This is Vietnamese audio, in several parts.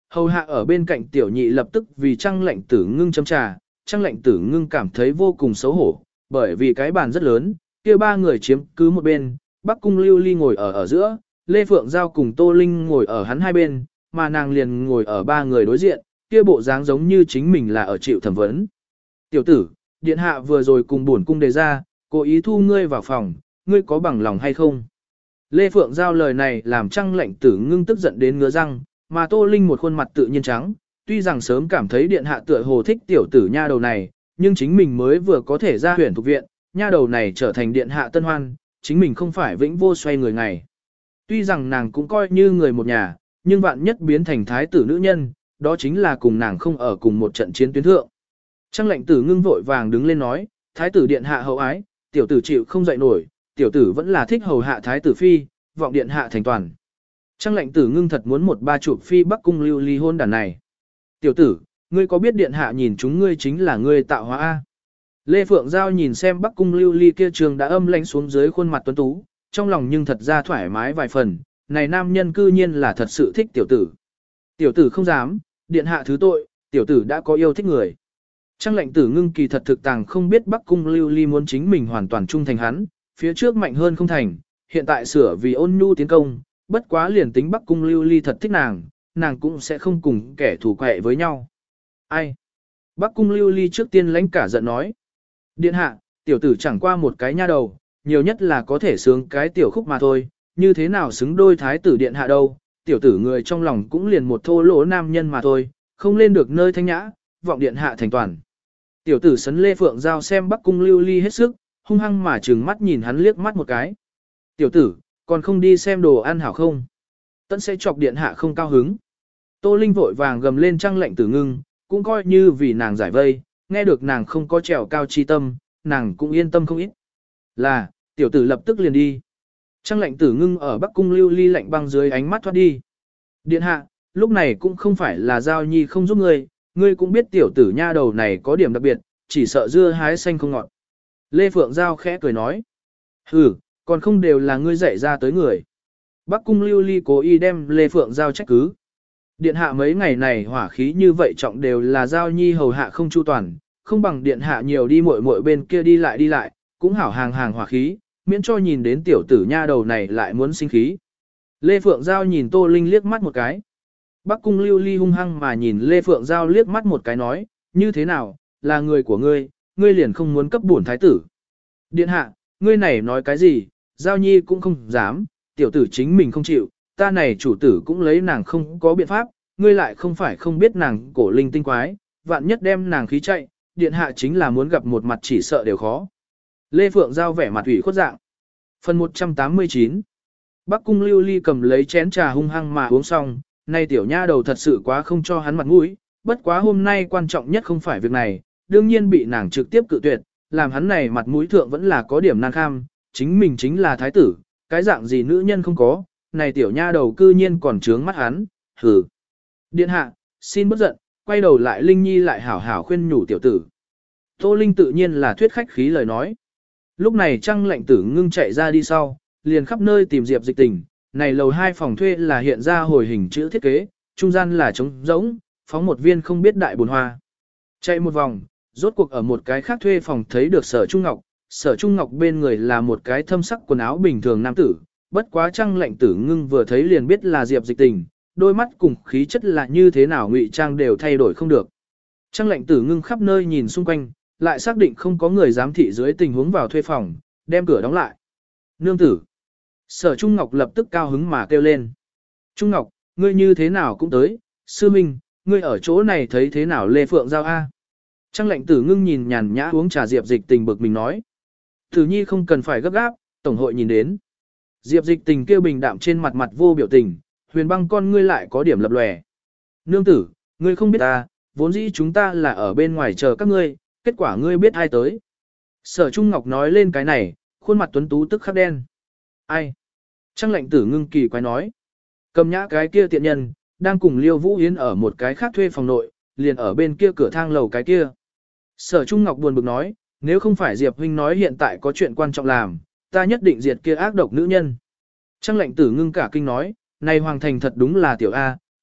Hầu hạ ở bên cạnh tiểu nhị lập tức vì Trang Lệnh Tử Ngưng châm trà, Trang Lệnh Tử Ngưng cảm thấy vô cùng xấu hổ, bởi vì cái bàn rất lớn, kia ba người chiếm cứ một bên, Bắc Cung Lưu Ly ngồi ở giữa, Lê Phượng Giao cùng Tô Linh ngồi ở hắn hai bên, mà nàng liền ngồi ở ba người đối diện, kia bộ dáng giống như chính mình là ở chịu thẩm vấn. Tiểu tử, điện hạ vừa rồi cùng bổn cung đề ra, cố ý thu ngươi vào phòng, ngươi có bằng lòng hay không? Lê Phượng Giao lời này làm Trang Lệnh Tử Ngưng tức giận đến ngứa răng, mà Tô Linh một khuôn mặt tự nhiên trắng, tuy rằng sớm cảm thấy điện hạ tựa hồ thích tiểu tử nha đầu này, nhưng chính mình mới vừa có thể ra huyền thuộc viện, nha đầu này trở thành điện hạ tân hoan, chính mình không phải vĩnh vô xoay người ngày. Tuy rằng nàng cũng coi như người một nhà, nhưng vạn nhất biến thành thái tử nữ nhân, đó chính là cùng nàng không ở cùng một trận chiến tuyến thượng. Trang Lệnh Tử Ngưng vội vàng đứng lên nói, thái tử điện hạ hậu ái, tiểu tử chịu không dậy nổi, tiểu tử vẫn là thích hầu hạ thái tử phi, vọng điện hạ thành toàn. Trang Lệnh Tử Ngưng thật muốn một ba chụp phi Bắc Cung Lưu Ly hôn đàn này. Tiểu tử, ngươi có biết điện hạ nhìn chúng ngươi chính là ngươi tạo hóa A. Lê Phượng Giao nhìn xem Bắc Cung Lưu Ly kia trường đã âm lãnh xuống dưới khuôn mặt tuấn tú, trong lòng nhưng thật ra thoải mái vài phần, này nam nhân cư nhiên là thật sự thích tiểu tử. Tiểu tử không dám, điện hạ thứ tội, tiểu tử đã có yêu thích người. Trang Lệnh Tử Ngưng kỳ thật thực tàng không biết Bắc Cung Lưu Ly muốn chính mình hoàn toàn trung thành hắn, phía trước mạnh hơn không thành, hiện tại sửa vì ôn nhu tiến công, bất quá liền tính Bắc Cung Lưu Ly thật thích nàng cũng sẽ không cùng kẻ thù quẹ với nhau. Ai? Bắc Cung Lưu Ly trước tiên lãnh cả giận nói. Điện hạ, tiểu tử chẳng qua một cái nha đầu, nhiều nhất là có thể sướng cái tiểu khúc mà thôi, như thế nào xứng đôi thái tử điện hạ đâu, tiểu tử người trong lòng cũng liền một thô lỗ nam nhân mà thôi, không lên được nơi thanh nhã, vọng điện hạ thành toàn. Tiểu tử sấn Lê Phượng Giao xem Bắc Cung Lưu Ly hết sức, hung hăng mà trừng mắt nhìn hắn liếc mắt một cái. Tiểu tử, còn không đi xem đồ ăn hảo không? Tẫn sẽ chọc điện hạ không cao hứng. Tô Linh vội vàng gầm lên Trang Lệnh Tử Ngưng, cũng coi như vì nàng giải vây, nghe được nàng không có trèo cao chi tâm, nàng cũng yên tâm không ít. Là, tiểu tử lập tức liền đi. Trang Lệnh Tử Ngưng ở Bắc Cung Lưu Ly lạnh băng dưới ánh mắt thoát đi. Điện hạ, lúc này cũng không phải là Giao Nhi không giúp ngươi cũng biết tiểu tử nha đầu này có điểm đặc biệt, chỉ sợ dưa hái xanh không ngọt. Lê Phượng Giao khẽ cười nói. Ừ, còn không đều là ngươi dạy ra tới người. Bắc Cung Lưu Ly cố ý đem Lê Phượng Giao trách cứ. Điện hạ mấy ngày này hỏa khí như vậy trọng đều là Giao Nhi hầu hạ không chu toàn, không bằng điện hạ nhiều đi muội muội bên kia đi lại, cũng hảo hàng hỏa khí, miễn cho nhìn đến tiểu tử nha đầu này lại muốn sinh khí. Lê Phượng Giao nhìn Tô Linh liếc mắt một cái. Bắc Cung Lưu Ly hung hăng mà nhìn Lê Phượng Giao liếc mắt một cái nói, như thế nào, là người của ngươi liền không muốn cấp bổn thái tử. Điện hạ, ngươi này nói cái gì, Giao Nhi cũng không dám, tiểu tử chính mình không chịu, ta này chủ tử cũng lấy nàng không có biện pháp, ngươi lại không phải không biết nàng cổ linh tinh quái, vạn nhất đem nàng khí chạy, điện hạ chính là muốn gặp một mặt chỉ sợ đều khó. Lê Phượng Giao vẻ mặt ủy khuất dạng. Phần 189. Bắc Cung Lưu Ly cầm lấy chén trà hung hăng mà uống xong, nay tiểu nha đầu thật sự quá không cho hắn mặt mũi, bất quá hôm nay quan trọng nhất không phải việc này, đương nhiên bị nàng trực tiếp cự tuyệt, làm hắn này mặt mũi thượng vẫn là có điểm nan kham, chính mình chính là thái tử, cái dạng gì nữ nhân không có, này tiểu nha đầu cư nhiên còn trướng mắt hắn, hừ. Điện hạ, xin bất giận, quay đầu lại Linh Nhi lại hảo hảo khuyên nhủ tiểu tử. Tô Linh tự nhiên là thuyết khách khí lời nói. Lúc này Trang Lệnh Tử Ngưng chạy ra đi sau, liền khắp nơi tìm Diệp Dịch Tình, này lầu 2 phòng thuê là hiện ra hồi hình chữ thiết kế, trung gian là trống rỗng, phóng một viên không biết đại bồn hoa. Chạy một vòng, rốt cuộc ở một cái khác thuê phòng thấy được Sở Trung Ngọc bên người là một cái thâm sắc quần áo bình thường nam tử, bất quá Trang Lệnh Tử Ngưng vừa thấy liền biết là Diệp Dịch Tình, đôi mắt cùng khí chất là như thế nào ngụy trang đều thay đổi không được. Trang Lệnh Tử Ngưng khắp nơi nhìn xung quanh, lại xác định không có người giám thị dưới tình huống vào thuê phòng, đem cửa đóng lại. Nương tử. Sở Trung Ngọc lập tức cao hứng mà kêu lên. Trung Ngọc, ngươi như thế nào cũng tới, sư minh, ngươi ở chỗ này thấy thế nào Lê Phượng Giao A. Trang Lệnh Tử Ngưng nhìn nhàn nhã uống trà Diệp Dịch Tình bực mình nói. Tử nhi không cần phải gấp gáp, tổng hội nhìn đến. Diệp Dịch Tình kêu bình đạm trên mặt mặt vô biểu tình, Huyền Băng con ngươi lại có điểm lập lòe. Nương tử, ngươi không biết ta, vốn dĩ chúng ta là ở bên ngoài chờ các ngươi, kết quả ngươi biết ai tới. Sở Trung Ngọc nói lên cái này, khuôn mặt tuấn tú tức khắc đen. Ai? Trang Lệnh Tử Ngưng kỳ quái nói. Cầm nhã cái kia tiện nhân, đang cùng Liêu Vũ Yến ở một cái khác thuê phòng nội, liền ở bên kia cửa thang lầu cái kia. Sở Trung Ngọc buồn bực nói, nếu không phải Diệp huynh nói hiện tại có chuyện quan trọng làm, ta nhất định diệt kia ác độc nữ nhân. Trang Lệnh Tử Ngưng cả kinh nói, này Hoàng Thành thật đúng là tiểu A,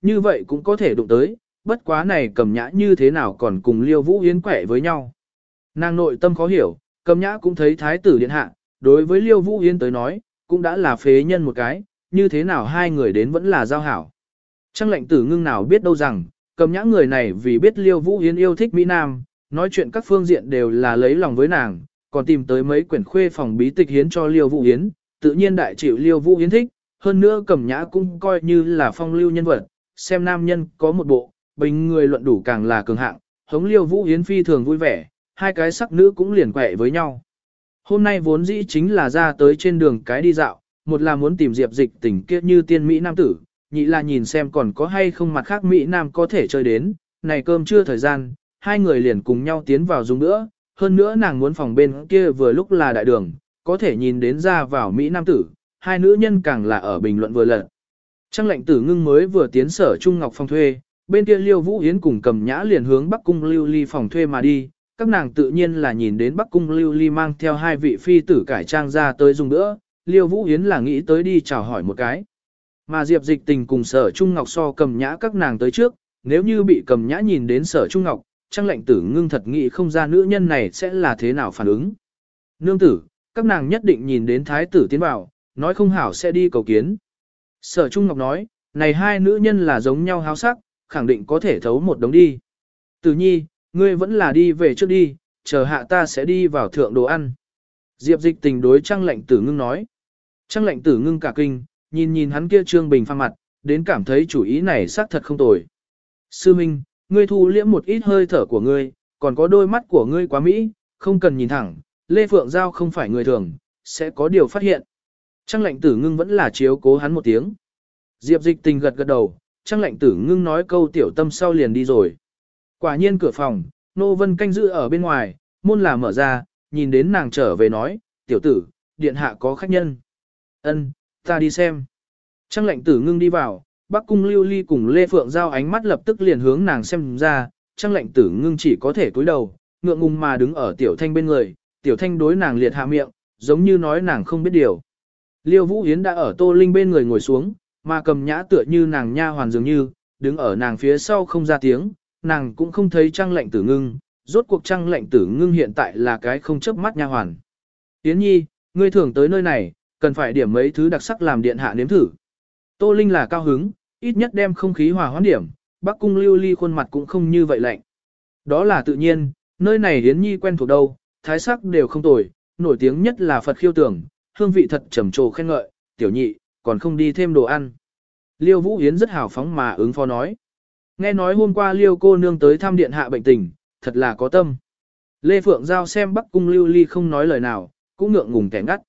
như vậy cũng có thể đụng tới, bất quá này Cầm Nhã như thế nào còn cùng Liêu Vũ Yến quẻ với nhau. Nàng nội tâm khó hiểu, Cầm Nhã cũng thấy thái tử điện hạ, đối với Liêu Vũ Yến tới nói, cũng đã là phế nhân một cái, như thế nào hai người đến vẫn là giao hảo. Trang lệnh tử ngưng nào biết đâu rằng, Cầm Nhã người này vì biết Liêu Vũ Yến yêu thích Mỹ Nam, nói chuyện các phương diện đều là lấy lòng với nàng, còn tìm tới mấy quyển khuê phòng bí tịch hiến cho Liêu Vũ Yến, tự nhiên đại chịu Liêu Vũ Yến thích, hơn nữa Cầm Nhã cũng coi như là phong lưu nhân vật, xem nam nhân có một bộ, bình người luận đủ càng là cường hạng, hống Liêu Vũ Yến phi thường vui vẻ, hai cái sắc nữ cũng liền quẹ với nhau. Hôm nay vốn dĩ chính là ra tới trên đường cái đi dạo, một là muốn tìm Diệp Dịch Tình kia như tiên Mỹ Nam tử, nhị là nhìn xem còn có hay không mặt khác Mỹ Nam có thể chơi đến, này cơm trưa thời gian, hai người liền cùng nhau tiến vào dùng nữa, hơn nữa nàng muốn phòng bên kia vừa lúc là đại đường, có thể nhìn đến ra vào Mỹ Nam tử, hai nữ nhân càng là ở bình luận vừa lật. Trang lệnh tử ngưng mới vừa tiến sở Trung Ngọc phòng thuê, bên kia Liêu Vũ Yến cùng Cầm Nhã liền hướng Bắc Cung Lưu Ly phòng thuê mà đi, các nàng tự nhiên là nhìn đến Bắc Cung Lưu Ly mang theo hai vị phi tử cải trang ra tới dùng nữa, Liêu Vũ Yến là nghĩ tới đi chào hỏi một cái. Mà Diệp Dịch Tình cùng sở Trung Ngọc so Cầm Nhã các nàng tới trước, nếu như bị Cầm Nhã nhìn đến sở Trung Ngọc, Trang lệnh tử ngưng thật nghĩ không ra nữ nhân này sẽ là thế nào phản ứng. Nương tử, các nàng nhất định nhìn đến thái tử tiến vào, nói không hảo sẽ đi cầu kiến. Sở Trung Ngọc nói, này hai nữ nhân là giống nhau háo sắc, khẳng định có thể thấu một đống đi. Tử nhi, ngươi vẫn là đi về trước đi, chờ hạ ta sẽ đi vào thượng đồ ăn. Diệp Dịch Tình đối Trang lệnh tử ngưng nói. Trang lệnh tử ngưng cả kinh, nhìn hắn kia trương bình pha mặt, đến cảm thấy chủ ý này xác thật không tồi. Sư Minh, ngươi thu liễm một ít hơi thở của ngươi, còn có đôi mắt của ngươi quá mỹ, không cần nhìn thẳng, Lê Phượng Giao không phải người thường, sẽ có điều phát hiện. Trang lệnh tử ngưng vẫn là chiếu cố hắn một tiếng. Diệp Dịch Tình gật gật đầu, Trang lệnh tử ngưng nói câu tiểu tâm sau liền đi rồi. Quả nhiên cửa phòng, Nô Vân canh giữ ở bên ngoài, môn là mở ra, nhìn đến nàng trở về nói, tiểu tử, điện hạ có khách nhân. Ân, ta đi xem. Trang lệnh tử ngưng đi vào, Bắc Cung Lưu Ly cùng Lê Phượng Giao ánh mắt lập tức liền hướng nàng xem ra, Trang lệnh tử ngưng chỉ có thể cúi đầu, ngượng ngùng mà đứng ở Tiểu Thanh bên người, Tiểu Thanh đối nàng liệt hạ miệng, giống như nói nàng không biết điều. Liêu Vũ Yến đã ở Tô Linh bên người ngồi xuống, mà Cầm Nhã tựa như nàng nha hoàn dường như, đứng ở nàng phía sau không ra tiếng, nàng cũng không thấy Trang lệnh tử ngưng, rốt cuộc Trang lệnh tử ngưng hiện tại là cái không chớp mắt nha hoàn. Yến nhi, ngươi thường tới nơi này, cần phải điểm mấy thứ đặc sắc làm điện hạ nếm thử. Tô Linh là cao hứng, ít nhất đem không khí hòa hoãn điểm, Bắc Cung Lưu Ly khuôn mặt cũng không như vậy lạnh. Đó là tự nhiên, nơi này Yến nhi quen thuộc đâu, thái sắc đều không tồi, nổi tiếng nhất là Phật khiêu tưởng, hương vị thật trầm trồ khen ngợi, tiểu nhị, còn không đi thêm đồ ăn. Liêu Vũ Yến rất hào phóng mà ứng phó nói. Nghe nói hôm qua Liêu cô nương tới thăm điện hạ bệnh tình, thật là có tâm. Lê Phượng Giao xem Bắc Cung Lưu Ly không nói lời nào, cũng ngượng ngùng kẻ ngắt.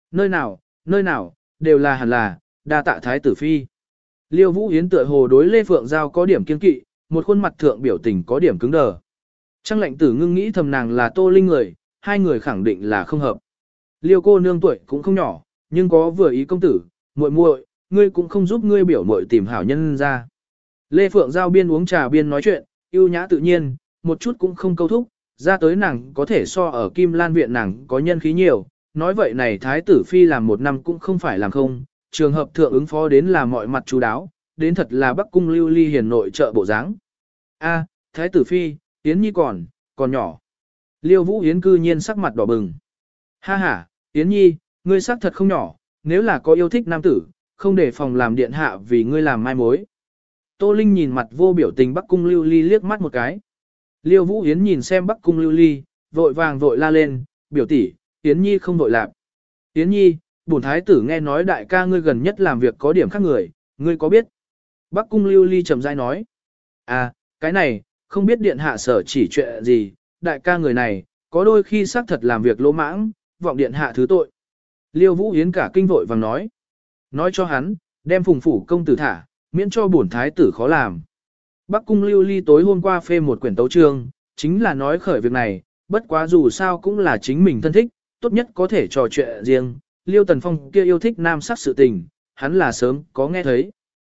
Nơi nào, đều là hẳn là, đa tạ thái tử phi. Liêu Vũ Yến tựa hồ đối Lê Phượng Giao có điểm kiên kỵ, một khuôn mặt thượng biểu tình có điểm cứng đờ. Trang lệnh tử ngưng nghĩ thầm nàng là Tô Linh người, hai người khẳng định là không hợp. Liêu cô nương tuổi cũng không nhỏ, nhưng có vừa ý công tử, muội, ngươi cũng không giúp ngươi biểu muội tìm hảo nhân ra. Lê Phượng Giao biên uống trà biên nói chuyện, ưu nhã tự nhiên, một chút cũng không câu thúc, ra tới nàng có thể so ở Kim Lan viện nàng có nhân khí nhiều, nói vậy này thái tử phi làm một năm cũng không phải làm không, trường hợp thượng ứng phó đến là mọi mặt chú đáo, đến thật là Bắc Cung Lưu Ly hiền nội trợ bộ dáng. A, thái tử phi, Yến nhi còn nhỏ. Liêu Vũ Yến cư nhiên sắc mặt đỏ bừng. Ha ha, Yến nhi, ngươi sắc thật không nhỏ, nếu là có yêu thích nam tử, không để phòng làm điện hạ vì ngươi làm mai mối. Tô Linh nhìn mặt vô biểu tình Bắc Cung Lưu Ly liếc mắt một cái. Liêu Vũ Yến nhìn xem Bắc Cung Lưu Ly, vội vàng vội la lên, biểu tỷ, Yến nhi không vội lạp. Yến nhi, bổn thái tử nghe nói đại ca ngươi gần nhất làm việc có điểm khác người, ngươi có biết? Bắc Cung Lưu Ly trầm rãi nói. À, cái này, không biết điện hạ sở chỉ chuyện gì, đại ca người này, có đôi khi xác thật làm việc lỗ mãng, vọng điện hạ thứ tội. Liêu Vũ Yến cả kinh vội vàng nói. Nói cho hắn, đem Phùng phủ công tử thả, miễn cho bổn thái tử khó làm. Bắc Cung Lưu Ly tối hôm qua phê một quyển tấu chương, chính là nói khởi việc này, bất quá dù sao cũng là chính mình thân thích, tốt nhất có thể trò chuyện riêng. Liêu Tần Phong kia yêu thích nam sắc sự tình, hắn là sớm có nghe thấy.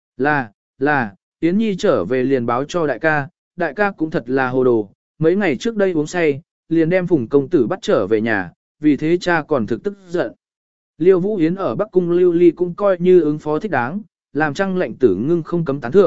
Là, Yến Nhi trở về liền báo cho đại ca cũng thật là hồ đồ, mấy ngày trước đây uống say, liền đem Phùng công tử bắt trở về nhà, vì thế cha còn thực tức giận. Liêu Vũ Yến ở Bắc Cung Lưu Ly cũng coi như ứng phó thích đáng, làm Trang lệnh tử ngưng không cấm tán thưởng,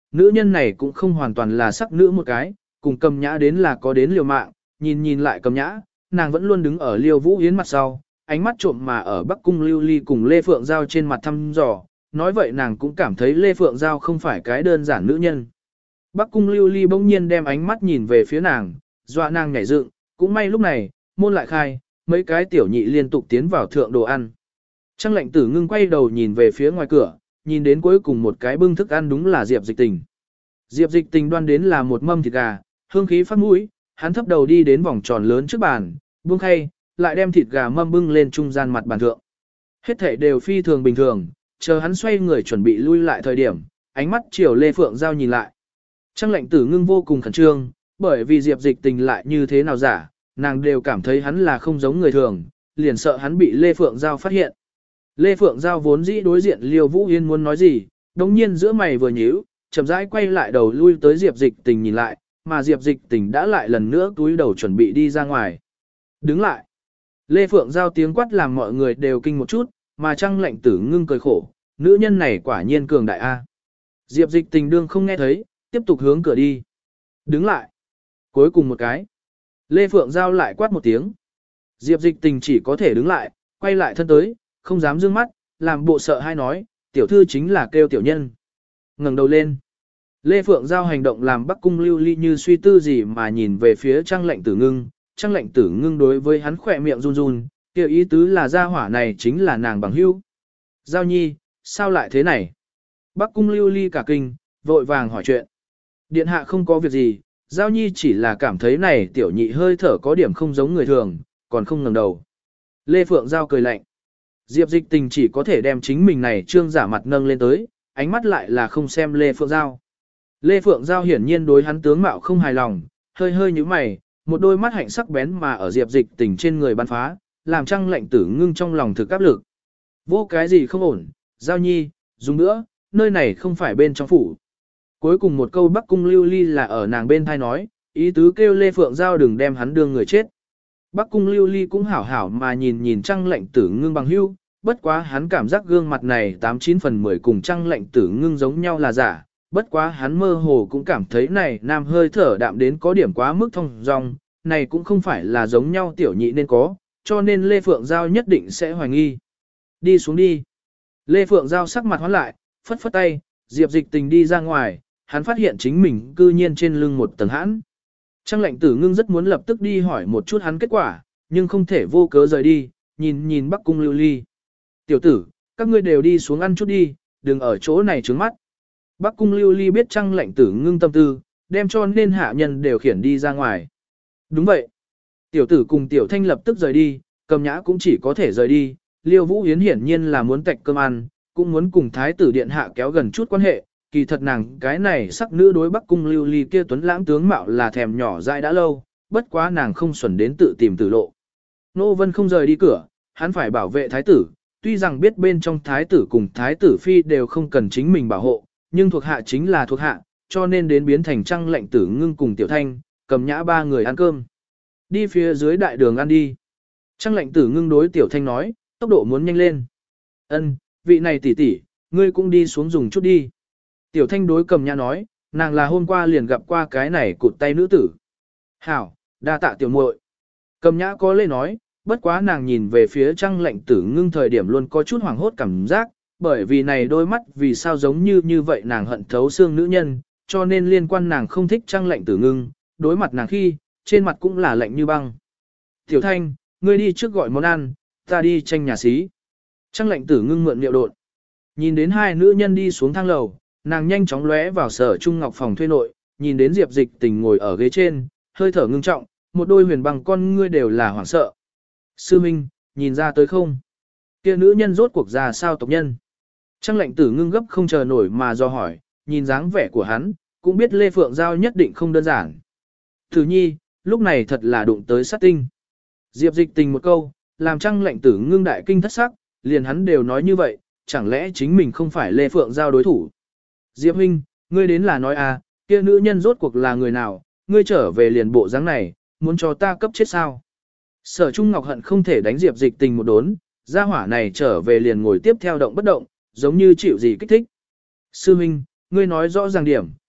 nữ nhân này cũng không hoàn toàn là sắc nữ một cái, cùng Cầm Nhã đến là có đến liều mạng, nhìn lại Cầm Nhã, nàng vẫn luôn đứng ở Liêu Vũ Yến mặt sau, ánh mắt trộm mà ở Bắc Cung Lưu Ly cùng Lê Phượng Giao trên mặt thăm dò, nói vậy nàng cũng cảm thấy Lê Phượng Giao không phải cái đơn giản nữ nhân. Bắc Cung Lưu Ly bỗng nhiên đem ánh mắt nhìn về phía nàng, dọa nàng nhảy dựng, cũng may lúc này, môn lại khai, mấy cái tiểu nhị liên tục tiến vào thượng đồ ăn. Trang Lệnh Tử Ngưng quay đầu nhìn về phía ngoài cửa, nhìn đến cuối cùng một cái bưng thức ăn đúng là Diệp Dịch Tình. Diệp Dịch Tình đoan đến là một mâm thịt gà, hương khí phát mũi, hắn thấp đầu đi đến vòng tròn lớn trước bàn, buông khay, lại đem thịt gà mâm bưng lên trung gian mặt bàn thượng. Hết thảy đều phi thường bình thường, chờ hắn xoay người chuẩn bị lui lại thời điểm, ánh mắt chiều Lê Phượng Giao nhìn lại. Trang Lệnh Tử Ngưng vô cùng khẩn trương, bởi vì Diệp Dịch Tình lại như thế nào giả, nàng đều cảm thấy hắn là không giống người thường, liền sợ hắn bị Lê Phượng Giao phát hiện. Lê Phượng Giao vốn dĩ đối diện Liêu Vũ Yên muốn nói gì, đồng nhiên giữa mày vừa nhíu, chậm rãi quay lại đầu lui tới Diệp Dịch Tình nhìn lại, mà Diệp Dịch Tình đã lại lần nữa túi đầu chuẩn bị đi ra ngoài. Đứng lại. Lê Phượng Giao tiếng quát làm mọi người đều kinh một chút, mà Trang Lệnh Tử Ngưng cười khổ, nữ nhân này quả nhiên cường đại a. Diệp Dịch Tình đương không nghe thấy, tiếp tục hướng cửa đi. Đứng lại. Cuối cùng một cái. Lê Phượng Giao lại quát một tiếng. Diệp Dịch Tình chỉ có thể đứng lại, quay lại thân tới, không dám dương mắt, làm bộ sợ hay nói, tiểu thư chính là kêu tiểu nhân. Ngẩng đầu lên. Lê Phượng Giao hành động làm Bắc Cung Lưu Ly như suy tư gì mà nhìn về phía Trang Lệnh Tử Ngưng. Trang Lệnh Tử Ngưng đối với hắn khỏe miệng run run, kêu ý tứ là gia hỏa này chính là nàng bằng hữu. Giao nhi, sao lại thế này? Bắc Cung Lưu Ly cả kinh, vội vàng hỏi chuyện. Điện hạ không có việc gì, Giao nhi chỉ là cảm thấy này tiểu nhị hơi thở có điểm không giống người thường, còn không ngẩng đầu. Lê Phượng Giao cười lạnh. Diệp Dịch Tình chỉ có thể đem chính mình này trương giả mặt nâng lên tới, ánh mắt lại là không xem Lê Phượng Giao. Lê Phượng Giao hiển nhiên đối hắn tướng mạo không hài lòng, hơi hơi như mày, một đôi mắt hạnh sắc bén mà ở Diệp Dịch Tình trên người bắn phá, làm Trang Lệnh Tử Ngưng trong lòng thực áp lực. Vô cái gì không ổn, Giao nhi, dùng nữa, nơi này không phải bên trong phủ. Cuối cùng một câu Bắc Cung Lưu Ly là ở nàng bên thai nói, ý tứ kêu Lê Phượng Giao đừng đem hắn đương người chết. Bắc Cung Lưu Ly cũng hảo hảo mà nhìn Trang Lệnh Tử Ngưng bằng hữu, bất quá hắn cảm giác gương mặt này 89 phần 10 cùng Trang Lệnh Tử Ngưng giống nhau là giả, bất quá hắn mơ hồ cũng cảm thấy này nam hơi thở đạm đến có điểm quá mức thông dong, này cũng không phải là giống nhau tiểu nhị nên có, cho nên Lê Phượng Giao nhất định sẽ hoài nghi. Đi xuống đi. Lê Phượng Giao sắc mặt hoán lại, phất phất tay, Diệp Dịch Tình đi ra ngoài, hắn phát hiện chính mình cư nhiên trên lưng một tầng hãn. Trang Lệnh Tử Ngưng rất muốn lập tức đi hỏi một chút hắn kết quả, nhưng không thể vô cớ rời đi, nhìn Bắc Cung Lưu Ly. Tiểu tử, các ngươi đều đi xuống ăn chút đi, đừng ở chỗ này trướng mắt. Bắc Cung Lưu Ly biết Trang Lệnh Tử Ngưng tâm tư, đem cho nên hạ nhân đều khiển đi ra ngoài. Đúng vậy. Tiểu tử cùng Tiểu Thanh lập tức rời đi, Cầm Nhã cũng chỉ có thể rời đi, Liêu Vũ Yến hiển nhiên là muốn tạch cơm ăn, cũng muốn cùng Thái tử Điện Hạ kéo gần chút quan hệ, kỳ thật nàng cái này sắc nữ đối Bắc Cung Lưu Ly kia tuấn lãng tướng mạo là thèm nhỏ dại đã lâu, bất quá nàng không xuẩn đến tự tìm tử lộ. Nô Vân không rời đi cửa, hắn phải bảo vệ Thái tử, tuy rằng biết bên trong Thái tử cùng Thái tử Phi đều không cần chính mình bảo hộ, nhưng thuộc hạ chính là thuộc hạ, cho nên đến biến thành Trang Lệnh Tử Ngưng cùng Tiểu Thanh, Cầm Nhã ba người ăn cơm. Đi phía dưới đại đường ăn đi. Trang Lệnh Tử Ngưng đối Tiểu Thanh nói, tốc độ muốn nhanh lên. Ân, vị này tỷ tỷ, ngươi cũng đi xuống dùng chút đi. Tiểu Thanh đối Cầm Nhã nói, nàng là hôm qua liền gặp qua cái này cụt tay nữ tử. Hảo, đa tạ tiểu muội. Cầm Nhã có lễ nói, bất quá nàng nhìn về phía Trang Lệnh Tử Ngưng thời điểm luôn có chút hoảng hốt cảm giác, bởi vì này đôi mắt vì sao giống như vậy nàng hận thấu xương nữ nhân, cho nên liên quan nàng không thích Trang Lệnh Tử Ngưng, đối mặt nàng khi, trên mặt cũng là lạnh như băng. Tiểu Thanh, ngươi đi trước gọi món ăn, ta đi tranh nhà xí. Trang Lệnh Tử Ngưng mượn liệu đột. Nhìn đến hai nữ nhân đi xuống thang lầu, nàng nhanh chóng lóe vào Sở Trung Ngọc phòng thuê nội, nhìn đến Diệp Dịch Tình ngồi ở ghế trên, hơi thở ngưng trọng, một đôi huyền bằng con ngươi đều là hoảng sợ. Sư Minh, nhìn ra tới không? Kia nữ nhân rốt cuộc ra sao tộc nhân? Trang Lệnh Tử Ngưng gấp không chờ nổi mà do hỏi, nhìn dáng vẻ của hắn, cũng biết Lê Phượng Giao nhất định không đơn giản. Thử nhi, lúc này thật là đụng tới sát tinh. Diệp Dịch Tình một câu, làm Trang Lệnh Tử Ngưng đại kinh thất sắc, liền hắn đều nói như vậy, chẳng lẽ chính mình không phải Lê Phượng Giao đối thủ? Diệp huynh, ngươi đến là nói à, kia nữ nhân rốt cuộc là người nào, ngươi trở về liền bộ dáng này, muốn cho ta cấp chết sao? Sở Trung Ngọc hận không thể đánh Diệp Dịch Tình một đốn, gia hỏa này trở về liền ngồi tiếp theo động bất động, giống như chịu gì kích thích. Sư huynh, ngươi nói rõ ràng điểm,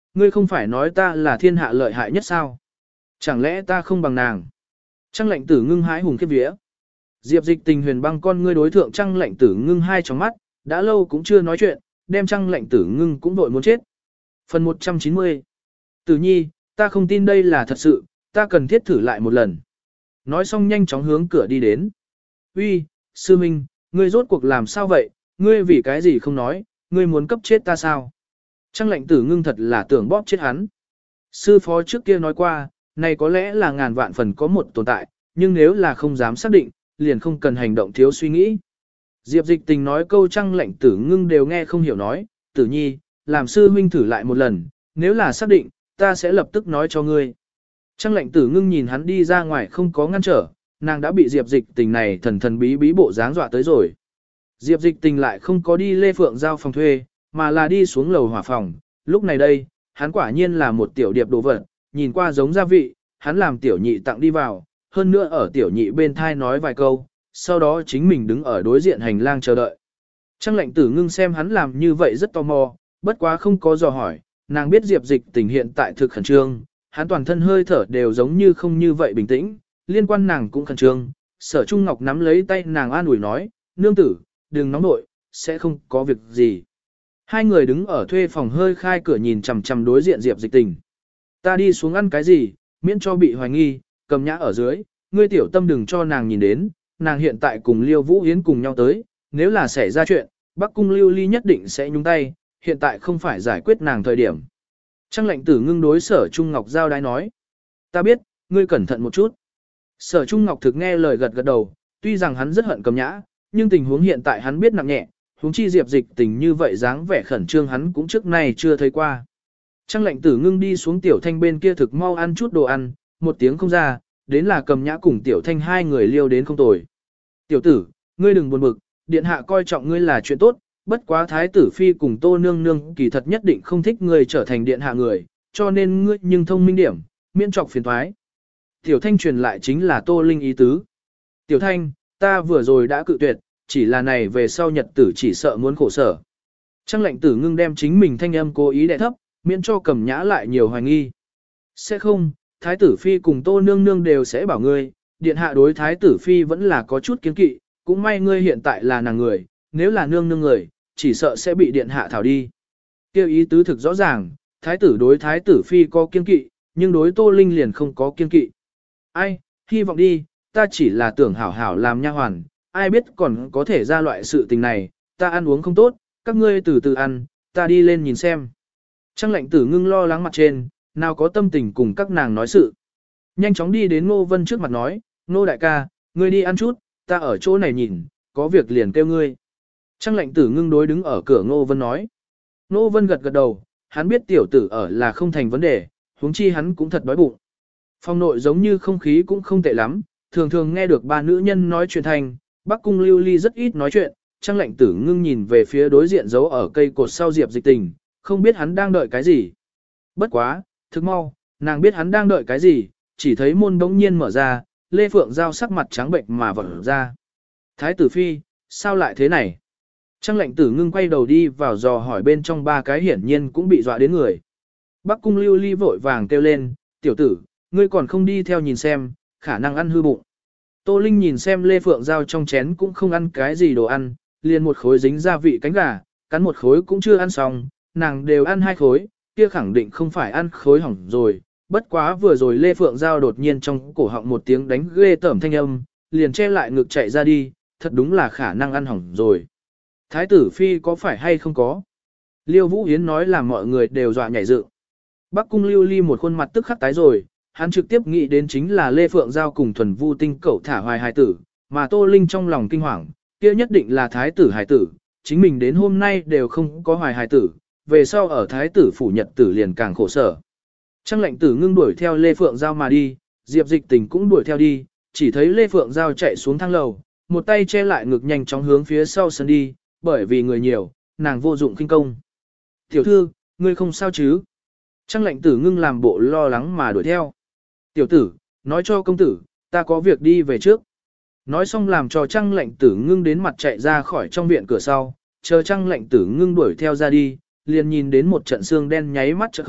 ngươi không phải nói ta là thiên hạ lợi hại nhất sao? Chẳng lẽ ta không bằng nàng? Trăng lệnh tử ngưng hái hùng khiếp vía. Diệp Dịch Tình huyền băng con ngươi đối thượng trăng lệnh tử ngưng hai trong mắt, đã lâu cũng chưa nói chuyện, đem trăng lệnh tử ngưng cũng vội muốn chết. Phần 190. Tử nhi, ta không tin đây là thật sự, ta cần thiết thử lại một lần. Nói xong nhanh chóng hướng cửa đi đến. Uy, sư minh, ngươi rốt cuộc làm sao vậy, ngươi vì cái gì không nói, ngươi muốn cấp chết ta sao? Trăng lệnh tử ngưng thật là tưởng bóp chết hắn. Sư phó trước kia nói qua, này có lẽ là ngàn vạn phần có một tồn tại, nhưng nếu là không dám xác định, liền không cần hành động thiếu suy nghĩ. Diệp Dịch Tình nói câu trăng lệnh tử ngưng đều nghe không hiểu nói, tử nhi, làm sư huynh thử lại một lần, nếu là xác định, ta sẽ lập tức nói cho ngươi. Trăng lệnh tử ngưng nhìn hắn đi ra ngoài không có ngăn trở, nàng đã bị Diệp Dịch Tình này thần thần bí bí bộ dáng dọa tới rồi. Diệp Dịch Tình lại không có đi Lê Phượng giao phòng thuê, mà là đi xuống lầu hỏa phòng, lúc này đây, hắn quả nhiên là một tiểu điệp đồ vật, nhìn qua giống gia vị, hắn làm tiểu nhị tặng đi vào, hơn nữa ở tiểu nhị bên thai nói vài câu, sau đó chính mình đứng ở đối diện hành lang chờ đợi. Trăng lệnh tử ngưng xem hắn làm như vậy rất tò mò, bất quá không có dò hỏi, nàng biết Diệp Dịch Tình hiện tại thực khẩn trương, hắn toàn thân hơi thở đều giống như không như vậy bình tĩnh, liên quan nàng cũng khẩn trương. Sở Trung Ngọc nắm lấy tay nàng an ủi nói, nương tử, đừng nóng nội, sẽ không có việc gì. Hai người đứng ở thuê phòng hơi khai cửa nhìn chằm chằm đối diện Diệp Dịch Tình. Ta đi xuống ăn cái gì, miễn cho bị hoài nghi, cầm nhã ở dưới, ngươi tiểu tâm đừng cho nàng nhìn đến, nàng hiện tại cùng Liêu Vũ Yến cùng nhau tới, nếu là xảy ra chuyện, Bắc Cung Lưu Ly nhất định sẽ nhúng tay, hiện tại không phải giải quyết nàng thời điểm. Trăng lệnh tử ngưng đối Sở Trung Ngọc giao đái nói. Ta biết, ngươi cẩn thận một chút. Sở Trung Ngọc thực nghe lời gật gật đầu, tuy rằng hắn rất hận cầm nhã, nhưng tình huống hiện tại hắn biết nặng nhẹ, huống chi Diệp Dịch Tình như vậy dáng vẻ khẩn trương hắn cũng trước nay chưa thấy qua. Trăng lệnh tử ngưng đi xuống tiểu thanh bên kia thực mau ăn chút đồ ăn, một tiếng không ra, đến là cầm nhã cùng tiểu thanh hai người liêu đến không tồi. Tiểu tử, ngươi đừng buồn bực, điện hạ coi trọng ngươi là chuyện tốt, bất quá thái tử phi cùng tô nương nương kỳ thật nhất định không thích ngươi trở thành điện hạ người, cho nên ngươi nhưng thông minh điểm, miễn trọc phiền thoái. Tiểu thanh truyền lại chính là tô linh ý tứ. Tiểu thanh, ta vừa rồi đã cự tuyệt, chỉ là này về sau nhật tử chỉ sợ muốn khổ sở. Trăng lệnh tử ngưng đem chính mình thanh âm cố ý đè thấp, miễn cho cầm nhã lại nhiều hoài nghi. Sẽ không, thái tử phi cùng tô nương nương đều sẽ bảo ngươi, điện hạ đối thái tử phi vẫn là có chút kiến kỵ, cũng may ngươi hiện tại là nàng người, nếu là nương nương người, chỉ sợ sẽ bị điện hạ thảo đi. Kêu ý tứ thực rõ ràng, thái tử đối thái tử phi có kiên kỵ, nhưng đối tô linh liền không có kiên kỵ. Ai, hy vọng đi, ta chỉ là tưởng hảo hảo làm nha hoàn, ai biết còn có thể ra loại sự tình này, ta ăn uống không tốt, các ngươi từ từ ăn, ta đi lên nhìn xem. Trăng lệnh tử ngưng lo lắng mặt trên, nào có tâm tình cùng các nàng nói sự. Nhanh chóng đi đến Ngô Vân trước mặt nói, Ngô đại ca, ngươi đi ăn chút, ta ở chỗ này nhìn, có việc liền kêu ngươi. Trăng lệnh tử ngưng đối đứng ở cửa Ngô Vân nói. Ngô Vân gật gật đầu, hắn biết tiểu tử ở là không thành vấn đề, huống chi hắn cũng thật đói bụng. Phòng nội giống như không khí cũng không tệ lắm, thường thường nghe được ba nữ nhân nói chuyện thành, Bắc Cung Lưu Ly rất ít nói chuyện, Trăng lệnh tử ngưng nhìn về phía đối diện giấu ở cây cột sau Diệp Dịch Tình, không biết hắn đang đợi cái gì. Bất quá, thực mau, nàng biết hắn đang đợi cái gì, chỉ thấy môn đống nhiên mở ra, Lê Phượng Giao sắc mặt trắng bệnh mà vỡ ra. Thái tử phi, sao lại thế này? Trăng lệnh tử ngưng quay đầu đi vào dò hỏi bên trong ba cái hiển nhiên cũng bị dọa đến người. Bắc Cung Lưu Ly vội vàng kêu lên, tiểu tử, ngươi còn không đi theo nhìn xem, khả năng ăn hư bụng. Tô Linh nhìn xem Lê Phượng Giao trong chén cũng không ăn cái gì đồ ăn, liền một khối dính gia vị cánh gà, cắn một khối cũng chưa ăn xong, nàng đều ăn hai khối, kia khẳng định không phải ăn khối hỏng rồi. Bất quá vừa rồi Lê Phượng Giao đột nhiên trong cổ họng một tiếng đánh ghê tởm thanh âm, liền che lại ngực chạy ra đi, thật đúng là khả năng ăn hỏng rồi. Thái tử phi có phải hay không có? Liêu Vũ Yến nói là mọi người đều dọa nhảy dựng. Bắc Cung Lưu Ly một khuôn mặt tức khắc tái rồi, hắn trực tiếp nghĩ đến chính là Lê Phượng Giao cùng Thuần Vu Tinh cẩu thả hoài hài tử, mà Tô Linh trong lòng kinh hoàng, kia nhất định là thái tử hài tử, chính mình đến hôm nay đều không có hoài hài tử, về sau ở thái tử phủ nhật tử liền càng khổ sở. Trăng lệnh tử ngưng đuổi theo Lê Phượng Giao mà đi, Diệp Dịch Tình cũng đuổi theo đi, chỉ thấy Lê Phượng Giao chạy xuống thang lầu, một tay che lại ngực nhanh chóng hướng phía sau sân đi, bởi vì người nhiều, nàng vô dụng kinh công. Tiểu thư, ngươi không sao chứ? Trăng lệnh tử ngưng làm bộ lo lắng mà đuổi theo. Tiểu tử, nói cho công tử, ta có việc đi về trước. Nói xong làm cho trăng lệnh tử ngưng đến mặt chạy ra khỏi trong viện cửa sau, chờ trăng lệnh tử ngưng đuổi theo ra đi, liền nhìn đến một trận xương đen nháy mắt chợt khởi,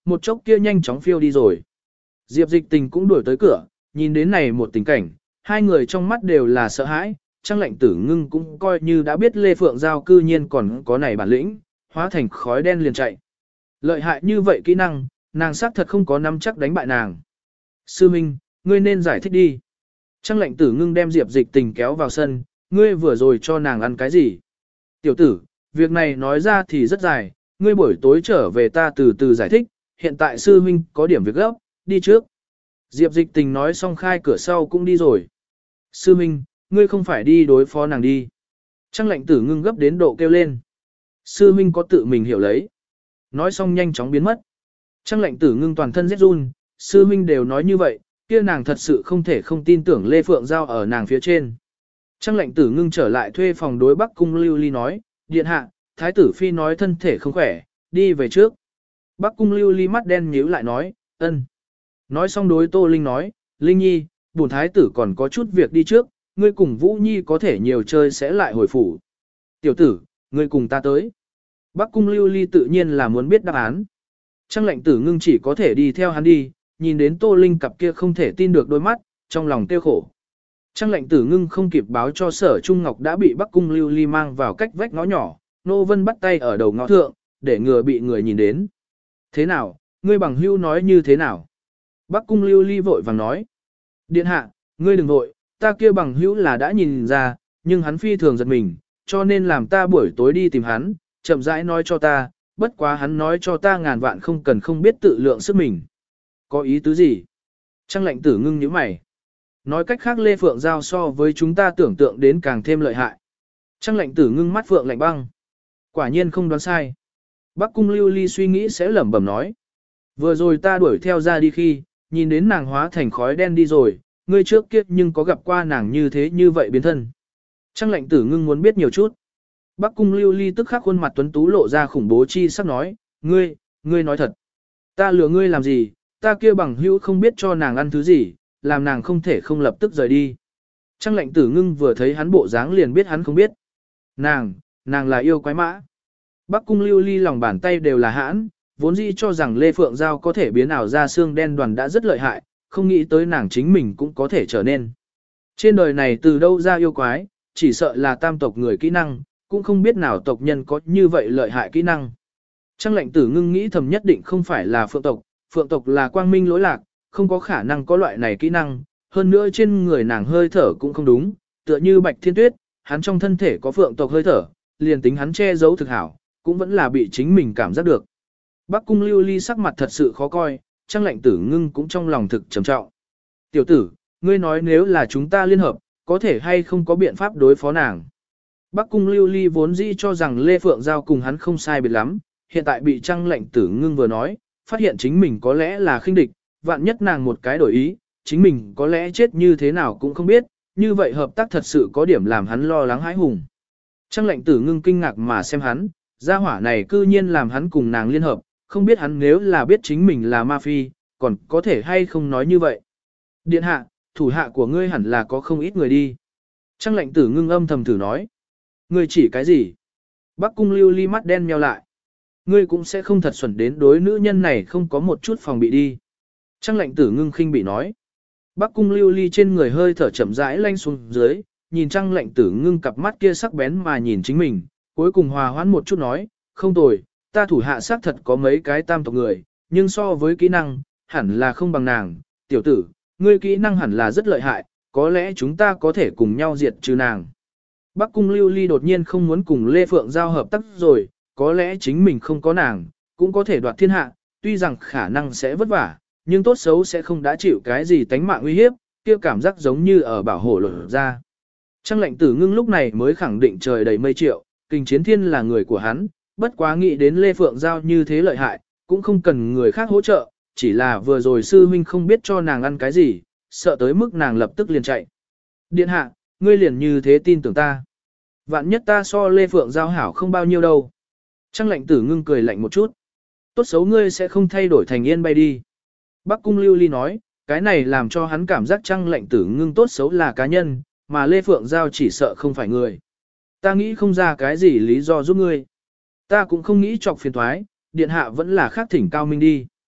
một chốc kia nhanh chóng phiêu đi rồi. Diệp Dịch Tình cũng đuổi tới cửa, nhìn đến này một tình cảnh, hai người trong mắt đều là sợ hãi, Trang Lệnh Tử Ngưng cũng coi như đã biết Lê Phượng Giao cư nhiên còn có này bản lĩnh, hóa thành khói đen liền chạy. Lợi hại như vậy kỹ năng, nàng xác thật không có nắm chắc đánh bại nàng. Sư Minh, ngươi nên giải thích đi. Trang Lệnh Tử Ngưng đem Diệp Dịch Tình kéo vào sân, ngươi vừa rồi cho nàng ăn cái gì? Tiểu tử, việc này nói ra thì rất dài, ngươi buổi tối trở về ta từ từ giải thích, hiện tại sư huynh có điểm việc gấp, đi trước. Diệp Dịch Tình nói xong khai cửa sau cũng đi rồi. Sư huynh, ngươi không phải đi đối phó nàng đi. Trang Lệnh Tử Ngưng gấp đến độ kêu lên. Sư huynh có tự mình hiểu lấy. Nói xong nhanh chóng biến mất. Trang Lệnh Tử Ngưng toàn thân rét run, sư huynh đều nói như vậy, kia nàng thật sự không thể không tin tưởng Lê Phượng Giao ở nàng phía trên. Trang Lệnh Tử Ngưng trở lại thuê phòng đối Bắc Cung Lưu Ly nói, điện hạ, Thái tử Phi nói thân thể không khỏe, đi về trước. Bắc Cung Lưu Ly mắt đen nhíu lại nói, ân. Nói xong đối Tô Linh nói, Linh Nhi, bổn Thái tử còn có chút việc đi trước, ngươi cùng Vũ Nhi có thể nhiều chơi sẽ lại hồi phủ. Tiểu tử, ngươi cùng ta tới. Bắc Cung Lưu Ly tự nhiên là muốn biết đáp án. Trang Lệnh Tử Ngưng chỉ có thể đi theo hắn đi, nhìn đến Tô Linh cặp kia không thể tin được đôi mắt, trong lòng tiêu khổ. Trang Lệnh Tử Ngưng không kịp báo cho Sở Trung Ngọc đã bị Bắc Cung Lưu Ly mang vào cách vách ngõ nhỏ, Nô Vân bắt tay ở đầu ngõ thượng, để ngừa bị người nhìn đến. Thế nào, ngươi bằng hưu nói như thế nào? Bắc Cung Lưu Ly vội vàng nói. Điện hạ, ngươi đừng vội, ta kia bằng hữu là đã nhìn ra, nhưng hắn phi thường giật mình, cho nên làm ta buổi tối đi tìm hắn, chậm rãi nói cho ta, bất quá hắn nói cho ta ngàn vạn không cần không biết tự lượng sức mình. Có ý tứ gì? Trang Lệnh Tử Ngưng nhíu mày. Nói cách khác Lê Phượng Giao so với chúng ta tưởng tượng đến càng thêm lợi hại. Trang Lệnh Tử Ngưng mắt Phượng lạnh băng. Quả nhiên không đoán sai. Bắc Cung Lưu Ly suy nghĩ sẽ lẩm bẩm nói. Vừa rồi ta đuổi theo ra đi khi, nhìn đến nàng hóa thành khói đen đi rồi, ngươi trước kia nhưng có gặp qua nàng như thế như vậy biến thân. Trang Lệnh Tử Ngưng muốn biết nhiều chút. Bắc Cung Lưu Ly tức khắc khuôn mặt tuấn tú lộ ra khủng bố chi sắc nói, ngươi nói thật. Ta lừa ngươi làm gì, ta kia bằng hữu không biết cho nàng ăn thứ gì, làm nàng không thể không lập tức rời đi. Trang Lệnh Tử Ngưng vừa thấy hắn bộ dáng liền biết hắn không biết. Nàng là yêu quái mã. Bắc Cung Lưu Ly lòng bàn tay đều là hãn, vốn dĩ cho rằng Lê Phượng Giao có thể biến ảo ra xương đen đoàn đã rất lợi hại, không nghĩ tới nàng chính mình cũng có thể trở nên. Trên đời này từ đâu ra yêu quái, chỉ sợ là tam tộc người kỹ năng, cũng không biết nào tộc nhân có như vậy lợi hại kỹ năng. Trang Lệnh Tử Ngưng nghĩ thầm nhất định không phải là phượng tộc là quang minh lỗi lạc, không có khả năng có loại này kỹ năng, hơn nữa trên người nàng hơi thở cũng không đúng, tựa như Bạch Thiên Tuyết, hắn trong thân thể có phượng tộc hơi thở, liền tính hắn che giấu thực hảo, cũng vẫn là bị chính mình cảm giác được. Bắc Cung Lưu Ly sắc mặt thật sự khó coi, Trang Lệnh Tử Ngưng cũng trong lòng thực trầm trọng. Tiểu tử, ngươi nói nếu là chúng ta liên hợp, có thể hay không có biện pháp đối phó nàng. Bắc Cung Lưu Ly vốn dĩ cho rằng Lê Phượng Giao cùng hắn không sai biệt lắm, hiện tại bị Trang Lệnh Tử Ngưng vừa nói, phát hiện chính mình có lẽ là khinh địch, vạn nhất nàng một cái đổi ý, chính mình có lẽ chết như thế nào cũng không biết, như vậy hợp tác thật sự có điểm làm hắn lo lắng hãi hùng. Trang Lệnh Tử Ngưng kinh ngạc mà xem hắn, gia hỏa này cư nhiên làm hắn cùng nàng liên hợp, không biết hắn nếu là biết chính mình là ma phi, còn có thể hay không nói như vậy. Điện hạ, thủ hạ của ngươi hẳn là có không ít người đi. Trang Lệnh Tử Ngưng âm thầm thử nói. Ngươi chỉ cái gì? Bắc Cung Lưu Ly mắt đen nheo lại. Ngươi cũng sẽ không thật xuẩn đến đối nữ nhân này không có một chút phòng bị đi. Trang Lệnh Tử Ngưng khinh bị nói. Bắc Cung Lưu Ly trên người hơi thở chậm rãi lanh xuống dưới, nhìn Trang Lệnh Tử Ngưng cặp mắt kia sắc bén mà nhìn chính mình, cuối cùng hòa hoãn một chút nói, không tồi, ta thủ hạ xác thật có mấy cái tam tộc người, nhưng so với kỹ năng, hẳn là không bằng nàng, tiểu tử, ngươi kỹ năng hẳn là rất lợi hại, có lẽ chúng ta có thể cùng nhau diệt trừ nàng. Bắc Cung Lưu Ly đột nhiên không muốn cùng Lê Phượng Giao hợp tác rồi, có lẽ chính mình không có nàng, cũng có thể đoạt thiên hạ, tuy rằng khả năng sẽ vất vả, nhưng tốt xấu sẽ không đã chịu cái gì tánh mạng uy hiếp, kia cảm giác giống như ở bảo hộ lột ra. Trang Lệnh Tử Ngưng lúc này mới khẳng định trời đầy mây triệu, Kình Chiến Thiên là người của hắn, bất quá nghĩ đến Lê Phượng Giao như thế lợi hại, cũng không cần người khác hỗ trợ, chỉ là vừa rồi sư huynh không biết cho nàng ăn cái gì, sợ tới mức nàng lập tức liền chạy. Điện hạ, ngươi liền như thế tin tưởng ta. Vạn nhất ta so Lê Phượng Giao hảo không bao nhiêu đâu. Trang Lệnh Tử Ngưng cười lạnh một chút. Tốt xấu ngươi sẽ không thay đổi thành yên bay đi. Bắc Cung Lưu Ly nói, cái này làm cho hắn cảm giác Trang Lệnh Tử Ngưng tốt xấu là cá nhân, mà Lê Phượng Giao chỉ sợ không phải người. Ta nghĩ không ra cái gì lý do giúp ngươi. Ta cũng không nghĩ chọc phiền thoái, điện hạ vẫn là khác thỉnh cao minh đi.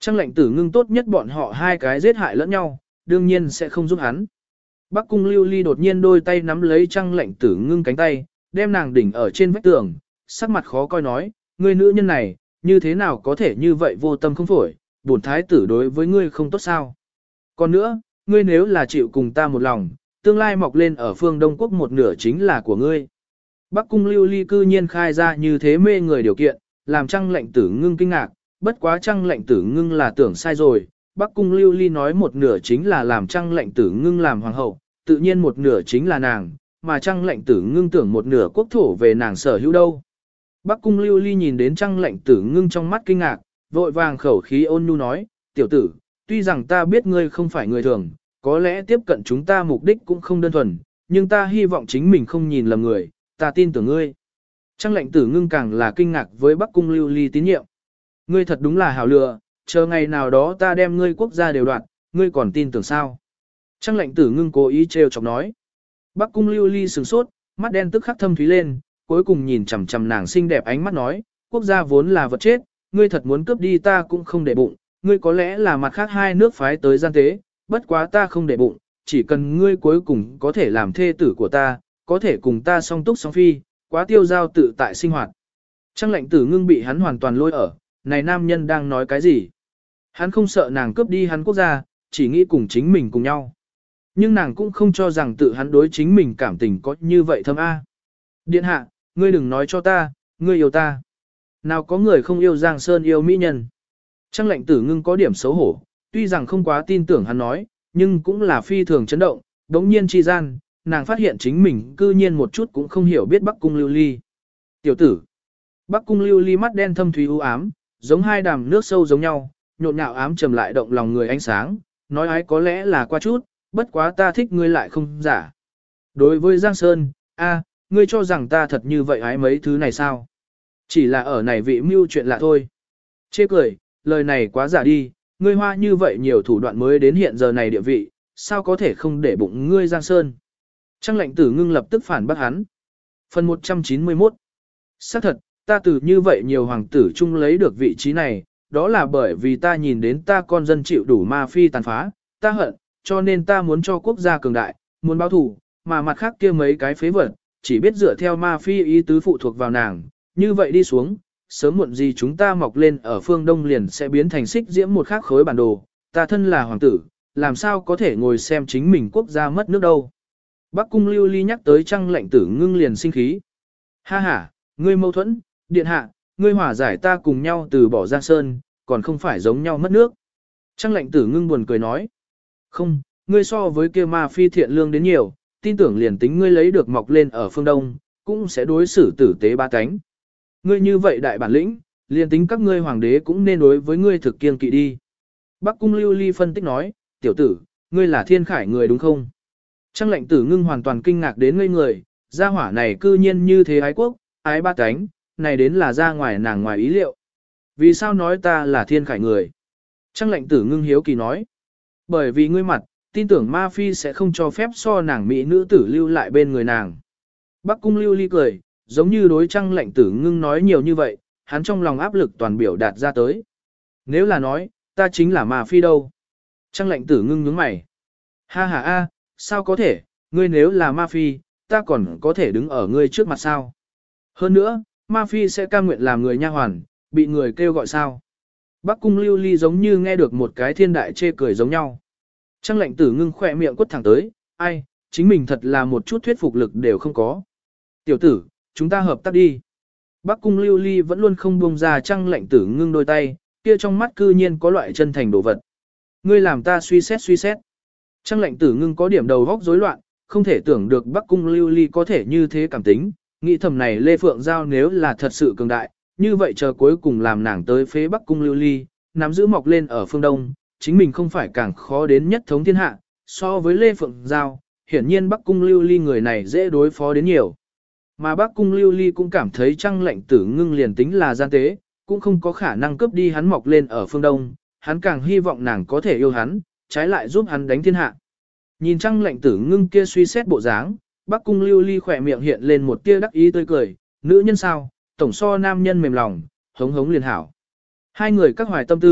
Trăng lệnh tử ngưng tốt nhất bọn họ hai cái giết hại lẫn nhau, đương nhiên sẽ không giúp hắn. Bắc cung lưu ly đột nhiên đôi tay nắm lấy trăng lệnh tử ngưng cánh tay, đem nàng đỉnh ở trên vách tường, sắc mặt khó coi nói, ngươi nữ nhân này, như thế nào có thể như vậy vô tâm không phổi, bổn thái tử đối với ngươi không tốt sao. Còn nữa, ngươi nếu là chịu cùng ta một lòng, tương lai mọc lên ở phương Đông Quốc một nửa chính là của ngươi. Bắc cung lưu ly cư nhiên khai ra như thế mê người điều kiện, làm trăng lệnh tử ngưng kinh ngạc, bất quá trăng lệnh tử ngưng là tưởng sai rồi. Bắc cung lưu ly nói một nửa chính là làm trăng lệnh tử ngưng làm hoàng hậu, tự nhiên một nửa chính là nàng, mà trăng lệnh tử ngưng tưởng một nửa quốc thổ về nàng sở hữu đâu. Bắc cung lưu ly nhìn đến trăng lệnh tử ngưng trong mắt kinh ngạc, vội vàng khẩu khí ôn nhu nói, tiểu tử, tuy rằng ta biết ngươi không phải người thường, có lẽ tiếp cận chúng ta mục đích cũng không đơn thuần, nhưng ta hy vọng chính mình không nhìn lầm người, ta tin tưởng ngươi. Trăng lệnh tử ngưng càng là kinh ngạc với Bắc cung lưu ly tín nhiệm. Ngươi thật đúng là hảo lựa, chờ ngày nào đó ta đem ngươi quốc gia đều đoạt, ngươi còn tin tưởng sao? Trăng lệnh tử ngưng cố ý trêu chọc nói. Bắc cung lưu ly sửng sốt, mắt đen tức khắc thâm thúy lên, cuối cùng nhìn chằm chằm nàng xinh đẹp ánh mắt nói, quốc gia vốn là vật chết, ngươi thật muốn cướp đi ta cũng không để bụng, ngươi có lẽ là mặt khác hai nước phái tới gian tế, bất quá ta không để bụng, chỉ cần ngươi cuối cùng có thể làm thê tử của ta, có thể cùng ta song túc song phi, quá tiêu giao tự tại sinh hoạt. Trăng lệnh tử ngưng bị hắn hoàn toàn lôi ở, này nam nhân đang nói cái gì? Hắn không sợ nàng cướp đi hắn quốc gia, chỉ nghĩ cùng chính mình cùng nhau. Nhưng nàng cũng không cho rằng tự hắn đối chính mình cảm tình có như vậy thâm a. Điện hạ, ngươi đừng nói cho ta, ngươi yêu ta. Nào có người không yêu Giang Sơn yêu mỹ nhân. Trăng lệnh tử ngưng có điểm xấu hổ, tuy rằng không quá tin tưởng hắn nói, nhưng cũng là phi thường chấn động, đống nhiên chi gian, nàng phát hiện chính mình cư nhiên một chút cũng không hiểu biết Bắc cung lưu ly. Tiểu tử, Bắc cung lưu ly mắt đen thâm thúy u ám, giống hai đàm nước sâu giống nhau, nhộn nhạo ám trầm lại động lòng người ánh sáng, nói ái có lẽ là qua chút, bất quá ta thích ngươi lại không giả. Đối với Giang Sơn, ngươi cho rằng ta thật như vậy ái mấy thứ này sao? Chỉ là ở này vị mưu chuyện lạ thôi. Chê cười, lời này quá giả đi, ngươi hoa như vậy nhiều thủ đoạn mới đến hiện giờ này địa vị, sao có thể không để bụng ngươi Giang Sơn? Trăng lệnh tử ngưng lập tức phản bác hắn. Phần 191. Xác thật, ta từ như vậy nhiều hoàng tử chung lấy được vị trí này, đó là bởi vì ta nhìn đến ta con dân chịu đủ ma phi tàn phá, ta hận, cho nên ta muốn cho quốc gia cường đại, muốn báo thù, mà mặt khác kia mấy cái phế vật, chỉ biết dựa theo ma phi ý tứ phụ thuộc vào nàng, như vậy đi xuống, sớm muộn gì chúng ta mọc lên ở phương Đông liền sẽ biến thành xích diễm một khác khối bản đồ, ta thân là hoàng tử, làm sao có thể ngồi xem chính mình quốc gia mất nước đâu. Bắc cung lưu ly nhắc tới trăng lệnh tử ngưng liền sinh khí. Ha ha, ngươi mâu thuẫn, điện hạ, ngươi hòa giải ta cùng nhau từ bỏ Giang Sơn, còn không phải giống nhau mất nước. Trăng lệnh tử ngưng buồn cười nói. Không, ngươi so với kia ma phi thiện lương đến nhiều, tin tưởng liền tính ngươi lấy được mọc lên ở phương Đông, cũng sẽ đối xử tử tế ba cánh. Ngươi như vậy đại bản lĩnh, liền tính các ngươi hoàng đế cũng nên đối với ngươi thực kiên kỵ đi. Bắc cung lưu ly phân tích nói, tiểu tử, ngươi là thiên khải người đúng không? Trăng lệnh tử ngưng hoàn toàn kinh ngạc đến ngây người, gia hỏa này cư nhiên như thế ái quốc, ái ba cánh, này đến là ra ngoài nàng ngoài ý liệu. Vì sao nói ta là thiên khải người? Trăng lệnh tử ngưng hiếu kỳ nói. Bởi vì ngươi mặt, tin tưởng ma phi sẽ không cho phép so nàng mỹ nữ tử lưu lại bên người nàng. Bắc cung lưu ly cười, giống như đối trăng lệnh tử ngưng nói nhiều như vậy, hắn trong lòng áp lực toàn biểu đạt ra tới. Nếu là nói, ta chính là ma phi đâu? Trăng lệnh tử ngưng nhướng mày. Ha ha a, sao có thể, ngươi nếu là ma phi, ta còn có thể đứng ở ngươi trước mặt sao? Hơn nữa, ma phi sẽ cam nguyện làm người nha hoàn, bị người kêu gọi sao? Bắc cung lưu ly giống như nghe được một cái thiên đại chê cười giống nhau. Trăng lệnh tử ngưng khỏe miệng quất thẳng tới, ai, chính mình thật là một chút thuyết phục lực đều không có. Tiểu tử, chúng ta hợp tác đi. Bắc cung lưu ly vẫn luôn không buông ra trăng lệnh tử ngưng đôi tay, kia trong mắt cư nhiên có loại chân thành đồ vật. Ngươi làm ta suy xét. Trăng lệnh tử ngưng có điểm đầu góc rối loạn, không thể tưởng được Bắc cung lưu ly có thể như thế cảm tính, nghĩ thầm này Lê Phượng Giao nếu là thật sự cường đại, như vậy chờ cuối cùng làm nàng tới phế Bắc cung lưu ly, nắm giữ mọc lên ở phương Đông, chính mình không phải càng khó đến nhất thống thiên hạ, so với Lê Phượng Giao, hiển nhiên Bắc cung lưu ly người này dễ đối phó đến nhiều. Mà Bắc cung lưu ly cũng cảm thấy trăng lệnh tử ngưng liền tính là gian tế, cũng không có khả năng cướp đi hắn mọc lên ở phương Đông, hắn càng hy vọng nàng có thể yêu hắn, trái lại giúp hắn đánh thiên hạ. Nhìn trăng lệnh tử ngưng kia suy xét bộ dáng, Bắc cung lưu ly khỏe miệng hiện lên một tia đắc ý tươi cười, nữ nhân sao, tổng so nam nhân mềm lòng, hống hống liền hảo. Hai người các hoài tâm tư,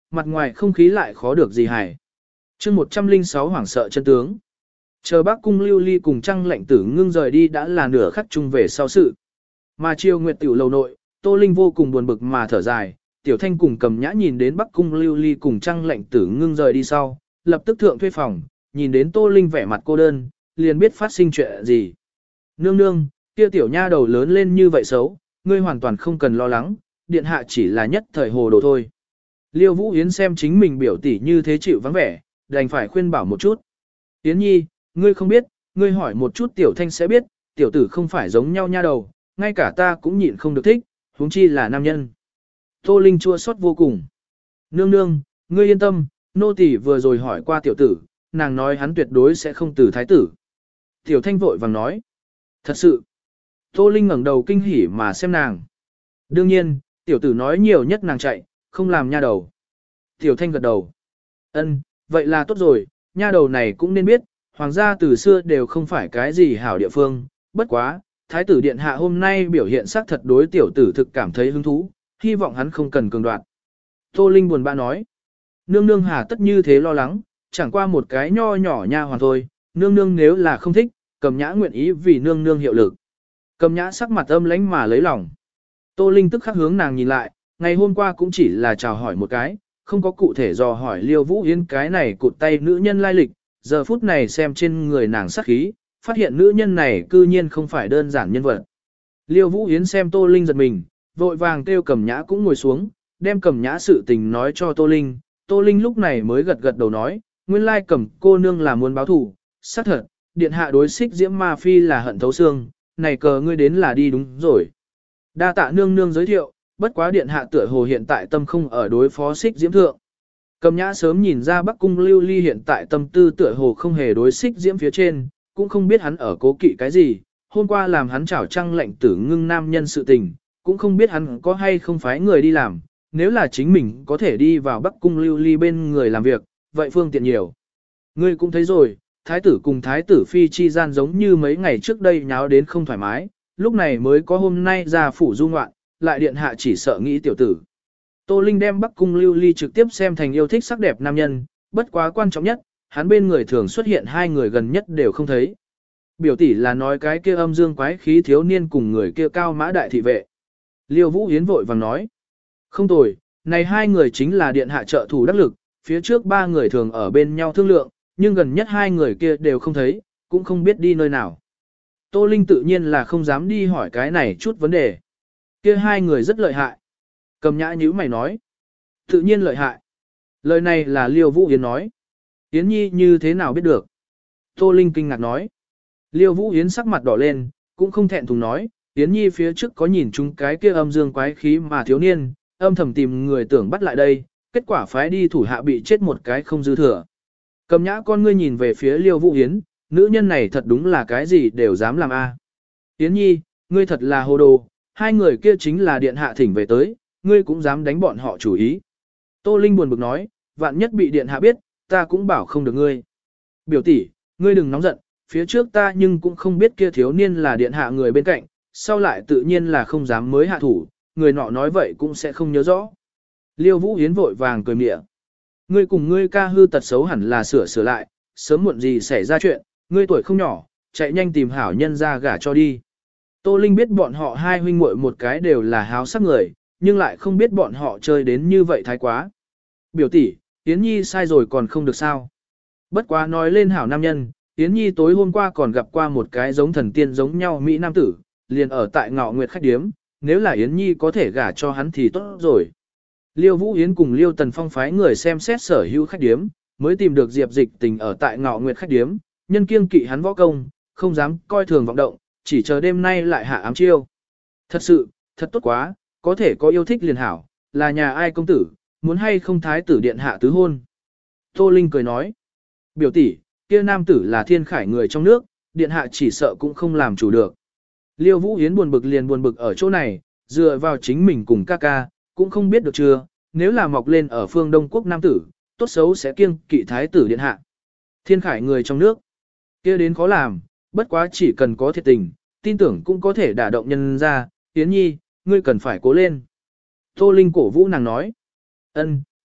mặt ngoài không khí lại khó được gì hài. chương 106 hoảng sợ chân tướng. Chờ bác cung lưu ly cùng Trăng Lệnh Tử Ngưng rời đi đã là nửa khắc chung về sau sự. Mà chiều nguyệt tiểu lầu nội, Tô Linh vô cùng buồn bực mà thở dài, Tiểu Thanh cùng Cầm Nhã nhìn đến Bắc Cung Lưu Ly cùng Trăng Lệnh Tử Ngưng rời đi sau, lập tức thượng thuê phòng, nhìn đến Tô Linh vẻ mặt cô đơn, liền biết phát sinh chuyện gì. Nương nương, kia tiểu nha đầu lớn lên như vậy xấu, ngươi hoàn toàn không cần lo lắng, điện hạ chỉ là nhất thời hồ đồ thôi. Liêu Vũ Yến xem chính mình biểu tỷ như thế chịu vắng vẻ, đành phải khuyên bảo một chút. Yến nhi, ngươi không biết, ngươi hỏi một chút Tiểu Thanh sẽ biết, tiểu tử không phải giống nhau nha đầu, ngay cả ta cũng nhịn không được thích, huống chi là nam nhân. Tô Linh chua xót vô cùng. Nương nương, ngươi yên tâm, nô tỳ vừa rồi hỏi qua tiểu tử, nàng nói hắn tuyệt đối sẽ không từ thái tử. Tiểu Thanh vội vàng nói. Thật sự. Tô Linh ngẩng đầu kinh hỉ mà xem nàng. Đương nhiên, tiểu tử nói nhiều nhất nàng chạy, không làm nha đầu. Tiểu Thanh gật đầu. Ân, vậy là tốt rồi, nha đầu này cũng nên biết, hoàng gia từ xưa đều không phải cái gì hảo địa phương, bất quá, thái tử điện hạ hôm nay biểu hiện sắc thật đối tiểu tử thực cảm thấy hứng thú, hy vọng hắn không cần cường đoạt. Tô Linh buồn bã nói, nương nương hà tất như thế lo lắng, chẳng qua một cái nho nhỏ nha hoàn thôi, nương nương nếu là không thích, Cầm Nhã nguyện ý vì nương nương hiệu lực. Cầm Nhã sắc mặt âm lãnh mà lấy lòng. Tô Linh tức khắc hướng nàng nhìn lại, ngày hôm qua cũng chỉ là chào hỏi một cái, không có cụ thể dò hỏi Liêu Vũ Yến cái này cụt tay nữ nhân lai lịch, giờ phút này xem trên người nàng sắc khí, phát hiện nữ nhân này cư nhiên không phải đơn giản nhân vật. Liêu Vũ Yến xem Tô Linh giật mình, vội vàng kêu Cầm Nhã cũng ngồi xuống, đem Cầm Nhã sự tình nói cho Tô Linh. Tô Linh lúc này mới gật gật đầu nói, nguyên lai Cầm cô nương là muốn báo thù, xác thật, điện hạ đối xích diễm ma phi là hận thấu xương, này cờ ngươi đến là đi đúng rồi. Đa tạ nương nương giới thiệu, bất quá điện hạ tựa hồ hiện tại tâm không ở đối phó xích diễm thượng. Cầm Nhã sớm nhìn ra Bắc Cung Lưu Ly hiện tại tâm tư tựa hồ không hề đối xích diễm phía trên, cũng không biết hắn ở cố kỵ cái gì, hôm qua làm hắn chảo Trăng Lệnh Tử Ngưng nam nhân sự tình, cũng không biết hắn có hay không phái người đi làm, nếu là chính mình có thể đi vào Bắc Cung Lưu Ly bên người làm việc, vậy phương tiện nhiều. Ngươi cũng thấy rồi, thái tử cùng thái tử phi chi gian giống như mấy ngày trước đây nháo đến không thoải mái, lúc này mới có hôm nay ra phủ du ngoạn, lại điện hạ chỉ sợ nghĩ tiểu tử. Tô Linh đem Bắc Cung Lưu Ly trực tiếp xem thành yêu thích sắc đẹp nam nhân, bất quá quan trọng nhất, hắn bên người thường xuất hiện hai người gần nhất đều không thấy. Biểu tỷ là nói cái kia âm dương quái khí thiếu niên cùng người kia cao mã đại thị vệ. Liêu Vũ Yến vội vàng nói, không tồi, này hai người chính là điện hạ trợ thủ đắc lực, phía trước ba người thường ở bên nhau thương lượng, nhưng gần nhất hai người kia đều không thấy, cũng không biết đi nơi nào. Tô Linh tự nhiên là không dám đi hỏi cái này chút vấn đề. Kia hai người rất lợi hại. Cầm Nhã nhíu mày nói. Tự nhiên lợi hại. Lời này là Liêu Vũ Yến nói. Yến Nhi như thế nào biết được? Tô Linh kinh ngạc nói. Liêu Vũ Yến sắc mặt đỏ lên, cũng không thẹn thùng nói. Yến Nhi phía trước có nhìn chúng cái kia âm dương quái khí mà thiếu niên, âm thầm tìm người tưởng bắt lại đây, kết quả phái đi thủ hạ bị chết một cái không dư thừa. Cầm Nhã con ngươi nhìn về phía Liêu Vũ Yến, nữ nhân này thật đúng là cái gì đều dám làm a. Yến Nhi, ngươi thật là hồ đồ, hai người kia chính là điện hạ thỉnh về tới, ngươi cũng dám đánh bọn họ chủ ý. Tô Linh buồn bực nói, vạn nhất bị điện hạ biết, ta cũng bảo không được ngươi. Biểu tỷ, ngươi đừng nóng giận, phía trước ta nhưng cũng không biết kia thiếu niên là điện hạ người bên cạnh, sau lại tự nhiên là không dám mới hạ thủ, người nọ nói vậy cũng sẽ không nhớ rõ. Liêu Vũ Yến vội vàng cười mỉa. Ngươi cùng ngươi ca hư tật xấu hẳn là sửa lại, sớm muộn gì xảy ra chuyện, ngươi tuổi không nhỏ, chạy nhanh tìm hảo nhân ra gả cho đi. Tô Linh biết bọn họ hai huynh muội một cái đều là háo sắc người, nhưng lại không biết bọn họ chơi đến như vậy thái quá. Biểu tỷ, Yến Nhi sai rồi còn không được sao. Bất quá nói lên hảo nam nhân, Yến Nhi tối hôm qua còn gặp qua một cái giống thần tiên giống nhau Mỹ nam tử, liền ở tại Ngọ Nguyệt khách điếm, nếu là Yến Nhi có thể gả cho hắn thì tốt rồi. Liêu Vũ Yến cùng Liêu Tần Phong phái người xem xét sở hữu khách điếm, mới tìm được Diệp Dịch Tình ở tại Ngọ Nguyệt khách điếm, nhân kiêng kỵ hắn võ công, không dám coi thường vọng động, chỉ chờ đêm nay lại hạ ám chiêu. Thật sự, thật tốt quá, có thể có yêu thích liền hảo, là nhà ai công tử, muốn hay không thái tử điện hạ tứ hôn. Tô Linh cười nói, biểu tỷ, kia nam tử là thiên khải người trong nước, điện hạ chỉ sợ cũng không làm chủ được. Liêu Vũ Yến buồn bực liền buồn bực ở chỗ này, dựa vào chính mình cùng ca ca, cũng không biết được chưa, nếu là mọc lên ở phương Đông Quốc nam tử, tốt xấu sẽ kiêng kỵ thái tử điện hạ. Thiên khải người trong nước, kia đến khó làm, bất quá chỉ cần có thiệt tình, tin tưởng cũng có thể đả động nhân ra, Yến Nhi, ngươi cần phải cố lên. Tô Linh cổ vũ nàng nói, ân,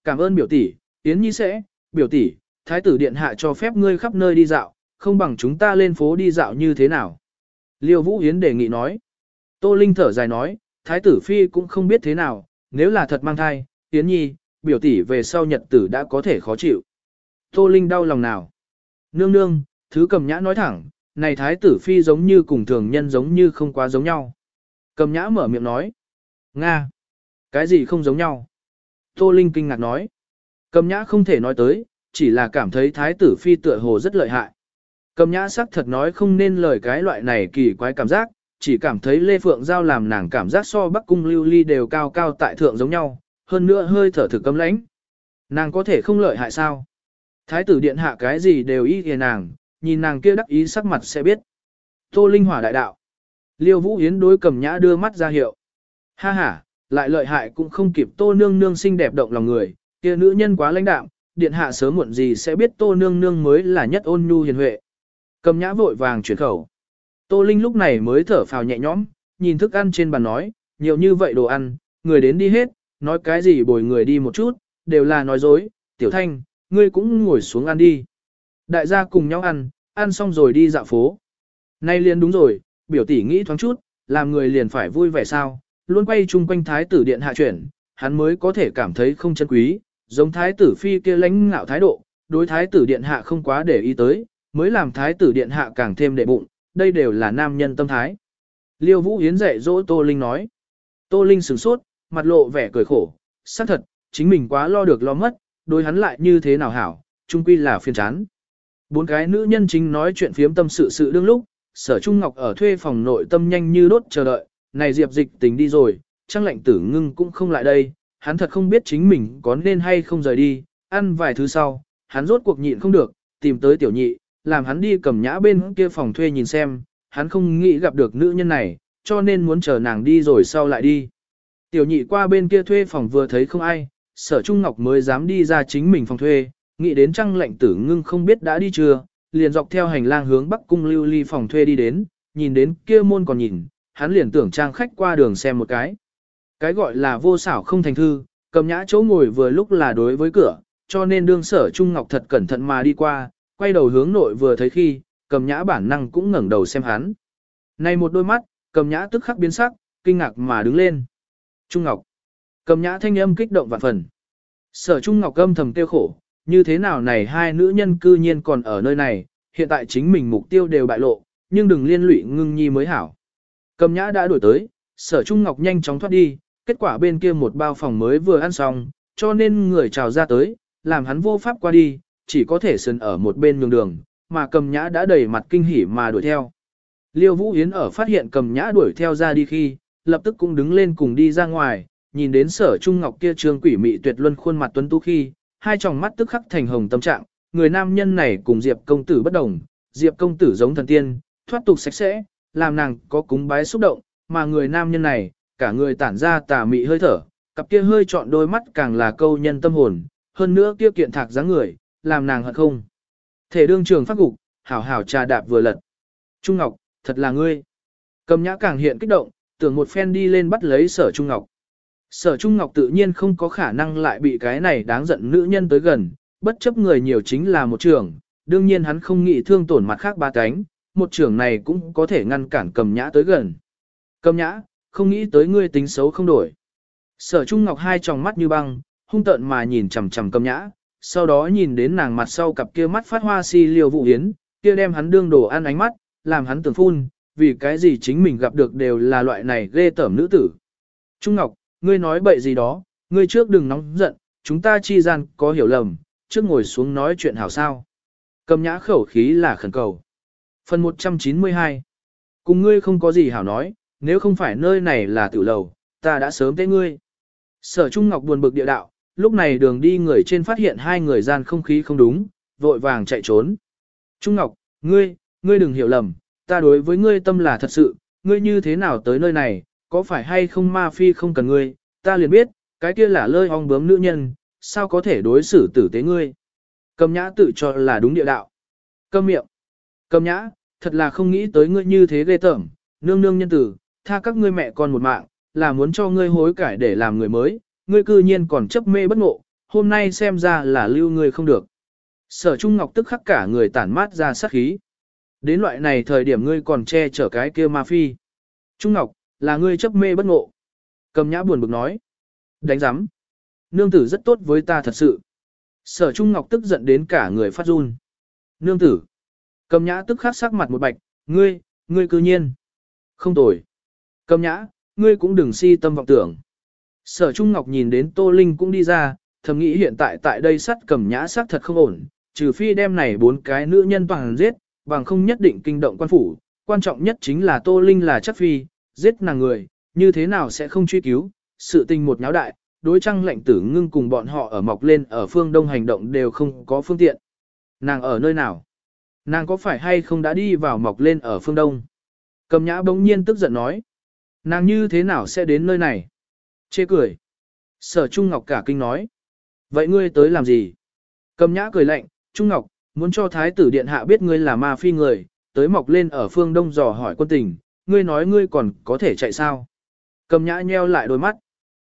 Cảm ơn biểu tỷ, Yến Nhi sẽ, biểu tỷ, thái tử điện hạ cho phép ngươi khắp nơi đi dạo, không bằng chúng ta lên phố đi dạo như thế nào. Liêu Vũ Yến đề nghị nói. Tô Linh thở dài nói, thái tử phi cũng không biết thế nào, nếu là thật mang thai, Yến Nhi, biểu tỷ về sau nhật tử đã có thể khó chịu. Tô Linh đau lòng nào. Nương nương, thứ Cầm Nhã nói thẳng, này thái tử phi giống như cùng thường nhân giống như không quá giống nhau. Cầm Nhã mở miệng nói. Nga. Cái gì không giống nhau? Tô Linh kinh ngạc nói. Cầm Nhã không thể nói tới, chỉ là cảm thấy thái tử phi tựa hồ rất lợi hại. Cầm Nhã sắc thật nói không nên lời cái loại này kỳ quái cảm giác, chỉ cảm thấy Lê Phượng Giao làm nàng cảm giác so Bắc Cung Lưu Ly đều cao cao tại thượng giống nhau, hơn nữa hơi thở thực cấm lãnh. Nàng có thể không lợi hại sao? Thái tử điện hạ cái gì đều ý kìa nàng, nhìn nàng kia đắc ý sắc mặt sẽ biết. Tô Linh hỏa đại đạo. Liêu Vũ Yến đối Cầm Nhã đưa mắt ra hiệu. Ha ha, lại lợi hại cũng không kịp Tô nương nương xinh đẹp động lòng người, kia nữ nhân quá lãnh đạm, điện hạ sớm muộn gì sẽ biết Tô nương nương mới là nhất ôn nhu hiền huệ. Cầm Nhã vội vàng chuyển khẩu. Tô Linh lúc này mới thở phào nhẹ nhõm, nhìn thức ăn trên bàn nói, nhiều như vậy đồ ăn, người đến đi hết, nói cái gì bồi người đi một chút, đều là nói dối, Tiểu Thanh, ngươi cũng ngồi xuống ăn đi. Đại gia cùng nhau ăn, ăn xong rồi đi dạo phố. Nay liền đúng rồi, biểu tỷ nghĩ thoáng chút, làm người liền phải vui vẻ sao, luôn quay chung quanh thái tử điện hạ chuyển, hắn mới có thể cảm thấy không chân quý, giống thái tử phi kia lãnh ngạo thái độ, đối thái tử điện hạ không quá để ý tới, mới làm thái tử điện hạ càng thêm đệ bụng, đây đều là nam nhân tâm thái. Liêu Vũ Yến dạy dỗ Tô Linh nói. Tô Linh sửng sốt, mặt lộ vẻ cười khổ, xác thật, chính mình quá lo được lo mất, đối hắn lại như thế nào hảo, chung quy là phiền chán. Bốn cái nữ nhân chính nói chuyện phiếm tâm sự đương lúc, Sở Trung Ngọc ở thuê phòng nội tâm nhanh như đốt chờ đợi, này Diệp Dịch Tình đi rồi, Trang Lệnh Tử Ngưng cũng không lại đây, hắn thật không biết chính mình có nên hay không rời đi, ăn vài thứ sau, hắn rốt cuộc nhịn không được, tìm tới Tiểu Nhị, làm hắn đi Cầm Nhã bên kia phòng thuê nhìn xem, hắn không nghĩ gặp được nữ nhân này, cho nên muốn chờ nàng đi rồi sau lại đi. Tiểu Nhị qua bên kia thuê phòng vừa thấy không ai, Sở Trung Ngọc mới dám đi ra chính mình phòng thuê, nghĩ đến Trang Lệnh Tử Ngưng không biết đã đi chưa, liền dọc theo hành lang hướng Bắc Cung Lưu Ly phòng thuê đi đến, nhìn đến kia môn còn nhìn, hắn liền tưởng Trang khách qua đường xem một cái. Cái gọi là vô xảo không thành thư, Cầm Nhã chỗ ngồi vừa lúc là đối với cửa, cho nên đương Sở Trung Ngọc thật cẩn thận mà đi qua, quay đầu hướng nội vừa thấy khi, Cầm Nhã bản năng cũng ngẩng đầu xem hắn. Này một đôi mắt, Cầm Nhã tức khắc biến sắc, kinh ngạc mà đứng lên. Trung Ngọc. Cầm Nhã thanh âm kích động vạn phần. Sở Trung Ngọc âm thầm tiêu khổ, như thế nào này hai nữ nhân cư nhiên còn ở nơi này, hiện tại chính mình mục tiêu đều bại lộ, nhưng đừng liên lụy Ngưng Nhi mới hảo. Cầm Nhã đã đuổi tới, Sở Trung Ngọc nhanh chóng thoát đi, kết quả bên kia một bao phòng mới vừa ăn xong, cho nên người trào ra tới, làm hắn vô pháp qua đi, chỉ có thể sườn ở một bên nhường đường, mà Cầm Nhã đã đầy mặt kinh hỉ mà đuổi theo. Liêu Vũ Yến ở phát hiện Cầm Nhã đuổi theo ra đi khi, lập tức cũng đứng lên cùng đi ra ngoài, nhìn đến Sở Trung Ngọc kia trương quỷ mị tuyệt luân khuôn mặt tuấn tú khi, hai tròng mắt tức khắc thành hồng tâm trạng, người nam nhân này cùng Diệp công tử bất đồng, Diệp công tử giống thần tiên, thoát tục sạch sẽ, làm nàng có cúng bái xúc động, mà người nam nhân này, cả người tản ra tà mị hơi thở, cặp kia hơi trọn đôi mắt càng là câu nhân tâm hồn, hơn nữa kia kiện thạc dáng người, làm nàng hận không. Thể đương trường phát gục, hảo hảo trà đạp vừa lật. Trung Ngọc, thật là ngươi. Cầm Nhã càng hiện kích động, tưởng một phen đi lên bắt lấy Sở Trung Ngọc. Sở Trung Ngọc tự nhiên không có khả năng lại bị cái này đáng giận nữ nhân tới gần, bất chấp người nhiều chính là một trưởng, đương nhiên hắn không nghĩ thương tổn mặt khác ba cánh, một trưởng này cũng có thể ngăn cản Cầm Nhã tới gần. Cầm Nhã, không nghĩ tới ngươi tính xấu không đổi. Sở Trung Ngọc hai tròng mắt như băng, hung tợn mà nhìn chằm chằm Cầm Nhã, sau đó nhìn đến nàng mặt sau cặp kia mắt phát hoa si Liêu Vũ Yến, kia đem hắn đương đồ ăn ánh mắt, làm hắn tưởng phun, vì cái gì chính mình gặp được đều là loại này ghê tởm nữ tử. Trung Ngọc, ngươi nói bậy gì đó, ngươi trước đừng nóng giận, chúng ta chi gian có hiểu lầm, trước ngồi xuống nói chuyện hảo sao. Cầm Nhã khẩu khí là khẩn cầu. Phần 192. Cùng ngươi không có gì hảo nói, nếu không phải nơi này là tiểu lầu, ta đã sớm tới ngươi. Sở Trung Ngọc buồn bực địa đạo, lúc này đường đi người trên phát hiện hai người gian không khí không đúng, vội vàng chạy trốn. Trung Ngọc, ngươi đừng hiểu lầm, ta đối với ngươi tâm là thật sự, ngươi như thế nào tới nơi này, có phải hay không ma phi không cần ngươi, ta liền biết, cái kia là lơi ong bướm nữ nhân, sao có thể đối xử tử tế ngươi. Cầm Nhã tự cho là đúng địa đạo. Câm miệng. Cầm Nhã, thật là không nghĩ tới ngươi như thế ghê tởm, nương nương nhân tử, tha các ngươi mẹ con một mạng, là muốn cho ngươi hối cải để làm người mới, ngươi cư nhiên còn chấp mê bất ngộ, hôm nay xem ra là lưu người không được. Sở Trung Ngọc tức khắc cả người tản mát ra sát khí. Đến loại này thời điểm ngươi còn che chở cái kia ma phi. Trung Ngọc, là ngươi chấp mê bất ngộ. Cầm Nhã buồn bực nói. Đánh giám. Nương tử rất tốt với ta thật sự. Sở Trung Ngọc tức giận đến cả người phát run. Nương tử. Cầm Nhã tức khắc sắc mặt một bạch, ngươi cư nhiên. Không tồi. Cầm Nhã, ngươi cũng đừng si tâm vọng tưởng. Sở Trung Ngọc nhìn đến Tô Linh cũng đi ra, thầm nghĩ hiện tại tại đây sắt Cầm Nhã xác thật không ổn, trừ phi đem này 4 cái nữ nhân toàn giết, bằng không nhất định kinh động quan phủ. Quan trọng nhất chính là Tô Linh là chắc phi, giết nàng người, như thế nào sẽ không truy cứu, sự tình một nháo đại, đối Trăng Lệnh Tử Ngưng cùng bọn họ ở mọc lên ở phương Đông hành động đều không có phương tiện. Nàng ở nơi nào? Nàng có phải hay không đã đi vào mọc lên ở phương Đông? Cầm Nhã bỗng nhiên tức giận nói. Nàng như thế nào sẽ đến nơi này? Chê cười. Sở Trung Ngọc cả kinh nói. Vậy ngươi tới làm gì? Cầm Nhã cười lạnh, Trung Ngọc, muốn cho Thái tử Điện Hạ biết ngươi là ma phi người, tới mọc lên ở phương Đông dò hỏi quân tình, ngươi nói ngươi còn có thể chạy sao? Cầm Nhã nheo lại đôi mắt.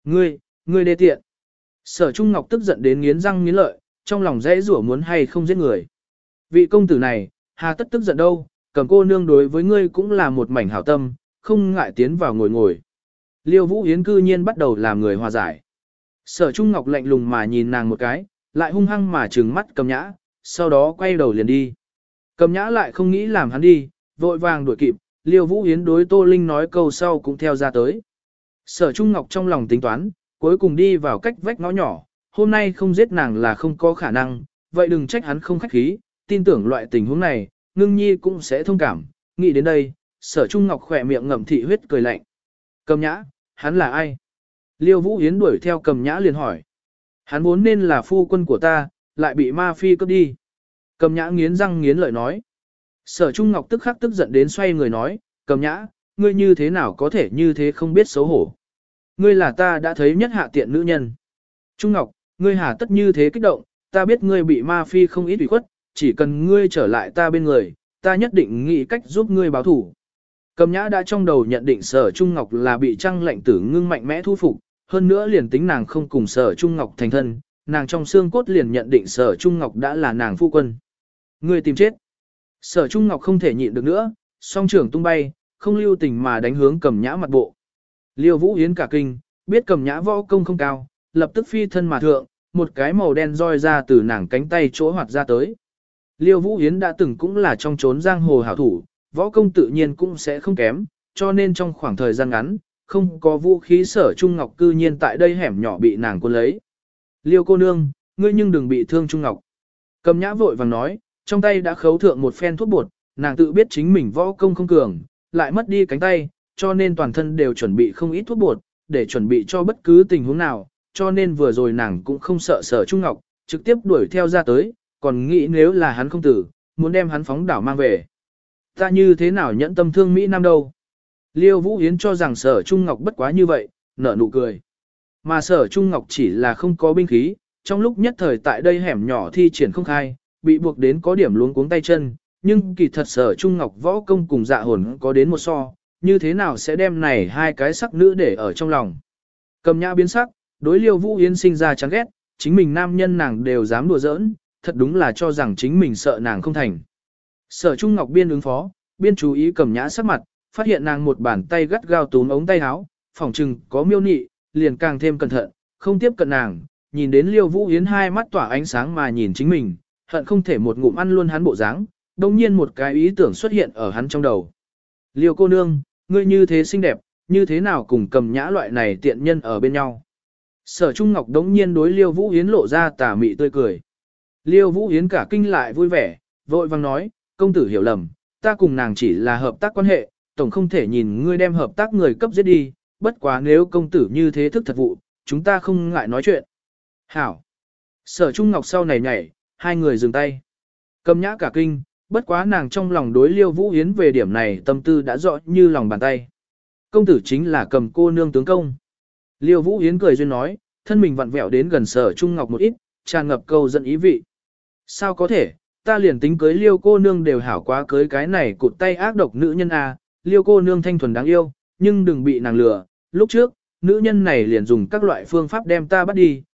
Ngươi đê tiện. Sở Trung Ngọc tức giận đến nghiến răng nghiến lợi, trong lòng dễ rủa muốn hay không giết người. Vị công tử này, hà tất tức giận đâu, Cầm cô nương đối với ngươi cũng là một mảnh hảo tâm, không ngại tiến vào ngồi. Liêu Vũ Yến cư nhiên bắt đầu làm người hòa giải. Sở Trung Ngọc lạnh lùng mà nhìn nàng một cái, lại hung hăng mà trừng mắt Cầm Nhã, sau đó quay đầu liền đi. Cầm Nhã lại không nghĩ làm hắn đi, vội vàng đuổi kịp, Liêu Vũ Yến đối Tô Linh nói câu sau cũng theo ra tới. Sở Trung Ngọc trong lòng tính toán, cuối cùng đi vào cách vách ngõ nhỏ, hôm nay không giết nàng là không có khả năng, vậy đừng trách hắn không khách khí, tin tưởng loại tình huống này, Ngưng Nhi cũng sẽ thông cảm. Nghĩ đến đây, Sở Trung Ngọc khỏe miệng ngậm thị huyết cười lạnh. Cầm Nhã, hắn là ai? Liêu Vũ Yến đuổi theo Cầm Nhã liền hỏi. Hắn vốn nên là phu quân của ta, lại bị ma phi cướp đi. Cầm Nhã nghiến răng nghiến lợi nói. Sở Trung Ngọc tức khắc tức giận đến xoay người nói, Cầm Nhã, ngươi như thế nào có thể như thế không biết xấu hổ. Ngươi là ta đã thấy nhất hạ tiện nữ nhân. Trung Ngọc, ngươi hà tất như thế kích động, ta biết ngươi bị ma phi không ít ủy khuất, chỉ cần ngươi trở lại ta bên người, ta nhất định nghĩ cách giúp ngươi báo thủ. Cầm Nhã đã trong đầu nhận định Sở Trung Ngọc là bị Trăng Lệnh Tử Ngưng mạnh mẽ thu phục, hơn nữa liền tính nàng không cùng Sở Trung Ngọc thành thân, nàng trong xương cốt liền nhận định Sở Trung Ngọc đã là nàng phu quân. Ngươi tìm chết. Sở Trung Ngọc không thể nhịn được nữa, song trưởng tung bay, không lưu tình mà đánh hướng Cầm Nhã mặt bộ. Liêu Vũ Yến cả kinh, biết Cầm Nhã võ công không cao, lập tức phi thân mà thượng, một cái màu đen roi ra từ nàng cánh tay chỗ hoạt ra tới. Liêu Vũ Yến đã từng cũng là trong chốn giang hồ hảo thủ, võ công tự nhiên cũng sẽ không kém, cho nên trong khoảng thời gian ngắn, không có vũ khí Sở Trung Ngọc cư nhiên tại đây hẻm nhỏ bị nàng cuốn lấy. Liêu cô nương, ngươi nhưng đừng bị thương Trung Ngọc. Cầm Nhã vội vàng nói, trong tay đã khấu thượng một phen thuốc bột, nàng tự biết chính mình võ công không cường, lại mất đi cánh tay, cho nên toàn thân đều chuẩn bị không ít thuốc bột, để chuẩn bị cho bất cứ tình huống nào, cho nên vừa rồi nàng cũng không sợ Sở Trung Ngọc, trực tiếp đuổi theo ra tới, còn nghĩ nếu là hắn không tử, muốn đem hắn phóng đảo mang về. Ta như thế nào nhẫn tâm thương Mỹ Nam đâu? Liêu Vũ Yến cho rằng Sở Trung Ngọc bất quá như vậy, nở nụ cười. Mà Sở Trung Ngọc chỉ là không có binh khí, trong lúc nhất thời tại đây hẻm nhỏ thi triển không khai, bị buộc đến có điểm luống cuống tay chân, nhưng kỳ thật Sở Trung Ngọc võ công cùng dạ hồn có đến một so, như thế nào sẽ đem này hai cái sắc nữ để ở trong lòng. Cầm Nhã biến sắc, đối Liêu Vũ Yến sinh ra chán ghét, chính mình nam nhân nàng đều dám đùa giỡn, thật đúng là cho rằng chính mình sợ nàng không thành. Sở Trung Ngọc biên ứng phó, biên chú ý Cầm Nhã sắc mặt, phát hiện nàng một bàn tay gắt gao túm ống tay áo, phỏng chừng có miêu nị, liền càng thêm cẩn thận, không tiếp cận nàng, nhìn đến Liêu Vũ Yến hai mắt tỏa ánh sáng mà nhìn chính mình, hận không thể một ngụm ăn luôn hắn bộ dáng, đồng nhiên một cái ý tưởng xuất hiện ở hắn trong đầu. Liêu cô nương, ngươi như thế xinh đẹp, như thế nào cùng Cầm Nhã loại này tiện nhân ở bên nhau. Sở Trung Ngọc đống nhiên đối Liêu Vũ Yến lộ ra tà mị tươi cười. Liêu Vũ Yến cả kinh lại vui vẻ, vội vàng nói, công tử hiểu lầm, ta cùng nàng chỉ là hợp tác quan hệ, tổng không thể nhìn ngươi đem hợp tác người cấp giết đi, bất quá nếu công tử như thế thức thật vụ, chúng ta không ngại nói chuyện. Hảo. Sở Trung Ngọc sau này nhảy, hai người dừng tay. Cầm Nhã cả kinh, bất quá nàng trong lòng đối Liêu Vũ Yến về điểm này tâm tư đã rõ như lòng bàn tay. Công tử chính là Cầm cô nương tướng công. Liêu Vũ Yến cười duyên nói, thân mình vặn vẹo đến gần Sở Trung Ngọc một ít, tràn ngập câu giận ý vị. Sao có thể, ta liền tính cưới Liêu cô nương đều hảo quá cưới cái này cụt tay ác độc nữ nhân à, Liêu cô nương thanh thuần đáng yêu, nhưng đừng bị nàng lừa. Lúc trước, nữ nhân này liền dùng các loại phương pháp đem ta bắt đi,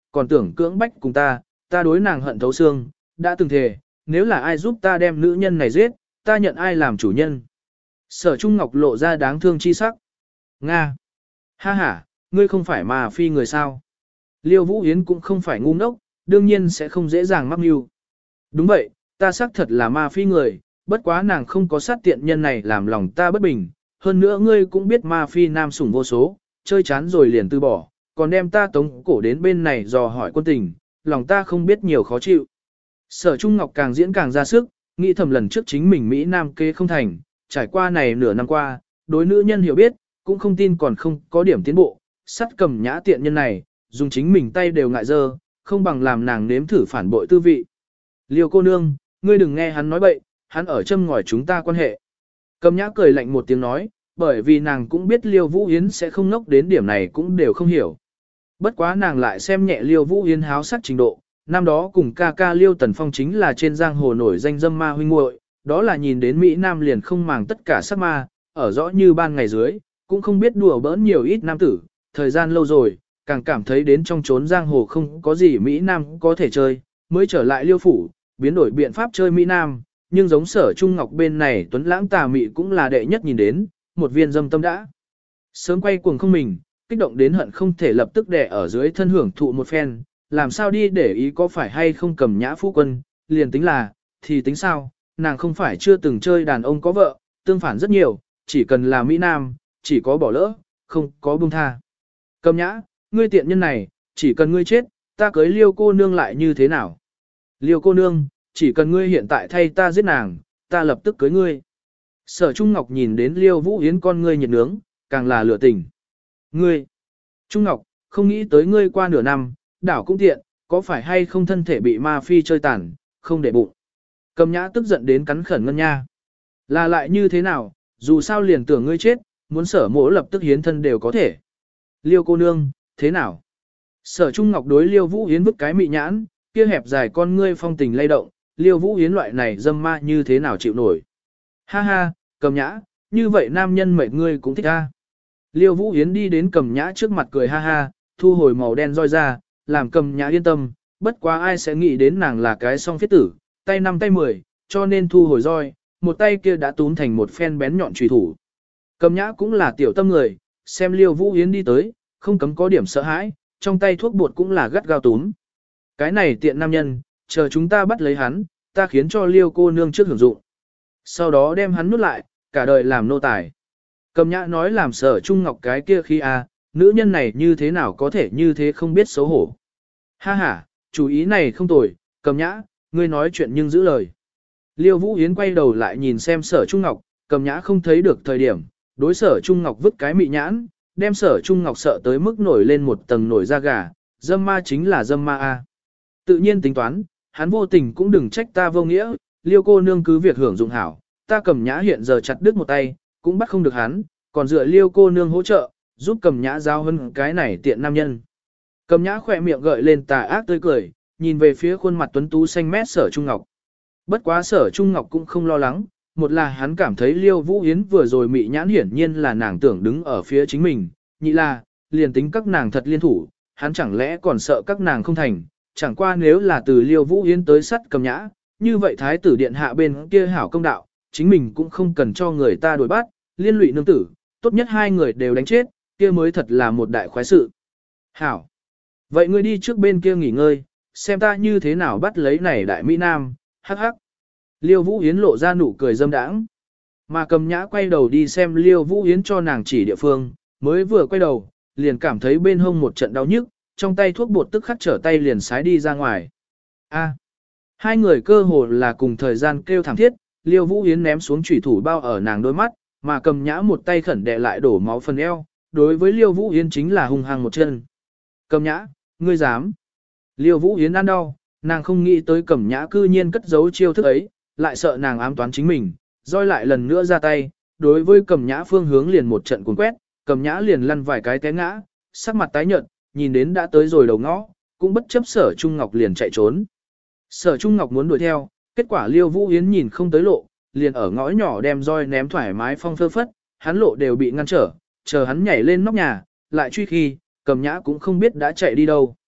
còn tưởng cưỡng bách cùng ta đối nàng hận thấu xương, đã từng thề, nếu là ai giúp ta đem nữ nhân này giết, ta nhận ai làm chủ nhân. Sở Trung Ngọc lộ ra đáng thương chi sắc. Nga! Ha ha, ngươi không phải mà phi người sao? Liêu Vũ Yến cũng không phải ngu ngốc, đương nhiên sẽ không dễ dàng mắc mưu. Đúng vậy, ta xác thật là ma phi người, bất quá nàng không có sát tiện nhân này làm lòng ta bất bình. Hơn nữa ngươi cũng biết ma phi nam sủng vô số, chơi chán rồi liền từ bỏ, còn đem ta tống cổ đến bên này dò hỏi quân tình, lòng ta không biết nhiều khó chịu. Sở Trung Ngọc càng diễn càng ra sức, nghĩ thầm lần trước chính mình Mỹ Nam kê không thành, trải qua này nửa năm qua, đối nữ nhân hiểu biết, cũng không tin còn không có điểm tiến bộ, sắt cầm nhã tiện nhân này, dùng chính mình tay đều ngại dơ, không bằng làm nàng nếm thử phản bội tư vị. Liêu cô nương, ngươi đừng nghe hắn nói bậy, hắn ở châm ngòi chúng ta quan hệ. Cầm nhã cười lạnh một tiếng nói, bởi vì nàng cũng biết Liêu Vũ Yến sẽ không ngốc đến điểm này cũng đều không hiểu. Bất quá nàng lại xem nhẹ Liêu Vũ Yến háo sắc trình độ, năm đó cùng ca ca Liêu Tần Phong chính là trên giang hồ nổi danh dâm ma huynh muội, đó là nhìn đến Mỹ Nam liền không màng tất cả sắc ma, ở rõ như ban ngày dưới, cũng không biết đùa bỡn nhiều ít nam tử, thời gian lâu rồi, càng cảm thấy đến trong chốn giang hồ không có gì Mỹ Nam có thể chơi, mới trở lại Liêu phủ, biến đổi biện pháp chơi Mỹ Nam, nhưng giống Sở Trung Ngọc bên này Tuấn Lãng tà mị cũng là đệ nhất nhìn đến, một viên dâm tâm đã. Sớm quay cuồng không mình, kích động đến hận không thể lập tức đè ở dưới thân hưởng thụ một phen, làm sao đi để ý có phải hay không Cầm Nhã phu quân, liền tính là, thì tính sao, nàng không phải chưa từng chơi đàn ông có vợ, tương phản rất nhiều, chỉ cần là Mỹ Nam, chỉ có bỏ lỡ, không có buông tha. Cầm Nhã, ngươi tiện nhân này, chỉ cần ngươi chết, ta cưới Liêu cô nương lại như thế nào? Liêu cô nương, chỉ cần ngươi hiện tại thay ta giết nàng, ta lập tức cưới ngươi. Sở Trung Ngọc nhìn đến Liêu Vũ Yến con ngươi nhiệt nướng, càng là lửa tình. Ngươi, Trung Ngọc, không nghĩ tới ngươi qua nửa năm, đảo cũng tiện, có phải hay không thân thể bị ma phi chơi tàn, không để bụng. Cầm Nhã tức giận đến cắn khẩn ngân nha. Là lại như thế nào, dù sao liền tưởng ngươi chết, muốn Sở mỗ lập tức hiến thân đều có thể. Liêu cô nương, thế nào? Sở Trung Ngọc đối Liêu Vũ Yến vứt cái mị nhãn, kia hẹp dài con ngươi phong tình lay động, Liêu Vũ Yến loại này dâm ma như thế nào chịu nổi. Ha ha, Cầm Nhã, như vậy nam nhân mệt ngươi cũng thích ha. Liêu Vũ Yến đi đến Cầm Nhã trước mặt cười ha ha, thu hồi màu đen roi ra, làm Cầm Nhã yên tâm, bất quá ai sẽ nghĩ đến nàng là cái song phiết tử, tay 5 tay 10, cho nên thu hồi roi, một tay kia đã túm thành một phen bén nhọn chùy thủ. Cầm Nhã cũng là tiểu tâm người, xem Liêu Vũ Yến đi tới, không cấm có điểm sợ hãi, trong tay thuốc bột cũng là gắt gao túm. Cái này tiện nam nhân, chờ chúng ta bắt lấy hắn, ta khiến cho Liêu cô nương trước hưởng dụng. Sau đó đem hắn nuốt lại, cả đời làm nô tài. Cầm Nhã nói làm Sở Trung Ngọc cái kia khi nữ nhân này như thế nào có thể như thế không biết xấu hổ. Ha ha, chủ ý này không tồi, Cầm Nhã, ngươi nói chuyện nhưng giữ lời. Liêu Vũ Yến quay đầu lại nhìn xem Sở Trung Ngọc, Cầm Nhã không thấy được thời điểm, đối Sở Trung Ngọc vứt cái mị nhãn, đem Sở Trung Ngọc sợ tới mức nổi lên một tầng nổi da gà, dâm ma chính là dâm ma a. Tự nhiên tính toán, hắn vô tình cũng đừng trách ta vô nghĩa, Liêu cô nương cứ việc hưởng dụng hảo, ta Cầm Nhã hiện giờ chặt đứt một tay, cũng bắt không được hắn, còn dựa Liêu cô nương hỗ trợ, giúp Cầm Nhã giao hơn cái này tiện nam nhân. Cầm Nhã khỏe miệng gợi lên tà ác tươi cười, nhìn về phía khuôn mặt tuấn tú xanh mét Sở Trung Ngọc. Bất quá Sở Trung Ngọc cũng không lo lắng, một là hắn cảm thấy Liêu Vũ Yến vừa rồi mị nhãn hiển nhiên là nàng tưởng đứng ở phía chính mình, nhị là, liền tính các nàng thật liên thủ, hắn chẳng lẽ còn sợ các nàng không thành, chẳng qua nếu là từ Liêu Vũ Yến tới sắt Cầm Nhã, như vậy thái tử điện hạ bên kia hảo công đạo, chính mình cũng không cần cho người ta đuổi bắt, liên lụy nương tử, tốt nhất hai người đều đánh chết, kia mới thật là một đại khoái sự. Hảo! Vậy ngươi đi trước bên kia nghỉ ngơi, xem ta như thế nào bắt lấy này đại Mỹ Nam, hắc hắc. Liêu Vũ Yến lộ ra nụ cười dâm đãng. Mà Cầm Nhã quay đầu đi xem Liêu Vũ Yến cho nàng chỉ địa phương, mới vừa quay đầu, liền cảm thấy bên hông một trận đau nhức, trong tay thuốc bột tức khắc trở tay liền sái đi ra ngoài. A. Hai người cơ hồ là cùng thời gian kêu thảm thiết, Liêu Vũ Yến ném xuống chủy thủ bao ở nàng đôi mắt, mà Cầm Nhã một tay khẩn đè lại đổ máu phần eo, đối với Liêu Vũ Yến chính là hung hăng một chân. Cầm Nhã, ngươi dám. Liêu Vũ Yến ăn đau, nàng không nghĩ tới Cầm Nhã cư nhiên cất giấu chiêu thức ấy, lại sợ nàng ám toán chính mình, roi lại lần nữa ra tay, đối với Cầm Nhã phương hướng liền một trận cuốn quét, Cầm Nhã liền lăn vài cái té ngã, sắc mặt tái nhợt, nhìn đến đã tới rồi đầu ngõ, cũng bất chấp Sở Trung Ngọc liền chạy trốn. Sở Trung Ngọc muốn đuổi theo, kết quả Liêu Vũ Yến nhìn không tới lộ, liền ở ngõ nhỏ đem roi ném thoải mái phong phơ phất, hắn lộ đều bị ngăn trở, chờ hắn nhảy lên nóc nhà, lại truy khi, Cầm Nhã cũng không biết đã chạy đi đâu.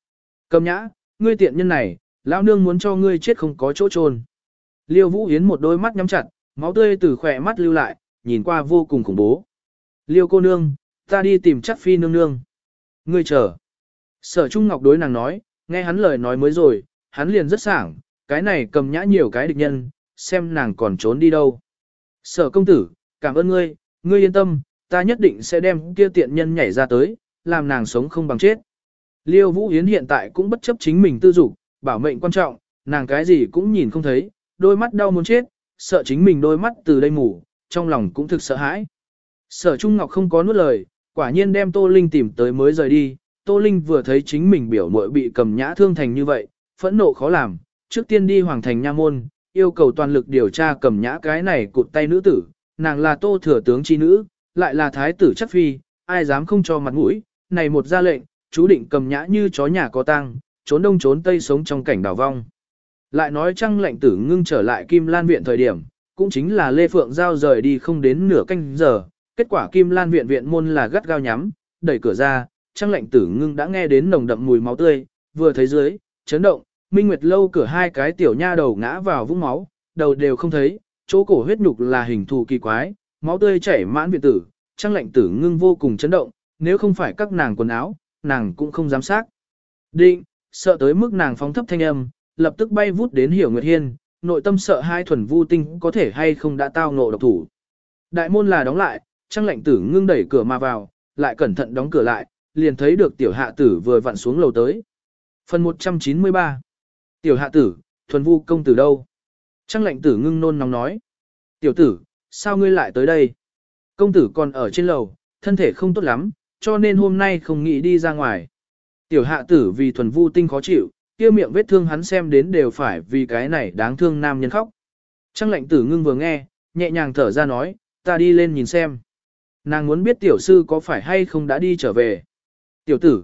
Cầm nhã, ngươi tiện nhân này, lão nương muốn cho ngươi chết không có chỗ chôn. Liêu Vũ Yến một đôi mắt nhắm chặt, máu tươi từ khỏe mắt lưu lại, nhìn qua vô cùng khủng bố. Liêu cô nương, ta đi tìm chắc phi nương nương. Ngươi chờ. Sở Trung Ngọc đối nàng nói, nghe hắn lời nói mới rồi, hắn liền rất sảng, cái này cầm nhã nhiều cái địch nhân, xem nàng còn trốn đi đâu. Sở công tử, cảm ơn ngươi, ngươi yên tâm, ta nhất định sẽ đem kia tiện nhân nhảy ra tới, làm nàng sống không bằng chết. Liêu Vũ Yến hiện tại cũng bất chấp chính mình tư dục, bảo mệnh quan trọng, nàng cái gì cũng nhìn không thấy, đôi mắt đau muốn chết, sợ chính mình đôi mắt từ đây mù, trong lòng cũng thực sợ hãi. Sở Trung Ngọc không có nuốt lời, quả nhiên đem Tô Linh tìm tới mới rời đi. Tô Linh vừa thấy chính mình biểu muội bị cầm nhã thương thành như vậy, phẫn nộ khó làm, trước tiên đi hoàng thành nha môn, yêu cầu toàn lực điều tra cầm nhã cái này cụt tay nữ tử, nàng là Tô thừa tướng chi nữ, lại là thái tử chắc phi, ai dám không cho mặt mũi, này một ra lệnh, chú định cầm nhã như chó nhà có tang, trốn đông trốn tây sống trong cảnh đảo vong. Lại nói Trăng Lệnh Tử Ngưng trở lại Kim Lan viện thời điểm, cũng chính là Lê Phượng Giao rời đi không đến nửa canh giờ, kết quả Kim Lan viện viện môn là gắt gao nhắm, đẩy cửa ra, Trăng Lệnh Tử Ngưng đã nghe đến nồng đậm mùi máu tươi, vừa thấy dưới, chấn động, Minh Nguyệt lâu cửa hai cái tiểu nha đầu ngã vào vũng máu, đầu đều không thấy, chỗ cổ huyết nhục là hình thù kỳ quái, máu tươi chảy mãn viện tử, Trăng Lệnh Tử Ngưng vô cùng chấn động, nếu không phải các nàng quần áo, nàng cũng không dám xác định, sợ tới mức nàng phóng thấp thanh âm, lập tức bay vút đến Hiểu Nguyệt Hiên, nội tâm sợ hai Thuần Vu Tinh có thể hay không đã tao ngộ độc thủ. Đại môn là đóng lại, Trăng Lệnh Tử Ngưng đẩy cửa mà vào, lại cẩn thận đóng cửa lại, liền thấy được tiểu hạ tử vừa vặn xuống lầu tới. Phần 193. Tiểu hạ tử, Thuần Vu công tử đâu? Trăng Lệnh Tử Ngưng nôn nóng nói. Tiểu tử, sao ngươi lại tới đây? Công tử còn ở trên lầu, thân thể không tốt lắm, cho nên hôm nay không nghĩ đi ra ngoài. Tiểu hạ tử vì Thuần Vu Tinh khó chịu, kia miệng vết thương hắn xem đến đều phải vì cái này đáng thương nam nhân khóc. Trăng Lệnh Tử Ngưng vừa nghe, nhẹ nhàng thở ra nói, ta đi lên nhìn xem. Nàng muốn biết tiểu sư có phải hay không đã đi trở về. Tiểu tử,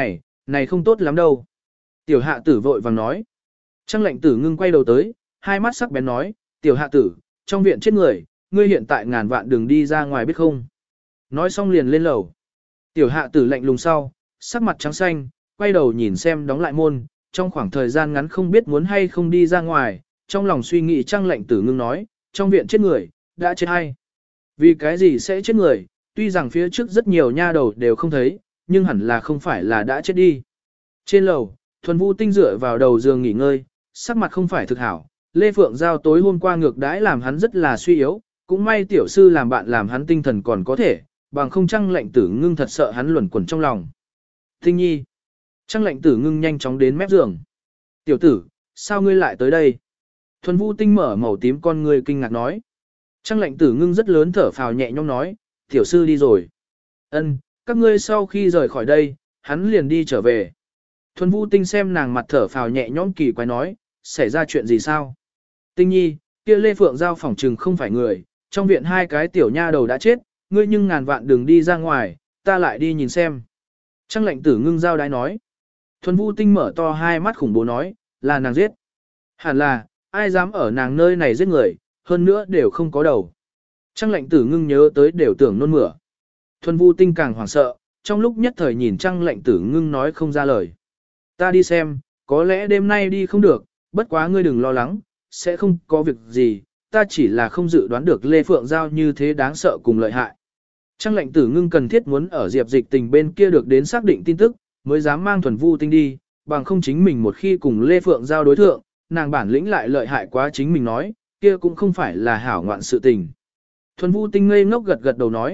này không tốt lắm đâu. Tiểu hạ tử vội vàng nói. Trăng Lệnh Tử Ngưng quay đầu tới, hai mắt sắc bén nói, tiểu hạ tử, trong viện chết người, ngươi hiện tại ngàn vạn đừng đi ra ngoài biết không. Nói xong liền lên lầu. Tiểu hạ tử lạnh lùng sau, sắc mặt trắng xanh, quay đầu nhìn xem đóng lại môn, trong khoảng thời gian ngắn không biết muốn hay không đi ra ngoài, trong lòng suy nghĩ Trăng Lệnh Tử Ngưng nói, trong viện chết người, đã chết hay. Vì cái gì sẽ chết người, tuy rằng phía trước rất nhiều nha đầu đều không thấy, nhưng hẳn là không phải là đã chết đi. Trên lầu, Thuần Vu Tinh dựa vào đầu giường nghỉ ngơi, sắc mặt không phải thực hảo, Lê Phượng Giao tối hôm qua ngược đãi làm hắn rất là suy yếu, cũng may tiểu sư làm bạn làm hắn tinh thần còn có thể, bằng không Trăng Lệnh Tử Ngưng thật sợ hắn luẩn quẩn trong lòng. Tinh nhi. Trăng Lệnh Tử Ngưng nhanh chóng đến mép giường. Tiểu tử, sao ngươi lại tới đây? Thuần Vu Tinh mở màu tím con ngươi kinh ngạc nói. Trăng Lệnh Tử Ngưng rất lớn thở phào nhẹ nhõm nói, tiểu sư đi rồi. Ân, các ngươi sau khi rời khỏi đây, hắn liền đi trở về. Thuần Vu Tinh xem nàng mặt thở phào nhẹ nhõm kỳ quái nói, xảy ra chuyện gì sao? Tinh nhi, kia Lê Phượng Giao phỏng trừng không phải người, trong viện hai cái tiểu nha đầu đã chết, ngươi nhưng ngàn vạn đừng đi ra ngoài, ta lại đi nhìn xem. Trăng Lệnh Tử Ngưng giao đái nói. Thuần Vu Tinh mở to hai mắt khủng bố nói, là nàng giết. Hẳn là, ai dám ở nàng nơi này giết người, hơn nữa đều không có đầu. Trăng Lệnh Tử Ngưng nhớ tới đều tưởng nôn mửa. Thuần Vu Tinh càng hoảng sợ, trong lúc nhất thời nhìn Trăng Lệnh Tử Ngưng nói không ra lời. Ta đi xem, có lẽ đêm nay đi không được, bất quá ngươi đừng lo lắng, sẽ không có việc gì, ta chỉ là không dự đoán được Lê Phượng Giao như thế đáng sợ cùng lợi hại. Trăng Lệnh Tử Ngưng cần thiết muốn ở Diệp Dịch Tình bên kia được đến xác định tin tức, mới dám mang Thuần Vu Tinh đi, bằng không chính mình một khi cùng Lê Phượng Giao đối thượng, nàng bản lĩnh lại lợi hại quá chính mình nói, kia cũng không phải là hảo ngoạn sự tình. Thuần Vu Tinh ngây ngốc gật gật đầu nói,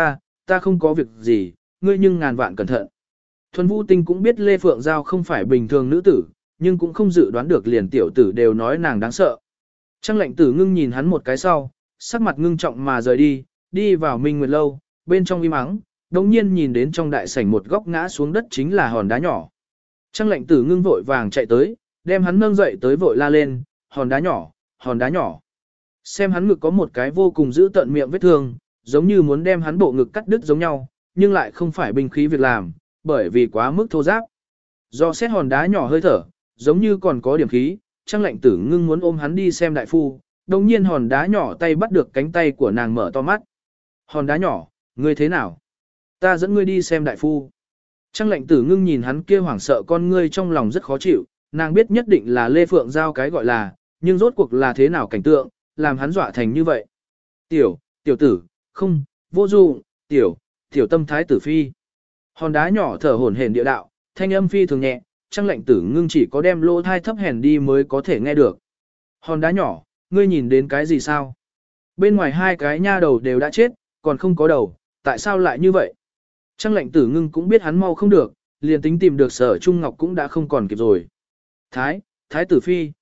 ta không có việc gì, ngươi nhưng ngàn vạn cẩn thận. Thuần Vu Tinh cũng biết Lê Phượng Giao không phải bình thường nữ tử, nhưng cũng không dự đoán được liền tiểu tử đều nói nàng đáng sợ. Trăng Lệnh Tử Ngưng nhìn hắn một cái sau, sắc mặt ngưng trọng mà rời đi, đi vào Minh Nguyệt lâu, bên trong im ắng, đồng nhiên nhìn đến trong đại sảnh một góc ngã xuống đất chính là hòn đá nhỏ. Trăng Lệnh Tử Ngưng vội vàng chạy tới, đem hắn nâng dậy tới vội la lên, hòn đá nhỏ, hòn đá nhỏ. Xem hắn ngực có một cái vô cùng dữ tận miệng vết thương, giống như muốn đem hắn bộ ngực cắt đứt giống nhau, nhưng lại không phải binh khí việc làm, bởi vì quá mức thô giáp. Do xét hòn đá nhỏ hơi thở, giống như còn có điểm khí, Trăng Lệnh Tử Ngưng muốn ôm hắn đi xem đại phu, đồng nhiên hòn đá nhỏ tay bắt được cánh tay của nàng mở to mắt. Hòn đá nhỏ, ngươi thế nào? Ta dẫn ngươi đi xem đại phu. Trang lệnh tử ngưng nhìn hắn kia hoảng sợ con ngươi trong lòng rất khó chịu, nàng biết nhất định là Lê Phượng Giao cái gọi là, nhưng rốt cuộc là thế nào cảnh tượng, làm hắn dọa thành như vậy. Tiểu tử, không, vô dụng, tiểu tâm thái tử phi. Hòn đá nhỏ thở hổn hển địa đạo, thanh âm phi thường nhẹ, Trang lệnh tử ngưng chỉ có đem lỗ thai thấp hèn đi mới có thể nghe được. Hòn đá nhỏ, ngươi nhìn đến cái gì sao? Bên ngoài hai cái nha đầu đều đã chết, còn không có đầu, tại sao lại như vậy? Trang lệnh tử ngưng cũng biết hắn mau không được, liền tính tìm được Sở Trung Ngọc cũng đã không còn kịp rồi. Thái tử phi,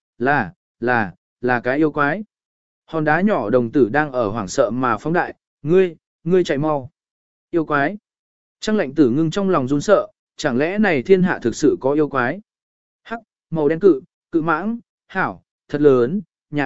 là cái yêu quái. Hòn đá nhỏ đồng tử đang ở hoảng sợ mà phóng đại, ngươi chạy mau. Yêu quái. Trang lệnh tử ngưng trong lòng run sợ, chẳng lẽ này thiên hạ thực sự có yêu quái? Hắc, màu đen cự mãng, hảo, thật lớn, nhà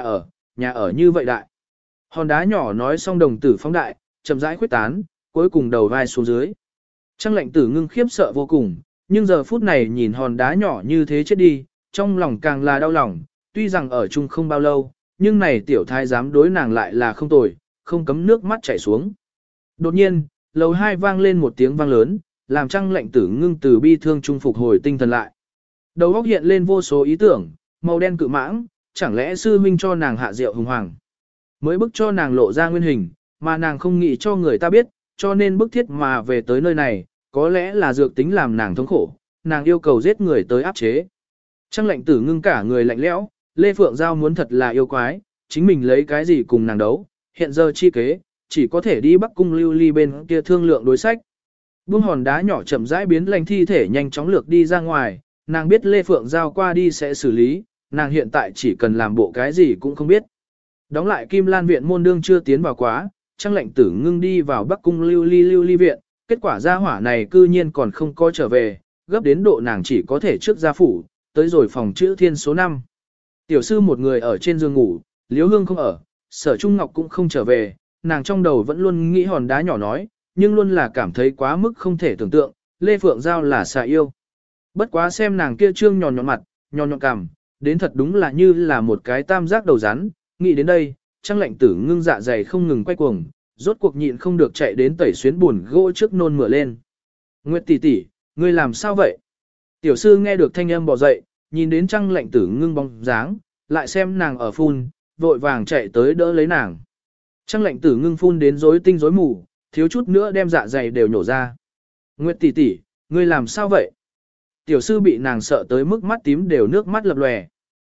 ở như vậy đại. Hòn đá nhỏ nói xong đồng tử phóng đại, chậm rãi khuyết tán, cuối cùng đầu vai xuống dưới. Trang lệnh tử ngưng khiếp sợ vô cùng, nhưng giờ phút này nhìn hòn đá nhỏ như thế chết đi, trong lòng càng là đau lòng, tuy rằng ở chung không bao lâu, nhưng này tiểu thái dám đối nàng lại là không tồi, không cấm nước mắt chảy xuống. Đột nhiên, lầu 2 vang lên một tiếng vang lớn, làm Trang lệnh tử ngưng từ bi thương trung phục hồi tinh thần lại. Đầu óc hiện lên vô số ý tưởng, màu đen cự mãng, chẳng lẽ sư huynh cho nàng hạ rượu hùng hoàng. Mới bức cho nàng lộ ra nguyên hình, mà nàng không nghĩ cho người ta biết, cho nên bức thiết mà về tới nơi này, có lẽ là dược tính làm nàng thống khổ, nàng yêu cầu giết người tới áp chế. Trang lệnh tử ngưng cả người lạnh lẽo, Lê Phượng Giao muốn thật là yêu quái, chính mình lấy cái gì cùng nàng đấu, hiện giờ chi kế, chỉ có thể đi Bắc Cung Lưu Ly bên kia thương lượng đối sách. Buông hòn đá nhỏ chậm rãi biến lành thi thể nhanh chóng lược đi ra ngoài, nàng biết Lê Phượng Giao qua đi sẽ xử lý, nàng hiện tại chỉ cần làm bộ cái gì cũng không biết. Đóng lại Kim Lan viện môn đương chưa tiến vào quá, Trang lệnh tử ngưng đi vào Bắc Cung Lưu Ly viện, kết quả gia hỏa này cư nhiên còn không có trở về, gấp đến độ nàng chỉ có thể trước gia phủ, tới rồi phòng chữ thiên số 5. Tiểu sư một người ở trên giường ngủ, Liễu Hương không ở, Sở Trung Ngọc cũng không trở về, nàng trong đầu vẫn luôn nghĩ hòn đá nhỏ nói, nhưng luôn là cảm thấy quá mức không thể tưởng tượng, Lê Phượng Giao là xà yêu. Bất quá xem nàng kia trương nhọn nhọn mặt, nhọn nhọn cằm, đến thật đúng là như là một cái tam giác đầu rắn, nghĩ đến đây, Trang lệnh tử ngưng dạ dày không ngừng quay cuồng, rốt cuộc nhịn không được chạy đến tẩy xuyến buồn gỗ trước nôn mửa lên. Nguyệt tỷ tỷ, ngươi làm sao vậy? Tiểu sư nghe được thanh âm bò dậy, nhìn đến Trang lệnh tử ngưng bóng dáng, lại xem nàng ở phun, vội vàng chạy tới đỡ lấy nàng. Trang lệnh tử ngưng phun đến rối tinh rối mù, thiếu chút nữa đem dạ dày đều nhổ ra. Nguyệt tỷ tỷ, ngươi làm sao vậy? Tiểu sư bị nàng sợ tới mức mắt tím đều nước mắt lập lòe.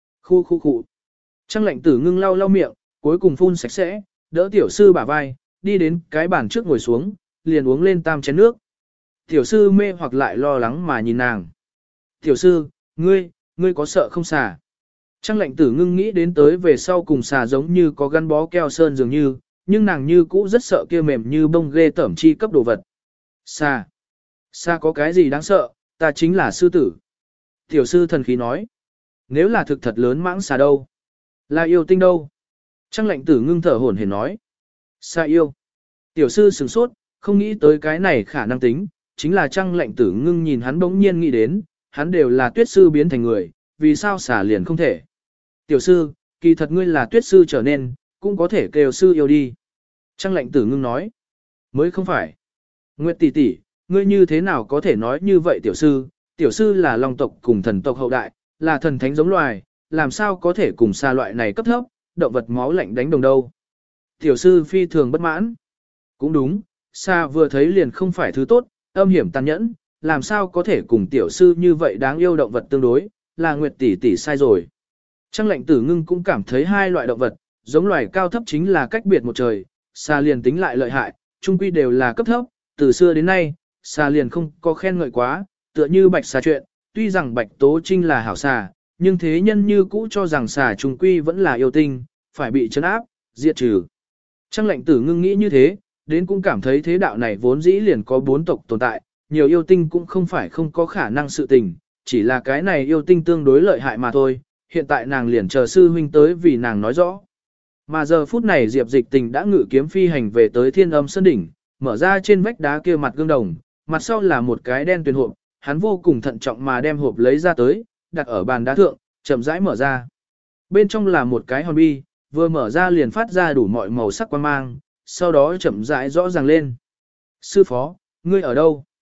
Khu. Trang lệnh tử ngưng lau miệng, cuối cùng phun sạch sẽ, đỡ tiểu sư bả vai, đi đến cái bàn trước ngồi xuống, liền uống lên tam chén nước. Tiểu sư mê hoặc lại lo lắng mà nhìn nàng. Tiểu sư, ngươi có sợ không xà? Trang lệnh tử ngưng nghĩ đến tới về sau cùng xà giống như có gắn bó keo sơn dường như, nhưng nàng như cũ rất sợ kia mềm như bông ghê tởm chi cấp đồ vật. Xà có cái gì đáng sợ, ta chính là sư tử. Tiểu sư thần khí nói. Nếu là thực thật lớn mãng xà đâu? Là yêu tinh đâu? Trang lệnh tử ngưng thở hổn hển nói. Xà yêu. Tiểu sư sửng sốt, không nghĩ tới cái này khả năng tính, chính là Trang lệnh tử ngưng nhìn hắn bỗng nhiên nghĩ đến, hắn đều là tuyết sư biến thành người, vì sao xà liền không thể. Tiểu sư, kỳ thật ngươi là tuyết sư trở nên, cũng có thể kêu sư yêu đi. Trang lệnh tử ngưng nói. Mới không phải. Nguyệt tỷ tỷ, ngươi như thế nào có thể nói như vậy tiểu sư là long tộc cùng thần tộc hậu đại, là thần thánh giống loài, làm sao có thể cùng xa loại này cấp thấp, động vật máu lạnh đánh đồng đâu. Tiểu sư phi thường bất mãn. Cũng đúng, xa vừa thấy liền không phải thứ tốt, âm hiểm tàn nhẫn, làm sao có thể cùng tiểu sư như vậy đáng yêu động vật tương đối, là Nguyệt tỷ tỷ sai rồi. Trang lệnh tử ngưng cũng cảm thấy hai loại động vật, giống loài cao thấp chính là cách biệt một trời, xa liền tính lại lợi hại, chung quy đều là cấp thấp, từ xưa đến nay, xà liền không có khen ngợi quá, tựa như bạch xà chuyện, tuy rằng bạch tố trinh là hảo xà, nhưng thế nhân như cũ cho rằng xà trung quy vẫn là yêu tinh, phải bị trấn áp, diệt trừ. Trang lệnh tử ngưng nghĩ như thế, đến cũng cảm thấy thế đạo này vốn dĩ liền có 4 tộc tồn tại, nhiều yêu tinh cũng không phải không có khả năng sự tình, chỉ là cái này yêu tinh tương đối lợi hại mà thôi, hiện tại nàng liền chờ sư huynh tới vì nàng nói rõ. Mà giờ phút này Diệp Dịch Tình đã ngự kiếm phi hành về tới Thiên Âm Sơn đỉnh, mở ra trên vách đá kia mặt gương đồng, mặt sau là một cái đen tuyền hộp, hắn vô cùng thận trọng mà đem hộp lấy ra tới, đặt ở bàn đá thượng, chậm rãi mở ra. Bên trong là một cái hòn bi, vừa mở ra liền phát ra đủ mọi màu sắc quang mang, sau đó chậm rãi rõ ràng lên. Sư phó, ngươi ở đâu?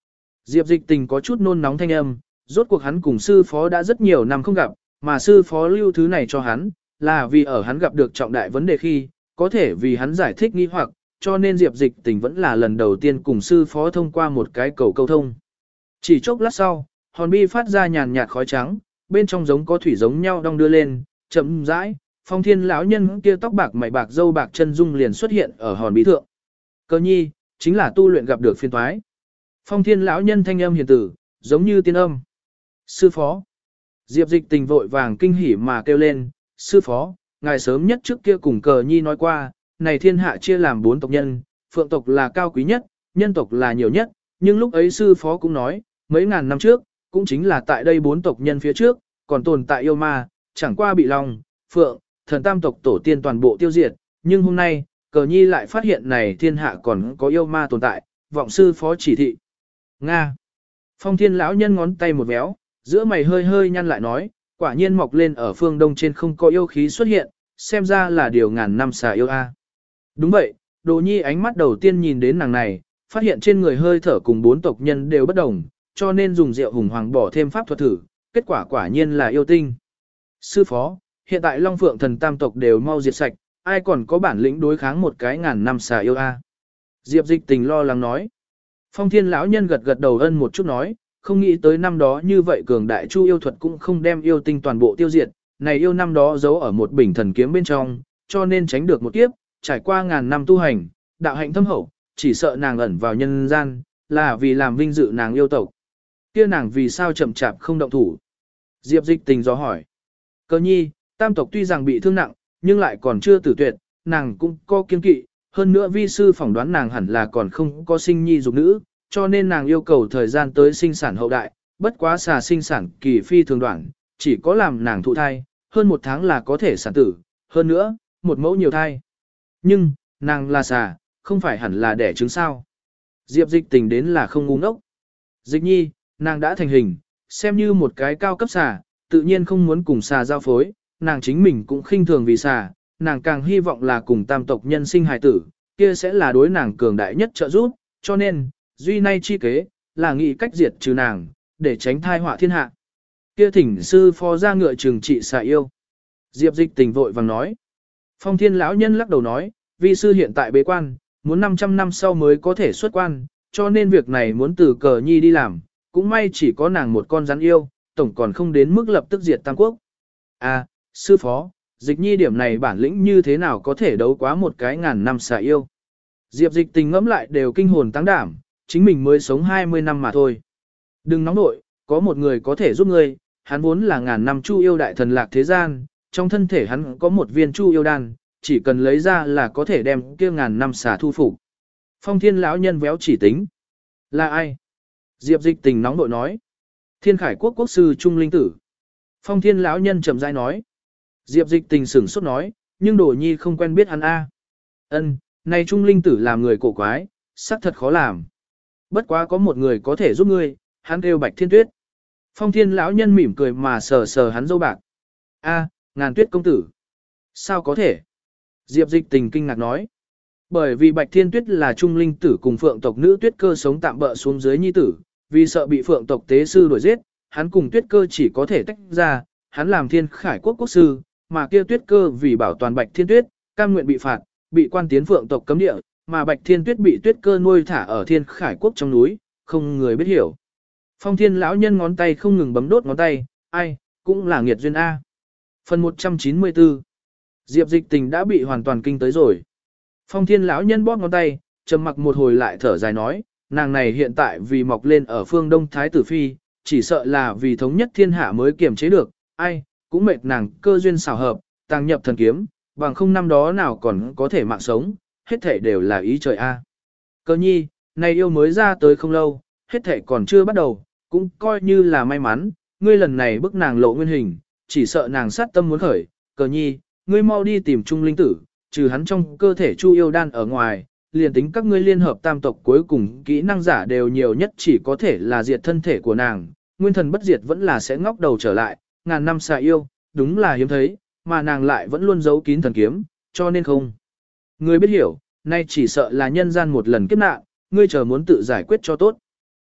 Diệp Dịch Tình có chút nôn nóng thanh âm, rốt cuộc hắn cùng sư phó đã rất nhiều năm không gặp, mà sư phó lưu thứ này cho hắn, là vì ở hắn gặp được trọng đại vấn đề khi, có thể vì hắn giải thích nghi hoặc, cho nên Diệp Dịch Tình vẫn là lần đầu tiên cùng sư phó thông qua một cái cầu câu thông. Chỉ chốc lát sau, hòn bi phát ra nhàn nhạt khói trắng, bên trong giống có thủy giống nhau đong đưa lên, chậm rãi, Phong Thiên lão nhân kia tóc bạc mày bạc râu bạc chân dung liền xuất hiện ở hòn bi thượng. Cơ nhi, chính là tu luyện gặp được phiên toái. Phong Thiên lão nhân thanh âm hiền tử, giống như tiên âm. Sư phó. Diệp Dịch Tình vội vàng kinh hỉ mà kêu lên, sư phó, ngài sớm nhất trước kia cùng Cờ nhi nói qua, này thiên hạ chia làm 4 tộc nhân, phượng tộc là cao quý nhất, nhân tộc là nhiều nhất, nhưng lúc ấy sư phó cũng nói, mấy ngàn năm trước, cũng chính là tại đây 4 tộc nhân phía trước, còn tồn tại yêu ma, chẳng qua bị long, phượng, thần tam tộc tổ tiên toàn bộ tiêu diệt, nhưng hôm nay, Cờ nhi lại phát hiện này thiên hạ còn có yêu ma tồn tại, vọng sư phó chỉ thị. Nga. Phong Thiên lão nhân ngón tay một véo, giữa mày hơi hơi nhăn lại nói, quả nhiên mọc lên ở phương đông trên không có yêu khí xuất hiện, xem ra là điều ngàn năm xà yêu a. Đúng vậy, Đồ Nhi ánh mắt đầu tiên nhìn đến nàng này, phát hiện trên người hơi thở cùng 4 tộc nhân đều bất đồng, cho nên dùng rượu hùng hoàng bỏ thêm pháp thuật thử, kết quả quả nhiên là yêu tinh. Sư phó, hiện tại Long Phượng thần tam tộc đều mau diệt sạch, ai còn có bản lĩnh đối kháng một cái ngàn năm xà yêu a? Diệp Dịch Tình lo lắng nói. Phong Thiên lão nhân gật gật đầu ân một chút nói, không nghĩ tới năm đó như vậy cường đại chu yêu thuật cũng không đem yêu tinh toàn bộ tiêu diệt, này yêu năm đó giấu ở một bình thần kiếm bên trong, cho nên tránh được một kiếp, trải qua ngàn năm tu hành, đạo hạnh thâm hậu, chỉ sợ nàng ẩn vào nhân gian, là vì làm vinh dự nàng yêu tộc. Kia nàng vì sao chậm chạp không động thủ? Diệp Dịch Tình do hỏi. Cơ nhi, tam tộc tuy rằng bị thương nặng, nhưng lại còn chưa tử tuyệt, nàng cũng có kiên kỵ, hơn nữa vi sư phỏng đoán nàng hẳn là còn không có sinh nhi dục nữ, cho nên nàng yêu cầu thời gian tới sinh sản hậu đại, bất quá xà sinh sản kỳ phi thường đoạn, chỉ có làm nàng thụ thai, hơn 1 tháng là có thể sản tử, hơn nữa, một mẫu nhiều thai. Nhưng, nàng là xà, không phải hẳn là đẻ trứng sao. Diệp Dịch Tình đến là không ngu ngốc. Dịch nhi, nàng đã thành hình, xem như một cái cao cấp xà, tự nhiên không muốn cùng xà giao phối, nàng chính mình cũng khinh thường vì xà, nàng càng hy vọng là cùng tam tộc nhân sinh hài tử, kia sẽ là đối nàng cường đại nhất trợ giúp, cho nên, duy nay chi kế, là nghĩ cách diệt trừ nàng, để tránh thai họa thiên hạ. Kia thỉnh sư phó ra ngựa trừng trị xà yêu. Diệp Dịch Tình vội vàng nói. Phong Thiên lão nhân lắc đầu nói, vi sư hiện tại bế quan, muốn 500 năm sau mới có thể xuất quan, cho nên việc này muốn từ Cờ nhi đi làm, cũng may chỉ có nàng một con rắn yêu, tổng còn không đến mức lập tức diệt tam quốc. À, sư phó, Dịch nhi điểm này bản lĩnh như thế nào có thể đấu quá một cái ngàn năm xà yêu. Diệp Dịch Tình ngẫm lại đều kinh hồn tăng đảm, chính mình mới sống 20 năm mà thôi. Đừng nóng nội, có một người có thể giúp ngươi, hắn vốn là ngàn năm chu yêu đại thần lạc thế gian, trong thân thể hắn có một viên chu yêu đan, chỉ cần lấy ra là có thể đem kia ngàn năm xà thu phục. Phong Thiên lão nhân véo chỉ tính. Là ai? Diệp Dịch Tình nóng nội nói. Thiên Khải quốc quốc sư Trung Linh Tử. Phong Thiên lão nhân chậm rãi nói. Diệp Dịch Tình sửng sốt nói, nhưng Đồ Nhi không quen biết hắn a. Ân, này Trung Linh Tử làm người cổ quái, xác thật khó làm. Bất quá có một người có thể giúp ngươi, hắn kêu Bạch Thiên Tuyết. Phong Thiên lão nhân mỉm cười mà sờ sờ hắn dâu bạc. A, Ngàn Tuyết công tử. Sao có thể? Diệp Dịch Tình kinh ngạc nói. Bởi vì Bạch Thiên Tuyết là Trung Linh Tử cùng Phượng tộc nữ Tuyết Cơ sống tạm bỡ xuống dưới nhi tử, vì sợ bị Phượng tộc tế sư đuổi giết, hắn cùng Tuyết Cơ chỉ có thể tách ra, hắn làm Thiên Khải quốc quốc sư, mà kia Tuyết Cơ vì bảo toàn Bạch Thiên Tuyết, cam nguyện bị phạt, bị quan tiến Phượng tộc cấm địa, mà Bạch Thiên Tuyết bị Tuyết Cơ nuôi thả ở Thiên Khải quốc trong núi, không người biết hiểu. Phong Thiên lão nhân ngón tay không ngừng bấm đốt ngón tay, ai, cũng là nghiệt duyên A. Phần 194. Diệp Dịch Tình đã bị hoàn toàn kinh tới rồi. Phong Thiên lão nhân bóp ngón tay, trầm mặc một hồi lại thở dài nói, nàng này hiện tại vì mọc lên ở phương Đông Thái tử phi, chỉ sợ là vì thống nhất thiên hạ mới kiềm chế được, ai, cũng mệt nàng cơ duyên xảo hợp, tàng nhập thần kiếm, bằng không năm đó nào còn có thể mạng sống, hết thể đều là ý trời A. Cơ nhi, này yêu mới ra tới không lâu, hết thể còn chưa bắt đầu, cũng coi như là may mắn, ngươi lần này bức nàng lộ nguyên hình, chỉ sợ nàng sát tâm muốn khởi, Cờ nhi, ngươi mau đi tìm Trung Linh Tử, trừ hắn trong cơ thể chu yêu đan ở ngoài, liền tính các ngươi liên hợp tam tộc cuối cùng kỹ năng giả đều nhiều nhất chỉ có thể là diệt thân thể của nàng, nguyên thần bất diệt vẫn là sẽ ngóc đầu trở lại, ngàn năm xà yêu, đúng là hiếm thấy, mà nàng lại vẫn luôn giấu kín thần kiếm, cho nên không. Ngươi biết hiểu, nay chỉ sợ là nhân gian một lần kiếp nạn, ngươi chờ muốn tự giải quyết cho tốt.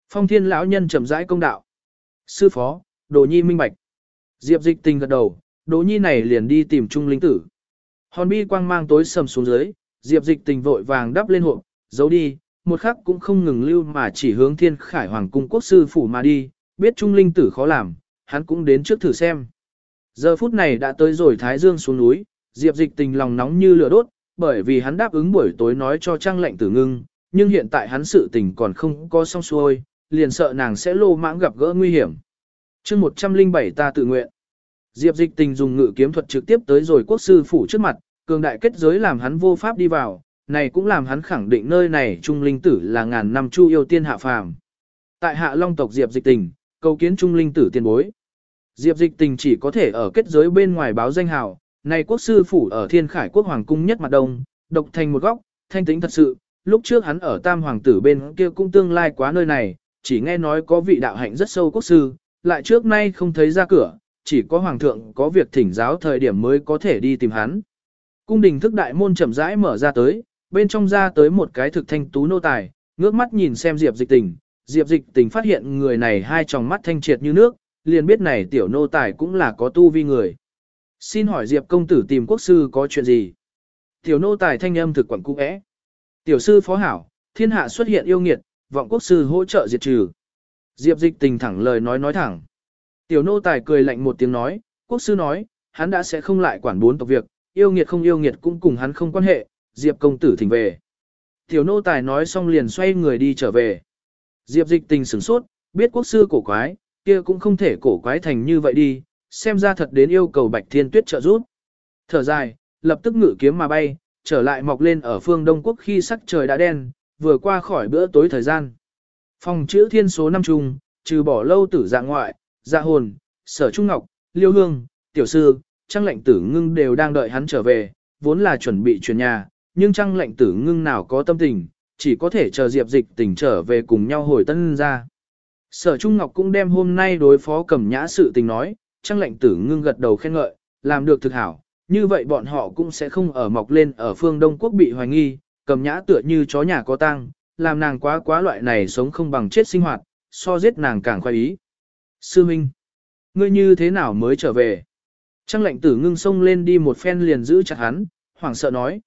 Phong Thiên lão nhân chậm rãi công đạo. Sư phó, Đồ Nhi minh bạch. Diệp Dịch Tình gật đầu, Đồ Nhi này liền đi tìm Trung Linh Tử. Hòn bi quang mang tối sầm xuống dưới, Diệp Dịch Tình vội vàng đắp lên hộp, giấu đi, một khắc cũng không ngừng lưu mà chỉ hướng Thiên Khải Hoàng cung quốc sư phủ mà đi, biết Trung Linh Tử khó làm, hắn cũng đến trước thử xem. Giờ phút này đã tới rồi Thái Dương xuống núi, Diệp Dịch Tình lòng nóng như lửa đốt, bởi vì hắn đáp ứng buổi tối nói cho Trang Lệnh Tử ngưng, nhưng hiện tại hắn sự tình còn không có xong xuôi, liền sợ nàng sẽ lô mãng gặp gỡ nguy hiểm. Chương 107 ta tự nguyện. Diệp Dịch Tình dùng ngự kiếm thuật trực tiếp tới rồi quốc sư phủ trước mặt, cường đại kết giới làm hắn vô pháp đi vào, này cũng làm hắn khẳng định nơi này Trung Linh Tử là ngàn năm chu yêu tiên hạ phàm. Tại Hạ Long tộc Diệp Dịch Tình, cầu kiến Trung Linh Tử tiền bối. Diệp Dịch Tình chỉ có thể ở kết giới bên ngoài báo danh hào, này quốc sư phủ ở Thiên Khải quốc hoàng cung nhất mặt đông, độc thành một góc, thanh tĩnh thật sự, lúc trước hắn ở Tam hoàng tử bên kia cũng tương lai quá nơi này, chỉ nghe nói có vị đạo hạnh rất sâu quốc sư, lại trước nay không thấy ra cửa, chỉ có hoàng thượng có việc thỉnh giáo thời điểm mới có thể đi tìm hắn. Cung đình thức đại môn chậm rãi mở ra tới, bên trong ra tới một cái thực thanh tú nô tài, ngước mắt nhìn xem Diệp Dịch Tình, Diệp Dịch Tình phát hiện người này hai tròng mắt thanh triệt như nước, liền biết này tiểu nô tài cũng là có tu vi người. Xin hỏi Diệp công tử tìm quốc sư có chuyện gì? Tiểu nô tài thanh âm thực quẩn cung ẽ. Tiểu sư phó hảo, thiên hạ xuất hiện yêu nghiệt, vọng quốc sư hỗ trợ diệt trừ. Diệp Dịch Tình thẳng lời nói thẳng. Tiểu nô tài cười lạnh một tiếng nói, quốc sư nói, hắn đã sẽ không lại quản bốn tộc việc, yêu nghiệt không yêu nghiệt cũng cùng hắn không quan hệ, Diệp công tử thỉnh về. Tiểu nô tài nói xong liền xoay người đi trở về. Diệp Dịch Tình sửng sốt, biết quốc sư cổ quái, kia cũng không thể cổ quái thành như vậy đi, xem ra thật đến yêu cầu Bạch Thiên Tuyết trợ giúp. Thở dài, lập tức ngự kiếm mà bay, trở lại mọc lên ở phương Đông Quốc khi sắc trời đã đen, vừa qua khỏi bữa tối thời gian. Phòng chữ thiên số 5 chung, trừ bỏ lâu tử dạ ngoại, dạ hồn, sở trung ngọc, liêu hương, tiểu sư, Trang Lệnh Tử ngưng đều đang đợi hắn trở về, vốn là chuẩn bị chuyển nhà, nhưng Trang Lệnh Tử ngưng nào có tâm tình, chỉ có thể chờ Diệp Dịch Tình trở về cùng nhau hồi tân ra. Sở Trung Ngọc cũng đem hôm nay đối phó Cẩm Nhã sự tình nói, Trang Lệnh Tử ngưng gật đầu khen ngợi, làm được thực hảo, như vậy bọn họ cũng sẽ không ở mọc lên ở phương Đông Quốc bị hoài nghi, Cẩm Nhã tựa như chó nhà có tang, làm nàng quá loại này sống không bằng chết sinh hoạt, so giết nàng càng khoái ý. Sư Minh, ngươi như thế nào mới trở về? Trang Lệnh Tử ngưng xông lên đi một phen liền giữ chặt hắn, hoảng sợ nói,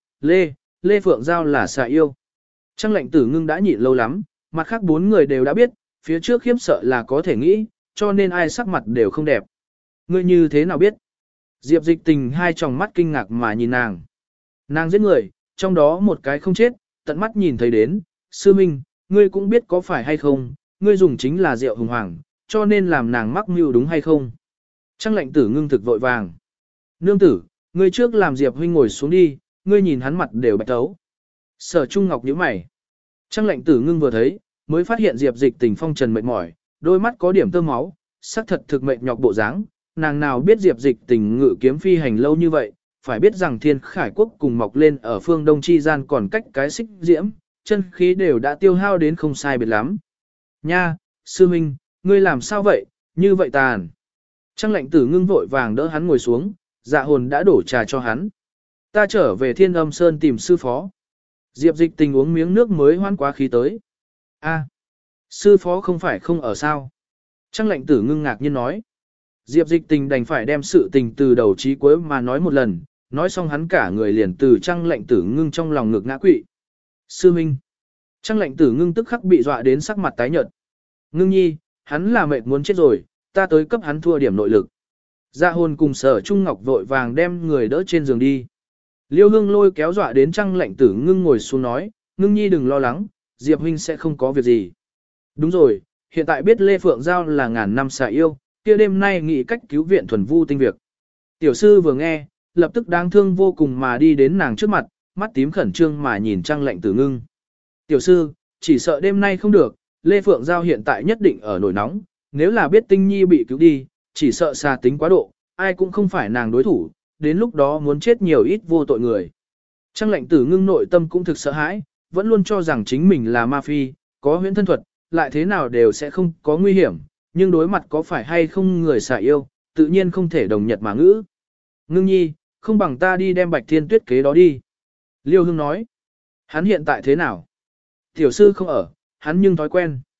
Lê Phượng Giao là xà yêu. Trang Lệnh Tử ngưng đã nhịn lâu lắm, mặt khác bốn người đều đã biết, phía trước khiếp sợ là có thể nghĩ, cho nên ai sắc mặt đều không đẹp. Ngươi như thế nào biết? Diệp Dịch Tình hai tròng mắt kinh ngạc mà nhìn nàng. Nàng giết người, trong đó một cái không chết, tận mắt nhìn thấy đến, sư minh, ngươi cũng biết có phải hay không, ngươi dùng chính là rượu hùng hoàng, cho nên làm nàng mắc mưu đúng hay không? Trang Lệnh Tử ngưng thực vội vàng. Nương tử, ngươi trước làm Diệp huynh ngồi xuống đi, ngươi nhìn hắn mặt đều bạch tấu. Sở Trung Ngọc nhíu mày. Trang Lệnh Tử ngưng vừa thấy, mới phát hiện Diệp Dịch Tình phong trần mệt mỏi, đôi mắt có điểm tơ máu, sắc thật thực mệt nhọc bộ dáng. Nàng nào biết Diệp Dịch Tình ngự kiếm phi hành lâu như vậy, phải biết rằng Thiên Khải quốc cùng mọc lên ở phương Đông chi gian còn cách cái xích diễm, chân khí đều đã tiêu hao đến không sai biệt lắm. Nha, sư minh, ngươi làm sao vậy, như vậy tàn. Trang Lệnh Tử ngưng vội vàng đỡ hắn ngồi xuống, dạ hồn đã đổ trà cho hắn. Ta trở về Thiên Âm Sơn tìm sư phó. Diệp Dịch Tình uống miếng nước mới hoan quá khí tới. A, sư phó không phải không ở sao? Trang Lệnh Tử ngưng ngạc nhiên nói. Diệp Dịch Tình đành phải đem sự tình từ đầu chí cuối mà nói một lần, nói xong hắn cả người liền từ Trang Lệnh Tử ngưng trong lòng ngực ngã quỵ. Sư Minh. Trang Lệnh Tử ngưng tức khắc bị dọa đến sắc mặt tái nhợt. Ngưng nhi, hắn là mệt muốn chết rồi, ta tới cấp hắn thua điểm nội lực. Dạ hồn cùng Sở Trung Ngọc vội vàng đem người đỡ trên giường đi. Liêu Hương lôi kéo dọa đến Trang Lệnh Tử ngưng ngồi xuống nói, ngưng nhi đừng lo lắng, Diệp huynh sẽ không có việc gì. Đúng rồi, hiện tại biết Lê Phượng Giao là ngàn năm xà yêu, kia đêm nay nghĩ cách cứu viện thuần vu tinh việc. Tiểu sư vừa nghe, lập tức đáng thương vô cùng mà đi đến nàng trước mặt, mắt tím khẩn trương mà nhìn Trang Lệnh Tử ngưng. Tiểu sư, chỉ sợ đêm nay không được, Lê Phượng Giao hiện tại nhất định ở nổi nóng, nếu là biết Tinh Nhi bị cứu đi, chỉ sợ xà tính quá độ, ai cũng không phải nàng đối thủ, đến lúc đó muốn chết nhiều ít vô tội người. Trang Lệnh Tử ngưng nội tâm cũng thực sợ hãi, vẫn luôn cho rằng chính mình là ma phi, có huyễn thân thuật, lại thế nào đều sẽ không có nguy hiểm, nhưng đối mặt có phải hay không người xà yêu, tự nhiên không thể đồng nhật mà ngữ. Ngưng nhi, không bằng ta đi đem Bạch Thiên Tuyết kế đó đi. Liêu Hương nói, hắn hiện tại thế nào? Tiểu sư không ở, hắn nhưng thói quen.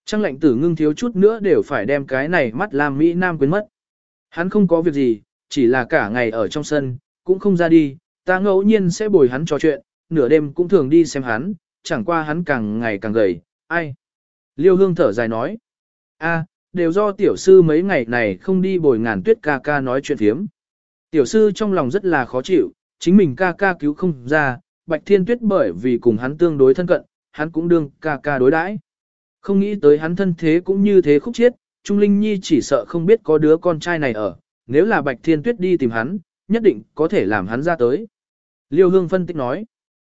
Trang lệnh tử ngưng thiếu chút nữa đều phải đem cái này mắt làm Mỹ Nam quên mất. Hắn không có việc gì, chỉ là cả ngày ở trong sân, cũng không ra đi, ta ngẫu nhiên sẽ bồi hắn trò chuyện, nửa đêm cũng thường đi xem hắn, chẳng qua hắn càng ngày càng gầy, ai. Liêu Hương thở dài nói, đều do tiểu sư mấy ngày này không đi bồi Ngàn Tuyết ca ca nói chuyện phiếm. Tiểu sư trong lòng rất là khó chịu, chính mình ca ca cứu không ra, Bạch Thiên Tuyết bởi vì cùng hắn tương đối thân cận, hắn cũng đương ca ca đối đãi. Không nghĩ tới hắn thân thế cũng như thế khúc chiết, Trung Linh Nhi chỉ sợ không biết có đứa con trai này ở, nếu là Bạch Thiên Tuyết đi tìm hắn, nhất định có thể làm hắn ra tới. Liêu Hương phân tích nói,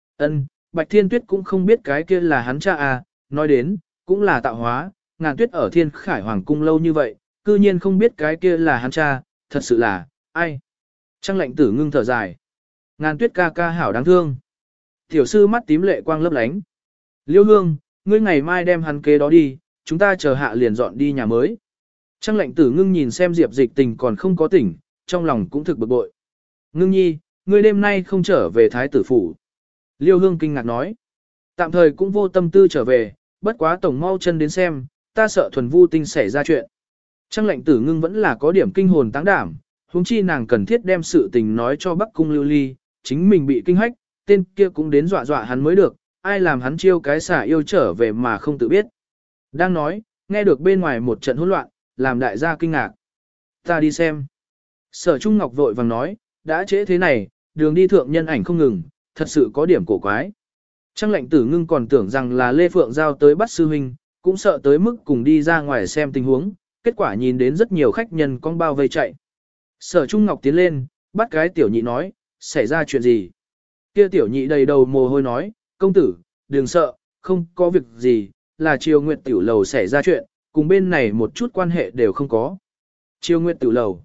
Bạch Thiên Tuyết cũng không biết cái kia là hắn cha à, nói đến, cũng là tạo hóa, Ngàn Tuyết ở Thiên Khải Hoàng cung lâu như vậy, cư nhiên không biết cái kia là hắn cha, thật sự là, ai. Trang lệnh tử ngưng thở dài. Ngàn Tuyết ca ca hảo đáng thương. Tiểu sư mắt tím lệ quang lấp lánh. Liêu Hương, ngươi ngày mai đem hắn kế đó đi, chúng ta chờ hạ liền dọn đi nhà mới. Trang lệnh tử ngưng nhìn xem Diệp Dịch Tình còn không có tỉnh, trong lòng cũng thực bực bội. Ngưng nhi, ngươi đêm nay không trở về thái tử phủ. Liêu Hương kinh ngạc nói. Tạm thời cũng vô tâm tư trở về, bất quá tổng mau chân đến xem, ta sợ thuần vu tinh xảy ra chuyện. Trang lệnh tử ngưng vẫn là có điểm kinh hồn táng đảm, huống chi nàng cần thiết đem sự tình nói cho Bắc Cung Lưu Ly, chính mình bị kinh hách, tên kia cũng đến dọa dọa hắn mới được, ai làm hắn chiêu cái xả yêu trở về mà không tự biết. Đang nói, nghe được bên ngoài một trận hỗn loạn, làm đại gia kinh ngạc. Ta đi xem. Sở Trung Ngọc vội vàng nói, đã trễ thế này, đường đi thượng nhân ảnh không ngừng, thật sự có điểm cổ quái. Trang lệnh tử ngưng còn tưởng rằng là Lê Phượng Giao tới bắt sư huynh, cũng sợ tới mức cùng đi ra ngoài xem tình huống, kết quả nhìn đến rất nhiều khách nhân con bao vây chạy. Sở Trung Ngọc tiến lên, bắt cái tiểu nhị nói, xảy ra chuyện gì? Kia tiểu nhị đầy đầu mồ hôi nói, công tử, đừng sợ, không có việc gì, là Triều Nguyệt tiểu lầu xảy ra chuyện, cùng bên này một chút quan hệ đều không có. Triều Nguyệt tiểu lầu.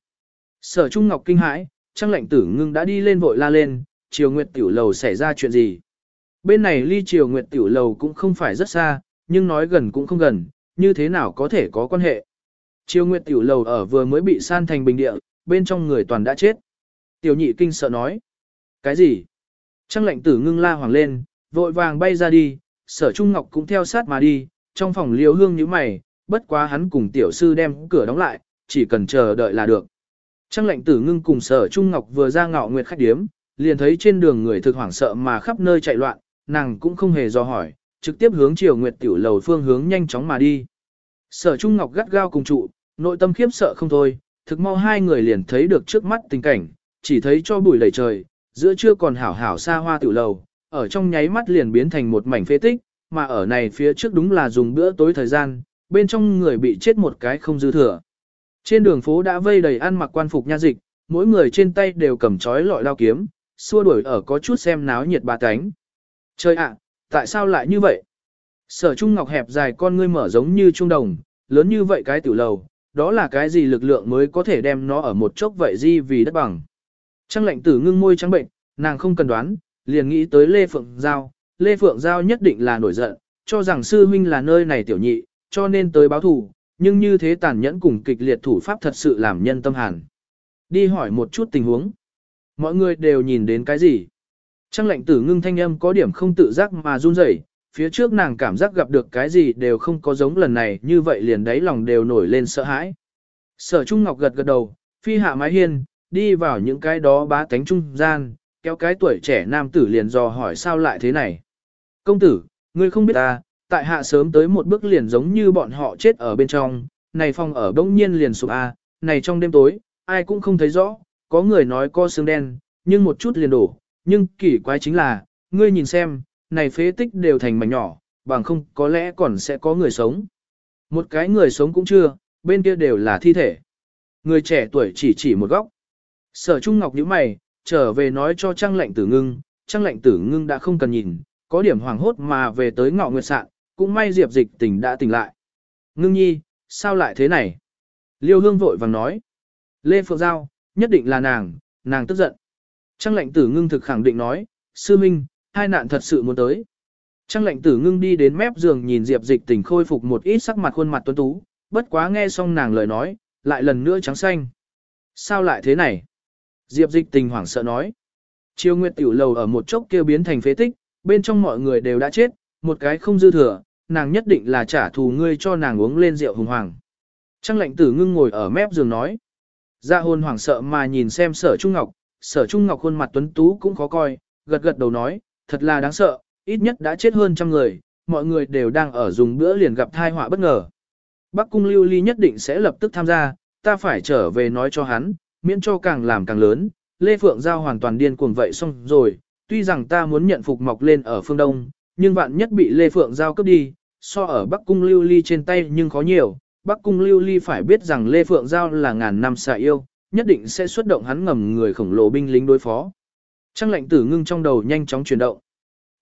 Sở Trung Ngọc kinh hãi, Trang lệnh tử ngưng đã đi lên vội la lên, Triều Nguyệt tiểu lầu xảy ra chuyện gì? Bên này ly Triều Nguyệt tiểu lầu cũng không phải rất xa, nhưng nói gần cũng không gần, như thế nào có thể có quan hệ? Triều Nguyệt tiểu lầu ở vừa mới bị san thành bình địa, bên trong người toàn đã chết. Tiểu nhị kinh sợ nói. Cái gì? Trang lệnh tử ngưng la hoàng lên, vội vàng bay ra đi, Sở Trung Ngọc cũng theo sát mà đi, trong phòng Liêu Hương như mày, bất quá hắn cùng tiểu sư đem cửa đóng lại, chỉ cần chờ đợi là được. Trang lệnh tử ngưng cùng Sở Trung Ngọc vừa ra ngọ nguyệt khách điếm, liền thấy trên đường người thực hoảng sợ mà khắp nơi chạy loạn, nàng cũng không hề do hỏi, trực tiếp hướng Triều Nguyệt tiểu lầu phương hướng nhanh chóng mà đi. Sở Trung Ngọc gắt gao cùng trụ, nội tâm khiếp sợ không thôi, thực mau hai người liền thấy được trước mắt tình cảnh, chỉ thấy cho bụi đầy trời, giữa trưa còn hảo hảo xa hoa tiểu lầu, ở trong nháy mắt liền biến thành một mảnh phế tích, mà ở này phía trước đúng là dùng bữa tối thời gian, bên trong người bị chết một cái không dư thừa. Trên đường phố đã vây đầy ăn mặc quan phục nha dịch, mỗi người trên tay đều cầm chói lọi đao kiếm, xua đuổi ở có chút xem náo nhiệt bà cánh. Trời ạ, tại sao lại như vậy? Sở Trung Ngọc hẹp dài con ngươi mở giống như trung đồng, lớn như vậy cái tiểu lầu, đó là cái gì lực lượng mới có thể đem nó ở một chốc vậy di vì đất bằng. Trang lệnh tử ngưng môi trắng bệnh, nàng không cần đoán, liền nghĩ tới Lê Phượng Giao. Lê Phượng Giao nhất định là nổi giận, cho rằng sư huynh là nơi này tiểu nhị, cho nên tới báo thù, nhưng như thế tàn nhẫn cùng kịch liệt thủ pháp thật sự làm nhân tâm hàn. Đi hỏi một chút tình huống. Mọi người đều nhìn đến cái gì? Trang lệnh tử ngưng thanh âm có điểm không tự giác mà run rẩy, phía trước nàng cảm giác gặp được cái gì đều không có giống lần này, như vậy liền đáy lòng đều nổi lên sợ hãi. Sở Trung Ngọc gật gật đầu, phi hạ mái hiên, đi vào những cái đó bá tánh trung gian, kéo cái tuổi trẻ nam tử liền dò hỏi sao lại thế này. Công tử, ngươi không biết ta, tại hạ sớm tới một bước liền giống như bọn họ chết ở bên trong, này phòng ở bỗng nhiên liền sụp này trong đêm tối, ai cũng không thấy rõ, có người nói có xương đen, nhưng một chút liền đổ, nhưng kỳ quái chính là, ngươi nhìn xem, này phế tích đều thành mảnh nhỏ, bằng không có lẽ còn sẽ có người sống. Một cái người sống cũng chưa, bên kia đều là thi thể. Người trẻ tuổi chỉ một góc. Sở Trung Ngọc nhíu mày, trở về nói cho Trang lệnh tử ngưng đã không cần nhìn, có điểm hoảng hốt mà về tới ngọ nguyệt sạn, cũng may Diệp Dịch Tình đã tỉnh lại. Ngưng nhi, sao lại thế này? Liêu Hương vội vàng nói. Lê Phượng Giao, nhất định là nàng tức giận. Trang lệnh tử ngưng thực khẳng định nói, sư minh, hai nạn thật sự muốn tới. Trang lệnh tử ngưng đi đến mép giường nhìn Diệp Dịch Tình khôi phục một ít sắc mặt khuôn mặt tuấn tú, bất quá nghe xong nàng lời nói, lại lần nữa trắng xanh. Sao lại thế này? Diệp Dịch Tình hoảng sợ nói. Triều Nguyệt tiểu lầu ở một chốc kia biến thành phế tích, bên trong mọi người đều đã chết, một cái không dư thừa, nàng nhất định là trả thù ngươi cho nàng uống lên rượu hùng hoàng. Trang lệnh tử ngưng ngồi ở mép giường nói. Dạ hồn hoảng sợ mà nhìn xem Sở Trung Ngọc khuôn mặt tuấn tú cũng khó coi, gật gật đầu nói, thật là đáng sợ, ít nhất đã chết hơn trăm người, mọi người đều đang ở dùng bữa liền gặp tai họa bất ngờ. Bắc cung Lưu Ly nhất định sẽ lập tức tham gia, ta phải trở về nói cho hắn, miễn cho càng làm càng lớn, Lê Phượng Giao hoàn toàn điên cuồng vậy xong rồi, tuy rằng ta muốn nhận phục mọc lên ở phương Đông, nhưng vạn nhất bị Lê Phượng Giao cướp đi, so ở Bắc cung Lưu Ly trên tay nhưng khó nhiều, Bắc cung Lưu Ly phải biết rằng Lê Phượng Giao là ngàn năm xạ yêu, nhất định sẽ xuất động hắn ngầm người khổng lồ binh lính đối phó. Trang lệnh tử ngưng trong đầu nhanh chóng chuyển động.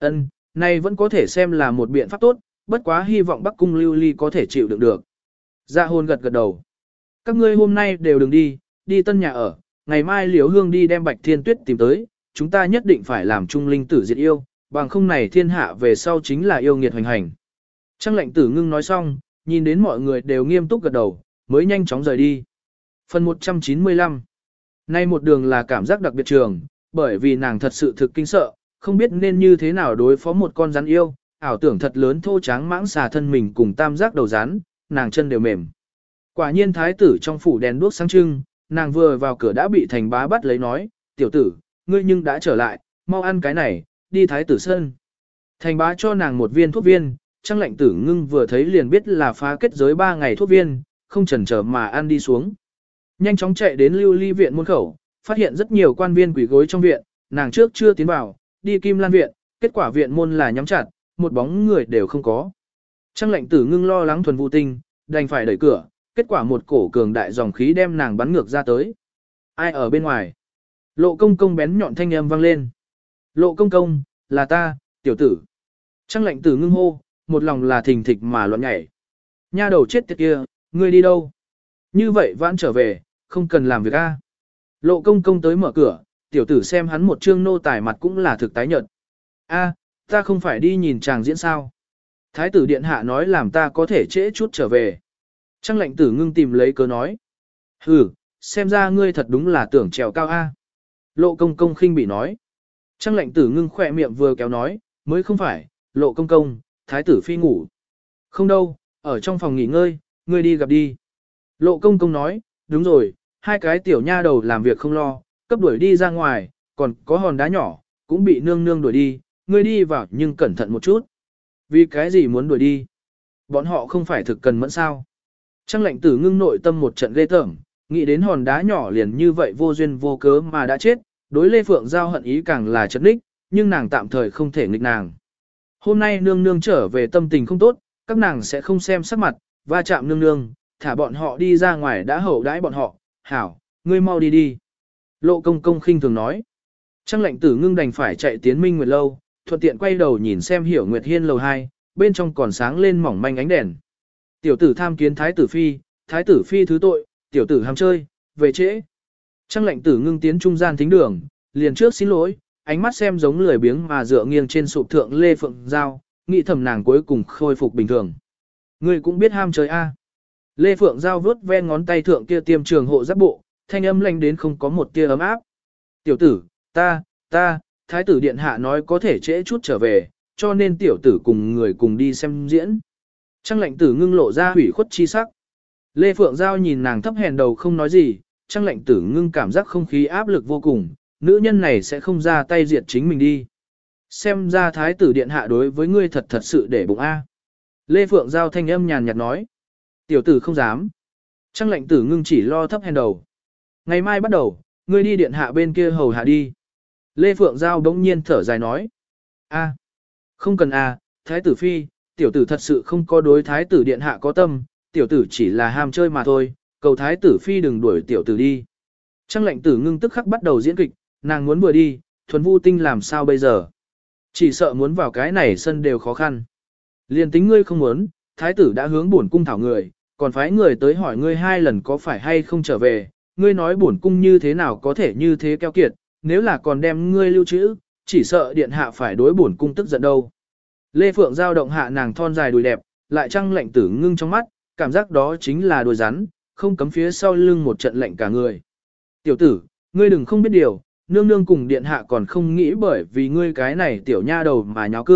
Này vẫn có thể xem là một biện pháp tốt, bất quá hy vọng Bắc cung Lưu Ly có thể chịu đựng được. Dạ hồn gật gật đầu. Các ngươi hôm nay đều đừng đi, đi tân nhà ở, ngày mai Liễu Hương đi đem Bạch Thiên Tuyết tìm tới, chúng ta nhất định phải làm trung linh tử diệt yêu, bằng không này thiên hạ về sau chính là yêu nghiệt hoành hành. Trang lệnh tử ngưng nói xong, nhìn đến mọi người đều nghiêm túc gật đầu, mới nhanh chóng rời đi. Phần 195. Nay một đường là cảm giác đặc biệt trường, bởi vì nàng thật sự thực kinh sợ, không biết nên như thế nào đối phó một con rắn yêu, ảo tưởng thật lớn thô tráng mãng xà thân mình cùng tam giác đầu rắn, nàng chân đều mềm. Quả nhiên thái tử trong phủ đèn đuốc sáng trưng, nàng vừa vào cửa đã bị thành bá bắt lấy nói, tiểu tử, ngươi nhưng đã trở lại, mau ăn cái này, đi thái tử sân. Thành bá cho nàng một viên thuốc viên, Trang lệnh tử ngưng vừa thấy liền biết là phá kết giới 3 ngày thuốc viên, không chần chờ mà ăn đi xuống. Nhanh chóng chạy đến Lưu Ly viện môn khẩu, phát hiện rất nhiều quan viên quỷ gối trong viện, nàng trước chưa tiến vào, đi Kim Lan viện, kết quả viện môn là nhắm chặt, một bóng người đều không có. Trang lệnh tử ngưng lo lắng thuần vụ tinh, đành phải đẩy cửa, kết quả một cổ cường đại dòng khí đem nàng bắn ngược ra tới. Ai ở bên ngoài? Lộ công công bén nhọn thanh âm vang lên. Lộ công công, là ta, tiểu tử. Trang lệnh tử ngưng hô, một lòng là thình thịch mà loạn nhảy. Nha đầu chết tiệt kia, ngươi đi đâu? Như vậy vãn trở về, không cần làm việc a. Lộ công công tới mở cửa, tiểu tử xem hắn một trương nô tài mặt cũng là thực tái nhợt. A, ta không phải đi nhìn chàng diễn sao? Thái tử điện hạ nói làm ta có thể trễ chút trở về. Trang lệnh tử ngưng tìm lấy cớ nói. Hừ, xem ra ngươi thật đúng là tưởng trèo cao a. Lộ công công khinh bị nói. Trang lệnh tử ngưng khỏe miệng vừa kéo nói, mới không phải, lộ công công, thái tử phi ngủ. Không đâu, ở trong phòng nghỉ ngơi, ngươi đi gặp đi. Lộ công công nói, đúng rồi, hai cái tiểu nha đầu làm việc không lo, cấp đuổi đi ra ngoài, còn có hòn đá nhỏ, cũng bị nương nương đuổi đi, ngươi đi vào nhưng cẩn thận một chút. Vì cái gì muốn đuổi đi? Bọn họ không phải thực cần mẫn sao? Trang lệnh tử ngưng nội tâm một trận ghê tởm, nghĩ đến hòn đá nhỏ liền như vậy vô duyên vô cớ mà đã chết, đối Lê Phượng Giao hận ý càng là chật ních, nhưng nàng tạm thời không thể nghịch nàng. Hôm nay nương nương trở về tâm tình không tốt, các nàng sẽ không xem sắc mặt, va chạm nương nương, thả bọn họ đi ra ngoài đã hậu đãi bọn họ, hảo, ngươi mau đi đi. Lộ công công khinh thường nói. Trang lệnh tử ngưng đành phải chạy tiến Minh Nguyệt lâu, thuận tiện quay đầu nhìn xem Hiểu Nguyệt Hiên lầu 2, bên trong còn sáng lên mỏng manh ánh đèn. Tiểu tử tham kiến thái tử phi thứ tội, tiểu tử ham chơi, về trễ. Trang lệnh tử ngưng tiến trung gian thính đường, liền trước xin lỗi, ánh mắt xem giống lười biếng mà dựa nghiêng trên sụp thượng Lê Phượng Giao, nghĩ thầm nàng cuối cùng khôi phục bình thường. Ngươi cũng biết ham chơi a. Lê Phượng Giao vướt ven ngón tay thượng kia tiêm trường hộ giáp bộ, thanh âm lanh đến không có một tia ấm áp. Tiểu tử, ta, thái tử điện hạ nói có thể trễ chút trở về, cho nên tiểu tử cùng người cùng đi xem diễn. Trang lệnh tử ngưng lộ ra hủy khuất chi sắc. Lê Phượng Giao nhìn nàng thấp hèn đầu không nói gì, trang lệnh tử ngưng cảm giác không khí áp lực vô cùng, nữ nhân này sẽ không ra tay diệt chính mình đi. Xem ra thái tử điện hạ đối với ngươi thật sự để bụng A. Lê Phượng Giao thanh âm nhàn nhạt nói. Tiểu tử không dám. Trang lệnh tử ngưng chỉ lo thấp hèn đầu. Ngày mai bắt đầu, ngươi đi điện hạ bên kia hầu hạ đi. Lê Phượng Giao đống nhiên thở dài nói. A, không cần a, thái tử phi, tiểu tử thật sự không có đối thái tử điện hạ có tâm, tiểu tử chỉ là ham chơi mà thôi, cầu thái tử phi đừng đuổi tiểu tử đi. Trang lệnh tử ngưng tức khắc bắt đầu diễn kịch, nàng muốn vừa đi, thuần vu tinh làm sao bây giờ. Chỉ sợ muốn vào cái này sân đều khó khăn. Liên tính ngươi không muốn, thái tử đã hướng bổn cung thảo người, còn phái người tới hỏi ngươi 2 lần có phải hay không trở về, ngươi nói bổn cung như thế nào có thể như thế keo kiệt, nếu là còn đem ngươi lưu trữ, chỉ sợ điện hạ phải đối bổn cung tức giận đâu. Lê Phượng Giao động hạ nàng thon dài đùi đẹp, lại Trang lệnh tử ngưng trong mắt, cảm giác đó chính là đùi rắn, không cấm phía sau lưng một trận lệnh cả người. Tiểu tử, ngươi đừng không biết điều, nương nương cùng điện hạ còn không nghĩ bởi vì ngươi cái này tiểu nha đầu mà nháo cương,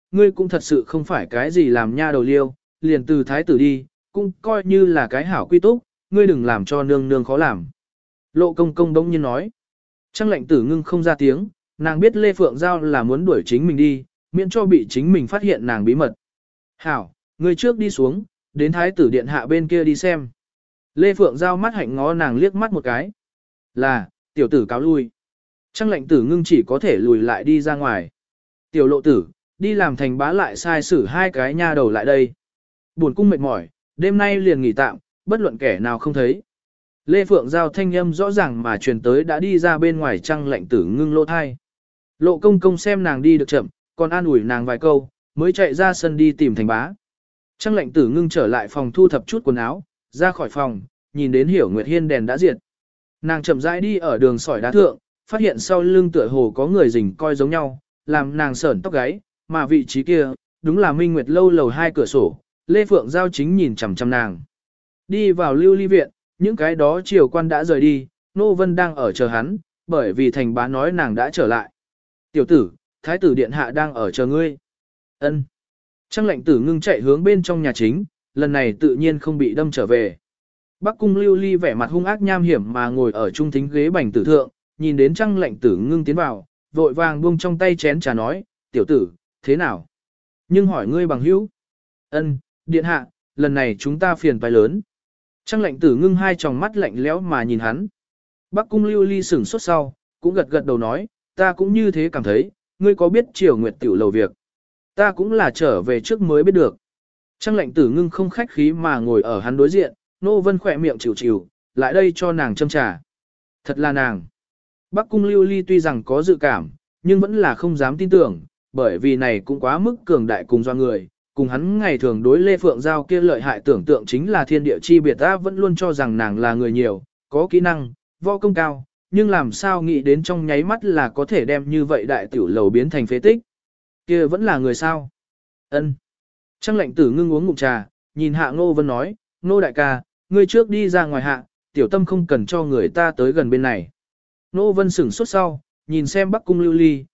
ngươi cũng thật sự không phải cái gì làm nha đầu liêu, liền từ thái tử đi, cũng coi như là cái hảo quy túc, ngươi đừng làm cho nương nương khó làm. Lộ công công đống nhiên nói. Trang lệnh tử ngưng không ra tiếng, nàng biết Lê Phượng Giao là muốn đuổi chính mình đi, miễn cho bị chính mình phát hiện nàng bí mật. Hảo, ngươi trước đi xuống, đến thái tử điện hạ bên kia đi xem. Lê Phượng Giao mắt hạnh ngó nàng liếc mắt một cái. Là, tiểu tử cáo lui. Trang lệnh tử ngưng chỉ có thể lùi lại đi ra ngoài. Tiểu lộ tử, đi làm thành bá lại sai xử hai cái nha đầu lại đây. Buồn cung mệt mỏi, đêm nay liền nghỉ tạm, bất luận kẻ nào không thấy. Lê Phượng Giao thanh âm rõ ràng mà truyền tới đã đi ra bên ngoài Trang lệnh tử ngưng lỗ thai. Lộ công công xem nàng đi được chậm, còn an ủi nàng vài câu, mới chạy ra sân đi tìm thành bá. Trang lệnh tử ngưng trở lại phòng thu thập chút quần áo, ra khỏi phòng, nhìn đến Hiểu Nguyệt Hiên đèn đã diệt. Nàng chậm rãi đi ở đường sỏi đá thượng, phát hiện sau lưng tựa hồ có người rình coi giống nhau, làm nàng sởn tóc gáy, mà vị trí kia, đúng là Minh Nguyệt lâu lầu 2 cửa sổ, Lê Phượng Giao chính nhìn chằm chằm nàng. Đi vào lưu ly viện, những cái đó triều quan đã rời đi, Nô Vân đang ở chờ hắn, bởi vì thành bá nói nàng đã trở lại. Tiểu tử, thái tử điện hạ đang ở chờ ngươi. Ân. Trang lệnh tử ngưng chạy hướng bên trong nhà chính, lần này tự nhiên không bị đâm trở về. Bắc cung lưu ly vẻ mặt hung ác nham hiểm mà ngồi ở trung thính ghế bành tử thượng, nhìn đến Trang lệnh tử ngưng tiến vào, vội vàng buông trong tay chén trà nói, tiểu tử, thế nào? Nhưng hỏi ngươi bằng hữu. Ân, điện hạ, lần này chúng ta phiền phải lớn. Trang lệnh tử ngưng hai tròng mắt lạnh lẽo mà nhìn hắn. Bắc cung lưu ly sửng sốt sau, cũng gật gật đầu nói, ta cũng như thế cảm thấy, ngươi có biết triều nguyệt tiểu lầu việc. Ta cũng là trở về trước mới biết được. Trang lệnh tử ngưng không khách khí mà ngồi ở hắn đối diện, Nô Vân khỏe miệng chịu chịu, lại đây cho nàng châm trà. Thật là nàng. Bắc cung lưu ly tuy rằng có dự cảm, nhưng vẫn là không dám tin tưởng, bởi vì này cũng quá mức cường đại cùng do người, cùng hắn ngày thường đối Lê Phượng Giao kia lợi hại tưởng tượng chính là thiên địa chi biệt, ta vẫn luôn cho rằng nàng là người nhiều, có kỹ năng, võ công cao, nhưng làm sao nghĩ đến trong nháy mắt là có thể đem như vậy đại tiểu lầu biến thành phế tích. Kia vẫn là người sao? Ân. Trang lệnh tử ngưng uống ngụm trà, nhìn hạ Ngô Vân nói, Ngô đại ca, ngươi trước đi ra ngoài hạ, tiểu tâm không cần cho người ta tới gần bên này. Ngô Vân sửng sốt sau, nhìn xem Bắc cung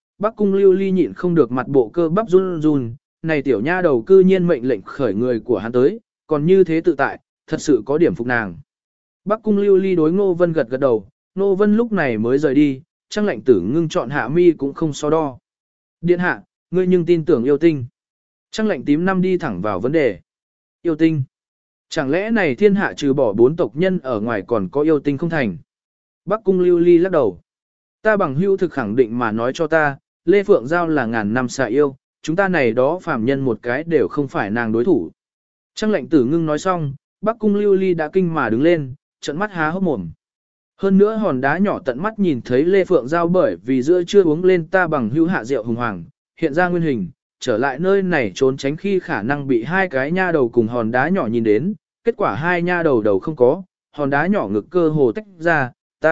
lưu ly nhịn không được mặt bộ cơ bắp run run, này tiểu nha đầu cư nhiên mệnh lệnh khởi người của hắn tới, còn như thế tự tại, thật sự có điểm phục nàng. Bắc cung lưu ly đối Ngô Vân gật gật đầu, Ngô Vân lúc này mới rời đi, Trang lệnh tử ngưng chọn hạ mi cũng không so đo. Điện hạ, ngươi nhưng tin tưởng yêu tinh. Trang lệnh tím năm đi thẳng vào vấn đề. Yêu tinh. Chẳng lẽ này thiên hạ trừ bỏ 4 tộc nhân ở ngoài còn có yêu tinh không thành? Bắc cung lưu ly lắc đầu. Ta bằng hữu thực khẳng định mà nói cho ta, Lê Phượng Giao là ngàn năm xạ yêu, chúng ta này đó phàm nhân một cái đều không phải nàng đối thủ. Trang lệnh tử ngưng nói xong, Bắc cung lưu ly đã kinh mà đứng lên, trận mắt há hốc mồm. Hơn nữa hòn đá nhỏ tận mắt nhìn thấy Lê Phượng Giao bởi vì giữa chưa uống lên ta bằng hữu hạ rượu hùng hoàng, hiện ra nguyên hình, trở lại nơi này trốn tránh khi khả năng bị hai cái nha đầu cùng hòn đá nhỏ nhìn đến, kết quả hai nha đầu đầu không có, hòn đá nhỏ ngực cơ hồ tách ra,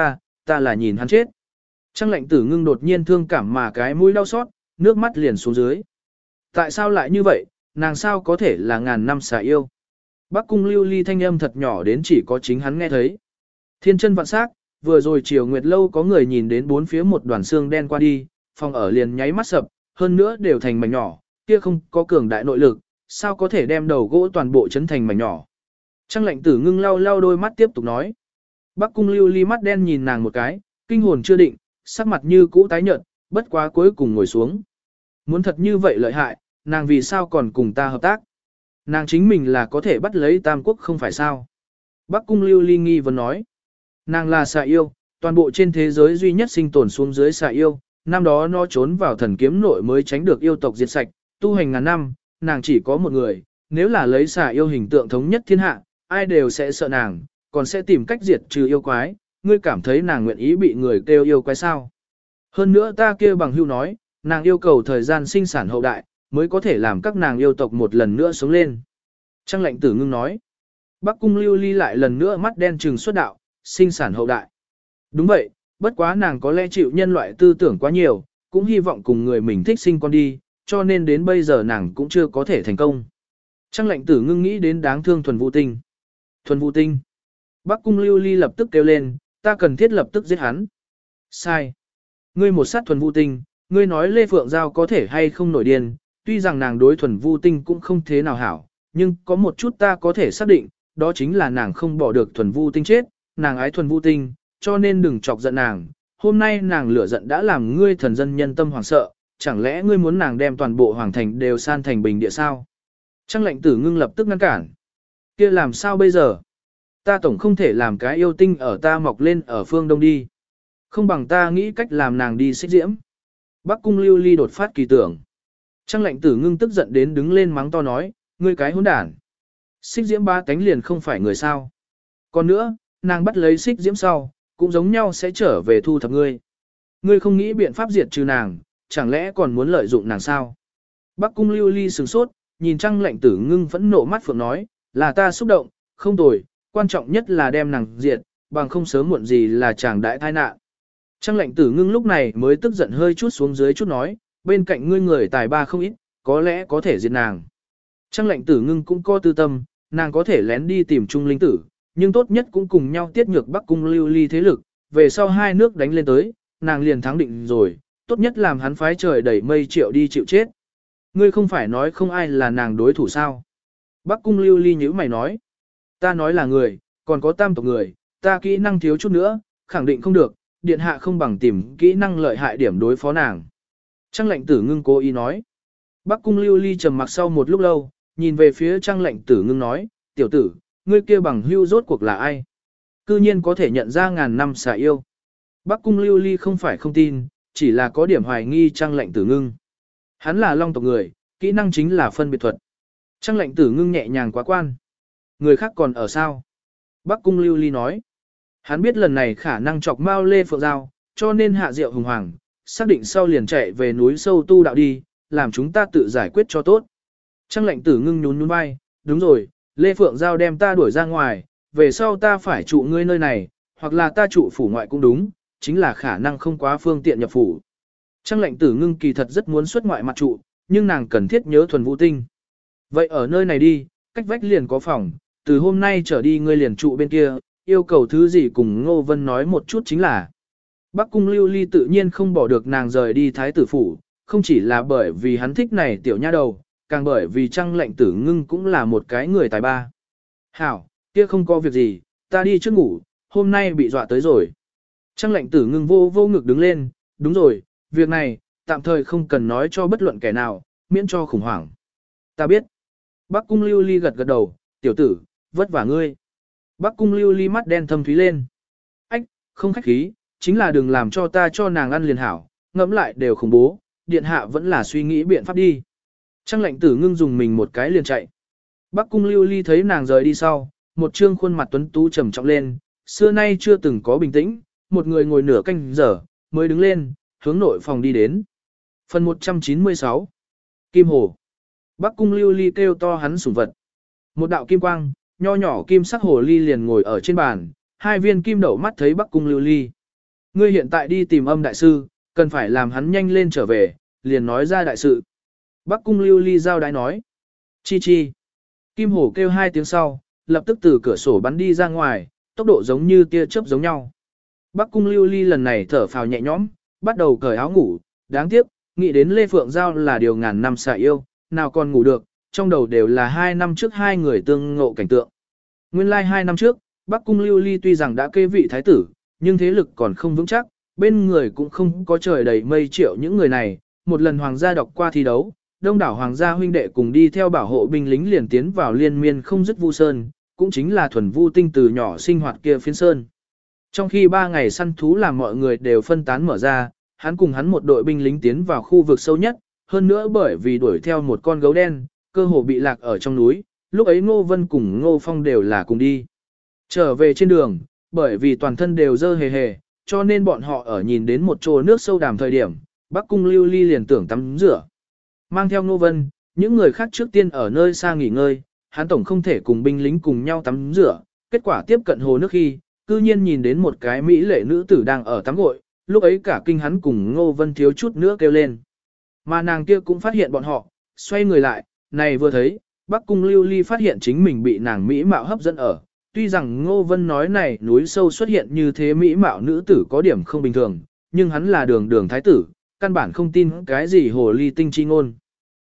ta là nhìn hắn chết. Trang lệnh tử ngưng đột nhiên thương cảm mà cái mũi đau xót, nước mắt liền xuống dưới. Tại sao lại như vậy, nàng sao có thể là ngàn năm xà yêu? Bắc cung lưu ly thanh âm thật nhỏ đến chỉ có chính hắn nghe thấy. Thiên chân vạn sắc, vừa rồi chiều nguyệt lâu có người nhìn đến bốn phía một đoàn xương đen qua đi, phòng ở liền nháy mắt sập, hơn nữa đều thành mảnh nhỏ, kia không có cường đại nội lực, sao có thể đem đầu gỗ toàn bộ chấn thành mảnh nhỏ. Trang lệnh tử ngưng lau lau đôi mắt tiếp tục nói. Bắc cung lưu ly mắt đen nhìn nàng một cái, kinh hồn chưa định, sắc mặt như cũ tái nhợt, bất quá cuối cùng ngồi xuống. Muốn thật như vậy lợi hại, nàng vì sao còn cùng ta hợp tác? Nàng chính mình là có thể bắt lấy Tam Quốc không phải sao? Bắc cung lưu ly nghi vấn nói. Nàng là xà yêu, toàn bộ trên thế giới duy nhất sinh tồn xuống dưới xà yêu, năm đó nó trốn vào thần kiếm nội mới tránh được yêu tộc diệt sạch, tu hành ngàn năm, nàng chỉ có một người, nếu là lấy xà yêu hình tượng thống nhất thiên hạ, ai đều sẽ sợ nàng, còn sẽ tìm cách diệt trừ yêu quái, ngươi cảm thấy nàng nguyện ý bị người kêu yêu quái sao? Hơn nữa ta kia bằng hữu nói, nàng yêu cầu thời gian sinh sản hậu đại, mới có thể làm các nàng yêu tộc một lần nữa sống lên. Trang lệnh tử ngưng nói. Bắc cung lưu ly lại lần nữa mắt đen trừng xuất đạo, sinh sản hậu đại. Đúng vậy, bất quá nàng có lẽ chịu nhân loại tư tưởng quá nhiều, cũng hy vọng cùng người mình thích sinh con đi, cho nên đến bây giờ nàng cũng chưa có thể thành công. Trang lệnh tử ngưng nghĩ đến đáng thương thuần vũ tinh. Thuần vũ tinh. Bắc cung lưu ly lập tức kêu lên, ta cần thiết lập tức giết hắn. Sai. Ngươi một sát thuần vũ tinh, ngươi nói Lê Phượng Giao có thể hay không nổi điên, tuy rằng nàng đối thuần vu tinh cũng không thế nào hảo, nhưng có một chút ta có thể xác định, đó chính là nàng không bỏ được thuần vu tinh chết, nàng ái thuần vu tinh, cho nên đừng chọc giận nàng. Hôm nay nàng lửa giận đã làm ngươi thần dân nhân tâm hoảng sợ, chẳng lẽ ngươi muốn nàng đem toàn bộ hoàng thành đều san thành bình địa sao? Trang lệnh tử ngưng lập tức ngăn cản. Kia làm sao bây giờ? Ta tổng không thể làm cái yêu tinh ở ta mọc lên ở phương đông đi. Không bằng ta nghĩ cách làm nàng đi xích diễm. Bắc cung lưu ly đột phát kỳ tưởng. Trang lệnh tử ngưng tức giận đến đứng lên mắng to nói, ngươi cái hỗn đản. Xích diễm ba cánh liền không phải người sao. Còn nữa, nàng bắt lấy xích diễm sau, cũng giống nhau sẽ trở về thu thập ngươi. Ngươi không nghĩ biện pháp diệt trừ nàng, chẳng lẽ còn muốn lợi dụng nàng sao? Bắc cung lưu ly sửng sốt, nhìn Trang lệnh tử ngưng phẫn nộ mắt phượng nói, là ta xúc động, không tồi, quan trọng nhất là đem nàng diệt, bằng không sớm muộn gì là chàng đại tai nạn. Trang lệnh tử ngưng lúc này mới tức giận hơi chút xuống dưới chút nói, bên cạnh ngươi người tài ba không ít, có lẽ có thể diệt nàng. Trang lệnh tử ngưng cũng có tư tâm, nàng có thể lén đi tìm Trung Linh tử, nhưng tốt nhất cũng cùng nhau tiết nhược Bắc cung lưu ly thế lực, về sau hai nước đánh lên tới, nàng liền thắng định rồi, tốt nhất làm hắn phái trời đẩy mây triệu đi chịu chết. Ngươi không phải nói không ai là nàng đối thủ sao? Bắc cung lưu ly nhíu mày nói, ta nói là người, còn có tam tộc người, ta kỹ năng thiếu chút nữa, khẳng định không được, điện hạ không bằng tìm kỹ năng lợi hại điểm đối phó nàng. Trang lệnh tử ngưng cố ý nói. Bắc cung lưu ly trầm mặc sau một lúc lâu, nhìn về phía trang lệnh tử ngưng nói, tiểu tử, ngươi kia bằng hưu rốt cuộc là ai? Cư nhiên có thể nhận ra ngàn năm xà yêu. Bắc cung lưu ly không phải không tin, chỉ là có điểm hoài nghi trang lệnh tử ngưng. Hắn là long tộc người, kỹ năng chính là phân biệt thuật. Trang lệnh tử ngưng nhẹ nhàng quá quan. Người khác còn ở sao? Bắc cung lưu ly nói. Hắn biết lần này khả năng chọc Mao Lê Phượng Giao, cho nên hạ diệu hùng hoàng, xác định sau liền chạy về núi sâu tu đạo đi, làm chúng ta tự giải quyết cho tốt. Trang lệnh tử ngưng nhún nhún vai, đúng rồi, Lê Phượng Giao đem ta đuổi ra ngoài, về sau ta phải trụ ngươi nơi này, hoặc là ta trụ phủ ngoại cũng đúng, chính là khả năng không quá phương tiện nhập phủ. Trang lệnh tử ngưng kỳ thật rất muốn xuất ngoại mặt trụ, nhưng nàng cần thiết nhớ thuần vũ tinh. Vậy ở nơi này đi, cách vách liền có phòng, từ hôm nay trở đi ngươi liền trụ bên kia, yêu cầu thứ gì cùng Ngô Vân nói một chút chính là. Bắc cung lưu ly tự nhiên không bỏ được nàng rời đi thái tử phủ, không chỉ là bởi vì hắn thích này tiểu nha đầu, càng bởi vì Trang lệnh tử ngưng cũng là một cái người tài ba. Hảo, kia không có việc gì, ta đi trước ngủ, hôm nay bị dọa tới rồi. Trang lệnh tử ngưng vô vô ngực đứng lên, đúng rồi, việc này, tạm thời không cần nói cho bất luận kẻ nào, miễn cho khủng hoảng. Ta biết. Bắc cung lưu ly gật gật đầu, tiểu tử, vất vả ngươi. Bắc cung lưu ly mắt đen thâm thúy lên. Ách, không khách khí, chính là đừng làm cho ta cho nàng ăn liền hảo, ngẫm lại đều khủng bố, điện hạ vẫn là suy nghĩ biện pháp đi. Trang lệnh tử ngưng dùng mình một cái liền chạy. Bắc cung lưu ly thấy nàng rời đi sau, một trương khuôn mặt tuấn tú trầm trọng lên, xưa nay chưa từng có bình tĩnh, một người ngồi nửa canh giờ, mới đứng lên, hướng nội phòng đi đến. Phần 196 Kim Hồ Bắc cung lưu ly kêu to hắn sủng vật. Một đạo kim quang, nho nhỏ kim sắc hồ ly liền ngồi ở trên bàn, hai viên kim đậu mắt thấy Bắc cung lưu ly. Ngươi hiện tại đi tìm âm đại sư, cần phải làm hắn nhanh lên trở về, liền nói ra đại sự. Bắc cung lưu ly giao đái nói. Chi chi. Kim hổ kêu hai tiếng sau, lập tức từ cửa sổ bắn đi ra ngoài, tốc độ giống như tia chớp giống nhau. Bắc cung lưu ly lần này thở phào nhẹ nhõm, bắt đầu cởi áo ngủ, đáng tiếc, nghĩ đến Lê Phượng Giao là điều ngàn năm xạ yêu, nào còn ngủ được, trong đầu đều là 2 năm trước hai người tương ngộ cảnh tượng. Nguyên lai 2 năm trước, Bắc cung lưu ly tuy rằng đã kê vị thái tử, nhưng thế lực còn không vững chắc, bên người cũng không có trời đầy mây triệu những người này. Một lần hoàng gia đọc qua thi đấu, đông đảo hoàng gia huynh đệ cùng đi theo bảo hộ binh lính liền tiến vào liên miên không dứt vu sơn, cũng chính là thuần vu tinh từ nhỏ sinh hoạt kia phiến sơn. Trong khi 3 ngày săn thú làm mọi người đều phân tán mở ra, hắn cùng hắn một đội binh lính tiến vào khu vực sâu nhất, hơn nữa bởi vì đuổi theo một con gấu đen, cơ hồ bị lạc ở trong núi, lúc ấy Ngô Vân cùng Ngô Phong đều là cùng đi. Trở về trên đường, bởi vì toàn thân đều dơ hề hề, cho nên bọn họ ở nhìn đến một chỗ nước sâu đàm thời điểm, Bắc cung lưu ly liền tưởng tắm rửa. Mang theo Ngô Vân, những người khác trước tiên ở nơi xa nghỉ ngơi, hắn tổng không thể cùng binh lính cùng nhau tắm rửa, kết quả tiếp cận hồ nước khi, cư nhiên nhìn đến một cái mỹ lệ nữ tử đang ở tắm gội, lúc ấy cả kinh hắn cùng Ngô Vân thiếu chút nữa kêu lên. Mà nàng kia cũng phát hiện bọn họ, xoay người lại, này vừa thấy, Bắc cung lưu ly phát hiện chính mình bị nàng mỹ mạo hấp dẫn ở. Tuy rằng Ngô Vân nói này núi sâu xuất hiện như thế mỹ mạo nữ tử có điểm không bình thường, nhưng hắn là đường thái tử, căn bản không tin cái gì hồ ly tinh chi ngôn.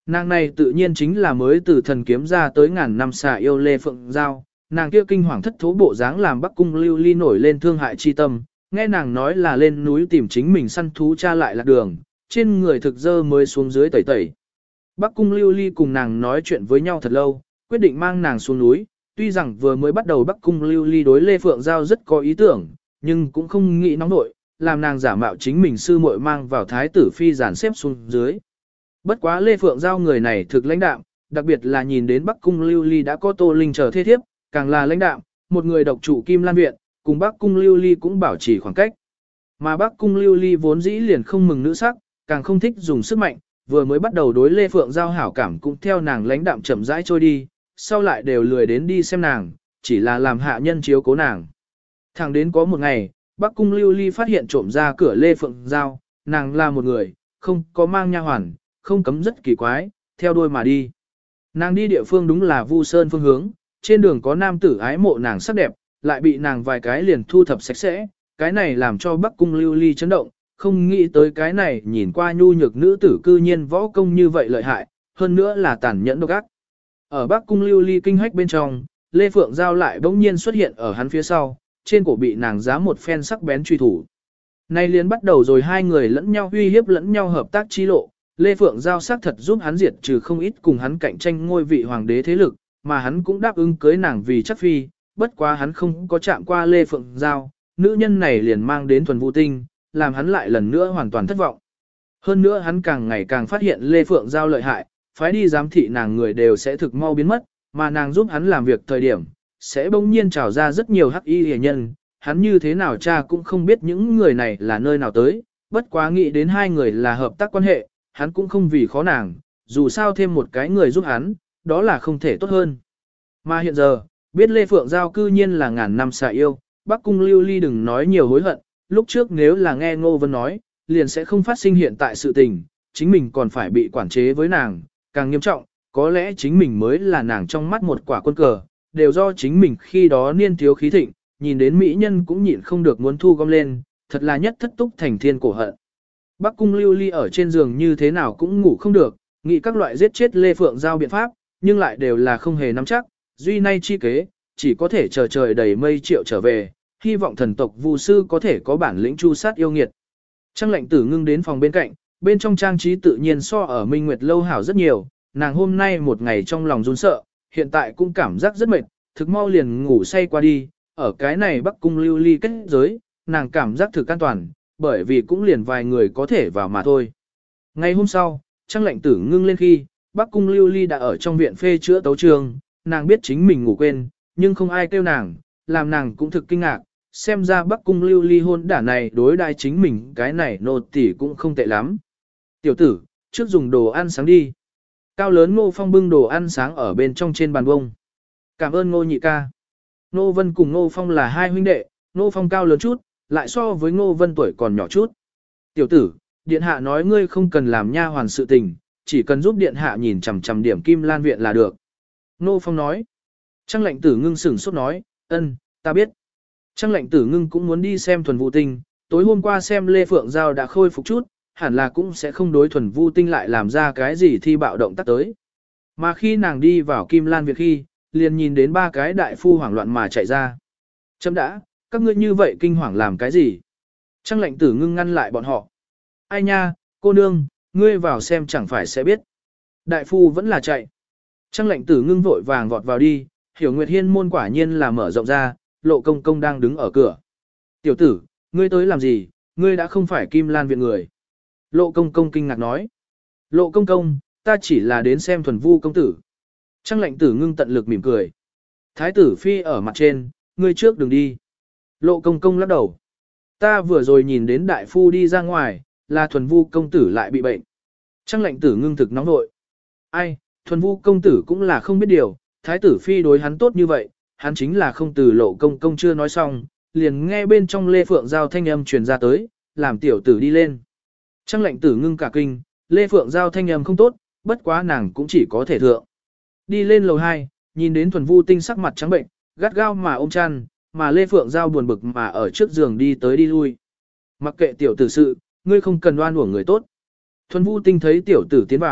Nàng này tự nhiên chính là mới từ thần kiếm ra tới ngàn năm xà yêu Lê Phượng Giao, nàng kia kinh hoàng thất thố bộ dáng làm Bắc Cung Lưu Ly nổi lên thương hại chi tâm, nghe nàng nói là lên núi tìm chính mình săn thú tra lại lạc đường, trên người thực dơ mới xuống dưới tẩy tẩy. Bắc Cung Lưu Ly cùng nàng nói chuyện với nhau thật lâu, quyết định mang nàng xuống núi, tuy rằng vừa mới bắt đầu Bắc Cung Lưu Ly đối Lê Phượng Giao rất có ý tưởng, nhưng cũng không nghĩ nóng nội, làm nàng giả mạo chính mình sư muội mang vào thái tử phi giàn xếp xuống dưới. Bất quá Lê Phượng Giao người này thực lãnh đạm, đặc biệt là nhìn đến Bắc Cung Lưu Ly đã có Tô Linh chờ thế thiếp, càng là lãnh đạm, một người độc chủ Kim Lan Viện, cùng Bắc Cung Lưu Ly cũng bảo trì khoảng cách. Mà Bắc Cung Lưu Ly vốn dĩ liền không mừng nữ sắc, càng không thích dùng sức mạnh, vừa mới bắt đầu đối Lê Phượng Giao hảo cảm cũng theo nàng lãnh đạm chậm rãi trôi đi, sau lại đều lười đến đi xem nàng, chỉ là làm hạ nhân chiếu cố nàng. Thẳng đến có một ngày, Bắc Cung Lưu Ly phát hiện trộm ra cửa Lê Phượng Giao, nàng là một người, không có mang nha hoàn, không cấm rất kỳ quái, theo đuôi mà đi. Nàng đi địa phương đúng là Vu Sơn phương hướng, trên đường có nam tử ái mộ nàng sắc đẹp, lại bị nàng vài cái liền thu thập sạch sẽ, cái này làm cho Bắc Cung Lưu Ly chấn động, không nghĩ tới cái này nhìn qua nhu nhược nữ tử cư nhiên võ công như vậy lợi hại, hơn nữa là tàn nhẫn độc ác. Ở Bắc Cung Lưu Ly kinh hách bên trong, Lê Phượng Giao lại bỗng nhiên xuất hiện ở hắn phía sau, trên cổ bị nàng giá một phen sắc bén truy thủ. Nay liền bắt đầu rồi hai người lẫn nhau uy hiếp lẫn nhau hợp tác chi lộ, Lê Phượng Giao xác thật giúp hắn diệt trừ không ít cùng hắn cạnh tranh ngôi vị hoàng đế thế lực, mà hắn cũng đáp ứng cưới nàng vì chắc phi, bất quá hắn không có chạm qua Lê Phượng Giao, nữ nhân này liền mang đến thuần vũ tinh, làm hắn lại lần nữa hoàn toàn thất vọng. Hơn nữa hắn càng ngày càng phát hiện Lê Phượng Giao lợi hại, phái đi giám thị nàng người đều sẽ thực mau biến mất, mà nàng giúp hắn làm việc thời điểm, sẽ bỗng nhiên trào ra rất nhiều hắc y hề nhân, hắn như thế nào cha cũng không biết những người này là nơi nào tới, bất quá nghĩ đến hai người là hợp tác quan hệ, hắn cũng không vì khó nàng, dù sao thêm một cái người giúp hắn, đó là không thể tốt hơn. Mà hiện giờ, biết Lê Phượng Giao cư nhiên là ngàn năm xà yêu, Bắc Cung Lưu Ly đừng nói nhiều hối hận, lúc trước nếu là nghe Ngô Vân nói, liền sẽ không phát sinh hiện tại sự tình, chính mình còn phải bị quản chế với nàng, càng nghiêm trọng, có lẽ chính mình mới là nàng trong mắt một quả quân cờ, đều do chính mình khi đó niên thiếu khí thịnh, nhìn đến mỹ nhân cũng nhịn không được muốn thu gom lên, thật là nhất thất túc thành thiên cổ hận. Bắc Cung Lưu Ly ở trên giường như thế nào cũng ngủ không được, nghĩ các loại giết chết Lê Phượng Giao biện pháp, nhưng lại đều là không hề nắm chắc, duy nay chi kế, chỉ có thể chờ trời đầy mây triệu trở về, hy vọng thần tộc Vu sư có thể có bản lĩnh chu sát yêu nghiệt. Trang Lệnh Tử ngưng đến phòng bên cạnh, bên trong trang trí tự nhiên so ở Minh Nguyệt lâu hảo rất nhiều, nàng hôm nay một ngày trong lòng run sợ, hiện tại cũng cảm giác rất mệt, thực mau liền ngủ say qua đi, ở cái này Bắc Cung Lưu Ly kết giới, nàng cảm giác thực an toàn, bởi vì cũng liền vài người có thể vào mà thôi. Ngày hôm sau, Trang Lệnh Tử ngưng lên khi, Bắc Cung Lưu Ly đã ở trong viện phê chữa tấu trường, nàng biết chính mình ngủ quên, nhưng không ai kêu nàng, làm nàng cũng thực kinh ngạc, xem ra Bắc Cung Lưu Ly hôn đả này đối đai chính mình cái này nô tỳ cũng không tệ lắm. Tiểu tử, trước dùng đồ ăn sáng đi. Cao lớn Ngô Phong bưng đồ ăn sáng ở bên trong trên bàn bông. Cảm ơn Ngô nhị ca. Ngô Vân cùng Ngô Phong là hai huynh đệ, Ngô Phong cao lớn chút, lại so với Ngô Vân tuổi còn nhỏ chút. Tiểu tử, điện hạ nói ngươi không cần làm nha hoàn sự tình, chỉ cần giúp điện hạ nhìn chằm chằm điểm Kim Lan viện là được. Ngô Phong nói. Trang Lệnh Tử ngưng sửng sốt nói, ân, ta biết. Trang Lệnh Tử ngưng cũng muốn đi xem thuần vũ tinh, tối hôm qua xem Lê Phượng Giao đã khôi phục chút, hẳn là cũng sẽ không đối thuần vũ tinh lại làm ra cái gì thi bạo động tác tới. Mà khi nàng đi vào Kim Lan Việt khi, liền nhìn đến ba cái đại phu hoảng loạn mà chạy ra. Chấm đã, các ngươi như vậy kinh hoàng làm cái gì? Trang Lệnh Tử ngưng ngăn lại bọn họ. Ai nha, cô nương, ngươi vào xem chẳng phải sẽ biết. Đại phu vẫn là chạy. Trang Lệnh Tử ngưng vội vàng vọt vào đi, Hiểu Nguyệt Hiên môn quả nhiên là mở rộng ra, Lộ Công Công đang đứng ở cửa. Tiểu tử, ngươi tới làm gì, ngươi đã không phải Kim Lan viện người. Lộ Công Công kinh ngạc nói. Lộ Công Công, ta chỉ là đến xem thuần vu công tử. Trang Lệnh Tử ngưng tận lực mỉm cười. Thái tử phi ở mặt trên, ngươi trước đừng đi. Lộ Công Công lắc đầu. Ta vừa rồi nhìn đến đại phu đi ra ngoài, là thuần vu công tử lại bị bệnh. Trang Lệnh Tử ngưng thực nóng nội. Ai, thuần vu công tử cũng là không biết điều, thái tử phi đối hắn tốt như vậy, hắn chính là không từ Lộ Công Công chưa nói xong, liền nghe bên trong Lê Phượng Giao thanh âm truyền ra tới, làm tiểu tử đi lên. Trang Lệnh Tử ngưng cả kinh, Lê Phượng Giao thanh âm không tốt, bất quá nàng cũng chỉ có thể thượng. Đi lên lầu 2, nhìn đến thuần vu tinh sắc mặt trắng bệnh, gắt gao mà ôm chăn, mà Lê Phượng Giao buồn bực mà ở trước giường đi tới đi lui. Mặc kệ tiểu tử sự, ngươi không cần oan uổng người tốt. Thuần vu tinh thấy tiểu tử tiến vào,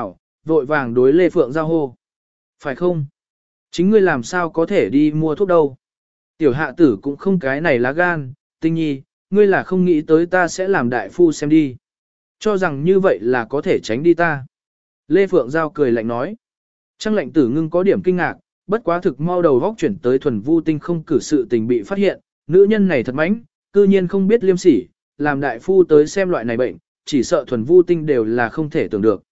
vội vàng đối Lê Phượng Giao hô. Phải không? Chính ngươi làm sao có thể đi mua thuốc đâu? Tiểu hạ tử cũng không cái này lá gan, Tinh Nhi, ngươi là không nghĩ tới ta sẽ làm đại phu xem đi. Cho rằng như vậy là có thể tránh đi ta. Lê Phượng Giao cười lạnh nói. Trang lệnh tử ngưng có điểm kinh ngạc, bất quá thực mau đầu góc chuyển tới Thuần Vu Tinh không cử sự tình bị phát hiện, nữ nhân này thật mãnh, cư nhiên không biết liêm sỉ, làm đại phu tới xem loại này bệnh, chỉ sợ Thuần Vu Tinh đều là không thể tưởng được.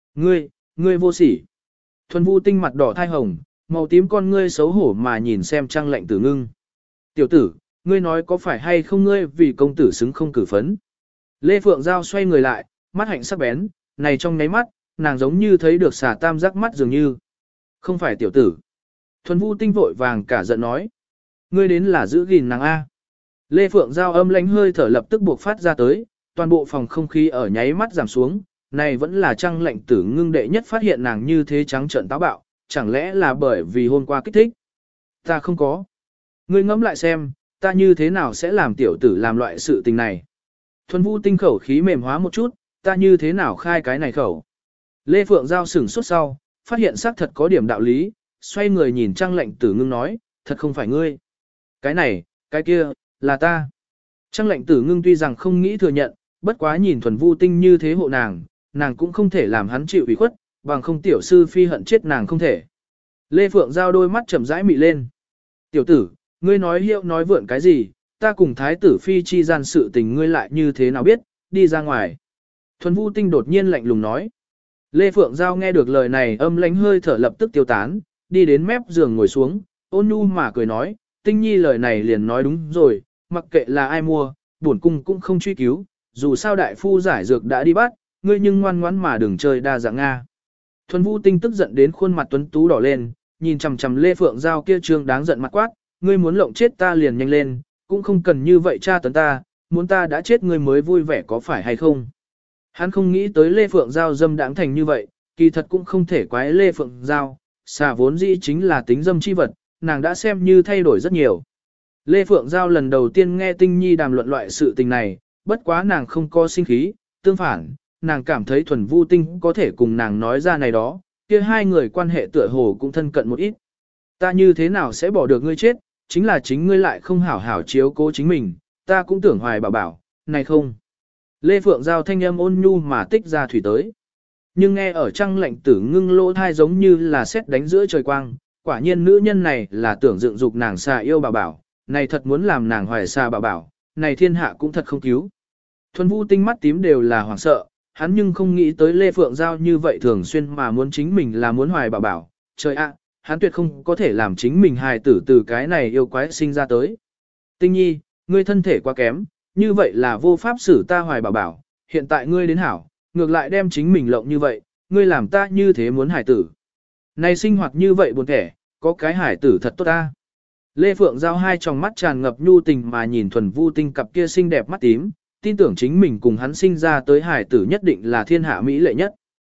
Ngươi vô sỉ. Thuần Vu Tinh mặt đỏ thai hồng, màu tím con ngươi xấu hổ mà nhìn xem Trang lệnh tử ngưng. Tiểu tử, ngươi nói có phải hay không ngươi vì công tử xứng không cử phấn. Lê Phượng Giao xoay người lại, mắt hạnh sắc bén, này trong nháy mắt, nàng giống như thấy được xà tam giác mắt dường như. Không phải tiểu tử. Thuần Vu Tinh vội vàng cả giận nói. Ngươi đến là giữ gìn nàng A. Lê Phượng Giao âm lánh hơi thở lập tức buộc phát ra tới, toàn bộ phòng không khí ở nháy mắt giảm xuống, này vẫn là Trang lệnh tử ngưng đệ nhất phát hiện nàng như thế trắng trợn táo bạo, chẳng lẽ là bởi vì hôm qua kích thích. Ta không có. Ngươi ngẫm lại xem, ta như thế nào sẽ làm tiểu tử làm loại sự tình này. Thuần Vu Tinh khẩu khí mềm hóa một chút, ta như thế nào khai cái này khẩu. Lê Phượng Giao sửng sốt sau, phát hiện xác thật có điểm đạo lý, xoay người nhìn Trang lệnh tử ngưng nói, thật không phải ngươi. Cái này, cái kia, là ta. Trang lệnh tử ngưng tuy rằng không nghĩ thừa nhận, bất quá nhìn Thuần Vu Tinh như thế hộ nàng, nàng cũng không thể làm hắn chịu ủy khuất, bằng không tiểu sư phi hận chết nàng không thể. Lê Phượng Giao đôi mắt chậm rãi mị lên. Tiểu tử, ngươi nói hiệu nói vượn cái gì, ta cùng thái tử phi chi gian sự tình ngươi lại như thế nào biết, đi ra ngoài. Thuần Vu Tinh đột nhiên lạnh lùng nói. Lê Phượng Giao nghe được lời này âm lánh hơi thở lập tức tiêu tán, đi đến mép giường ngồi xuống, ôn nhu mà cười nói, Tinh Nhi lời này liền nói đúng rồi, mặc kệ là ai mua, bổn cung cũng không truy cứu, dù sao đại phu giải dược đã đi bắt, ngươi nhưng ngoan ngoãn mà đừng chơi đa dạng Nga. Thuần Vu Tinh tức giận đến khuôn mặt tuấn tú đỏ lên, nhìn chằm chằm Lê Phượng Giao kia trương đáng giận mặt quát, ngươi muốn lộng chết ta liền nhanh lên, cũng không cần như vậy tra tấn ta, muốn ta đã chết ngươi mới vui vẻ có phải hay không. Hắn không nghĩ tới Lê Phượng Giao dâm đãng thành như vậy, kỳ thật cũng không thể quái Lê Phượng Giao, xà vốn dĩ chính là tính dâm chi vật, nàng đã xem như thay đổi rất nhiều. Lê Phượng Giao lần đầu tiên nghe Tinh Nhi đàm luận loại sự tình này, bất quá nàng không có sinh khí, tương phản, nàng cảm thấy Thuần Vu Tinh có thể cùng nàng nói ra này đó, kia hai người quan hệ tựa hồ cũng thân cận một ít. Ta như thế nào sẽ bỏ được ngươi chết, chính là chính ngươi lại không hảo hảo chiếu cố chính mình, ta cũng tưởng hoài bảo, này không. Lê Phượng Giao thanh âm ôn nhu mà tích ra thủy tới. Nhưng nghe ở Trang lệnh tử ngưng lỗ thai giống như là sét đánh giữa trời quang, quả nhiên nữ nhân này là tưởng dựng dục nàng xà yêu bảo, này thật muốn làm nàng hoài xà bảo, này thiên hạ cũng thật không cứu. Thuần Vu Tinh mắt tím đều là hoảng sợ, hắn nhưng không nghĩ tới Lê Phượng Giao như vậy thường xuyên mà muốn chính mình là muốn hoài bảo, trời ạ, hắn tuyệt không có thể làm chính mình hài tử từ cái này yêu quái sinh ra tới. Tinh Nhi, ngươi thân thể quá kém, như vậy là vô pháp xử ta hoài bảo, hiện tại ngươi đến hảo, ngược lại đem chính mình lộng như vậy, ngươi làm ta như thế muốn hài tử. Này sinh hoạt như vậy buồn kẻ, có cái hài tử thật tốt ta. Lê Phượng Giao hai tròng mắt tràn ngập nhu tình mà nhìn Thuần Vu Tinh cặp kia xinh đẹp mắt tím, tin tưởng chính mình cùng hắn sinh ra tới hài tử nhất định là thiên hạ mỹ lệ nhất.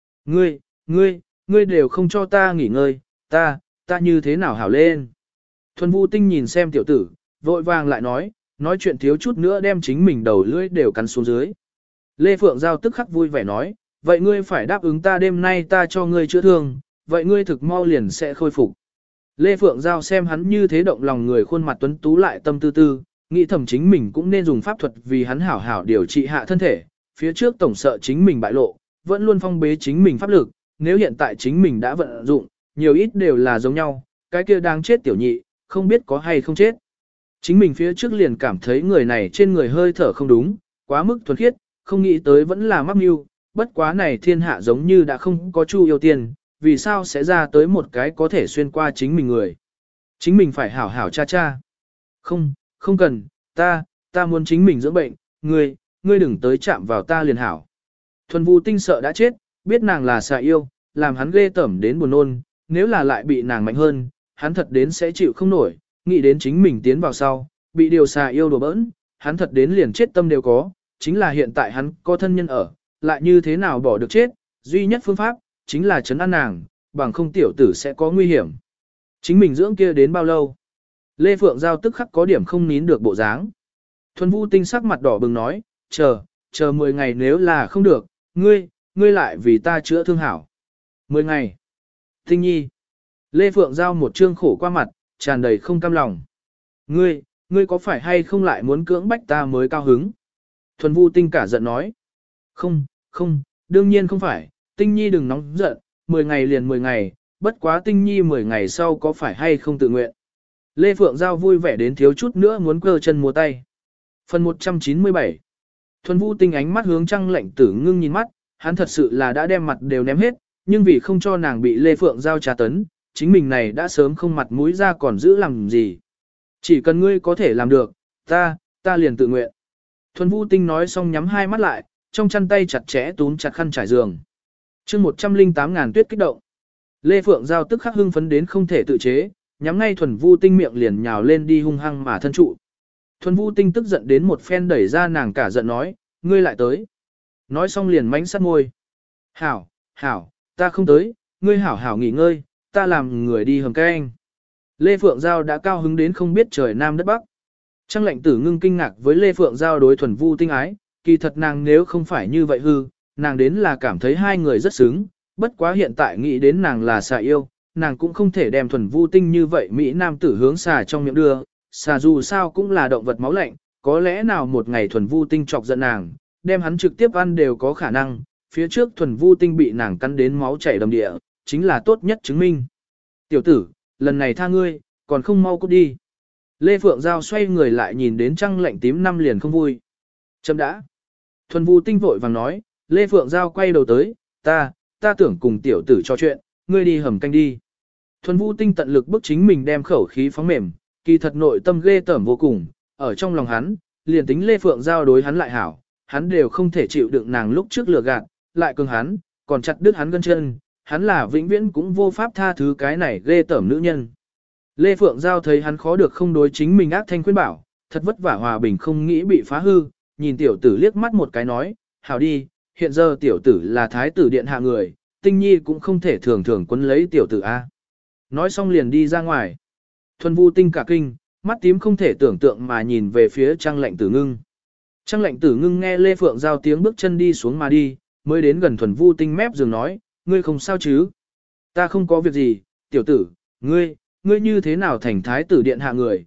Ngươi đều không cho ta nghỉ ngơi, ta như thế nào hảo lên. Thuần Vu Tinh nhìn xem tiểu tử, vội vàng lại nói chuyện thiếu chút nữa đem chính mình đầu lưỡi đều cắn xuống dưới. Lê Phượng Giao tức khắc vui vẻ nói, vậy ngươi phải đáp ứng ta đêm nay ta cho ngươi chữa thương, vậy ngươi thực mau liền sẽ khôi phục. Lê Phượng Giao xem hắn như thế động lòng người khuôn mặt tuấn tú lại tâm tư tư, nghĩ thầm chính mình cũng nên dùng pháp thuật vì hắn hảo hảo điều trị hạ thân thể, phía trước tổng sợ chính mình bại lộ, vẫn luôn phong bế chính mình pháp lực, nếu hiện tại chính mình đã vận dụng, nhiều ít đều là giống nhau, cái kia đang chết tiểu nhị, không biết có hay không chết. Chính mình phía trước liền cảm thấy người này trên người hơi thở không đúng, quá mức thuần khiết, không nghĩ tới vẫn là mắc mưu, bất quá này thiên hạ giống như đã không có Chu Yêu Tiên, vì sao sẽ ra tới một cái có thể xuyên qua chính mình người. Chính mình phải hảo hảo cha. Không cần, ta muốn chính mình dưỡng bệnh, ngươi đừng tới chạm vào ta liền hảo. Thuần Vu Tinh sợ đã chết, biết nàng là xà yêu, làm hắn ghê tởm đến buồn nôn, nếu là lại bị nàng mạnh hơn, hắn thật đến sẽ chịu không nổi, nghĩ đến chính mình tiến vào sau, bị điều xà yêu đùa bỡn, hắn thật đến liền chết tâm đều có, chính là hiện tại hắn có thân nhân ở, lại như thế nào bỏ được chết, duy nhất phương pháp, chính là trấn an nàng, bằng không tiểu tử sẽ có nguy hiểm. Chính mình dưỡng kia đến bao lâu? Lê Phượng Giao tức khắc có điểm không nín được bộ dáng. Thuần Vu Tinh sắc mặt đỏ bừng nói, chờ 10 ngày nếu là không được, ngươi lại vì ta chữa thương hảo. 10 ngày. Tinh nhi. Lê Phượng Giao một trương khổ qua mặt, tràn đầy không cam lòng. Ngươi có phải hay không lại muốn cưỡng bách ta mới cao hứng? Thuần Vu Tinh cả giận nói. Không, đương nhiên không phải, Tinh nhi đừng nóng giận, 10 ngày liền 10 ngày, bất quá Tinh nhi 10 ngày sau có phải hay không tự nguyện. Lê Phượng Giao vui vẻ đến thiếu chút nữa muốn cơ chân múa tay. Phần 197. Thuần Vu Tinh ánh mắt hướng Trăng Lệnh Tử Ngưng nhìn mắt, hắn thật sự là đã đem mặt đều ném hết, nhưng vì không cho nàng bị Lê Phượng Giao trà tấn, chính mình này đã sớm không mặt mũi ra còn giữ làm gì. Chỉ cần ngươi có thể làm được, ta liền tự nguyện. Thuần Vu Tinh nói xong nhắm hai mắt lại, trong chăn tay chặt chẽ túm chặt khăn trải giường. chương 108.000 tuyết kích động. Lê Phượng Giao tức khắc hưng phấn đến không thể tự chế, nhắm ngay Thuần Vu Tinh miệng liền nhào lên đi hung hăng mà thân trụ. Thuần Vu Tinh tức giận đến một phen đẩy ra nàng cả giận nói, ngươi lại tới. Nói xong liền mánh sát môi. Hảo, ta không tới, ngươi hảo nghỉ ngơi, ta làm người đi hầm canh. Lê Phượng Giao đã cao hứng đến không biết trời Nam đất Bắc. Trăng Lệnh Tử Ngưng kinh ngạc với Lê Phượng Giao đối Thuần Vu Tinh ái, kỳ thật nàng nếu không phải như vậy hư, nàng đến là cảm thấy hai người rất xứng, bất quá hiện tại nghĩ đến nàng là xà yêu, nàng cũng không thể đem Thuần Vu Tinh như vậy Mỹ Nam tử hướng xà trong miệng đưa, xà dù sao cũng là động vật máu lạnh, có lẽ nào một ngày Thuần Vu Tinh chọc giận nàng, đem hắn trực tiếp ăn đều có khả năng, phía trước Thuần Vu Tinh bị nàng cắn đến máu chảy đầm địa, chính là tốt nhất chứng minh. Tiểu tử, lần này tha ngươi, còn không mau cút đi. Lê Phượng Giao xoay người lại nhìn đến Trăng Lệnh tím năm liền không vui. Chấm đã. Thuần Vu Tinh vội vàng nói, Lê Phượng Giao quay đầu tới, ta tưởng cùng tiểu tử trò chuyện, ngươi đi hầm canh đi. Thuần Vu Tinh tận lực bức chính mình đem khẩu khí phóng mềm, kỳ thật nội tâm ghê tởm vô cùng, ở trong lòng hắn, liền tính Lê Phượng Giao đối hắn lại hảo, hắn đều không thể chịu đựng nàng lúc trước lừa gạt, lại cường hắn, còn chặt đứt hắn gân chân, hắn là vĩnh viễn cũng vô pháp tha thứ cái này ghê tởm nữ nhân. Lê Phượng Giao thấy hắn khó được không đối chính mình ác thanh khuyên bảo, thật vất vả hòa bình không nghĩ bị phá hư, nhìn tiểu tử liếc mắt một cái nói, hảo đi, hiện giờ tiểu tử là thái tử điện hạ người, Tinh nhi cũng không thể thường thường quấn lấy tiểu tử A. Nói xong liền đi ra ngoài. Thuần Vu Tinh cả kinh, mắt tím không thể tưởng tượng mà nhìn về phía Trăng Lệnh Tử Ngưng. Trăng Lệnh Tử Ngưng nghe Lê Phượng Giao tiếng bước chân đi xuống mà đi, mới đến gần Thuần Vu Tinh mép giường nói, ngươi không sao chứ? Ta không có việc gì, tiểu tử, ngươi như thế nào thành thái tử điện hạ người,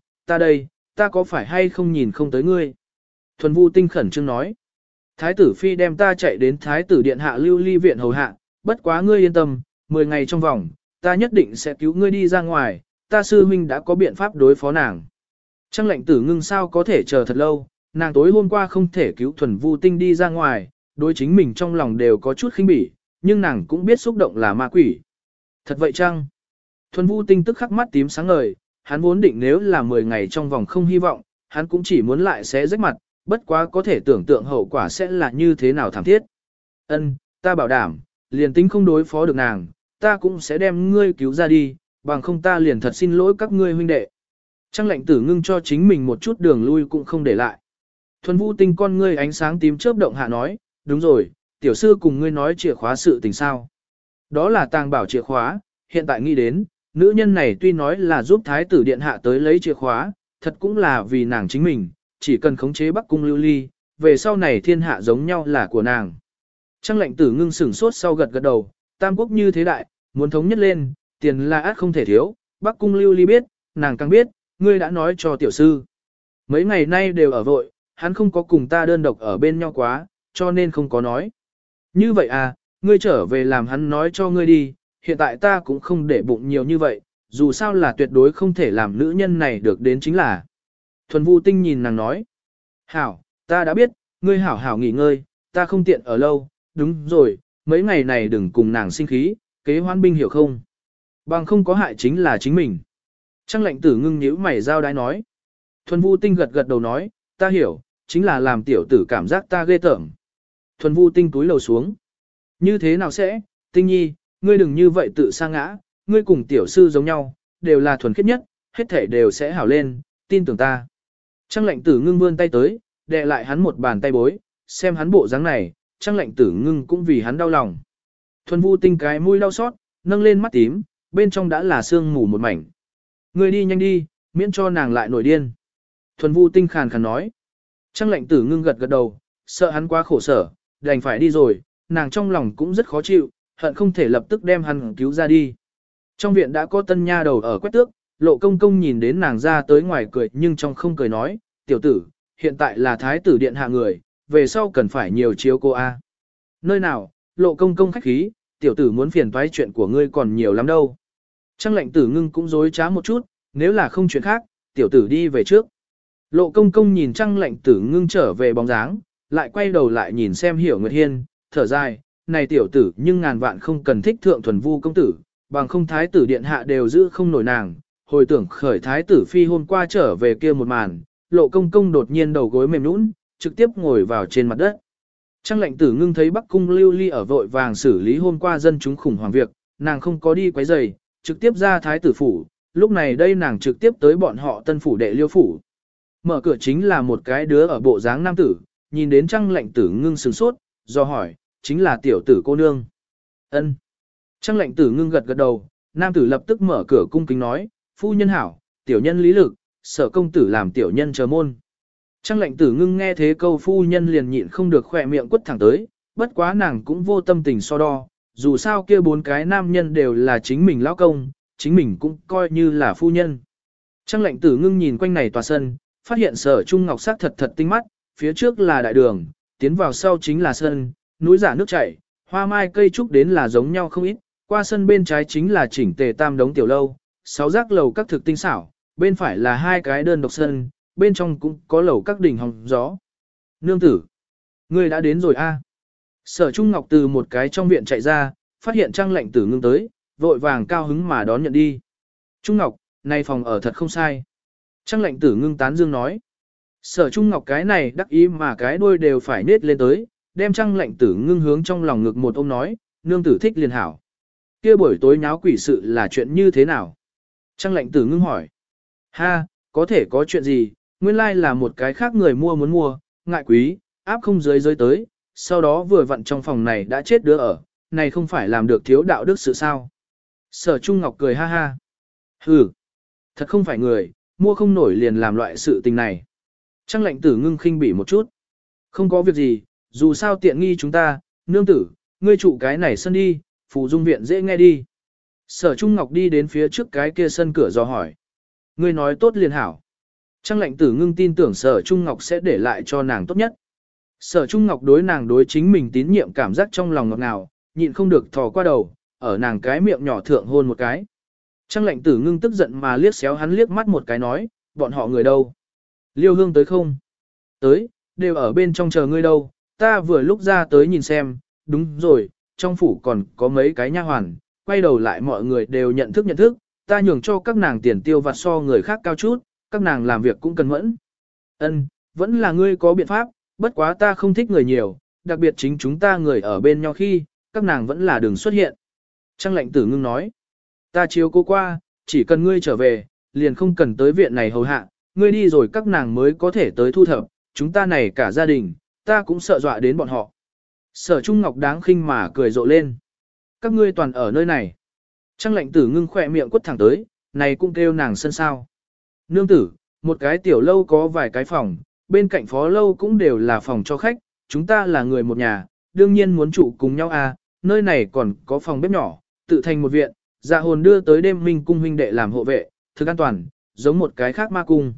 ta có phải hay không nhìn không tới ngươi? Thuần Vu Tinh khẩn trương nói, thái tử phi đem ta chạy đến thái tử điện hạ lưu ly viện hầu hạ, bất quá ngươi yên tâm, 10 ngày trong vòng, ta nhất định sẽ cứu ngươi đi ra ngoài, ta sư huynh đã có biện pháp đối phó nàng. Trăng Lệnh Tử Ngưng sao có thể chờ thật lâu, nàng tối hôm qua không thể cứu Thuần Vu Tinh đi ra ngoài, đối chính mình trong lòng đều có chút khinh bỉ, nhưng nàng cũng biết xúc động là ma quỷ. Thật vậy chăng? Thuần Vu Tinh tức khắc mắt tím sáng ngời, hắn vốn định nếu là 10 ngày trong vòng không hy vọng, hắn cũng chỉ muốn lại sẽ rách mặt, bất quá có thể tưởng tượng hậu quả sẽ là như thế nào thảm thiết. Ân, ta bảo đảm, liền tính không đối phó được nàng, ta cũng sẽ đem ngươi cứu ra đi, bằng không ta liền thật xin lỗi các ngươi huynh đệ. Trăng Lệnh Tử Ngưng cho chính mình một chút đường lui cũng không để lại. Thuần Vu Tinh con ngươi ánh sáng tím chớp động hạ nói, đúng rồi, tiểu sư cùng ngươi nói chìa khóa sự tình sao. Đó là tàng bảo chìa khóa, hiện tại nghĩ đến, nữ nhân này tuy nói là giúp thái tử điện hạ tới lấy chìa khóa, thật cũng là vì nàng chính mình, chỉ cần khống chế Bắc Cung Lưu Ly, về sau này thiên hạ giống nhau là của nàng. Trăng Lệnh Tử Ngưng sửng sốt sau gật đầu, tam quốc như thế đại, muốn thống nhất lên, tiền là át không thể thiếu, Bắc Cung Lưu Ly biết, nàng càng biết, ngươi đã nói cho tiểu sư. Mấy ngày nay đều ở vội, hắn không có cùng ta đơn độc ở bên nhau quá, cho nên không có nói. Như vậy à, ngươi trở về làm hắn nói cho ngươi đi, hiện tại ta cũng không để bụng nhiều như vậy, dù sao là tuyệt đối không thể làm nữ nhân này được đến chính là. Thuần Vu Tinh nhìn nàng nói, hảo, ta đã biết, ngươi hảo hảo nghỉ ngơi, ta không tiện ở lâu, đúng rồi, mấy ngày này đừng cùng nàng sinh khí, kế hoan binh hiểu không? Bằng không có hại chính là chính mình. Trăng Lệnh Tử Ngưng nhíu mày giao đái nói. Thuần Vu Tinh gật đầu nói, ta hiểu, chính là làm tiểu tử cảm giác ta ghê tởm. Thuần Vu Tinh túi lầu xuống. Như thế nào sẽ, Tinh nhi, ngươi đừng như vậy tự sa ngã, ngươi cùng tiểu sư giống nhau, đều là thuần khiết nhất, hết thể đều sẽ hảo lên, tin tưởng ta. Trăng Lệnh Tử Ngưng vươn tay tới, đè lại hắn một bàn tay bối, xem hắn bộ dáng này, Trăng Lệnh Tử Ngưng cũng vì hắn đau lòng. Thuần Vu Tinh cái mũi đau xót, nâng lên mắt tím, bên trong đã là sương mù một mảnh. Ngươi đi nhanh đi, miễn cho nàng lại nổi điên. Thuần Vu Tinh khàn khàn nói. Trăng Lệnh Tử Ngưng gật đầu, sợ hắn quá khổ sở, đành phải đi rồi, nàng trong lòng cũng rất khó chịu, hận không thể lập tức đem hắn cứu ra đi. Trong viện đã có tân nha đầu ở quét tước, Lộ Công Công nhìn đến nàng ra tới ngoài cười nhưng trong không cười nói, tiểu tử, hiện tại là thái tử điện hạ người, về sau cần phải nhiều chiếu cô a. Nơi nào, Lộ Công Công khách khí, tiểu tử muốn phiền toái chuyện của ngươi còn nhiều lắm đâu. Trang Lệnh Tử Ngưng cũng dối trá một chút, nếu là không chuyện khác, tiểu tử đi về trước. Lộ Công Công nhìn Trang Lệnh Tử Ngưng trở về bóng dáng, lại quay đầu lại nhìn xem Hiểu Nguyệt Hiên, thở dài, này tiểu tử nhưng ngàn vạn không cần thích thượng thuần vu công tử, bằng không thái tử điện hạ đều giữ không nổi nàng. Hồi tưởng khởi thái tử phi hôm qua trở về kia một màn, Lộ Công Công đột nhiên đầu gối mềm nhũn, trực tiếp ngồi vào trên mặt đất. Trang Lệnh Tử Ngưng thấy Bắc Cung Lưu Ly ở vội vàng xử lý hôm qua dân chúng khủng hoảng việc, nàng không có đi quấy rầy, trực tiếp ra thái tử phủ, lúc này đây nàng trực tiếp tới bọn họ tân phủ đệ Liêu phủ. Mở cửa chính là một cái đứa ở bộ dáng nam tử, nhìn đến Trang Lệnh Tử Ngưng sửng sốt, do hỏi, chính là tiểu tử cô nương. Ân. Trang Lệnh Tử Ngưng gật gật đầu, nam tử lập tức mở cửa cung kính nói, phu nhân hảo, tiểu nhân lý lực, sở công tử làm tiểu nhân chờ môn. Trang Lệnh Tử Ngưng nghe thế câu phu nhân liền nhịn không được khỏe miệng quất thẳng tới, bất quá nàng cũng vô tâm tình so đo, dù sao kia bốn cái nam nhân đều là chính mình lão công, chính mình cũng coi như là phu nhân. Trang Lệnh Tử Ngưng nhìn quanh này tòa sân, phát hiện Sở Trung Ngọc sắc thật thật tinh mắt, phía trước là đại đường, tiến vào sau chính là sân, núi giả nước chảy, hoa mai cây trúc đến là giống nhau không ít, qua sân bên trái chính là chỉnh tề tam đống tiểu lâu, 6 giác lầu các thực tinh xảo, bên phải là 2 cái đơn độc sân, bên trong cũng có lầu các đỉnh hòng gió. Nương tử, ngươi đã đến rồi a. Sở Trung Ngọc từ một cái trong viện chạy ra, phát hiện Trang Lệnh Tử Ngưng tới, vội vàng cao hứng mà đón nhận đi. Trung Ngọc, này phòng ở thật không sai. Trang Lệnh Tử Ngưng tán dương nói. Sở Trung Ngọc cái này đắc ý mà cái đuôi đều phải nết lên tới, đem Trang Lệnh Tử Ngưng hướng trong lòng ngực một ôm nói, nương tử thích liền hảo. Kia buổi tối nháo quỷ sự là chuyện như thế nào? Trang Lệnh Tử Ngưng hỏi. Ha, có thể có chuyện gì, nguyên lai là một cái khác người muốn mua, ngại quý, áp không dưới rơi tới, sau đó vừa vặn trong phòng này đã chết đứa ở, này không phải làm được thiếu đạo đức sự sao. Sở Trung Ngọc cười ha ha. Hừ, thật không phải người, mua không nổi liền làm loại sự tình này. Trang Lệnh Tử Ngưng khinh bỉ một chút. Không có việc gì, dù sao tiện nghi chúng ta, nương tử, ngươi trụ cái này sân đi, Phù Dung viện dễ nghe đi. Sở Trung Ngọc đi đến phía trước cái kia sân cửa dò hỏi. Ngươi nói tốt liền hảo. Trang Lệnh Tử Ngưng tin tưởng Sở Trung Ngọc sẽ để lại cho nàng tốt nhất. Sở Trung Ngọc đối nàng đối chính mình tín nhiệm cảm giác trong lòng ngọt ngào, nhịn không được thò qua đầu, ở nàng cái miệng nhỏ thượng hôn một cái. Trang Lệnh Tử Ngưng tức giận mà liếc xéo hắn liếc mắt một cái nói, bọn họ người đâu? Liêu Hương tới không? Tới, đều ở bên trong chờ ngươi đâu, ta vừa lúc ra tới nhìn xem, đúng rồi, trong phủ còn có mấy cái nha hoàn, quay đầu lại mọi người đều nhận thức, ta nhường cho các nàng tiền tiêu vặt so người khác cao chút, các nàng làm việc cũng cần mẫn. Ân, vẫn là ngươi có biện pháp, bất quá ta không thích người nhiều, đặc biệt chính chúng ta người ở bên nhau khi, các nàng vẫn là đừng xuất hiện. Trang Lệnh Tử Ngưng nói, ta chiếu cô qua, chỉ cần ngươi trở về, liền không cần tới viện này hầu hạ, ngươi đi rồi các nàng mới có thể tới thu thập, chúng ta này cả gia đình, ta cũng sợ dọa đến bọn họ. Sở Trung Ngọc đáng khinh mà cười rộ lên. Các ngươi toàn ở nơi này. Trang Lệnh Tử Ngưng khỏe miệng quất thẳng tới, này cũng kêu nàng sân sao. Nương tử, một cái tiểu lâu có vài cái phòng, bên cạnh phó lâu cũng đều là phòng cho khách, chúng ta là người một nhà, đương nhiên muốn trụ cùng nhau à, nơi này còn có phòng bếp nhỏ, tự thành một viện, dạ hồn đưa tới đêm minh cung huynh đệ làm hộ vệ, thực an toàn, giống một cái khác ma cung.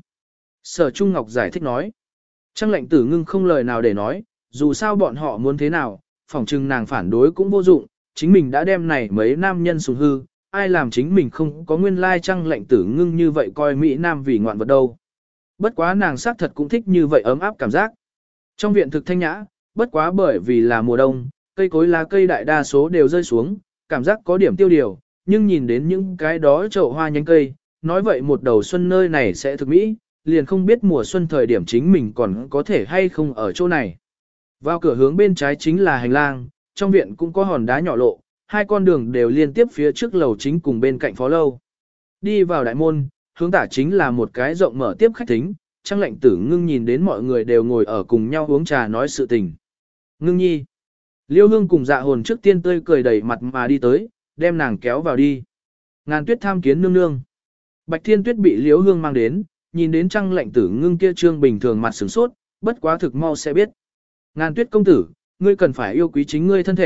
Sở Trung Ngọc giải thích nói. Trang Lệnh Tử Ngưng không lời nào để nói, dù sao bọn họ muốn thế nào, phỏng chừng nàng phản đối cũng vô dụng, chính mình đã đem này mấy nam nhân sùng hư, ai làm chính mình không có nguyên lai Trang Lệnh Tử Ngưng như vậy coi Mỹ Nam vì ngoạn vật đâu. Bất quá nàng xác thật cũng thích như vậy ấm áp cảm giác. Trong viện thực thanh nhã, bất quá bởi vì là mùa đông, cây cối lá cây đại đa số đều rơi xuống, cảm giác có điểm tiêu điều, nhưng nhìn đến những cái đó chậu hoa nhánh cây, nói vậy một đầu xuân nơi này sẽ thực mỹ, liền không biết mùa xuân thời điểm chính mình còn có thể hay không ở chỗ này. Vào cửa hướng bên trái chính là hành lang, trong viện cũng có hòn đá nhỏ lộ, hai con đường đều liên tiếp phía trước lầu chính cùng bên cạnh phó lâu. Đi vào đại môn, hướng tả chính là một cái rộng mở tiếp khách thính, Trang Lệnh Tử Ngưng nhìn đến mọi người đều ngồi ở cùng nhau uống trà nói sự tình. Ngưng nhi. Liêu Hương cùng Dạ Hồn trước tiên tươi cười đầy mặt mà đi tới, đem nàng kéo vào đi. Ngàn Tuyết tham kiến nương nương. Bạch Thiên Tuyết bị Liêu Hương mang đến, nhìn đến Trang Lệnh Tử Ngưng kia trương bình thường mặt sửng sốt, bất quá thực mau sẽ biết. Ngàn Tuyết công tử, ngươi cần phải yêu quý chính ngươi thân thể,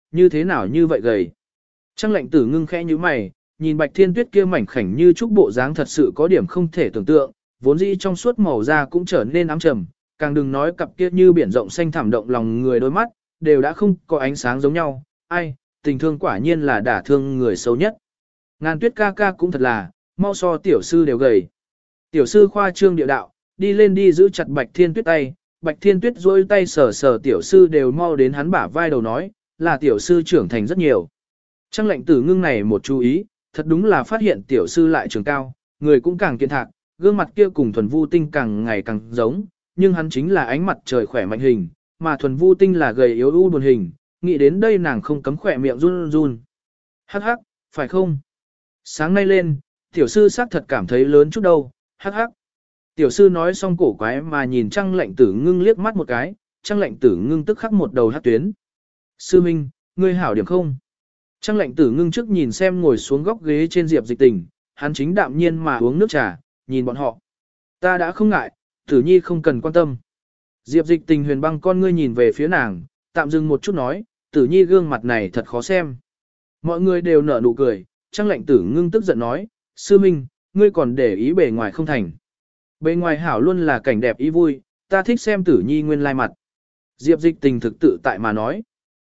như thế nào như vậy gầy. Trăng lạnh tử ngưng khẽ như mày, nhìn Bạch Thiên Tuyết kia mảnh khảnh như trúc bộ dáng thật sự có điểm không thể tưởng tượng, vốn dĩ trong suốt màu da cũng trở nên ám trầm, càng đừng nói cặp kia như biển rộng xanh thẳm động lòng người đôi mắt, đều đã không có ánh sáng giống nhau, ai, tình thương quả nhiên là đả thương người xấu nhất. Ngàn Tuyết ca ca cũng thật là, mau so tiểu sư đều gầy. Tiểu sư khoa trương địa đạo, đi lên đi giữ chặt Bạch Thiên Tuyết tay, Bạch Thiên Tuyết duỗi tay sờ sờ tiểu sư đều mau đến hắn bả vai đầu nói, là tiểu sư trưởng thành rất nhiều. Trăng lạnh tử ngưng này một chú ý, thật đúng là phát hiện tiểu sư lại trường cao, người cũng càng kiên thạc, gương mặt kia cùng thuần vu tinh càng ngày càng giống, nhưng hắn chính là ánh mặt trời khỏe mạnh hình, mà thuần vu tinh là gầy yếu u buồn hình, nghĩ đến đây nàng không cấm khỏe miệng run run. Hắc hắc, phải không? Sáng nay lên, tiểu sư xác thật cảm thấy lớn chút đâu, hắc hắc. Tiểu sư nói xong cổ quái mà nhìn trăng lạnh tử ngưng liếc mắt một cái, trăng lạnh tử ngưng tức khắc một đầu hắc tuyến. Sư Minh, ngươi hảo điểm không? Trăng lạnh tử ngưng trước nhìn xem ngồi xuống góc ghế trên Diệp Dịch Tình, hắn chính đạm nhiên mà uống nước trà, nhìn bọn họ. Ta đã không ngại, tử nhi không cần quan tâm. Diệp Dịch Tình huyền băng con ngươi nhìn về phía nàng, tạm dừng một chút nói, tử nhi gương mặt này thật khó xem. Mọi người đều nở nụ cười, trăng lạnh tử ngưng tức giận nói, sư minh, ngươi còn để ý bề ngoài không thành. Bề ngoài hảo luôn là cảnh đẹp ý vui, ta thích xem tử nhi nguyên lai mặt. Diệp Dịch Tình thực tự tại mà nói.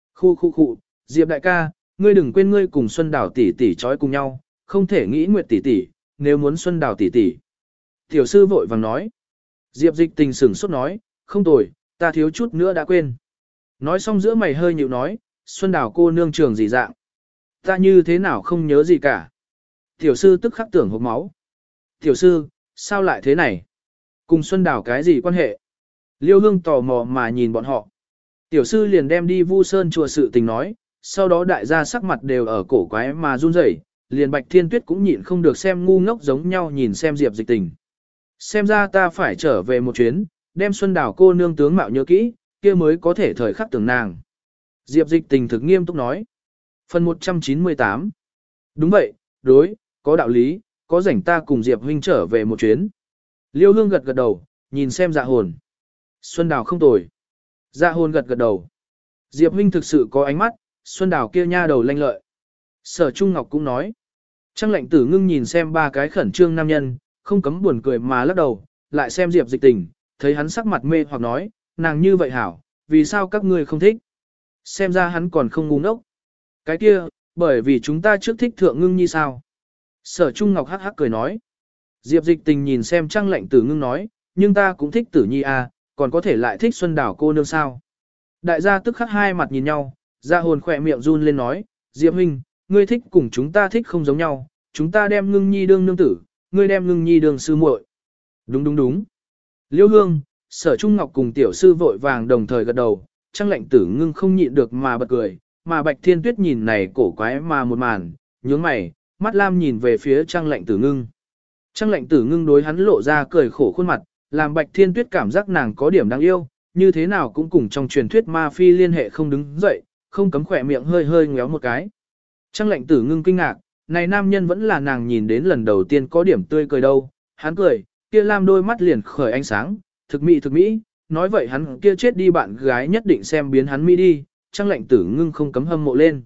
Khu, Diệp đại ca, ngươi đừng quên ngươi cùng Xuân Đào tỷ tỷ trói cùng nhau, không thể nghĩ Nguyệt tỷ tỷ, nếu muốn Xuân Đào tỷ tỷ. Tiểu sư vội vàng nói. Diệp Dịch Tình sửng sốt nói, không tồi, ta thiếu chút nữa đã quên. Nói xong giữa mày hơi nhịu nói, Xuân Đào cô nương trường gì dạng. Ta như thế nào không nhớ gì cả. Tiểu sư tức khắc tưởng hộc máu. Tiểu sư, sao lại thế này? Cùng Xuân Đào cái gì quan hệ? Liêu Hương tò mò mà nhìn bọn họ. Tiểu sư liền đem đi Vu Sơn chùa sự tình nói, sau đó đại gia sắc mặt đều ở cổ quái mà run rẩy, liền Bạch Thiên Tuyết cũng nhịn không được xem ngu ngốc giống nhau nhìn xem Diệp Dịch Tình. Xem ra ta phải trở về một chuyến, đem Xuân Đào cô nương tướng mạo nhớ kỹ, kia mới có thể thời khắc tưởng nàng. Diệp Dịch Tình thực nghiêm túc nói. Phần 198. Đúng vậy, đối, có đạo lý, có rảnh ta cùng Diệp huynh trở về một chuyến. Liêu Hương gật gật đầu, nhìn xem Dạ Hồn. Xuân Đào không tồi. Dạ Hồn gật gật đầu. Diệp huynh thực sự có ánh mắt, Xuân Đào kia nha đầu lanh lợi. Sở Trung Ngọc cũng nói. Trăng lạnh tử ngưng nhìn xem ba cái khẩn trương nam nhân, không cấm buồn cười mà lắc đầu, lại xem Diệp Dịch Tình, thấy hắn sắc mặt mê hoặc nói, nàng như vậy hảo, vì sao các ngươi không thích? Xem ra hắn còn không ngu ngốc. Cái kia, bởi vì chúng ta trước thích thượng ngưng như sao? Sở Trung Ngọc hắc hắc cười nói. Diệp Dịch Tình nhìn xem Trăng lạnh tử ngưng nói, nhưng ta cũng thích tử nhi à, còn có thể lại thích Xuân Đào cô nương sao? Đại gia tức khắc hai mặt nhìn nhau, Dạ Hồn khỏe miệng run lên nói, Diệp huynh, ngươi thích cùng chúng ta thích không giống nhau, chúng ta đem ngưng nhi đương nương tử, ngươi đem ngưng nhi đương sư muội. Đúng. Liêu Hương, Sở Trung Ngọc cùng tiểu sư vội vàng đồng thời gật đầu, Trăng lạnh tử ngưng không nhịn được mà bật cười, mà Bạch Thiên Tuyết nhìn này cổ quái mà một màn, nhướng mày, mắt lam nhìn về phía Trăng lạnh tử ngưng. Trăng lạnh tử ngưng đối hắn lộ ra cười khổ khuôn mặt, làm Bạch Thiên Tuyết cảm giác nàng có điểm đáng yêu, như thế nào cũng cùng trong truyền thuyết ma phi liên hệ không đứng dậy, không cấm khỏe miệng hơi ngéo một cái. Trăng lạnh tử ngưng kinh ngạc, này nam nhân vẫn là nàng nhìn đến lần đầu tiên có điểm tươi cười đâu, hắn cười, kia lam đôi mắt liền khởi ánh sáng, thực mỹ, nói vậy hắn kia chết đi bạn gái nhất định xem biến hắn mỹ đi, Trăng lạnh tử ngưng không cấm hâm mộ lên.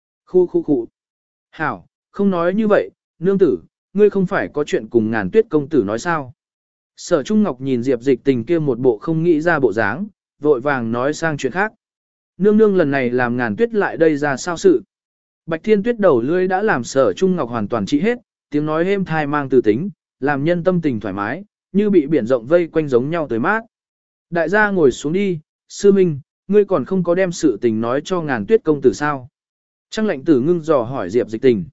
Khu. Hảo, không nói như vậy, nương tử, ngươi không phải có chuyện cùng Ngàn Tuyết công tử nói sao? Sở Trung Ngọc nhìn Diệp Dịch Tình kia một bộ không nghĩ ra bộ dáng, vội vàng nói sang chuyện khác. Nương lần này làm Ngàn Tuyết lại đây ra sao sự? Bạch Thiên Tuyết đầu lưỡi đã làm Sở Trung Ngọc hoàn toàn trị hết, tiếng nói êm thai mang từ tính, làm nhân tâm tình thoải mái, như bị biển rộng vây quanh giống nhau tới mát. Đại gia ngồi xuống đi, sư minh, ngươi còn không có đem sự tình nói cho Ngàn Tuyết công tử sao? Trăng lạnh tử ngưng dò hỏi Diệp Dịch Tình.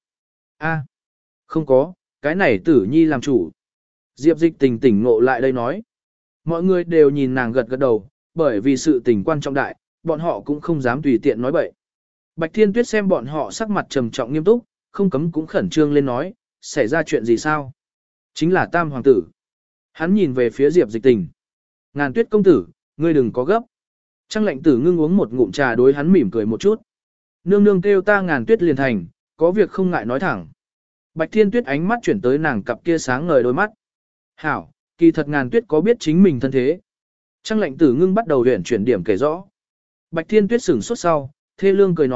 Không có, cái này tử nhi làm chủ. Diệp Dịch Tình tỉnh ngộ lại đây nói. Mọi người đều nhìn nàng gật đầu, bởi vì sự tình quan trọng đại, bọn họ cũng không dám tùy tiện nói bậy. Bạch Thiên Tuyết xem bọn họ sắc mặt trầm trọng nghiêm túc, không cấm cũng khẩn trương lên nói, xảy ra chuyện gì sao? Chính là Tam Hoàng tử. Hắn nhìn về phía Diệp Dịch Tình. Ngàn Tuyết công tử, ngươi đừng có gấp. Trăng lạnh tử ngưng uống một ngụm trà đối hắn mỉm cười một chút. Nương kêu ta Ngàn Tuyết liền thành, có việc không ngại nói thẳng. Bạch Thiên Tuyết ánh mắt chuyển tới nàng cặp kia sáng ngời đôi mắt. Hảo, kỳ thật Ngàn Tuyết có biết chính mình thân thế. Trăng lạnh tử ngưng bắt đầu huyển chuyển điểm kể rõ. Bạch Thiên Tuyết sửng sốt sau, thê lương cười nói,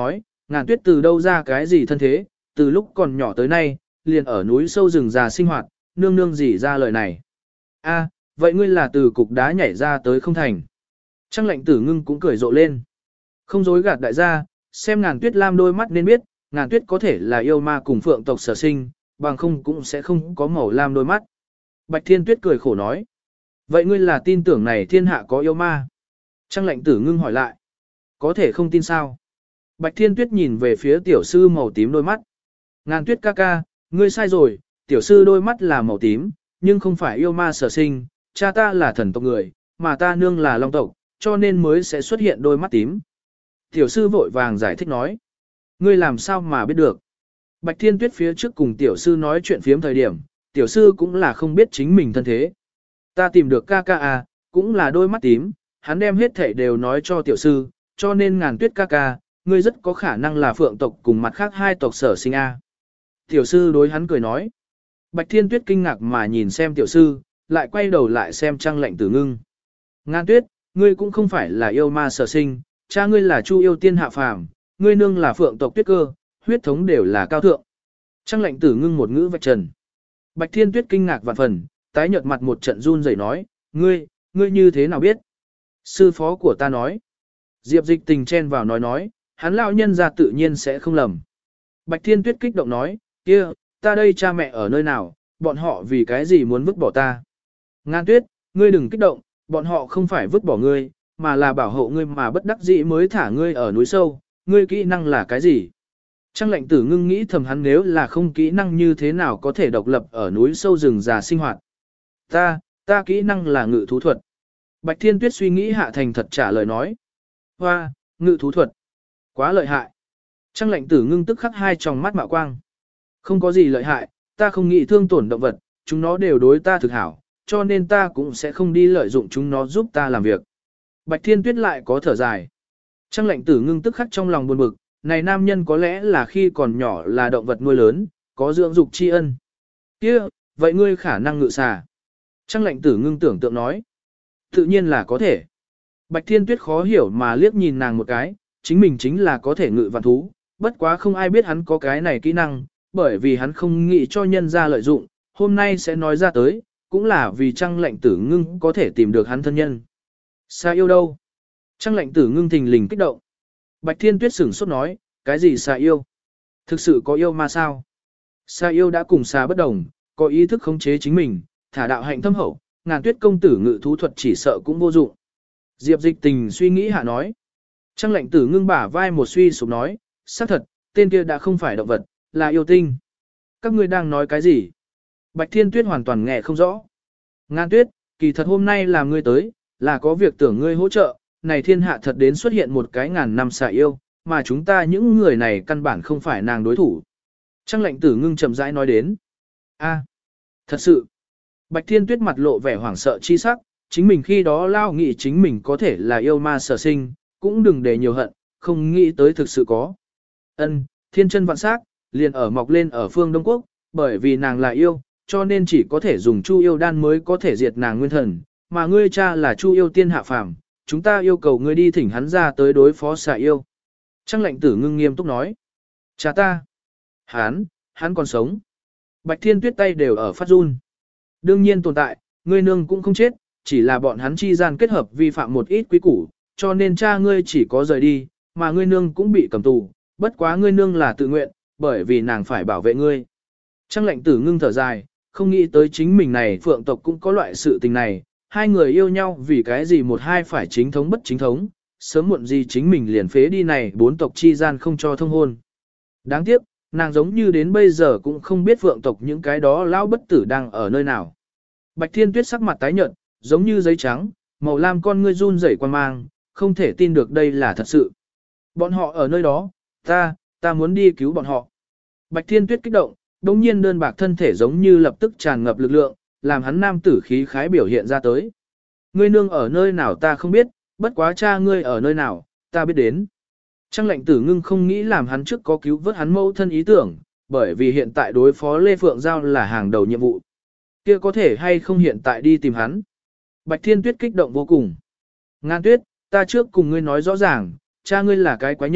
Ngàn Tuyết từ đâu ra cái gì thân thế, từ lúc còn nhỏ tới nay, liền ở núi sâu rừng già sinh hoạt, nương nương gì ra lời này. A, vậy ngươi là từ cục đá nhảy ra tới không thành. Trăng lệnh tử ngưng cũng cười rộ lên. Không dối gạt đại gia, xem Ngàn Tuyết lam đôi mắt nên biết, Ngàn Tuyết có thể là yêu ma cùng phượng tộc sở sinh, bằng không cũng sẽ không có màu lam đôi mắt. Bạch Thiên Tuyết cười khổ nói. Vậy ngươi là tin tưởng này thiên hạ có yêu ma? Trăng lệnh tử ngưng hỏi lại. Có thể không tin sao? Bạch Thiên Tuyết nhìn về phía tiểu sư màu tím đôi mắt. Ngàn Tuyết ca ca, ngươi sai rồi, tiểu sư đôi mắt là màu tím, nhưng không phải yêu ma sở sinh, cha ta là thần tộc người, mà ta nương là long tộc, cho nên mới sẽ xuất hiện đôi mắt tím. Tiểu sư vội vàng giải thích nói. Ngươi làm sao mà biết được? Bạch Thiên Tuyết phía trước cùng tiểu sư nói chuyện phiếm thời điểm, tiểu sư cũng là không biết chính mình thân thế. Ta tìm được ca ca à, cũng là đôi mắt tím, hắn đem hết thảy đều nói cho tiểu sư, cho nên Ngàn Tuyết ca ca, ngươi rất có khả năng là phượng tộc cùng mặt khác hai tộc sở sinh a. Tiểu sư đối hắn cười nói. Bạch Thiên Tuyết kinh ngạc mà nhìn xem tiểu sư, lại quay đầu lại xem Trăng lệnh tử ngưng. Ngàn Tuyết, ngươi cũng không phải là yêu ma sở sinh, cha ngươi là Chu yêu tiên hạ phàm, ngươi nương là phượng tộc Tuyết cơ, huyết thống đều là cao thượng. Trăng lệnh tử ngưng một ngữ vạch trần. Bạch Thiên Tuyết kinh ngạc vạn phần, tái nhợt mặt một trận run rẩy nói, ngươi như thế nào biết? Sư phó của ta nói. Diệp Dịch Tình chen vào nói, hắn lão nhân ra tự nhiên sẽ không lầm. Bạch Thiên Tuyết kích động nói, kia, ta đây cha mẹ ở nơi nào, bọn họ vì cái gì muốn vứt bỏ ta? Ngàn Tuyết, ngươi đừng kích động, bọn họ không phải vứt bỏ ngươi, mà là bảo hộ ngươi mà bất đắc dĩ mới thả ngươi ở núi sâu, ngươi kỹ năng là cái gì? Trăng lệnh tử ngưng nghĩ thầm hắn nếu là không kỹ năng như thế nào có thể độc lập ở núi sâu rừng già sinh hoạt. Ta kỹ năng là ngự thú thuật. Bạch Thiên Tuyết suy nghĩ hạ thành thật trả lời nói. Hoa, ngự thú thuật. Quá lợi hại. Trăng lệnh tử ngưng tức khắc hai tròng mắt mạo quang. Không có gì lợi hại, ta không nghĩ thương tổn động vật, chúng nó đều đối ta thực hảo, cho nên ta cũng sẽ không đi lợi dụng chúng nó giúp ta làm việc. Bạch Thiên Tuyết lại có thở dài. Trăng lệnh tử ngưng tức khắc trong lòng buồn bực, này nam nhân có lẽ là khi còn nhỏ là động vật nuôi lớn, có dưỡng dục tri ân. Kia, vậy ngươi khả năng ngự xà. Trăng lệnh tử ngưng tưởng tượng nói. Tự nhiên là có thể. Bạch Thiên Tuyết khó hiểu mà liếc nhìn nàng một cái, chính mình chính là có thể ngự vạn thú, bất quá không ai biết hắn có cái này kỹ năng, bởi vì hắn không nghĩ cho nhân ra lợi dụng, hôm nay sẽ nói ra tới, cũng là vì Trăng lệnh tử ngưng có thể tìm được hắn thân nhân. Xa yêu đâu? Trăng lệnh tử ngưng thình lình kích động. Bạch Thiên Tuyết sửng sốt nói, cái gì xa yêu? Thực sự có yêu mà sao? Xa yêu đã cùng xa bất đồng, có ý thức khống chế chính mình, thả đạo hạnh thâm hậu, Ngàn Tuyết công tử ngự thú thuật chỉ sợ cũng vô dụng. Diệp Dịch Tình suy nghĩ hạ nói. Trăng lệnh tử ngưng bả vai một suy sụp nói, xác thật, tên kia đã không phải động vật, là yêu tinh. Các ngươi đang nói cái gì? Bạch Thiên Tuyết hoàn toàn nghe không rõ. Ngàn Tuyết, kỳ thật hôm nay làm ngươi tới, là có việc tưởng ngươi hỗ trợ, này thiên hạ thật đến xuất hiện một cái ngàn năm xà yêu, mà chúng ta những người này căn bản không phải nàng đối thủ. Trăng lệnh tử ngưng chậm rãi nói đến. A, thật sự. Bạch Thiên Tuyết mặt lộ vẻ hoảng sợ chi sắc, chính mình khi đó lao nghĩ chính mình có thể là yêu ma sở sinh, cũng đừng để nhiều hận, không nghĩ tới thực sự có. Ân, thiên chân vạn sắc, liền ở mọc lên ở phương Đông Quốc, bởi vì nàng là yêu, cho nên chỉ có thể dùng Chu yêu đan mới có thể diệt nàng nguyên thần, mà ngươi cha là Chu yêu tiên hạ phàm, chúng ta yêu cầu ngươi đi thỉnh hắn ra tới đối phó xà yêu. Trăng lệnh tử ngưng nghiêm túc nói. Cha ta. Hắn còn sống. Bạch Thiên Tuyết tay đều ở phát run. Đương nhiên tồn tại, ngươi nương cũng không chết, chỉ là bọn hắn chi gian kết hợp vi phạm một ít quý củ, cho nên cha ngươi chỉ có rời đi, mà ngươi nương cũng bị cầm tù, bất quá ngươi nương là tự nguyện, bởi vì nàng phải bảo vệ ngươi. Trăng lệnh tử ngưng thở dài, không nghĩ tới chính mình này phượng tộc cũng có loại sự tình này, hai người yêu nhau vì cái gì một hai phải chính thống bất chính thống, sớm muộn gì chính mình liền phế đi này bốn tộc chi gian không cho thông hôn. Đáng tiếc, nàng giống như đến bây giờ cũng không biết phượng tộc những cái đó lão bất tử đang ở nơi nào. Bạch Thiên Tuyết sắc mặt tái nhợt, giống như giấy trắng, màu lam con ngươi run rẩy quan mang, không thể tin được đây là thật sự. Bọn họ ở nơi đó, ta muốn đi cứu bọn họ. Bạch Thiên Tuyết kích động, đống nhiên đơn bạc thân thể giống như lập tức tràn ngập lực lượng, làm hắn nam tử khí khái biểu hiện ra tới. Ngươi nương ở nơi nào ta không biết, bất quá cha ngươi ở nơi nào, ta biết đến. Trăng lệnh tử ngưng không nghĩ làm hắn trước có cứu vớt hắn mẫu thân ý tưởng, bởi vì hiện tại đối phó Lê Phượng Giao là hàng đầu nhiệm vụ. Kia có thể hay không hiện tại đi tìm hắn. Bạch Thiên Tuyết kích động vô cùng. Ngàn Tuyết, ta trước cùng ngươi nói rõ ràng, cha ngươi là cái quái nhân,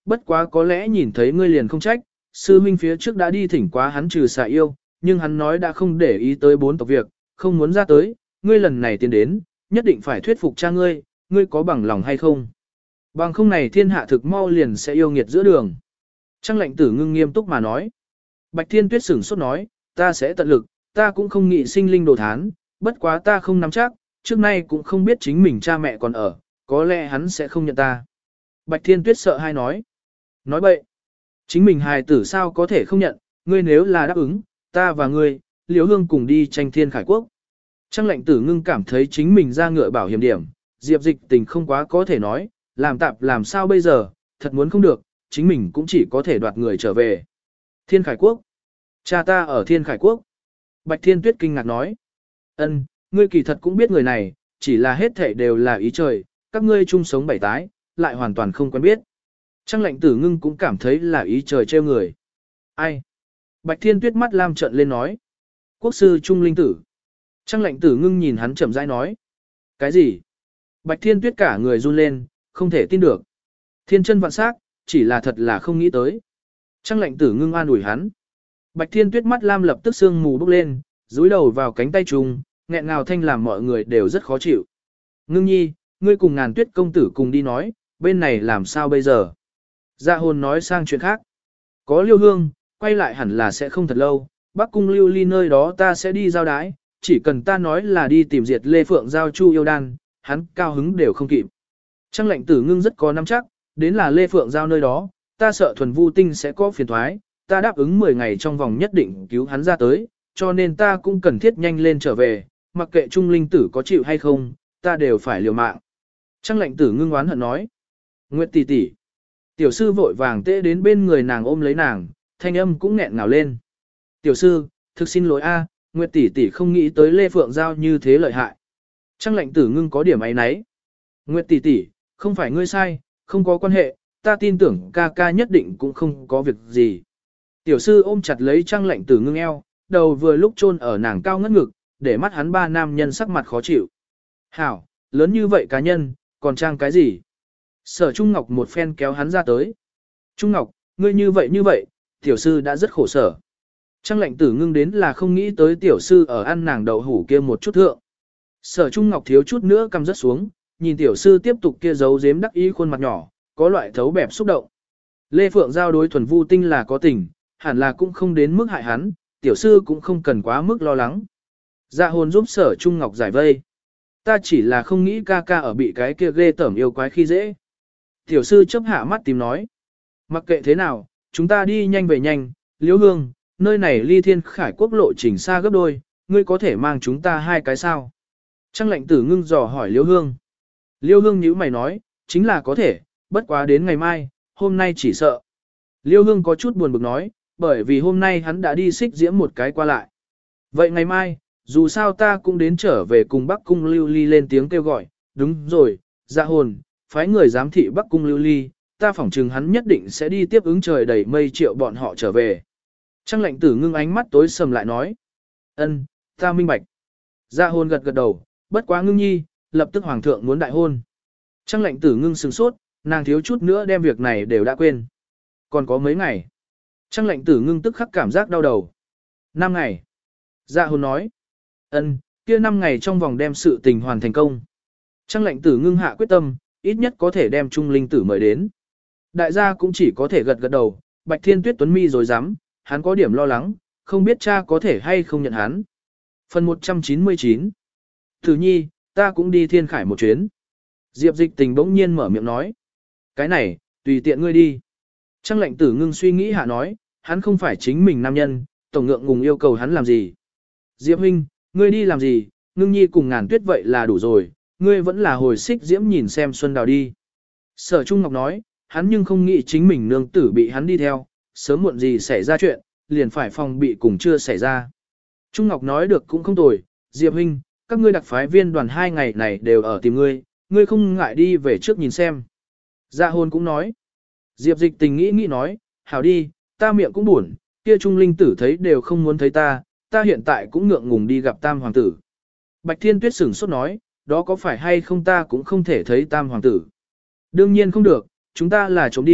bất quá có lẽ nhìn thấy ngươi liền không trách, sư huynh phía trước đã đi thỉnh quá hắn trừ xà yêu, nhưng hắn nói đã không để ý tới 4 tộc việc, không muốn ra tới, ngươi lần này tiến đến, nhất định phải thuyết phục cha ngươi, ngươi có bằng lòng hay không? Bằng không này thiên hạ thực mau liền sẽ yêu nghiệt giữa đường. Trang lệnh tử ngưng nghiêm túc mà nói. Bạch Thiên Tuyết sửng sốt nói, ta sẽ tận lực, ta cũng không nghĩ sinh linh đồ thán, bất quá ta không nắm chắc, trước nay cũng không biết chính mình cha mẹ còn ở, có lẽ hắn sẽ không nhận ta. Bạch Thiên Tuyết sợ hai nói. Nói bậy. Chính mình hài tử sao có thể không nhận, ngươi nếu là đáp ứng, ta và ngươi, Liễu Hương cùng đi tranh thiên khải quốc. Trang lệnh tử ngưng cảm thấy chính mình ra ngựa bảo hiểm điểm, Diệp Dịch Tình không quá có thể nói, làm tạp làm sao bây giờ, thật muốn không được, chính mình cũng chỉ có thể đoạt người trở về. Thiên khải quốc. Cha ta ở thiên khải quốc. Bạch Thiên Tuyết kinh ngạc nói. Ân, ngươi kỳ thật cũng biết người này, chỉ là hết thảy đều là ý trời, các ngươi chung sống bảy tái, lại hoàn toàn không quen biết. Trang lệnh tử ngưng cũng cảm thấy là ý trời trêu người. Ai? Bạch Thiên Tuyết mắt lam trợn lên nói. Quốc sư Trung Linh Tử. Trang lệnh tử ngưng nhìn hắn chậm rãi nói. Cái gì? Bạch Thiên Tuyết cả người run lên, không thể tin được. Thiên chân vạn sắc, chỉ là thật là không nghĩ tới. Trang lệnh tử ngưng an ủi hắn. Bạch Thiên Tuyết mắt lam lập tức sương mù bốc lên, dúi đầu vào cánh tay trùng, nghẹn ngào thanh làm mọi người đều rất khó chịu. Ngưng nhi, ngươi cùng Ngàn Tuyết công tử cùng đi nói, bên này làm sao bây giờ? Dạ hồn nói sang chuyện khác. Có Liêu Hương, quay lại hẳn là sẽ không thật lâu, Bắc cung Lưu Ly nơi đó ta sẽ đi giao đái, chỉ cần ta nói là đi tìm diệt Lê Phượng giao Chu yêu đan, hắn cao hứng đều không kịp. Trang lệnh tử ngưng rất có nắm chắc, đến là Lê Phượng giao nơi đó, ta sợ thuần vu tinh sẽ có phiền thoái, ta đáp ứng 10 ngày trong vòng nhất định cứu hắn ra tới, cho nên ta cũng cần thiết nhanh lên trở về, mặc kệ Trung Linh tử có chịu hay không, ta đều phải liều mạng. Trang lệnh tử ngưng oán hận nói. Nguyệt tỷ tỷ. Tiểu sư vội vàng tễ đến bên người nàng ôm lấy nàng, thanh âm cũng nghẹn ngào lên. Tiểu sư, thực xin lỗi a, Nguyệt tỷ tỷ không nghĩ tới Lê Phượng giao như thế lợi hại. Trang lệnh tử ngưng có điểm ấy nấy. Nguyệt tỷ tỷ, không phải ngươi sai, không có quan hệ, ta tin tưởng ca ca nhất định cũng không có việc gì. Tiểu sư ôm chặt lấy Trang lệnh tử ngưng eo, đầu vừa lúc chôn ở nàng cao ngất ngực, để mắt hắn ba nam nhân sắc mặt khó chịu. Hảo, lớn như vậy cá nhân, còn trang cái gì? Sở Trung Ngọc một phen kéo hắn ra tới. Trung Ngọc, ngươi như vậy, tiểu sư đã rất khổ sở. Trang lệnh tử ngưng đến là không nghĩ tới tiểu sư ở ăn nàng đậu hủ kia một chút thượng. Sở Trung Ngọc thiếu chút nữa cầm rất xuống, nhìn tiểu sư tiếp tục kia giấu giếm đắc ý khuôn mặt nhỏ, có loại thấu bẹp xúc động. Lê Phượng giao đối thuần vu tinh là có tình, hẳn là cũng không đến mức hại hắn, tiểu sư cũng không cần quá mức lo lắng. Dạ hồn giúp Sở Trung Ngọc giải vây. Ta chỉ là không nghĩ ca ca ở bị cái kia ghê tởm yêu quái khi dễ. Tiểu sư chấp hạ mắt tìm nói. Mặc kệ thế nào, chúng ta đi nhanh về nhanh, Liễu Hương, nơi này ly thiên khải quốc lộ trình xa gấp đôi, ngươi có thể mang chúng ta 2 cái sao? Trang lệnh tử ngưng dò hỏi Liễu Hương. Liễu Hương nhíu mày nói, chính là có thể, bất quá đến ngày mai, hôm nay chỉ sợ. Liễu Hương có chút buồn bực nói, bởi vì hôm nay hắn đã đi xích diễm một cái qua lại. Vậy ngày mai, dù sao ta cũng đến trở về cùng Bắc cung Lưu Ly lên tiếng kêu gọi, đúng rồi, dạ hồn, phái người giám thị Bắc cung Lưu Ly, ta phỏng chừng hắn nhất định sẽ đi tiếp ứng trời đầy mây triệu bọn họ trở về. Trang lệnh tử ngưng ánh mắt tối sầm lại nói. Ân, ta minh bạch. Dạ hồn gật gật đầu, bất quá ngưng nhi, lập tức hoàng thượng muốn đại hôn. Trang lệnh tử ngưng sừng sốt, nàng thiếu chút nữa đem việc này đều đã quên. Còn có mấy ngày. Trang lệnh tử ngưng tức khắc cảm giác đau đầu. 5 ngày. Dạ hồn nói. Ân, kia 5 ngày trong vòng đem sự tình hoàn thành công. Trang lệnh tử ngưng hạ quyết tâm, ít nhất có thể đem Trung Linh tử mời đến. Đại gia cũng chỉ có thể gật gật đầu, Bạch Thiên Tuyết tuấn mi rồi dám, hắn có điểm lo lắng, không biết cha có thể hay không nhận hắn. Phần 199. Tử nhi, ta cũng đi thiên khải một chuyến. Diệp Dịch Tình bỗng nhiên mở miệng nói. Cái này, tùy tiện ngươi đi. Trang lệnh tử ngưng suy nghĩ hạ nói, hắn không phải chính mình nam nhân, tổng ngượng ngùng yêu cầu hắn làm gì. Diệp huynh, ngươi đi làm gì, ngưng nhi cùng Ngàn Tuyết vậy là đủ rồi, ngươi vẫn là hồi xích diễm nhìn xem Xuân Đào đi. Sở Trung Ngọc nói, hắn nhưng không nghĩ chính mình nương tử bị hắn đi theo, sớm muộn gì xảy ra chuyện, liền phải phòng bị cùng chưa xảy ra. Trung Ngọc nói được cũng không tồi, Diệp huynh, các ngươi đặc phái viên đoàn 2 ngày này đều ở tìm ngươi, ngươi không ngại đi về trước nhìn xem. Dạ hồn cũng nói. Diệp Dịch Tình nghĩ nói, hảo đi, ta miệng cũng buồn, kia Trung Linh tử thấy đều không muốn thấy ta hiện tại cũng ngượng ngùng đi gặp Tam Hoàng tử. Bạch Thiên Tuyết sửng sốt nói, đó có phải hay không ta cũng không thể thấy Tam Hoàng tử. Đương nhiên không được, chúng ta là trốn đi,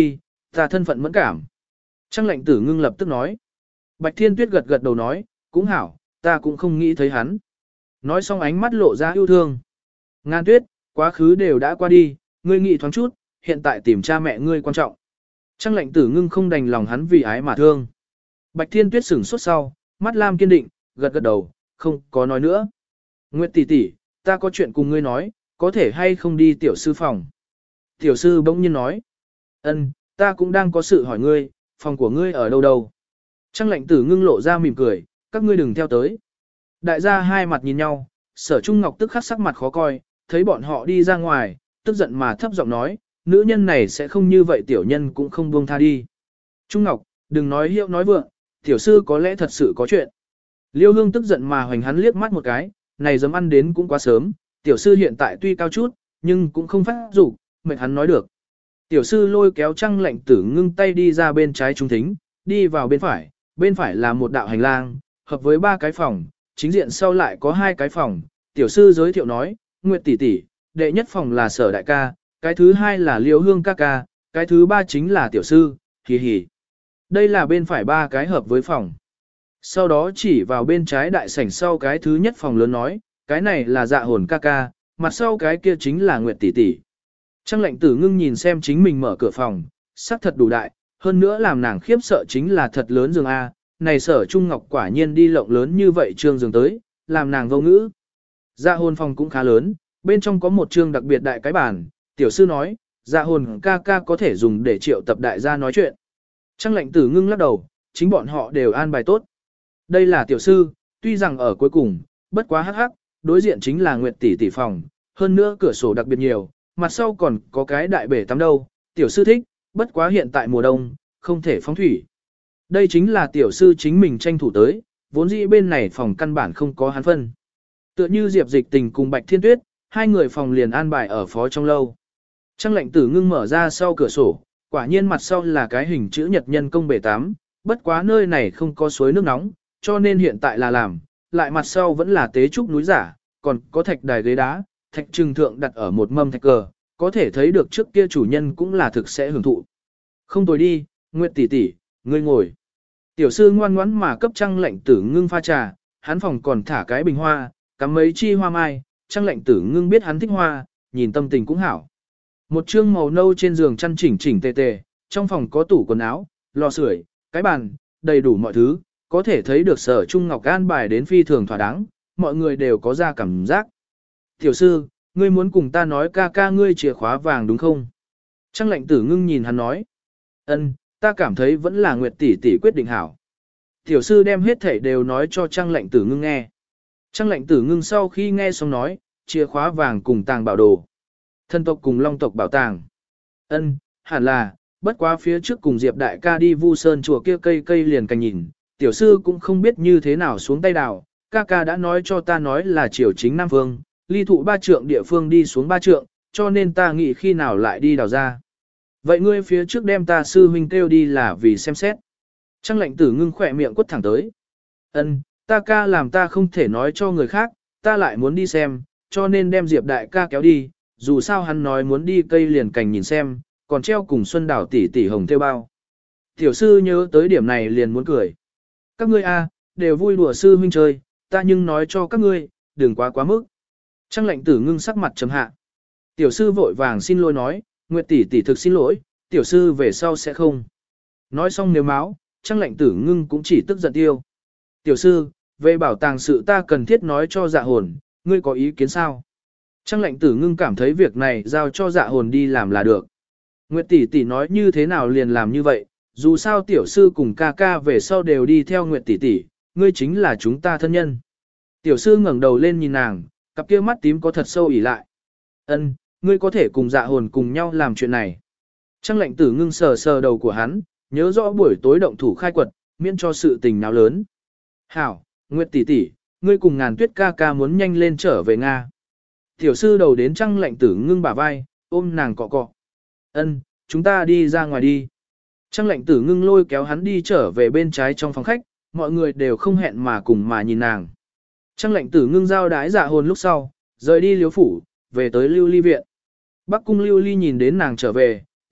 Ta thân phận mẫn cảm. Trang lệnh tử ngưng lập tức nói. Bạch Thiên Tuyết gật gật đầu nói, cũng hảo, ta cũng không nghĩ thấy hắn. Nói xong ánh mắt lộ ra yêu thương. Ngàn Tuyết, quá khứ đều đã qua đi, ngươi nghĩ thoáng chút, hiện tại tìm cha mẹ ngươi quan trọng. Trang lệnh tử ngưng không đành lòng hắn vì ái mà thương. Bạch Thiên Tuyết sửng sốt sau, mắt lam kiên định, gật gật đầu, không có nói nữa. Nguyệt tỷ tỷ, ta có chuyện cùng ngươi nói, có thể hay không đi tiểu sư phòng. Tiểu sư bỗng nhiên nói, ân, ta cũng đang có sự hỏi ngươi, phòng của ngươi ở đâu đâu. Trang lệnh tử ngưng lộ ra mỉm cười, các ngươi đừng theo tới. Đại gia hai mặt nhìn nhau, Sở Trung Ngọc tức khắc sắc mặt khó coi, thấy bọn họ đi ra ngoài, tức giận mà thấp giọng nói, nữ nhân này sẽ không như vậy tiểu nhân cũng không buông tha đi. Trung Ngọc, đừng nói hiệu nói vượng, tiểu sư có lẽ thật sự có chuyện. Liêu Hương tức giận mà hoành hắn liếc mắt một cái, này dám ăn đến cũng quá sớm, tiểu sư hiện tại tuy cao chút, nhưng cũng không phát dục, mệt hắn nói được. Tiểu sư lôi kéo Trang lệnh tử ngưng tay đi ra bên trái trung thính, đi vào bên phải là một đạo hành lang, hợp với 3 cái phòng, chính diện sau lại có 2 cái phòng. Tiểu sư giới thiệu nói, Nguyệt tỷ tỷ, đệ nhất phòng là Sở đại ca, cái thứ 2 là Liêu Hương ca ca, cái thứ 3 chính là tiểu sư, hì hì. Đây là bên phải 3 cái hợp với phòng. Sau đó chỉ vào bên trái đại sảnh sau cái thứ nhất phòng lớn nói, cái này là Dạ Hồn ca ca, mặt sau cái kia chính là Nguyệt tỷ tỷ. Trang lệnh tử ngưng nhìn xem chính mình mở cửa phòng, sắc thật đủ đại, hơn nữa làm nàng khiếp sợ chính là thật lớn giường A, này Sở Trung Ngọc quả nhiên đi lộng lớn như vậy trương giường tới, làm nàng vô ngữ. Dạ hồn phòng cũng khá lớn, bên trong có một trương đặc biệt đại cái bàn, tiểu sư nói, dạ hồn ca ca có thể dùng để triệu tập đại gia nói chuyện. Trang lệnh tử ngưng lắc đầu, chính bọn họ đều an bài tốt. Đây là tiểu sư, tuy rằng ở cuối cùng, bất quá hắc hắc, đối diện chính là Nguyệt tỷ tỷ phòng, hơn nữa cửa sổ đặc biệt nhiều, mặt sau còn có cái đại bể tắm đâu, tiểu sư thích, bất quá hiện tại mùa đông, không thể phóng thủy. Đây chính là tiểu sư chính mình tranh thủ tới, vốn dĩ bên này phòng căn bản không có hắn phân. Tựa như Diệp Dịch Tình cùng Bạch Thiên Tuyết, hai người phòng liền an bài ở phó trong lâu. Trang lệnh tử ngưng mở ra sau cửa sổ, quả nhiên mặt sau là cái hình chữ nhật nhân công bể tắm, bất quá nơi này không có suối nước nóng, cho nên hiện tại là làm, lại mặt sau vẫn là tế trúc núi giả, còn có thạch đài ghế đá, thạch trừng thượng đặt ở một mâm thạch cờ, có thể thấy được trước kia chủ nhân cũng là thực sẽ hưởng thụ. Không tồi đi, Nguyệt tỷ tỷ, ngươi ngồi. Tiểu sư ngoan ngoãn mà cấp Trang lệnh tử ngưng pha trà, hắn phòng còn thả cái bình hoa, cắm mấy chi hoa mai, Trang lệnh tử ngưng biết hắn thích hoa, nhìn tâm tình cũng hảo. Một trương màu nâu trên giường chăn chỉnh chỉnh tề tề, trong phòng có tủ quần áo, lò sưởi, cái bàn, đầy đủ mọi thứ, có thể thấy được Sở Trung Ngọc an bài đến phi thường thỏa đáng, mọi người đều có ra cảm giác. Tiểu sư, ngươi muốn cùng ta nói ca ca ngươi chìa khóa vàng đúng không? Trang lệnh tử ngưng nhìn hắn nói. Ân, ta cảm thấy vẫn là Nguyệt tỷ tỷ quyết định hảo. Tiểu sư đem hết thảy đều nói cho Trang lệnh tử ngưng nghe. Trang lệnh tử ngưng sau khi nghe xong nói, chìa khóa vàng cùng tàng bảo đồ. Thân tộc cùng long tộc bảo tàng. Ân, hẳn là, bất quá phía trước cùng Diệp đại ca đi Vu Sơn chùa kia cây liền cành nhìn, tiểu sư cũng không biết như thế nào xuống tay đào, ca ca đã nói cho ta nói là triều chính Nam Phương, ly thụ 3 trượng địa phương đi xuống 3 trượng, cho nên ta nghĩ khi nào lại đi đào ra. Vậy ngươi phía trước đem ta sư huynh kêu đi là vì xem xét. Trang lệnh tử ngưng khỏe miệng quất thẳng tới. Ân, ta ca làm ta không thể nói cho người khác, ta lại muốn đi xem, cho nên đem Diệp đại ca kéo đi, dù sao hắn nói muốn đi cây liền cành nhìn xem, còn treo cùng Xuân Đảo tỷ tỷ hồng theo bao. Tiểu sư nhớ tới điểm này liền muốn cười. Các ngươi a, đều vui đùa sư huynh chơi, ta nhưng nói cho các ngươi, đừng quá mức. Trang lệnh tử ngưng sắc mặt trầm hạ. Tiểu sư vội vàng xin lỗi nói, Nguyệt tỷ tỷ thực xin lỗi, tiểu sư về sau sẽ không. Nói xong nếu máu, Trang lệnh tử ngưng cũng chỉ tức giận tiêu. Tiểu sư, về bảo tàng sự ta cần thiết nói cho dạ hồn, ngươi có ý kiến sao? Trang lệnh tử ngưng cảm thấy việc này giao cho dạ hồn đi làm là được. Nguyệt tỷ tỷ nói như thế nào liền làm như vậy, dù sao tiểu sư cùng ca ca về sau đều đi theo Nguyệt tỷ tỷ, ngươi chính là chúng ta thân nhân. Tiểu sư ngẩng đầu lên nhìn nàng, cặp kia mắt tím có thật sâu ỉ lại. Ân, ngươi có thể cùng dạ hồn cùng nhau làm chuyện này. Trang lệnh tử ngưng sờ sờ đầu của hắn, nhớ rõ buổi tối động thủ khai quật, miễn cho sự tình nào lớn. Hảo, Nguyệt tỷ tỷ, ngươi cùng Ngàn Tuyết ca ca muốn nhanh lên trở về Nga. Tiểu sư đầu đến Trang lệnh tử ngưng bả vai, ôm nàng cọ cọ. Ân, chúng ta đi ra ngoài đi. Trang lệnh tử ngưng lôi kéo hắn đi trở về bên trái trong phòng khách, mọi người đều không hẹn mà cùng mà nhìn nàng. Trang lệnh tử ngưng giao đái dạ hồn lúc sau, rời đi Liếu phủ, về tới Lưu Ly viện. Bắc cung Lưu Ly nhìn đến nàng trở về,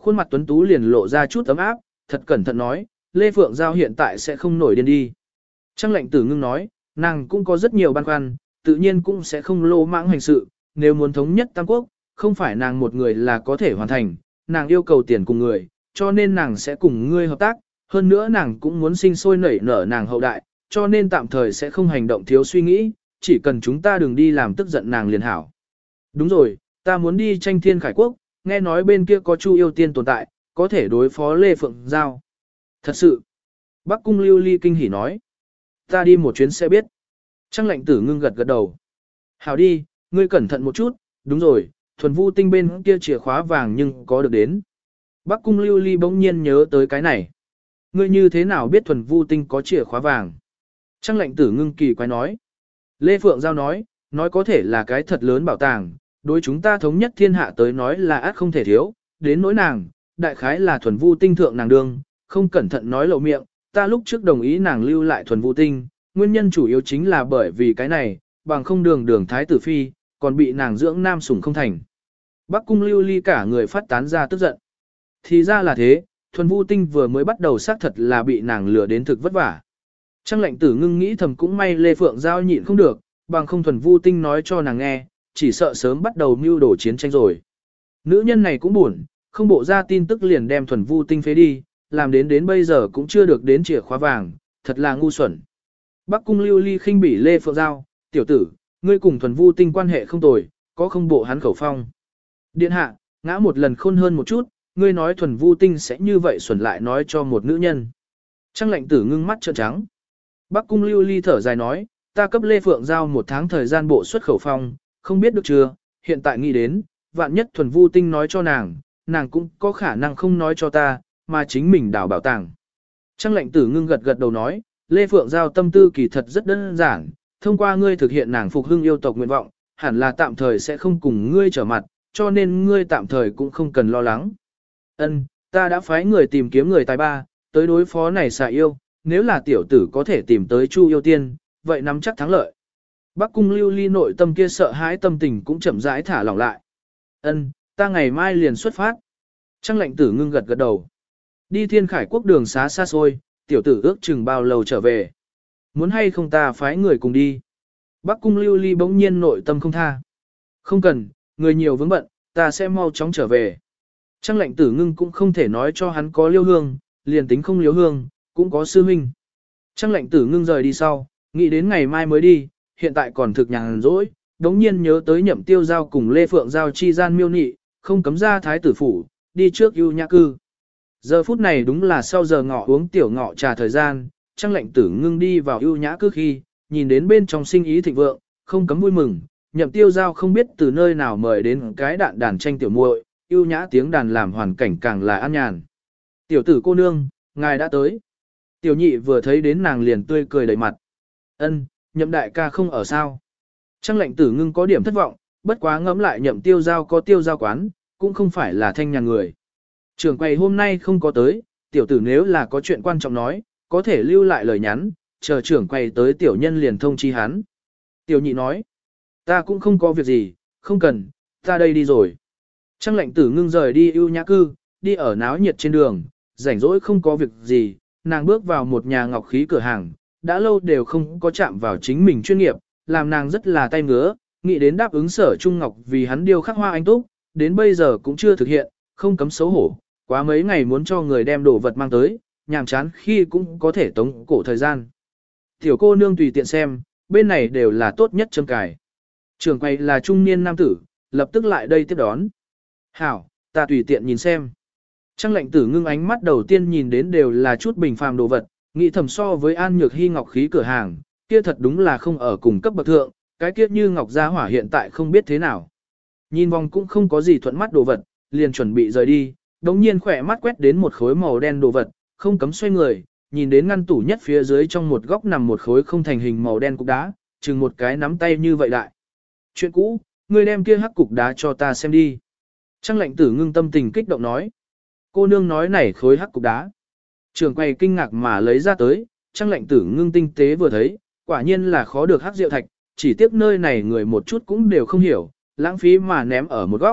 khuôn mặt tuấn tú liền lộ ra chút ấm áp, thật cẩn thận nói, Lê Phượng Giao hiện tại sẽ không nổi điên đi. Trang lệnh tử ngưng nói, nàng cũng có rất nhiều băn khoăn, tự nhiên cũng sẽ không lô mãng hành sự, nếu muốn thống nhất Tam Quốc, không phải nàng một người là có thể hoàn thành, nàng yêu cầu tiền cùng người, cho nên nàng sẽ cùng ngươi hợp tác, hơn nữa nàng cũng muốn sinh sôi nảy nở nàng hậu đại, cho nên tạm thời sẽ không hành động thiếu suy nghĩ, chỉ cần chúng ta đừng đi làm tức giận nàng liền hảo. Đúng rồi, ta muốn đi tranh thiên khải quốc, nghe nói bên kia có Chu Yêu Tiên tồn tại, có thể đối phó Lê Phượng Giao. Thật sự, Bắc Cung Lưu Ly kinh hỉ nói, ta đi một chuyến sẽ biết. Trang lệnh tử ngưng gật gật đầu. Hảo đi, ngươi cẩn thận một chút, đúng rồi, thuần vu tinh bên kia chìa khóa vàng nhưng có được đến. Bắc Cung Lưu Ly bỗng nhiên nhớ tới cái này. Ngươi như thế nào biết thuần vu tinh có chìa khóa vàng? Trang lệnh tử ngưng kỳ quái nói. Lê Phượng Giao nói có thể là cái thật lớn bảo tàng, đối chúng ta thống nhất thiên hạ tới nói là át không thể thiếu, đến nỗi nàng, đại khái là thuần vu tinh thượng nàng đương, không cẩn thận nói lộ miệng, ta lúc trước đồng ý nàng lưu lại thuần vu tinh, nguyên nhân chủ yếu chính là bởi vì cái này, bằng không đường thái tử phi, còn bị nàng dưỡng nam sủng không thành. Bắc Cung Lưu Ly cả người phát tán ra tức giận. Thì ra là thế, thuần vu tinh vừa mới bắt đầu xác thật là bị nàng lừa đến thực vất vả. Trang lệnh tử ngưng nghĩ thầm cũng may Lê Phượng Giao nhịn không được, bằng không thuần vu tinh nói cho nàng nghe, chỉ sợ sớm bắt đầu mưu đồ chiến tranh rồi. Nữ nhân này cũng buồn, không bộ ra tin tức liền đem thuần vu tinh phế đi, làm đến bây giờ cũng chưa được đến chìa khóa vàng, thật là ngu xuẩn. Bắc Cung Lưu Ly khinh bỉ Lê Phượng Giao, tiểu tử, ngươi cùng thuần vu tinh quan hệ không tồi, có không bộ hắn khẩu phong. Điện hạ, ngã một lần khôn hơn một chút, ngươi nói thuần vu tinh sẽ như vậy xuẩn lại nói cho một nữ nhân. Trang lệnh tử ngưng mắt trợn trắng. Bắc Cung Lưu Ly thở dài nói, ta cấp Lê Phượng Giao 1 tháng thời gian bộ xuất khẩu phong, không biết được chưa, hiện tại nghĩ đến, vạn nhất thuần vu tinh nói cho nàng cũng có khả năng không nói cho ta, mà chính mình đào bảo tàng. Trang lệnh tử ngưng gật gật đầu nói, Lê Phượng Giao tâm tư kỳ thật rất đơn giản, thông qua ngươi thực hiện nàng phục hưng yêu tộc nguyện vọng, hẳn là tạm thời sẽ không cùng ngươi trở mặt, cho nên ngươi tạm thời cũng không cần lo lắng. Ân, ta đã phái người tìm kiếm người tài ba, tới đối phó này xà yêu, nếu là tiểu tử có thể tìm tới Chu Yêu Tiên, vậy nắm chắc thắng lợi. Bắc Cung Lưu Ly nội tâm kia sợ hãi tâm tình cũng chậm rãi thả lỏng lại. Ân, ta ngày mai liền xuất phát. Trang lệnh tử ngưng gật gật đầu. Đi thiên khải quốc đường xá xa xôi, tiểu tử ước chừng bao lâu trở về. Muốn hay không ta phái người cùng đi. Bắc Cung Lưu Ly bỗng nhiên nội tâm không tha. Không cần, người nhiều vướng bận, ta sẽ mau chóng trở về. Trang lệnh tử ngưng cũng không thể nói cho hắn có liêu hương, liền tính không liêu hương, cũng có sư huynh. Trang lệnh tử ngưng rời đi sau, nghĩ đến ngày mai mới đi, hiện tại còn thực nhàn rỗi, đống nhiên nhớ tới Nhậm Tiêu Giao cùng Lê Phượng Giao chi gian miêu nị, không cấm ra thái tử phủ, đi trước ưu nhã cư. Giờ phút này đúng là sau giờ ngọ uống tiểu ngọ trà thời gian, Trang lệnh tử ngưng đi vào ưu nhã cư khi, nhìn đến bên trong sinh ý thịnh vượng, không cấm vui mừng, Nhậm Tiêu Giao không biết từ nơi nào mời đến cái đàn tranh tiểu muội, ưu nhã tiếng đàn làm hoàn cảnh càng là an nhàn. Tiểu tử cô nương, ngài đã tới. Tiểu nhị vừa thấy đến nàng liền tươi cười đầy mặt. Ân, Nhậm đại ca không ở sao. Trang lệnh tử ngưng có điểm thất vọng, bất quá ngẫm lại Nhậm Tiêu Giao có tiêu giao quán, cũng không phải là thanh nhàn người. Trưởng quầy hôm nay không có tới, tiểu tử nếu là có chuyện quan trọng nói, có thể lưu lại lời nhắn, chờ trưởng quầy tới tiểu nhân liền thông chi hắn. Tiểu nhị nói, ta cũng không có việc gì, không cần, ta đây đi rồi. Trang lệnh tử ngưng rời đi ưu nhã cư, đi ở náo nhiệt trên đường, rảnh rỗi không có việc gì, nàng bước vào một nhà ngọc khí cửa hàng, đã lâu đều không có chạm vào chính mình chuyên nghiệp, làm nàng rất là tay ngứa, nghĩ đến đáp ứng Sở Trung Ngọc vì hắn điêu khắc hoa anh túc, đến bây giờ cũng chưa thực hiện, không cấm xấu hổ, quá mấy ngày muốn cho người đem đồ vật mang tới, nhàm chán khi cũng có thể tống cổ thời gian. Tiểu cô nương tùy tiện xem, bên này đều là tốt nhất châm cài. Trưởng quầy là trung niên nam tử, lập tức lại đây tiếp đón. Hảo, ta tùy tiện nhìn xem. Trang lệnh tử ngưng ánh mắt đầu tiên nhìn đến đều là chút bình phàm đồ vật, nghĩ thầm so với An Nhược Hy ngọc khí cửa hàng, kia thật đúng là không ở cùng cấp bậc thượng, cái kiếp như ngọc gia hỏa hiện tại không biết thế nào. Nhìn vòng cũng không có gì thuận mắt đồ vật, liền chuẩn bị rời đi, đống nhiên khỏe mắt quét đến một khối màu đen đồ vật, không cấm xoay người, nhìn đến ngăn tủ nhất phía dưới trong một góc nằm một khối không thành hình màu đen cục đá, chừng một cái nắm tay như vậy đại. Chuyện cũ, ngươi đem kia hắc cục đá cho ta xem đi. Trang lệnh tử ngưng tâm tình kích động nói. Cô nương nói này khối hắc cục đá. Trường quay kinh ngạc mà lấy ra tới, trang lệnh tử ngưng tinh tế vừa thấy, quả nhiên là khó được hắc diệu thạch, chỉ tiếc nơi này người một chút cũng đều không hiểu, lãng phí mà ném ở một góc,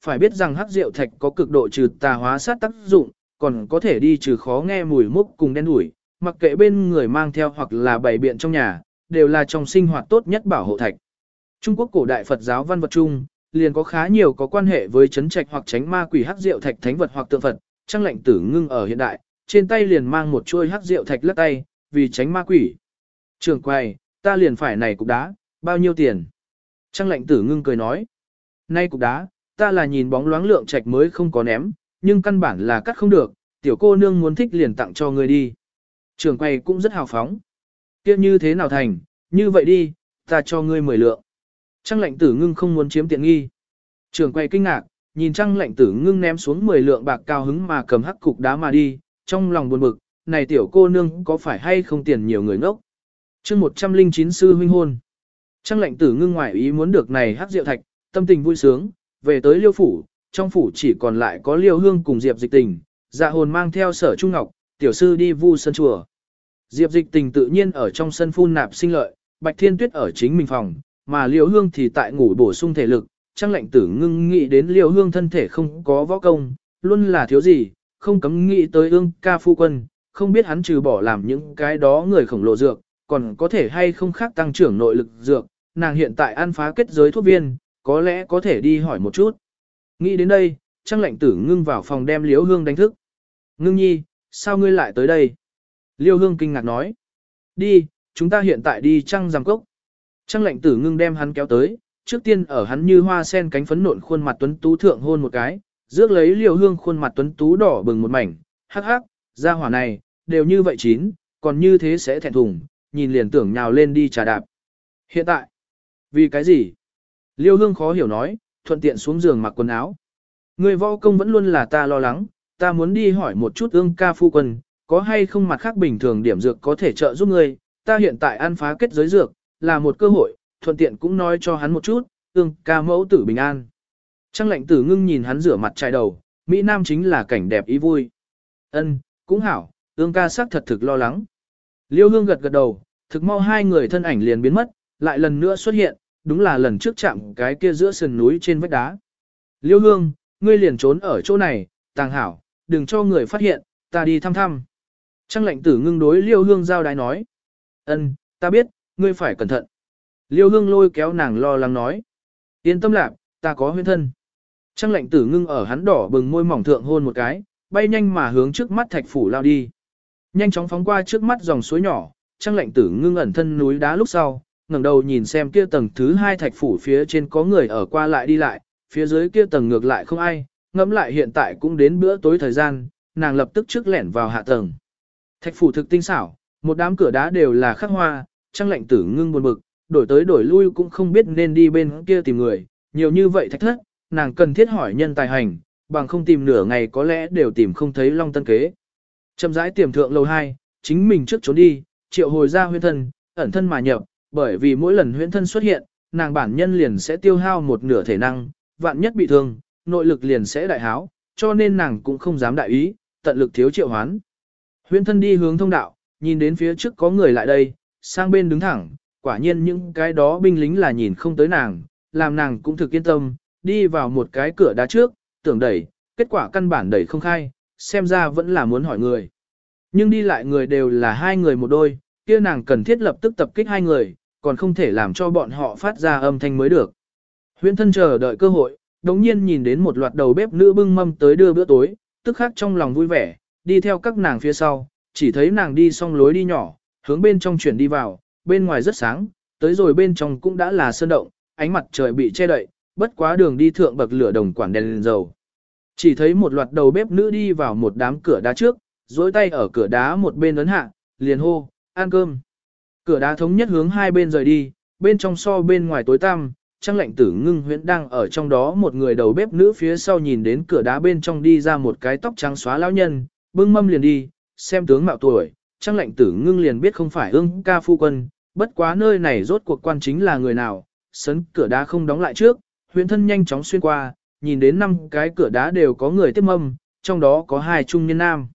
phải biết rằng hắc rượu thạch có cực độ trừ tà hóa sát tác dụng, còn có thể đi trừ khó nghe mùi mốc cùng đen đủi, mặc kệ bên người mang theo hoặc là bày biện trong nhà, đều là trong sinh hoạt tốt nhất bảo hộ thạch. Trung Quốc cổ đại Phật giáo văn vật chung, liền có khá nhiều có quan hệ với trấn trạch hoặc tránh ma quỷ hắc rượu thạch thánh vật hoặc tượng Phật, Trang Lệnh Tử Ngưng ở hiện đại, trên tay liền mang một chuôi hắc rượu thạch lắc tay, vì tránh ma quỷ. Trưởng quầy, ta liền phải này cục đá, bao nhiêu tiền? Trang Lệnh Tử Ngưng cười nói, nay cục đá, ta là nhìn bóng loáng lượng trạch mới không có ném, nhưng căn bản là cắt không được, tiểu cô nương muốn thích liền tặng cho ngươi đi. Trưởng quầy cũng rất hào phóng. Kia như thế nào thành, như vậy đi, ta cho ngươi 10 lượng. Trang Lệnh Tử Ngưng không muốn chiếm tiện nghi. Trưởng quầy kinh ngạc, nhìn Trang Lệnh Tử Ngưng ném xuống 10 lượng bạc cao hứng mà cầm hắc cục đá mà đi, trong lòng buồn bực, này tiểu cô nương có phải hay không tiền nhiều người ngốc. Chương 109 sư huynh hôn. Trang Lệnh Tử Ngưng ngoài ý muốn được này hắc rượu thạch, tâm tình vui sướng, về tới Liêu phủ, trong phủ chỉ còn lại có Liêu Hương cùng Diệp Dịch Tình, Dạ Hồn mang theo Sở Trung Ngọc, tiểu sư đi Vu Sơn chùa. Diệp Dịch Tình tự nhiên ở trong sân phun nạp sinh lợi, Bạch Thiên Tuyết ở chính mình phòng, mà Liêu Hương thì tại ngủ bổ sung thể lực. Trang Lệnh Tử Ngưng nghĩ đến Liêu Hương thân thể không có võ công, luôn là thiếu gì, không cấm nghĩ tới Ương ca phu quân, không biết hắn trừ bỏ làm những cái đó người khổng lồ dược, còn có thể hay không khác tăng trưởng nội lực dược, nàng hiện tại ăn phá kết giới thuốc viên, có lẽ có thể đi hỏi một chút. Nghĩ đến đây, Trang Lệnh Tử Ngưng vào phòng đem Liêu Hương đánh thức. Ngưng nhi, sao ngươi lại tới đây? Liêu Hương kinh ngạc nói. Đi, chúng ta hiện tại đi Trăng Giang Cốc. Trang Lệnh Tử Ngưng đem hắn kéo tới, trước tiên ở hắn như hoa sen cánh phấn nộn khuôn mặt tuấn tú thượng hôn một cái, rước lấy Liêu Hương khuôn mặt tuấn tú đỏ bừng một mảnh, hắc hắc, ra hỏa này, đều như vậy chín, còn như thế sẽ thẹn thùng, nhìn liền tưởng nhào lên đi trà đạp. Hiện tại, vì cái gì? Liêu Hương khó hiểu nói, thuận tiện xuống giường mặc quần áo. Người võ công vẫn luôn là ta lo lắng, ta muốn đi hỏi một chút Ương ca phu quân, có hay không mặt khác bình thường điểm dược có thể trợ giúp ngươi, ta hiện tại ăn phá kết giới dược, là một cơ hội, thuận tiện cũng nói cho hắn một chút, Ương ca mẫu tử bình an. Trang Lệnh Tử Ngưng nhìn hắn rửa mặt chải đầu, Mỹ Nam chính là cảnh đẹp ý vui. Ân, cũng hảo, Ương ca xác thật thực lo lắng. Liêu Hương gật gật đầu, thực mau hai người thân ảnh liền biến mất, lại lần nữa xuất hiện, đúng là lần trước chạm cái kia giữa sườn núi trên vách đá. Liêu Hương, ngươi liền trốn ở chỗ này, tàng hảo, đừng cho người phát hiện, ta đi thăm thăm. Trang Lệnh Tử Ngưng đối Liêu Hương giao đái nói. Ân, ta biết, ngươi phải cẩn thận. Liêu Hương lôi kéo nàng lo lắng nói. Yên tâm lạc, ta có huyễn thân. Trang Lệnh Tử Ngưng ở hắn đỏ bừng môi mỏng thượng hôn một cái, bay nhanh mà hướng trước mắt thạch phủ lao đi. Nhanh chóng phóng qua trước mắt dòng suối nhỏ, Trang Lệnh Tử Ngưng ẩn thân núi đá lúc sau, ngẩng đầu nhìn xem kia tầng thứ 2 thạch phủ phía trên có người ở qua lại đi lại, phía dưới kia tầng ngược lại không ai, ngẫm lại hiện tại cũng đến bữa tối thời gian, nàng lập tức trước lẻn vào hạ tầng. Thạch phủ thực tinh xảo, một đám cửa đá đều là khắc hoa, Trang Lệnh Tử Ngưng buồn bực, đổi tới đổi lui cũng không biết nên đi bên kia tìm người, nhiều như vậy thạch thất, nàng cần thiết hỏi nhân tài hành, bằng không tìm nửa ngày có lẽ đều tìm không thấy Long Tân Kế. Chậm rãi tiềm thượng lầu 2, chính mình trước trốn đi, triệu hồi ra huyễn thân, ẩn thân mà nhập, bởi vì mỗi lần huyễn thân xuất hiện, nàng bản nhân liền sẽ tiêu hao một nửa thể năng, vạn nhất bị thương, nội lực liền sẽ đại háo, cho nên nàng cũng không dám đại ý, tận lực thiếu triệu hoán. Huyễn thân đi hướng thông đạo, nhìn đến phía trước có người lại đây, sang bên đứng thẳng, quả nhiên những cái đó binh lính là nhìn không tới nàng, làm nàng cũng thực yên tâm, đi vào một cái cửa đá trước, tưởng đẩy, kết quả căn bản đẩy không khai, xem ra vẫn là muốn hỏi người. Nhưng đi lại người đều là hai người một đôi, kia nàng cần thiết lập tức tập kích hai người, còn không thể làm cho bọn họ phát ra âm thanh mới được. Huyễn thân chờ đợi cơ hội, đống nhiên nhìn đến một loạt đầu bếp nữ bưng mâm tới đưa bữa tối, tức khắc trong lòng vui vẻ, đi theo các nàng phía sau, chỉ thấy nàng đi xong lối đi nhỏ, hướng bên trong chuyển đi vào, bên ngoài rất sáng, tới rồi bên trong cũng đã là sơn động, ánh mặt trời bị che đậy, bất quá đường đi thượng bậc lửa đồng quản đèn dầu. Chỉ thấy một loạt đầu bếp nữ đi vào một đám cửa đá trước, duỗi tay ở cửa đá một bên ấn hạ, liền hô, ăn cơm. Cửa đá thống nhất hướng hai bên rời đi, bên trong so bên ngoài tối tăm, Trang Lệnh Tử Ngưng huyễn đang ở trong đó một người đầu bếp nữ phía sau nhìn đến cửa đá bên trong đi ra một cái tóc trắng xóa lão nhân, bưng mâm liền đi, xem tướng mạo tuổi, Trang Lệnh Tử Ngưng liền biết không phải Ưng ca phu quân, bất quá nơi này rốt cuộc quan chính là người nào, sấn cửa đá không đóng lại trước, huyễn thân nhanh chóng xuyên qua, nhìn đến 5 cái cửa đá đều có người tiếp mâm, trong đó có 2 trung niên nam.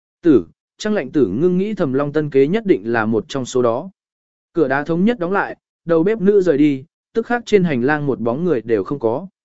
Trang Lệnh Tử Ngưng nghĩ thầm Long Tân Kế nhất định là một trong số đó. Cửa đá thống nhất đóng lại, đầu bếp nữ rời đi, tức khắc trên hành lang một bóng người đều không có.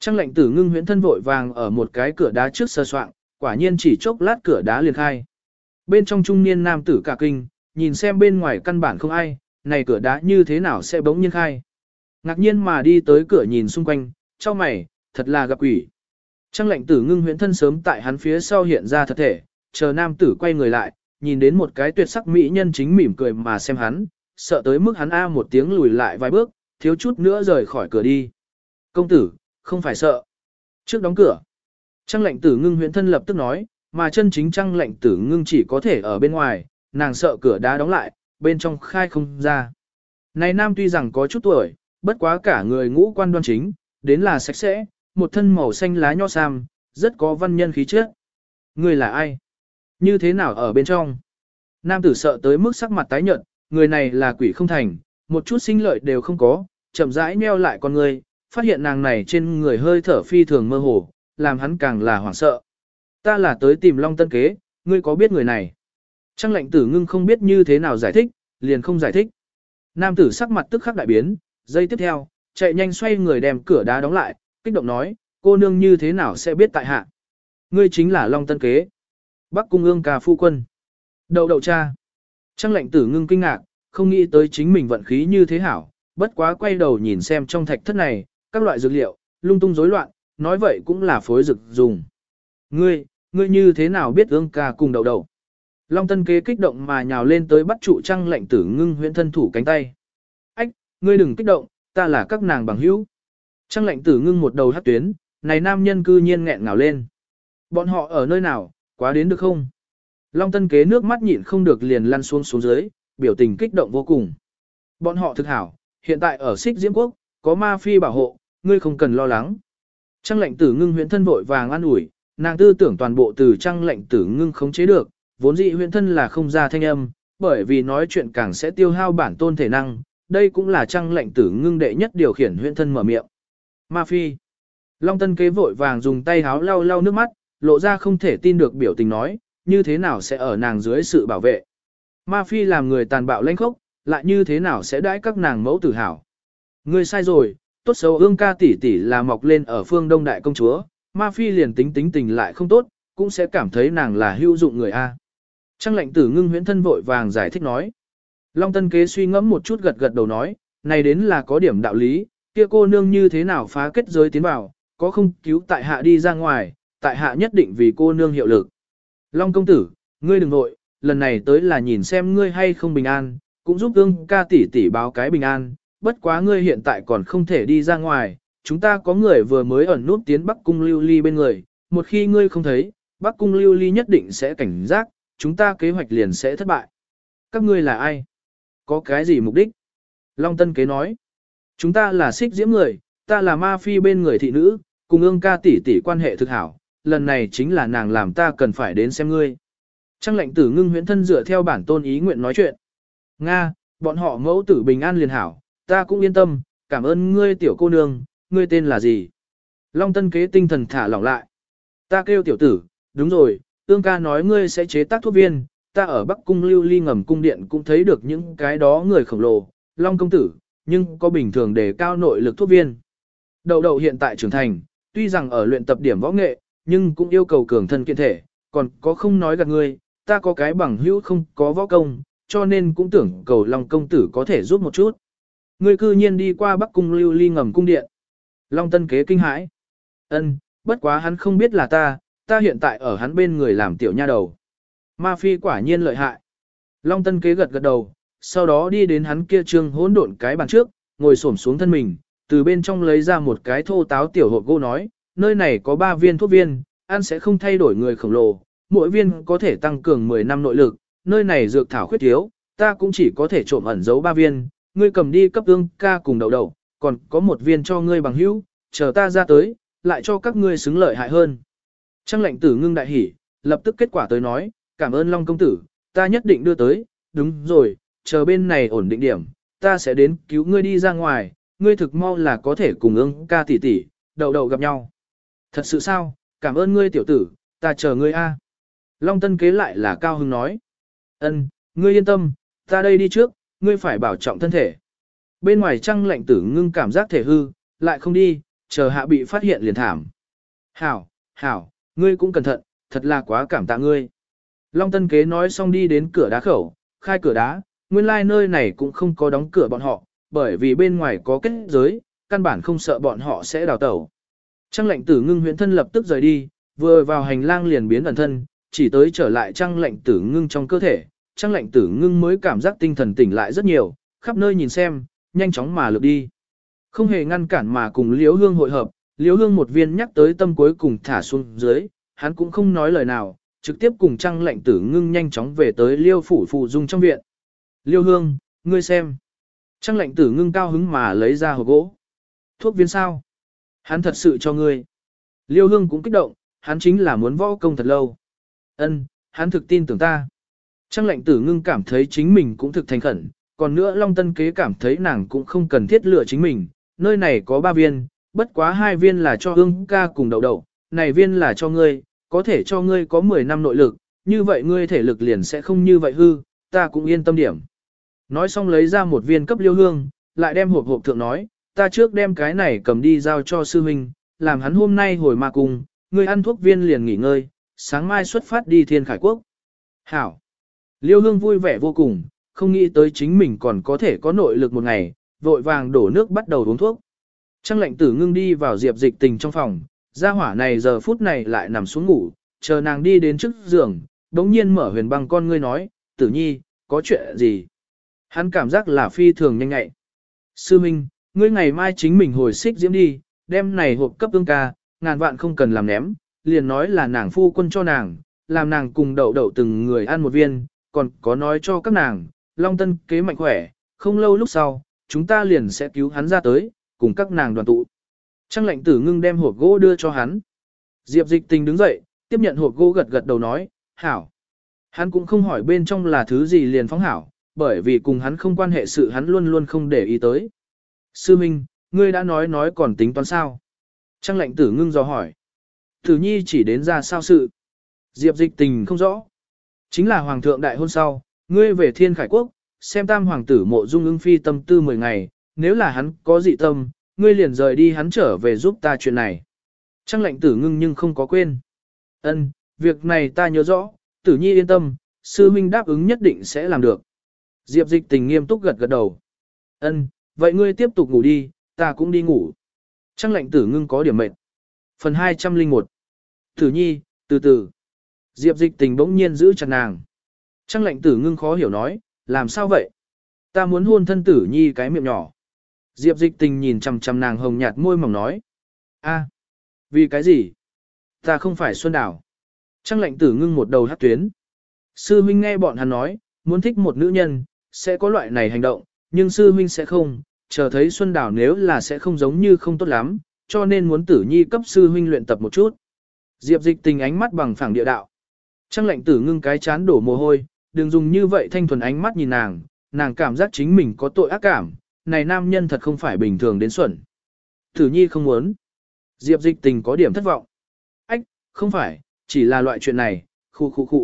Trang lệnh tử ngưng huyễn thân vội vàng ở một cái cửa đá trước sơ soạn, quả nhiên chỉ chốc lát cửa đá liền khai. Bên trong trung niên nam tử cả kinh, nhìn xem bên ngoài căn bản không ai, này cửa đá như thế nào sẽ bỗng nhiên khai. Ngạc nhiên mà đi tới cửa nhìn xung quanh, cho mày, thật là gặp quỷ. Trang lệnh tử ngưng huyễn thân sớm tại hắn phía sau hiện ra thật thể, chờ nam tử quay người lại, nhìn đến một cái tuyệt sắc mỹ nhân chính mỉm cười mà xem hắn, sợ tới mức hắn a một tiếng lùi lại vài bước, thiếu chút nữa rời khỏi cửa đi. Công tử, không phải sợ. Trước đóng cửa, Trang lệnh tử ngưng huyễn thân lập tức nói, mà chân chính trang lệnh tử ngưng chỉ có thể ở bên ngoài, nàng sợ cửa đá đóng lại, bên trong khai không ra. Này nam tuy rằng có chút tuổi, bất quá cả người ngũ quan đoan chính, đến là sạch sẽ, một thân màu xanh lá nho sam, rất có văn nhân khí chất. Người là ai? Như thế nào ở bên trong? Nam tử sợ tới mức sắc mặt tái nhợt, người này là quỷ không thành, một chút sinh lợi đều không có, chậm rãi nheo lại con người, phát hiện nàng này trên người hơi thở phi thường mơ hồ, làm hắn càng là hoảng sợ. Ta là tới tìm Long Tân Kế, ngươi có biết người này? Trang lệnh tử ngưng không biết như thế nào giải thích, liền không giải thích. Nam tử sắc mặt tức khắc đại biến, giây tiếp theo, chạy nhanh xoay người đem cửa đá đóng lại, kích động nói, cô nương như thế nào sẽ biết tại hạ? Ngươi chính là Long Tân Kế. Bắc Cung Ương ca phu quân. Đậu đậu cha. Trang lệnh tử ngưng kinh ngạc, không nghĩ tới chính mình vận khí như thế hảo, bất quá quay đầu nhìn xem trong thạch thất này, các loại dược liệu, lung tung rối loạn, nói vậy cũng là phối dược dùng. Ngươi như thế nào biết Ương ca cùng đậu đậu? Long Tân Kế kích động mà nhào lên tới bắt trụ Trang lệnh tử ngưng huyễn thân thủ cánh tay. Ách, ngươi đừng kích động, ta là các nàng bằng hữu. Trang lệnh tử ngưng một đầu hát tuyến, này nam nhân cư nhiên nghẹn ngào lên. Bọn họ ở nơi nào, quá đến được không? Long Tân Kế nước mắt nhịn không được liền lăn xuống dưới, biểu tình kích động vô cùng. Bọn họ thực hảo, hiện tại ở Xích Diễm Quốc, có ma phi bảo hộ, ngươi không cần lo lắng. Trang lệnh tử ngưng huyễn thân vội vàng an ủi, nàng tư tưởng toàn bộ từ trang lệnh tử ngưng khống chế được, vốn dĩ huyễn thân là không ra thanh âm, bởi vì nói chuyện càng sẽ tiêu hao bản tôn thể năng, đây cũng là trang lệnh tử ngưng đệ nhất điều khiển huyễn thân mở miệng. Ma phi. Long Tân Kế vội vàng dùng tay háo lau lau nước mắt, lộ ra không thể tin được biểu tình nói, như thế nào sẽ ở nàng dưới sự bảo vệ. Ma phi làm người tàn bạo lãnh khốc, lại như thế nào sẽ đãi các nàng mẫu tử hảo. Ngươi sai rồi, tốt xấu Ương ca tỷ tỷ là mọc lên ở phương Đông đại công chúa, ma phi liền tính tình lại không tốt, cũng sẽ cảm thấy nàng là hữu dụng người A. Trang lệnh tử ngưng huyễn thân vội vàng giải thích nói. Long Tân Kế suy ngẫm một chút gật gật đầu nói, này đến là có điểm đạo lý, kia cô nương như thế nào phá kết giới tiến vào, có không cứu tại hạ đi ra ngoài, tại hạ nhất định vì cô nương hiệu lực. Long công tử, ngươi đừng nội, lần này tới là nhìn xem ngươi hay không bình an, cũng giúp Ương ca tỷ tỷ báo cái bình an, bất quá ngươi hiện tại còn không thể đi ra ngoài, chúng ta có người vừa mới ẩn nút tiến Bắc Cung Lưu Ly bên người, một khi ngươi không thấy, Bắc Cung Lưu Ly nhất định sẽ cảnh giác, chúng ta kế hoạch liền sẽ thất bại. Các ngươi là ai? Có cái gì mục đích? Long Tân Kế nói, chúng ta là Xích Diễm người, ta là ma phi bên người thị nữ, cùng Ương ca tỷ tỷ quan hệ thực hảo, lần này chính là nàng làm ta cần phải đến xem ngươi. Trang lệnh tử ngưng huyễn thân dựa theo bản tôn ý nguyện nói chuyện. Nga, bọn họ mẫu tử bình an liền hảo, ta cũng yên tâm, cảm ơn ngươi tiểu cô nương, ngươi tên là gì? Long Tân Kế tinh thần thả lỏng lại. Ta kêu tiểu tử, đúng rồi, Ương ca nói ngươi sẽ chế tác thuốc viên, ta ở Bắc Cung Lưu Ly ngầm cung điện cũng thấy được những cái đó người khổng lồ, Long công tử, nhưng có bình thường để cao nội lực thuốc viên. Đậu đậu hiện tại trưởng thành, tuy rằng ở luyện tập điểm võ nghệ, nhưng cũng yêu cầu cường thân kiện thể, còn có không nói gạt ngươi, ta có cái bằng hữu không có võ công, cho nên cũng tưởng cầu Long công tử có thể giúp một chút. Ngươi cư nhiên đi qua Bắc Cung Lưu Ly ngầm cung điện. Long Tân Kế kinh hãi. Ân, bất quá hắn không biết là ta hiện tại ở hắn bên người làm tiểu nha đầu. Ma phi quả nhiên lợi hại. Long Tân Kế gật gật đầu, sau đó đi đến hắn kia trương hỗn độn cái bàn trước, ngồi xổm xuống thân mình, từ bên trong lấy ra một cái thô táo tiểu hộp gỗ nói, nơi này có 3 viên thuốc viên, ăn sẽ không thay đổi người khổng lồ, mỗi viên có thể tăng cường 10 năm nội lực, nơi này dược thảo khuyết thiếu, ta cũng chỉ có thể trộm ẩn giấu 3 viên, ngươi cầm đi cấp Ương ca cùng đậu đậu, còn có 1 viên cho ngươi bằng hữu, chờ ta ra tới, lại cho các ngươi xứng lợi hại hơn. Trang lệnh tử ngưng đại hỉ, lập tức kết quả tới nói, cảm ơn Long công tử, ta nhất định đưa tới, đúng rồi, chờ bên này ổn định điểm, ta sẽ đến cứu ngươi đi ra ngoài, ngươi thực mau là có thể cùng Ương ca tỷ tỷ, đậu đậu gặp nhau. Thật sự sao, cảm ơn ngươi tiểu tử, ta chờ ngươi a. Long Tân Kế lại là cao hứng nói. Ân, ngươi yên tâm, ta đây đi trước, ngươi phải bảo trọng thân thể. Bên ngoài Trang lệnh tử ngưng cảm giác thể hư, lại không đi, chờ hạ bị phát hiện liền thảm. Hảo, hảo, ngươi cũng cẩn thận, thật là quá cảm tạ ngươi. Long Tân Kế nói xong đi đến cửa đá khẩu, khai cửa đá, nguyên lai nơi này cũng không có đóng cửa bọn họ, bởi vì bên ngoài có kết giới, căn bản không sợ bọn họ sẽ đào tẩu. Trang lệnh tử ngưng huyễn thân lập tức rời đi, vừa vào hành lang liền biến ẩn thân, chỉ tới trở lại trang lệnh tử ngưng trong cơ thể, trang lệnh tử ngưng mới cảm giác tinh thần tỉnh lại rất nhiều, khắp nơi nhìn xem, nhanh chóng mà lược đi. Không hề ngăn cản mà cùng Liễu Hương hội hợp, Liễu Hương một viên nhắc tới tâm cuối cùng thả xuống dưới, hắn cũng không nói lời nào, trực tiếp cùng trang lệnh tử ngưng nhanh chóng về tới Liêu phủ phụ dung trong viện. Liêu Hương, ngươi xem. Trang lệnh tử ngưng cao hứng mà lấy ra hộp gỗ. Thuốc viên sao? Hắn thật sự cho ngươi. Liêu Hương cũng kích động, hắn chính là muốn võ công thật lâu. Ân, hắn thực tin tưởng ta. Trang lệnh tử ngưng cảm thấy chính mình cũng thực thành khẩn, còn nữa Long Tân Kế cảm thấy nàng cũng không cần thiết lựa chính mình. Nơi này có 3 viên, bất quá 2 viên là cho Hương ca cùng đậu đậu, này viên là cho ngươi, có thể cho ngươi có 10 năm nội lực, như vậy ngươi thể lực liền sẽ không như vậy hư, ta cũng yên tâm điểm. Nói xong lấy ra một viên cấp Liêu Hương, lại đem hộp thượng nói, ta trước đem cái này cầm đi giao cho sư huynh, làm hắn hôm nay hồi ma cung, ngươi ăn thuốc viên liền nghỉ ngơi, sáng mai xuất phát đi Thiên Khải Quốc. Hảo! Liêu Hương vui vẻ vô cùng, không nghĩ tới chính mình còn có thể có nội lực một ngày, vội vàng đổ nước bắt đầu uống thuốc. Trang lệnh tử ngưng đi vào Diệp Dịch Tình trong phòng, gia hỏa này giờ phút này lại nằm xuống ngủ, chờ nàng đi đến trước giường, đống nhiên mở huyền băng con ngươi nói, tử nhi, có chuyện gì? Hắn cảm giác là phi thường nhanh nhạy. Sư Minh, ngươi ngày mai chính mình hồi xích diễm đi, đem này hộp cấp ương ca, ngàn vạn không cần làm ném, liền nói là nàng phu quân cho nàng, làm nàng cùng đậu đậu từng người ăn một viên, còn có nói cho các nàng, Long Tân Kế mạnh khỏe, không lâu lúc sau, chúng ta liền sẽ cứu hắn ra tới, cùng các nàng đoàn tụ. Trang lệnh tử ngưng đem hộp gỗ đưa cho hắn. Diệp Dịch Tình đứng dậy, tiếp nhận hộp gỗ gật gật đầu nói, hảo. Hắn cũng không hỏi bên trong là thứ gì liền phóng hảo, bởi vì cùng hắn không quan hệ sự hắn luôn luôn không để ý tới. Sư Minh, ngươi đã nói còn tính toán sao? Trang lệnh tử ngưng dò hỏi. Tử nhi chỉ đến ra sao sự? Diệp Dịch Tình không rõ. Chính là hoàng thượng đại hôn sau, ngươi về Thiên Khải Quốc, xem tam hoàng tử Mộ Dung ưng phi tâm tư 10 ngày, nếu là hắn có dị tâm, ngươi liền rời đi hắn trở về giúp ta chuyện này. Trang lệnh tử ngưng nhưng không có quên. Ân, việc này ta nhớ rõ, tử nhi yên tâm, sư huynh đáp ứng nhất định sẽ làm được. Diệp Dịch Tình nghiêm túc gật gật đầu. Ân, vậy ngươi tiếp tục ngủ đi, ta cũng đi ngủ. Trang lệnh tử ngưng có điểm mệt. Phần 201. Tử nhi, từ từ. Diệp Dịch Tình bỗng nhiên giữ chặt nàng. Trang lệnh tử ngưng khó hiểu nói, làm sao vậy? Ta muốn hôn thân tử nhi cái miệng nhỏ. Diệp Dịch Tình nhìn chằm chằm nàng hồng nhạt môi mỏng nói. A, vì cái gì? Ta không phải Xuân Đào. Trang lệnh tử ngưng một đầu hát tuyến. Sư huynh nghe bọn hắn nói, muốn thích một nữ nhân, sẽ có loại này hành động, nhưng sư huynh sẽ không, chờ thấy Xuân Đào nếu là sẽ không giống như không tốt lắm, cho nên muốn tử nhi cấp sư huynh luyện tập một chút. Diệp Dịch Tình ánh mắt bằng phẳng địa đạo. Trang lệnh tử ngưng cái chán đổ mồ hôi, đừng dùng như vậy thanh thuần ánh mắt nhìn nàng, nàng cảm giác chính mình có tội ác cảm, này nam nhân thật không phải bình thường đến xuẩn. Tử nhi không muốn. Diệp Dịch Tình có điểm thất vọng. Ách, không phải, chỉ là loại chuyện này, khu.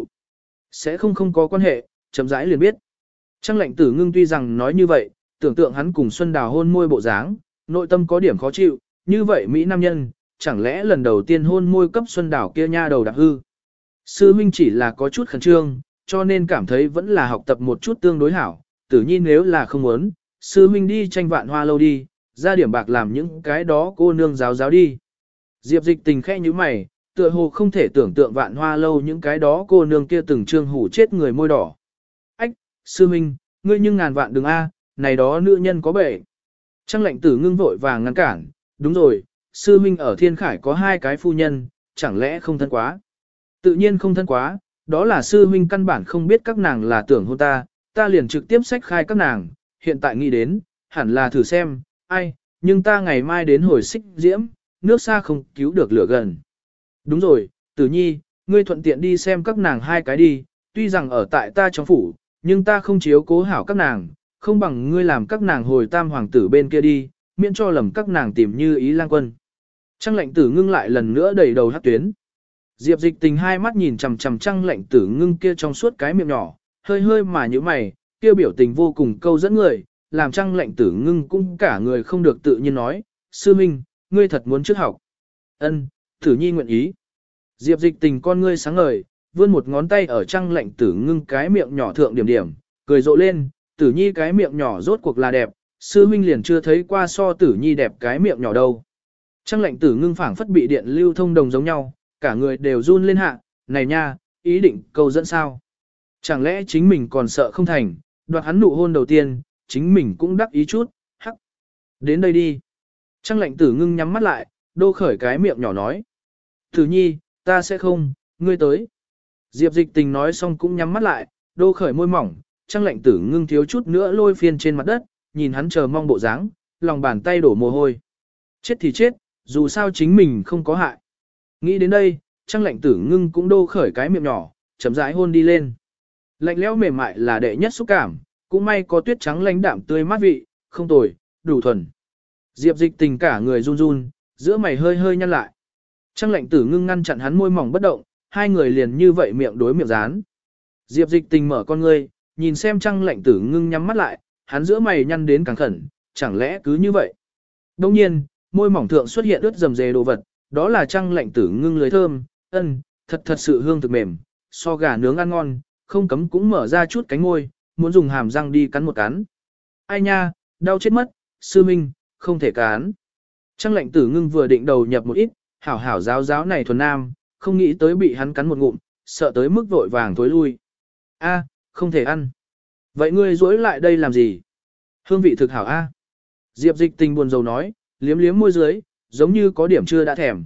Sẽ không có quan hệ, chậm rãi liền biết. Trang lệnh tử ngưng tuy rằng nói như vậy, tưởng tượng hắn cùng Xuân Đào hôn môi bộ dáng, nội tâm có điểm khó chịu, như vậy Mỹ nam nhân, chẳng lẽ lần đầu tiên hôn môi cấp Xuân Đào kia nha đầu đạp hư. Sư huynh chỉ là có chút khẩn trương, cho nên cảm thấy vẫn là học tập một chút tương đối hảo, tử nhi nếu là không muốn, sư huynh đi tranh Vạn Hoa lâu đi, ra điểm bạc làm những cái đó cô nương giáo đi. Diệp Dịch Tình khẽ như mày, tựa hồ không thể tưởng tượng Vạn Hoa lâu những cái đó cô nương kia từng trương hủ chết người môi đỏ. Ách, sư huynh, ngươi nhưng ngàn vạn đừng a, này đó nữ nhân có bệ. Trang lệnh tử ngưng vội vàng ngăn cản, đúng rồi, sư huynh ở Thiên Khải có 2 cái phu nhân, chẳng lẽ không thân quá. Tự nhiên không thân quá, đó là sư huynh căn bản không biết các nàng là tưởng hôn ta liền trực tiếp xách khai các nàng, hiện tại nghĩ đến, hẳn là thử xem, ai, nhưng ta ngày mai đến hồi xích diễm, nước xa không cứu được lửa gần. Đúng rồi, tử nhi, ngươi thuận tiện đi xem các nàng 2 cái đi, tuy rằng ở tại ta trong phủ, nhưng ta không chiếu cố hảo các nàng, không bằng ngươi làm các nàng hồi tam hoàng tử bên kia đi, miễn cho lầm các nàng tìm như ý lang quân. Trang lệnh tử ngưng lại lần nữa đầy đầu hát tuyến. Diệp Dịch Tình 2 mắt nhìn chằm chằm Trang lệnh tử ngưng kia trong suốt cái miệng nhỏ, hơi mà như mày, kia biểu tình vô cùng câu dẫn người, làm Trang lệnh tử ngưng cũng cả người không được tự nhiên nói, sư minh, ngươi thật muốn trước học. Ân, Tử Nhi nguyện ý. Diệp Dịch Tình con ngươi sáng ngời, vươn một ngón tay ở Trăng Lệnh Tử Ngưng cái miệng nhỏ thượng điểm điểm, cười rộ lên, Tử Nhi cái miệng nhỏ rốt cuộc là đẹp, sư huynh liền chưa thấy qua so Tử Nhi đẹp cái miệng nhỏ đâu. Trăng Lệnh Tử Ngưng phảng phất bị điện lưu thông đồng giống nhau, cả người đều run lên hạ, này nha, ý định câu dẫn sao? Chẳng lẽ chính mình còn sợ không thành, đoạt hắn nụ hôn đầu tiên, chính mình cũng đắc ý chút, hắc. Đến đây đi. Trăng Lệnh Tử Ngưng nhắm mắt lại, đô khởi cái miệng nhỏ nói. Tử Nhi, ta sẽ không, ngươi tới. Diệp Dịch Tình nói xong cũng nhắm mắt lại, đô khởi môi mỏng, Trăng Lệnh Tử Ngưng thiếu chút nữa lôi phiên trên mặt đất, nhìn hắn chờ mong bộ dáng, lòng bàn tay đổ mồ hôi. Chết thì chết, dù sao chính mình không có hại. Nghĩ đến đây, Trăng Lệnh Tử Ngưng cũng đô khởi cái miệng nhỏ, chậm rãi hôn đi lên. Lạnh lẽo mềm mại là đệ nhất xúc cảm, cũng may có tuyết trắng lãnh đạm tươi mát vị, không tồi, đủ thuần. Diệp Dịch Tình cả người run run, giữa mày hơi hơi nhăn lại. Trăng Lệnh Tử Ngưng ngăn chặn hắn môi mỏng bất động, hai người liền như vậy miệng đối miệng dán. Diệp Dịch Tình mở con ngươi, nhìn xem Trăng Lệnh Tử Ngưng nhắm mắt lại, hắn giữa mày nhăn đến càng khẩn, chẳng lẽ cứ như vậy. Đồng nhiên, môi mỏng thượng xuất hiện ướt rầm rề đồ vật, đó là Trăng Lệnh Tử Ngưng lưới thơm, thật sự hương thực mềm, so gà nướng ăn ngon, không cấm cũng mở ra chút cánh môi, muốn dùng hàm răng đi cắn một cắn. Ai nha, đau chết mất, sư minh, không thể cắn. Trăng Lệnh Tử Ngưng vừa định đầu nhập một ít, hảo hảo giáo giáo này thuần nam, không nghĩ tới bị hắn cắn một ngụm, sợ tới mức vội vàng thối lui. A, không thể ăn. Vậy ngươi dối lại đây làm gì? Hương vị thực hảo a. Diệp Dịch Tình buồn rầu nói, liếm liếm môi dưới, giống như có điểm chưa đã thèm.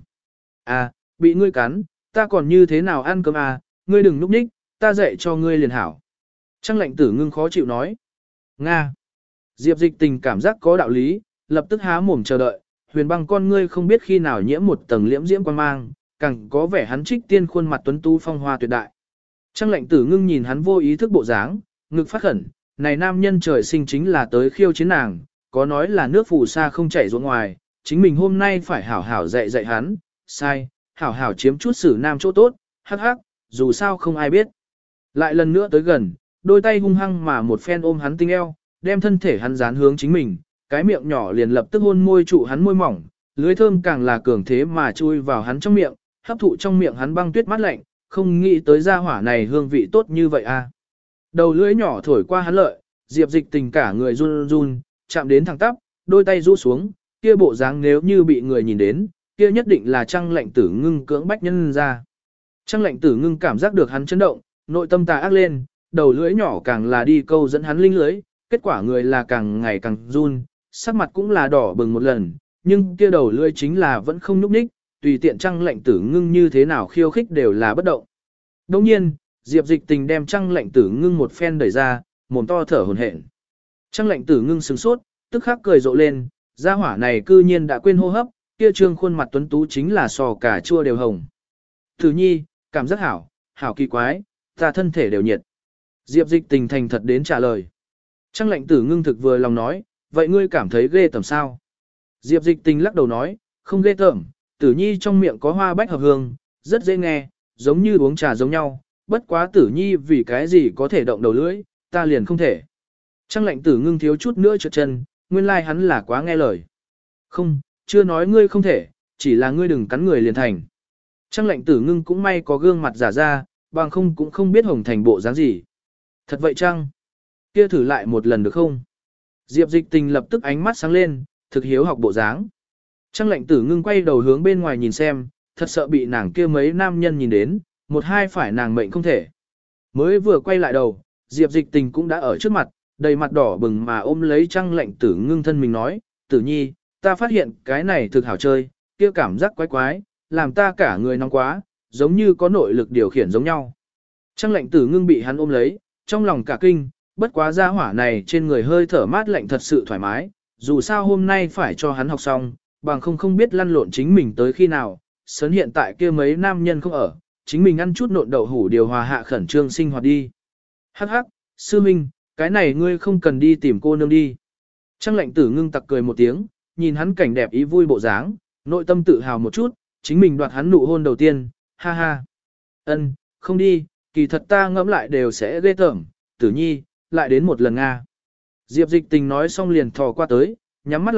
À, bị ngươi cắn, ta còn như thế nào ăn cơm à, ngươi đừng núp ních, ta dạy cho ngươi liền hảo. Trăng Lệnh Tử Ngưng khó chịu nói. Nga. Diệp Dịch Tình cảm giác có đạo lý, lập tức há mồm chờ đợi, Huyền Băng con ngươi không biết khi nào nhiễm một tầng liễm diễm quan mang, càng có vẻ hắn trích tiên khuôn mặt tuấn tú phong hoa tuyệt đại. Trăng Lệnh Tử Ngưng nhìn hắn vô ý thức bộ dáng, ngực phát khẩn, này nam nhân trời sinh chính là tới khiêu chiến nàng, có nói là nước phù sa không chảy ruộng ngoài, chính mình hôm nay phải hảo hảo dạy dạy hắn, sai, hảo hảo chiếm chút xử nam chỗ tốt, hắc hắc, dù sao không ai biết. Lại lần nữa tới gần, đôi tay hung hăng mà một phen ôm hắn tinh eo, đem thân thể hắn dán hướng chính mình, cái miệng nhỏ liền lập tức hôn môi trụ hắn môi mỏng, lưới thơm càng là cường thế mà chui vào hắn trong miệng, hấp thụ trong miệng hắn băng tuyết mát lạnh, không nghĩ tới gia hỏa này hương vị tốt như vậy a. Đầu lưỡi nhỏ thổi qua hắn lợi, Diệp Dịch Tình cả người run run, chạm đến thẳng tắp, đôi tay rũ xuống, kia bộ dáng nếu như bị người nhìn đến, kia nhất định là Trăng Lệnh Tử Ngưng cưỡng bách nhân ra. Trăng Lệnh Tử Ngưng cảm giác được hắn chấn động, nội tâm tà ác lên, đầu lưỡi nhỏ càng là đi câu dẫn hắn linh lưới, kết quả người là càng ngày càng run, sắc mặt cũng là đỏ bừng một lần, nhưng kia đầu lưỡi chính là vẫn không nhúc nhích, tùy tiện Trăng Lệnh Tử Ngưng như thế nào khiêu khích đều là bất động. Đồng nhiên, Diệp Dịch Tình đem Trăng Lệnh Tử Ngưng một phen đẩy ra, mồm to thở hổn hển. Trăng Lệnh Tử Ngưng sửng sốt, tức khắc cười rộ lên, gia hỏa này cư nhiên đã quên hô hấp, kia trương khuôn mặt tuấn tú chính là sò cà chua đều hồng. Tử Nhi, cảm giác hảo, hảo kỳ quái, ta thân thể đều nhiệt. Diệp Dịch Tình thành thật đến trả lời. Trăng Lệnh Tử Ngưng thực vừa lòng nói, vậy ngươi cảm thấy ghê tởm sao? Diệp Dịch Tình lắc đầu nói, không ghê tởm, Tử Nhi trong miệng có hoa bách hợp hương, rất dễ nghe, giống như uống trà giống nhau, bất quá Tử Nhi vì cái gì có thể động đầu lưỡi, ta liền không thể. Trăng Lệnh Tử Ngưng thiếu chút nữa trượt chân, nguyên lai hắn là quá nghe lời. Không, chưa nói ngươi không thể, chỉ là ngươi đừng cắn người liền thành. Trăng Lệnh Tử Ngưng cũng may có gương mặt giả ra, bằng không cũng không biết hồng thành bộ dáng gì. Thật vậy chăng? Kia thử lại một lần được không? Diệp Dịch Tình lập tức ánh mắt sáng lên, thực hiếu học bộ dáng. Trăng Lệnh Tử Ngưng quay đầu hướng bên ngoài nhìn xem, thật sợ bị nàng kia mấy nam nhân nhìn đến, một hai phải nàng mệnh không thể. Mới vừa quay lại đầu, Diệp Dịch Tình cũng đã ở trước mặt, đầy mặt đỏ bừng mà ôm lấy Trăng Lệnh Tử Ngưng thân mình nói, Tử Nhi, ta phát hiện cái này thực hảo chơi, kia cảm giác quái quái, làm ta cả người nóng quá, giống như có nội lực điều khiển giống nhau. Trăng Lệnh Tử Ngưng bị hắn ôm lấy, trong lòng cả kinh, bất quá gia hỏa này trên người hơi thở mát lạnh thật sự thoải mái, dù sao hôm nay phải cho hắn học xong, bằng không biết lăn lộn chính mình tới khi nào, sớn hiện tại kia mấy nam nhân không ở, chính mình ăn chút nộn đậu hủ điều hòa hạ khẩn trương sinh hoạt đi. Hắc hắc, sư minh, cái này ngươi không cần đi tìm cô nương đi. Trăng Lệnh Tử Ngưng tặc cười một tiếng, nhìn hắn cảnh đẹp ý vui bộ dáng, nội tâm tự hào một chút, chính mình đoạt hắn nụ hôn đầu tiên, ha ha. Ân, không đi, kỳ thật ta ngẫm lại đều sẽ ghê tởm, Tử Nhi, lại đến một lần Nga. Diệp Dịch Tình nói xong liền thò qua tới, nhắm mắt lại,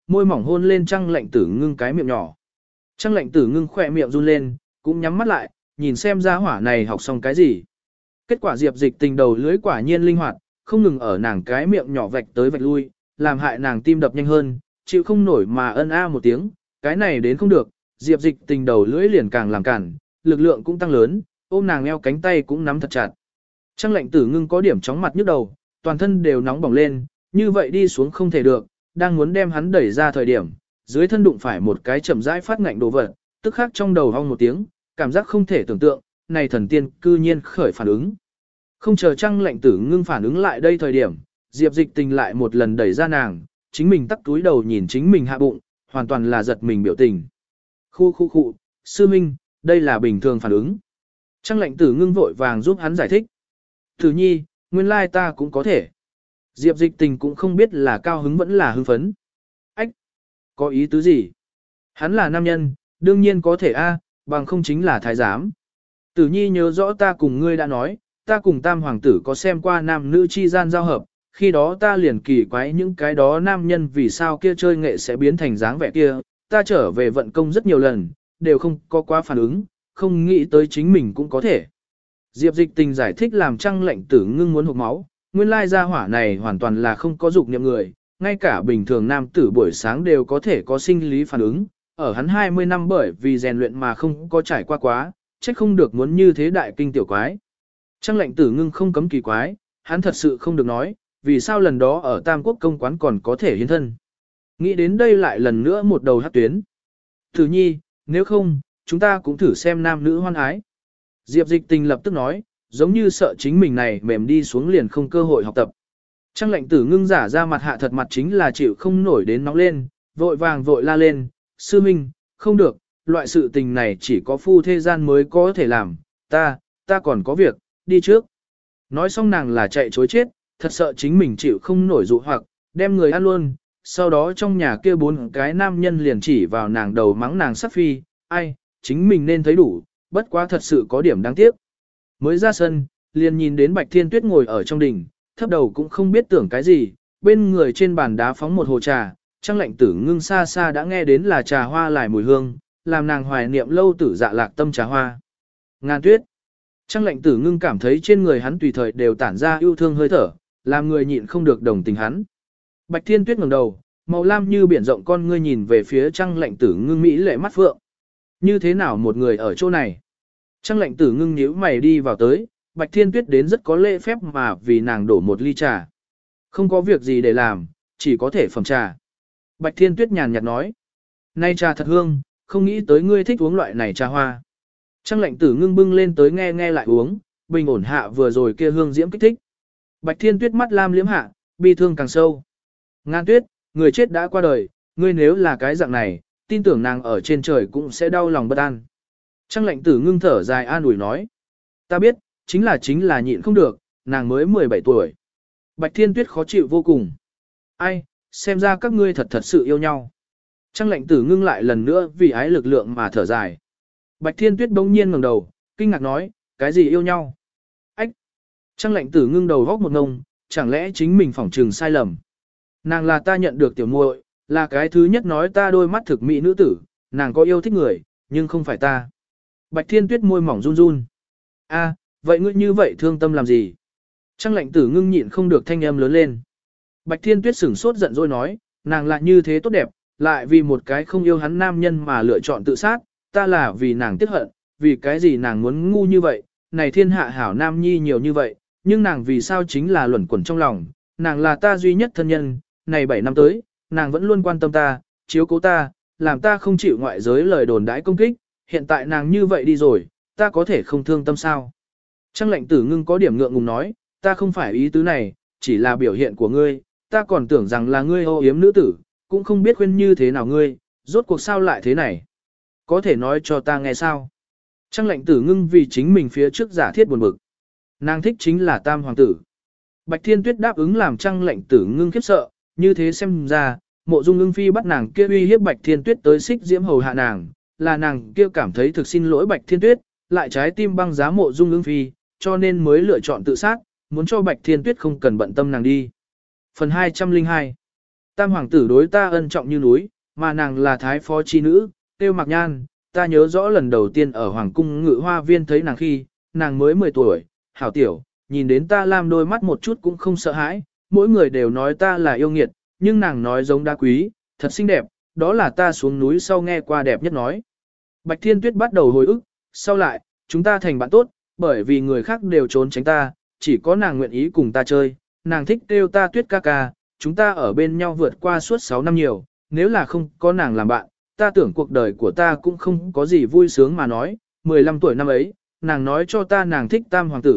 môi mỏng hôn lên Trăng Lệnh Tử Ngưng cái miệng nhỏ. Trăng Lệnh Tử Ngưng khỏe miệng run lên, cũng nhắm mắt lại, nhìn xem ra hỏa này học xong cái gì. Kết quả Diệp Dịch Tình đầu lưỡi quả nhiên linh hoạt, không ngừng ở nàng cái miệng nhỏ vạch tới vạch lui, làm hại nàng tim đập nhanh hơn, chịu không nổi mà ân a một tiếng, cái này đến không được, Diệp Dịch Tình đầu lưỡi liền càng làm cản, lực lượng cũng tăng lớn, ôm nàng eo cánh tay cũng nắm thật chặt. Trăng Lệnh Tử Ngưng có điểm chóng mặt nhức đầu, toàn thân đều nóng bỏng lên, như vậy đi xuống không thể được, đang muốn đem hắn đẩy ra thời điểm, dưới thân đụng phải một cái chậm rãi phát ngạnh đồ vật, tức khắc trong đầu hong một tiếng, cảm giác không thể tưởng tượng, này thần tiên cư nhiên khởi phản ứng. Không chờ Trăng Lệnh Tử Ngưng phản ứng lại đây thời điểm, Diệp Dịch Tình lại một lần đẩy ra nàng, chính mình tắt túi đầu nhìn chính mình hạ bụng, hoàn toàn là giật mình biểu tình. Khu, sư minh, đây là bình thường phản ứng. Trăng Lệnh Tử Ngưng vội vàng giúp hắn giải thích. Tử nhi, nguyên lai ta cũng có thể. Diệp Dịch Tình cũng không biết là cao hứng vẫn là hưng phấn. Ách, có ý tứ gì? Hắn là nam nhân, đương nhiên có thể a, bằng không chính là thái giám. Tử nhi nhớ rõ ta cùng ngươi đã nói, ta cùng tam hoàng tử có xem qua nam nữ chi gian giao hợp, khi đó ta liền kỳ quái những cái đó nam nhân vì sao kia chơi nghệ sẽ biến thành dáng vẻ kia, ta trở về vận công rất nhiều lần, đều không có quá phản ứng, không nghĩ tới chính mình cũng có thể. Diệp Dịch Tình giải thích làm Trăng Lệnh Tử Ngưng muốn hộc máu, nguyên lai gia hỏa này hoàn toàn là không có dục niệm người, ngay cả bình thường nam tử buổi sáng đều có thể có sinh lý phản ứng, ở hắn 20 năm bởi vì rèn luyện mà không có trải qua quá, trách không được muốn như thế đại kinh tiểu quái. Trăng Lệnh Tử Ngưng không cấm kỳ quái, hắn thật sự không được nói, vì sao lần đó ở Tam Quốc công quán còn có thể hiến thân. Nghĩ đến đây lại lần nữa một đầu hát tuyến. Tử nhi, nếu không, chúng ta cũng thử xem nam nữ hoan ái. Diệp Dịch Tình lập tức nói, giống như sợ chính mình này mềm đi xuống liền không cơ hội học tập. Trăng Lệnh Tử Ngưng giả ra mặt hạ thật mặt chính là chịu không nổi đến nóng lên, vội vàng vội la lên, sư minh, không được, loại sự tình này chỉ có phu thế gian mới có thể làm, ta còn có việc, đi trước. Nói xong nàng là chạy chối chết, thật sợ chính mình chịu không nổi dụ hoặc, đem người ăn luôn, sau đó trong nhà kia 4 cái nam nhân liền chỉ vào nàng đầu mắng nàng sắc phi, ai, chính mình nên thấy đủ, bất quá thật sự có điểm đáng tiếc. Mới ra sân, liền nhìn đến Bạch Thiên Tuyết ngồi ở trong đình, thấp đầu cũng không biết tưởng cái gì, bên người trên bàn đá phóng một hồ trà, Trăng Lệnh Tử Ngưng xa xa đã nghe đến là trà hoa lại mùi hương, làm nàng hoài niệm lâu tử dạ lạc tâm trà hoa. Ngàn Tuyết. Trăng Lệnh Tử Ngưng cảm thấy trên người hắn tùy thời đều tản ra yêu thương hơi thở, làm người nhịn không được đồng tình hắn. Bạch Thiên Tuyết ngẩng đầu, màu lam như biển rộng con ngươi nhìn về phía Trăng Lệnh Tử Ngưng mỹ lệ mắt phượng. Như thế nào một người ở chỗ này? Trăng Lệnh Tử Ngưng nhíu mày đi vào tới, Bạch Thiên Tuyết đến rất có lễ phép mà vì nàng đổ một ly trà. Không có việc gì để làm, chỉ có thể phẩm trà. Bạch Thiên Tuyết nhàn nhạt nói. Nay trà thật hương, không nghĩ tới ngươi thích uống loại này trà hoa. Trăng Lệnh Tử Ngưng bưng lên tới nghe nghe lại uống, bình ổn hạ vừa rồi kia hương diễm kích thích. Bạch Thiên Tuyết mắt lam liếm hạ, bi thương càng sâu. Ngàn Tuyết, người chết đã qua đời, ngươi nếu là cái dạng này, tin tưởng nàng ở trên trời cũng sẽ đau lòng bất an. Trăng Lệnh Tử Ngưng thở dài an ủi nói. Ta biết, chính là nhịn không được, nàng mới 17 tuổi. Bạch Thiên Tuyết khó chịu vô cùng. Ai, xem ra các ngươi thật sự yêu nhau. Trăng Lệnh Tử Ngưng lại lần nữa vì ái lực lượng mà thở dài. Bạch Thiên Tuyết bỗng nhiên ngẩng đầu, kinh ngạc nói, cái gì yêu nhau? Ách! Trăng Lệnh Tử Ngưng đầu góc một ngông, chẳng lẽ chính mình phỏng trừng sai lầm? Nàng là ta nhận được tiểu muội, là cái thứ nhất nói ta đôi mắt thực mỹ nữ tử, nàng có yêu thích người, nhưng không phải ta. Bạch Thiên Tuyết môi mỏng run run. A, vậy ngươi như vậy thương tâm làm gì? Trăng Lệnh Tử Ngưng nhịn không được thanh âm lớn lên. Bạch Thiên Tuyết sửng sốt giận dỗi nói, nàng lại như thế tốt đẹp, lại vì một cái không yêu hắn nam nhân mà lựa chọn tự sát, ta là vì nàng tiếc hận, vì cái gì nàng muốn ngu như vậy, này thiên hạ hảo nam nhi nhiều như vậy, nhưng nàng vì sao chính là luẩn quẩn trong lòng, nàng là ta duy nhất thân nhân, này 7 năm tới, nàng vẫn luôn quan tâm ta, chiếu cố ta, làm ta không chịu ngoại giới lời đồn đãi công kích, hiện tại nàng như vậy đi rồi, ta có thể không thương tâm sao? Trăng Lệnh Tử Ngưng có điểm ngượng ngùng nói, ta không phải ý tứ này, chỉ là biểu hiện của ngươi, ta còn tưởng rằng là ngươi ô yếm nữ tử, cũng không biết khuyên như thế nào ngươi, rốt cuộc sao lại thế này. Có thể nói cho ta nghe sao? Trăng Lệnh Tử Ngưng vì chính mình phía trước giả thiết buồn bực. Nàng thích chính là Tam Hoàng tử. Bạch Thiên Tuyết đáp ứng làm Trăng Lệnh Tử Ngưng khiếp sợ, như thế xem ra, Mộ Dung Ưng Phi bắt nàng kia uy hiếp Bạch Thiên Tuyết tới xích diễm hầu hạ nàng, là nàng kia cảm thấy thực xin lỗi Bạch Thiên Tuyết, lại trái tim băng giá Mộ Dung Ưng Phi, cho nên mới lựa chọn tự sát, muốn cho Bạch Thiên Tuyết không cần bận tâm nàng đi. Phần 202 Tam hoàng tử đối ta ân trọng như núi, mà nàng là thái phó chi nữ, tiêu Mạc Nhan, ta nhớ rõ lần đầu tiên ở hoàng cung ngự hoa viên thấy nàng khi, nàng mới 10 tuổi, hảo tiểu, nhìn đến ta làm đôi mắt một chút cũng không sợ hãi, mỗi người đều nói ta là yêu nghiệt, nhưng nàng nói giống đá quý, thật xinh đẹp, đó là ta xuống núi sau nghe qua đẹp nhất nói. Bạch Thiên Tuyết bắt đầu hồi ức, sau lại, chúng ta thành bạn tốt, bởi vì người khác đều trốn tránh ta, chỉ có nàng nguyện ý cùng ta chơi, nàng thích kêu ta Tuyết ca ca, chúng ta ở bên nhau vượt qua suốt 6 năm nhiều, nếu là không có nàng làm bạn, ta tưởng cuộc đời của ta cũng không có gì vui sướng mà nói, 15 tuổi năm ấy, nàng nói cho ta nàng thích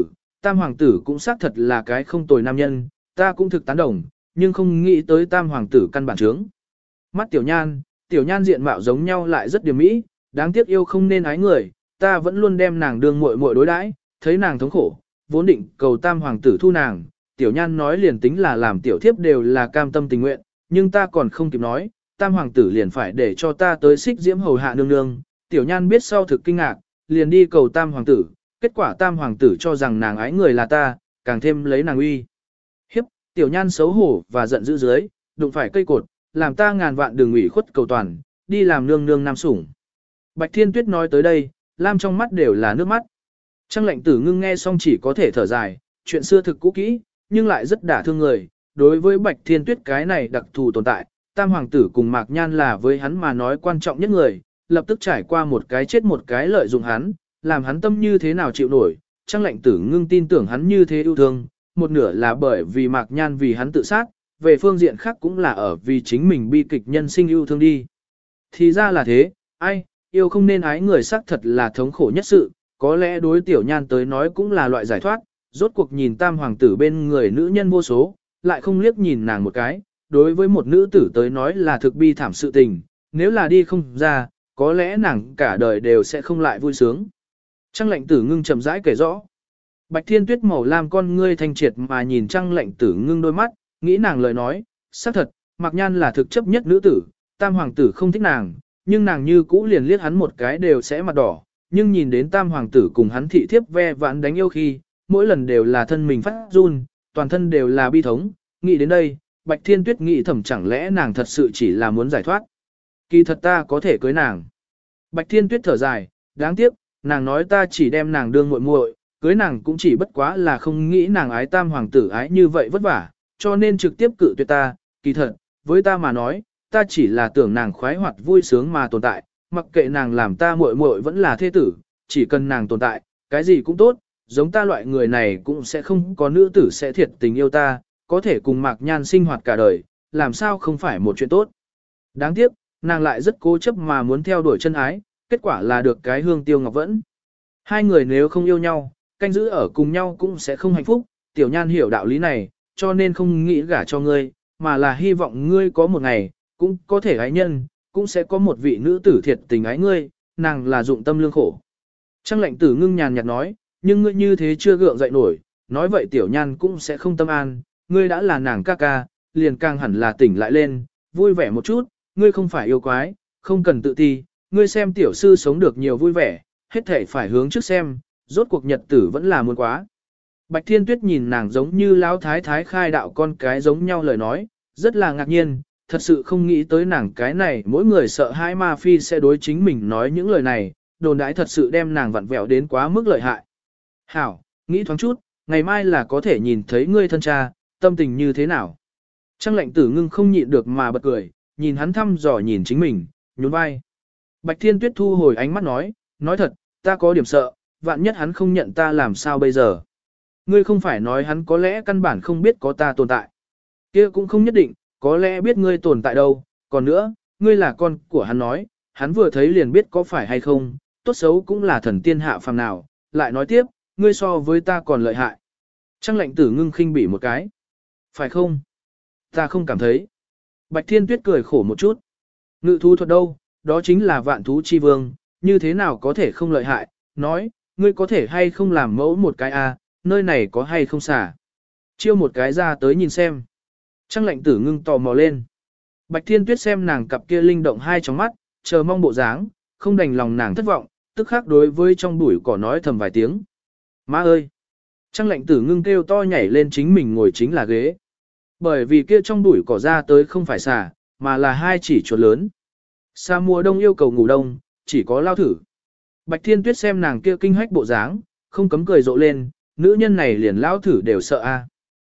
Tam hoàng tử cũng xác thật là cái không tồi nam nhân, ta cũng thực tán đồng, nhưng không nghĩ tới Tam hoàng tử căn bản trướng. Mắt tiểu nhan diện mạo giống nhau lại rất điểm mỹ, đáng tiếc yêu không nên ái người, ta vẫn luôn đem nàng đương muội muội đối đãi, thấy nàng thống khổ, vốn định cầu Tam hoàng tử thu nàng, tiểu nhan nói liền tính là làm tiểu thiếp đều là cam tâm tình nguyện, nhưng ta còn không kịp nói, Tam hoàng tử liền phải để cho ta tới xích diễm hầu hạ nương nương, tiểu nhan biết sau thực kinh ngạc, liền đi cầu Tam hoàng tử, kết quả Tam hoàng tử cho rằng nàng ái người là ta, càng thêm lấy nàng uy hiếp, tiểu nhan xấu hổ và giận dữ dưới, đụng phải cây cột, làm ta ngàn vạn đường ủy khuất cầu toàn, đi làm nương nương nam sủng. Bạch Thiên Tuyết nói tới đây, Lam trong mắt đều là nước mắt. Trang lệnh tử ngưng nghe xong chỉ có thể thở dài, chuyện xưa thực cũ kỹ, nhưng lại rất đả thương người. Đối với Bạch Thiên Tuyết cái này đặc thù tồn tại, Tam hoàng tử cùng Mạc Nhan là với hắn mà nói quan trọng nhất người, lập tức trải qua một cái chết một cái lợi dụng hắn, làm hắn tâm như thế nào chịu nổi. Trang lệnh tử ngưng tin tưởng hắn như thế yêu thương, một nửa là bởi vì Mạc Nhan vì hắn tự sát, về phương diện khác cũng là ở vì chính mình bi kịch nhân sinh yêu thương đi. Thì ra là thế, ai, yêu không nên ái người xác thật là thống khổ nhất sự, có lẽ đối tiểu nhan tới nói cũng là loại giải thoát, rốt cuộc nhìn Tam hoàng tử bên người nữ nhân vô số, lại không liếc nhìn nàng một cái, đối với một nữ tử tới nói là thực bi thảm sự tình, nếu là đi không ra, có lẽ nàng cả đời đều sẽ không lại vui sướng. Trang lệnh tử ngưng chậm rãi kể rõ. Bạch Thiên Tuyết màu lam con ngươi thanh triệt mà nhìn Trang lệnh tử ngưng đôi mắt, nghĩ nàng lời nói, xác thật, Mạc Nhan là thực chấp nhất nữ tử, Tam hoàng tử không thích nàng, nhưng nàng như cũ liền liếc hắn một cái đều sẽ mặt đỏ, nhưng nhìn đến Tam hoàng tử cùng hắn thị thiếp ve vãn đánh yêu khi, mỗi lần đều là thân mình phát run, toàn thân đều là bi thống, nghĩ đến đây, Bạch Thiên Tuyết nghĩ thầm chẳng lẽ nàng thật sự chỉ là muốn giải thoát. Kỳ thật ta có thể cưới nàng. Bạch Thiên Tuyết thở dài, đáng tiếc, nàng nói ta chỉ đem nàng đương muội muội, cưới nàng cũng chỉ bất quá là không nghĩ nàng ái Tam hoàng tử ái như vậy vất vả, cho nên trực tiếp cự tuyệt ta, kỳ thật, với ta mà nói, ta chỉ là tưởng nàng khoái hoạt vui sướng mà tồn tại, mặc kệ nàng làm ta muội muội vẫn là thế tử, chỉ cần nàng tồn tại, cái gì cũng tốt, giống ta loại người này cũng sẽ không có nữ tử sẽ thiệt tình yêu ta, có thể cùng Mạc Nhan sinh hoạt cả đời, làm sao không phải một chuyện tốt. Đáng tiếc, nàng lại rất cố chấp mà muốn theo đuổi chân ái, kết quả là được cái hương tiêu ngọc vẫn. Hai người nếu không yêu nhau, canh giữ ở cùng nhau cũng sẽ không hạnh phúc, tiểu nhan hiểu đạo lý này, cho nên không nghĩ gả cho ngươi, mà là hy vọng ngươi có một ngày, cũng có thể ái nhân, cũng sẽ có một vị nữ tử thiệt tình ái ngươi, nàng là dụng tâm lương khổ. Trang lệnh tử ngưng nhàn nhạt nói, nhưng ngươi như thế chưa gượng dậy nổi, nói vậy tiểu nhan cũng sẽ không tâm an, ngươi đã là nàng ca ca, liền càng hẳn là tỉnh lại lên, vui vẻ một chút, ngươi không phải yêu quái, không cần tự ti, ngươi xem tiểu sư sống được nhiều vui vẻ, hết thể phải hướng trước xem, rốt cuộc nhật tử vẫn là muốn quá. Bạch Thiên Tuyết nhìn nàng giống như lão thái thái khai đạo con cái giống nhau lời nói, rất là ngạc nhiên, thật sự không nghĩ tới nàng cái này mỗi người sợ hãi ma phi sẽ đối chính mình nói những lời này, đồn đãi thật sự đem nàng vặn vẹo đến quá mức lợi hại. Hảo, nghĩ thoáng chút, ngày mai là có thể nhìn thấy ngươi thân cha, tâm tình như thế nào. Trang lệnh tử ngưng không nhịn được mà bật cười, nhìn hắn thăm dò nhìn chính mình, nhún vai. Bạch Thiên Tuyết thu hồi ánh mắt nói thật, ta có điểm sợ, vạn nhất hắn không nhận ta làm sao bây giờ. Ngươi không phải nói hắn có lẽ căn bản không biết có ta tồn tại. Kia cũng không nhất định, có lẽ biết ngươi tồn tại đâu, còn nữa, ngươi là con của hắn nói, hắn vừa thấy liền biết có phải hay không, tốt xấu cũng là thần tiên hạ phàm nào, lại nói tiếp, ngươi so với ta còn lợi hại. Trang lệnh tử ngưng khinh bỉ một cái. Phải không? Ta không cảm thấy. Bạch Thiên Tuyết cười khổ một chút. Ngự thú thuật đâu, đó chính là vạn thú chi vương, như thế nào có thể không lợi hại, nói, ngươi có thể hay không làm mẫu một cái a, nơi này có hay không xả. Chiêu một cái ra tới nhìn xem. Trang lệnh tử ngưng tò mò lên. Bạch Thiên Tuyết xem nàng cặp kia linh động hai tròng mắt, chờ mong bộ dáng, không đành lòng nàng thất vọng, tức khắc đối với trong bụi cỏ nói thầm vài tiếng. Má ơi! Trang lệnh tử ngưng kêu to nhảy lên chính mình ngồi chính là ghế. Bởi vì kia trong bụi cỏ ra tới không phải xà, mà là hai chỉ chuột lớn. Xa mùa đông yêu cầu ngủ đông, chỉ có lao thử. Bạch Thiên Tuyết xem nàng kia kinh hách bộ dáng, không cấm cười rộ lên, nữ nhân này liền lao thử đều sợ a.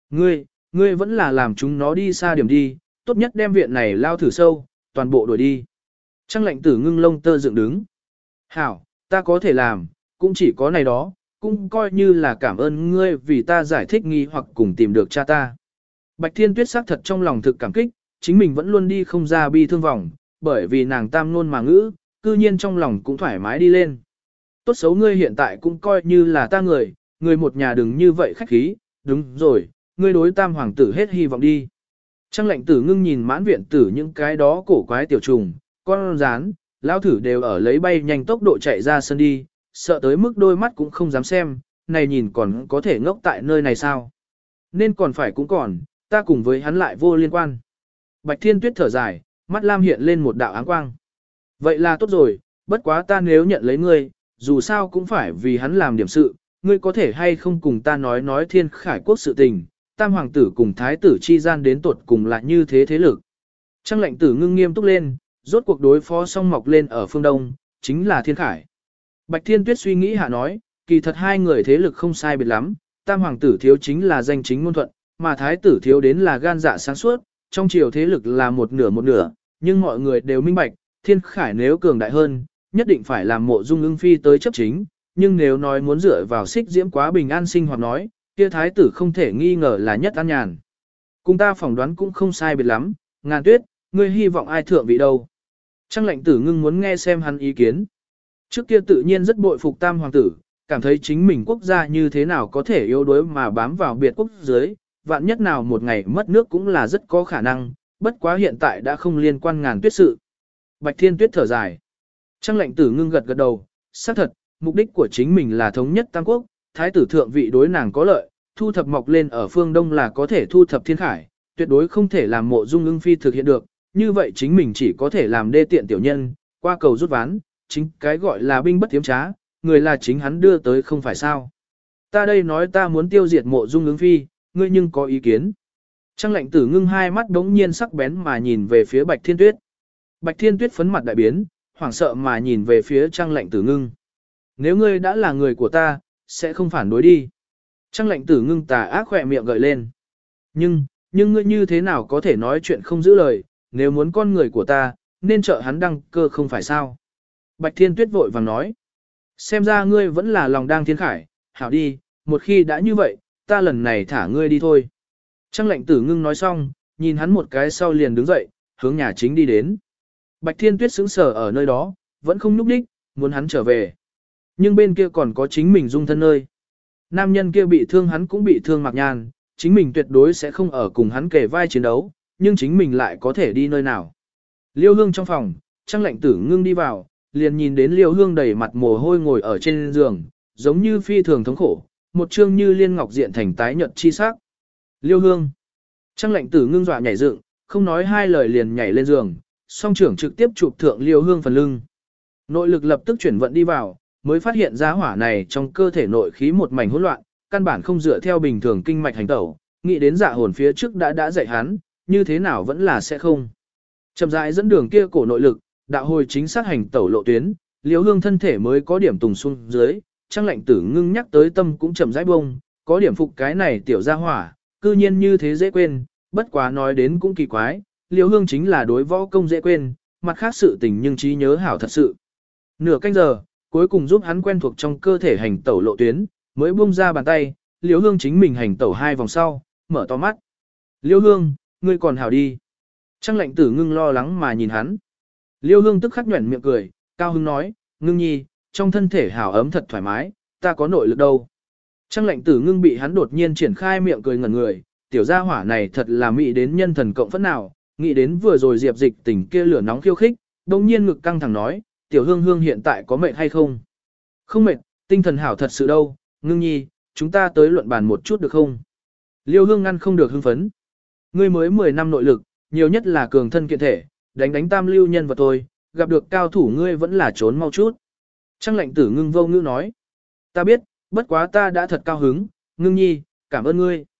Ngươi vẫn là làm chúng nó đi xa điểm đi, tốt nhất đem viện này lao thử sâu, toàn bộ đuổi đi. Trăng lệnh tử ngưng lông tơ dựng đứng. Hảo, ta có thể làm, cũng chỉ có này đó, cũng coi như là cảm ơn ngươi vì ta giải thích nghi hoặc cùng tìm được cha ta. Bạch Thiên Tuyết xác thật trong lòng thực cảm kích, chính mình vẫn luôn đi không ra bi thương vòng, bởi vì nàng tam ngôn mà ngữ, cư nhiên trong lòng cũng thoải mái đi lên. Tốt xấu ngươi hiện tại cũng coi như là ta người một nhà đừng như vậy khách khí, đúng rồi, ngươi đối tam hoàng tử hết hy vọng đi. Trăng lệnh tử ngưng nhìn mãn viện tử những cái đó cổ quái tiểu trùng, con rán, lao thử đều ở lấy bay nhanh tốc độ chạy ra sân đi, sợ tới mức đôi mắt cũng không dám xem, này nhìn còn có thể ngốc tại nơi này sao. Nên còn phải cũng còn, ta cùng với hắn lại vô liên quan. Bạch Thiên Tuyết thở dài, mắt lam hiện lên một đạo áng quang. Vậy là tốt rồi, bất quá ta nếu nhận lấy ngươi, dù sao cũng phải vì hắn làm điểm sự, ngươi có thể hay không cùng ta nói thiên khải quốc sự tình, tam hoàng tử cùng thái tử chi gian đến tột cùng là như thế thế lực. Trăng lệnh tử ngưng nghiêm túc lên, rốt cuộc đối phó xong mọc lên ở phương đông, chính là thiên khải. Bạch Thiên Tuyết suy nghĩ hạ nói, kỳ thật hai người thế lực không sai biệt lắm, tam hoàng tử thiếu chính là danh chính ngôn thuận, mà thái tử thiếu đến là gan dạ sáng suốt, trong triều thế lực là một nửa, nhưng mọi người đều minh bạch, thiên khải nếu cường đại hơn, nhất định phải làm mộ dung ưng phi tới chấp chính, nhưng nếu nói muốn dựa vào xích diễm quá bình an sinh hoạt nói, kia thái tử không thể nghi ngờ là nhất an nhàn. Cùng ta phỏng đoán cũng không sai biệt lắm, Ngàn Tuyết, ngươi hy vọng ai thượng vị đâu. Trăng lệnh tử ngưng muốn nghe xem hắn ý kiến. Trước kia tự nhiên rất bội phục tam hoàng tử, cảm thấy chính mình quốc gia như thế nào có thể yếu đuối mà bám vào biệt quốc dưới, vạn nhất nào một ngày mất nước cũng là rất có khả năng, bất quá hiện tại đã không liên quan Ngàn Tuyết sự. Bạch Thiên Tuyết thở dài. Trăng lệnh tử ngưng gật gật đầu, xác thật, mục đích của chính mình là thống nhất tam quốc, thái tử thượng vị đối nàng có lợi, thu thập mọc lên ở phương Đông là có thể thu thập thiên khải, tuyệt đối không thể làm mộ dung ưng phi thực hiện được, như vậy chính mình chỉ có thể làm đê tiện tiểu nhân, qua cầu rút ván, chính cái gọi là binh bất tiếm trá, người là chính hắn đưa tới không phải sao. Ta đây nói ta muốn tiêu diệt mộ dung ưng phi, ngươi nhưng có ý kiến. Trăng lệnh tử ngưng hai mắt đống nhiên sắc bén mà nhìn về phía Bạch Thiên Tuyết. Bạch Thiên Tuyết phấn mặt đại biến, hoảng sợ mà nhìn về phía Trăng lệnh tử ngưng. Nếu ngươi đã là người của ta, sẽ không phản đối đi. Trăng lệnh tử ngưng tà ác khỏe miệng gợi lên. Nhưng ngươi như thế nào có thể nói chuyện không giữ lời, nếu muốn con người của ta, nên trợ hắn đăng cơ không phải sao. Bạch Thiên Tuyết vội vàng nói. Xem ra ngươi vẫn là lòng đang thiên khải, hảo đi, một khi đã như vậy, ta lần này thả ngươi đi thôi. Trăng lệnh tử ngưng nói xong, nhìn hắn một cái sau liền đứng dậy, hướng nhà chính đi đến. Bạch Thiên Tuyết sững sờ ở nơi đó, vẫn không núp đích, muốn hắn trở về. Nhưng bên kia còn có chính mình dung thân nơi. Nam nhân kia bị thương hắn cũng bị thương Mạc Nhan, chính mình tuyệt đối sẽ không ở cùng hắn kề vai chiến đấu, nhưng chính mình lại có thể đi nơi nào. Liêu Hương trong phòng, Trăng lệnh tử ngưng đi vào, liền nhìn đến Liêu Hương đầy mặt mồ hôi ngồi ở trên giường, giống như phi thường thống khổ, một trương như liên ngọc diện thành tái nhợt chi sắc. Liêu Hương. Trăng lệnh tử ngưng dọa nhảy dựng, không nói hai lời liền nhảy lên giường, song trưởng trực tiếp chụp thượng Liêu Hương phần lưng. Nội lực lập tức chuyển vận đi vào, mới phát hiện ra hỏa này trong cơ thể nội khí một mảnh hỗn loạn, căn bản không dựa theo bình thường kinh mạch hành tẩu, nghĩ đến dạ hồn phía trước đã dạy hắn, như thế nào vẫn là sẽ không. Chậm rãi dẫn đường kia cổ nội lực, đạo hồi chính xác hành tẩu lộ tuyến, Liêu Hương thân thể mới có điểm tùng xuống dưới, Trăng lệnh tử ngưng nhắc tới tâm cũng chậm rãi bông, có điểm phục cái này tiểu gia hỏa, cư nhiên như thế dễ quên, bất quá nói đến cũng kỳ quái, Liêu Hương chính là đối võ công dễ quên, mặt khác sự tình nhưng trí nhớ hảo thật sự. Nửa canh giờ, cuối cùng giúp hắn quen thuộc trong cơ thể hành tẩu lộ tuyến, mới buông ra bàn tay, Liêu Hương chính mình hành tẩu hai vòng sau, mở to mắt. Liêu Hương, ngươi còn hảo đi. Trăng lệnh tử ngưng lo lắng mà nhìn hắn. Liêu Hương tức khắc nhuẩn miệng cười, cao hứng nói, ngưng nhi, trong thân thể hảo ấm thật thoải mái, ta có nội lực đâu. Trăng lệnh tử ngưng bị hắn đột nhiên triển khai miệng cười ngẩn người, tiểu gia hỏa này thật là mị đến nhân thần cộng phất nào, nghĩ đến vừa rồi Diệp Dịch Tình kia lửa nóng khiêu khích, đồng nhiên ngực căng thẳng nói, tiểu Hương Hương hiện tại có mệt hay không? Không mệt, tinh thần hảo thật sự đâu, ngưng nhi, chúng ta tới luận bàn một chút được không? Liêu Hương ngăn không được hưng phấn. Ngươi mới 10 năm nội lực, nhiều nhất là cường thân kiện thể, đánh tam lưu nhân vật thôi, gặp được cao thủ ngươi vẫn là trốn mau chút. Trăng lệnh tử ngưng vô ngữ nói. Ta biết, bất quá ta đã thật cao hứng, ngưng nhi, cảm ơn ngươi.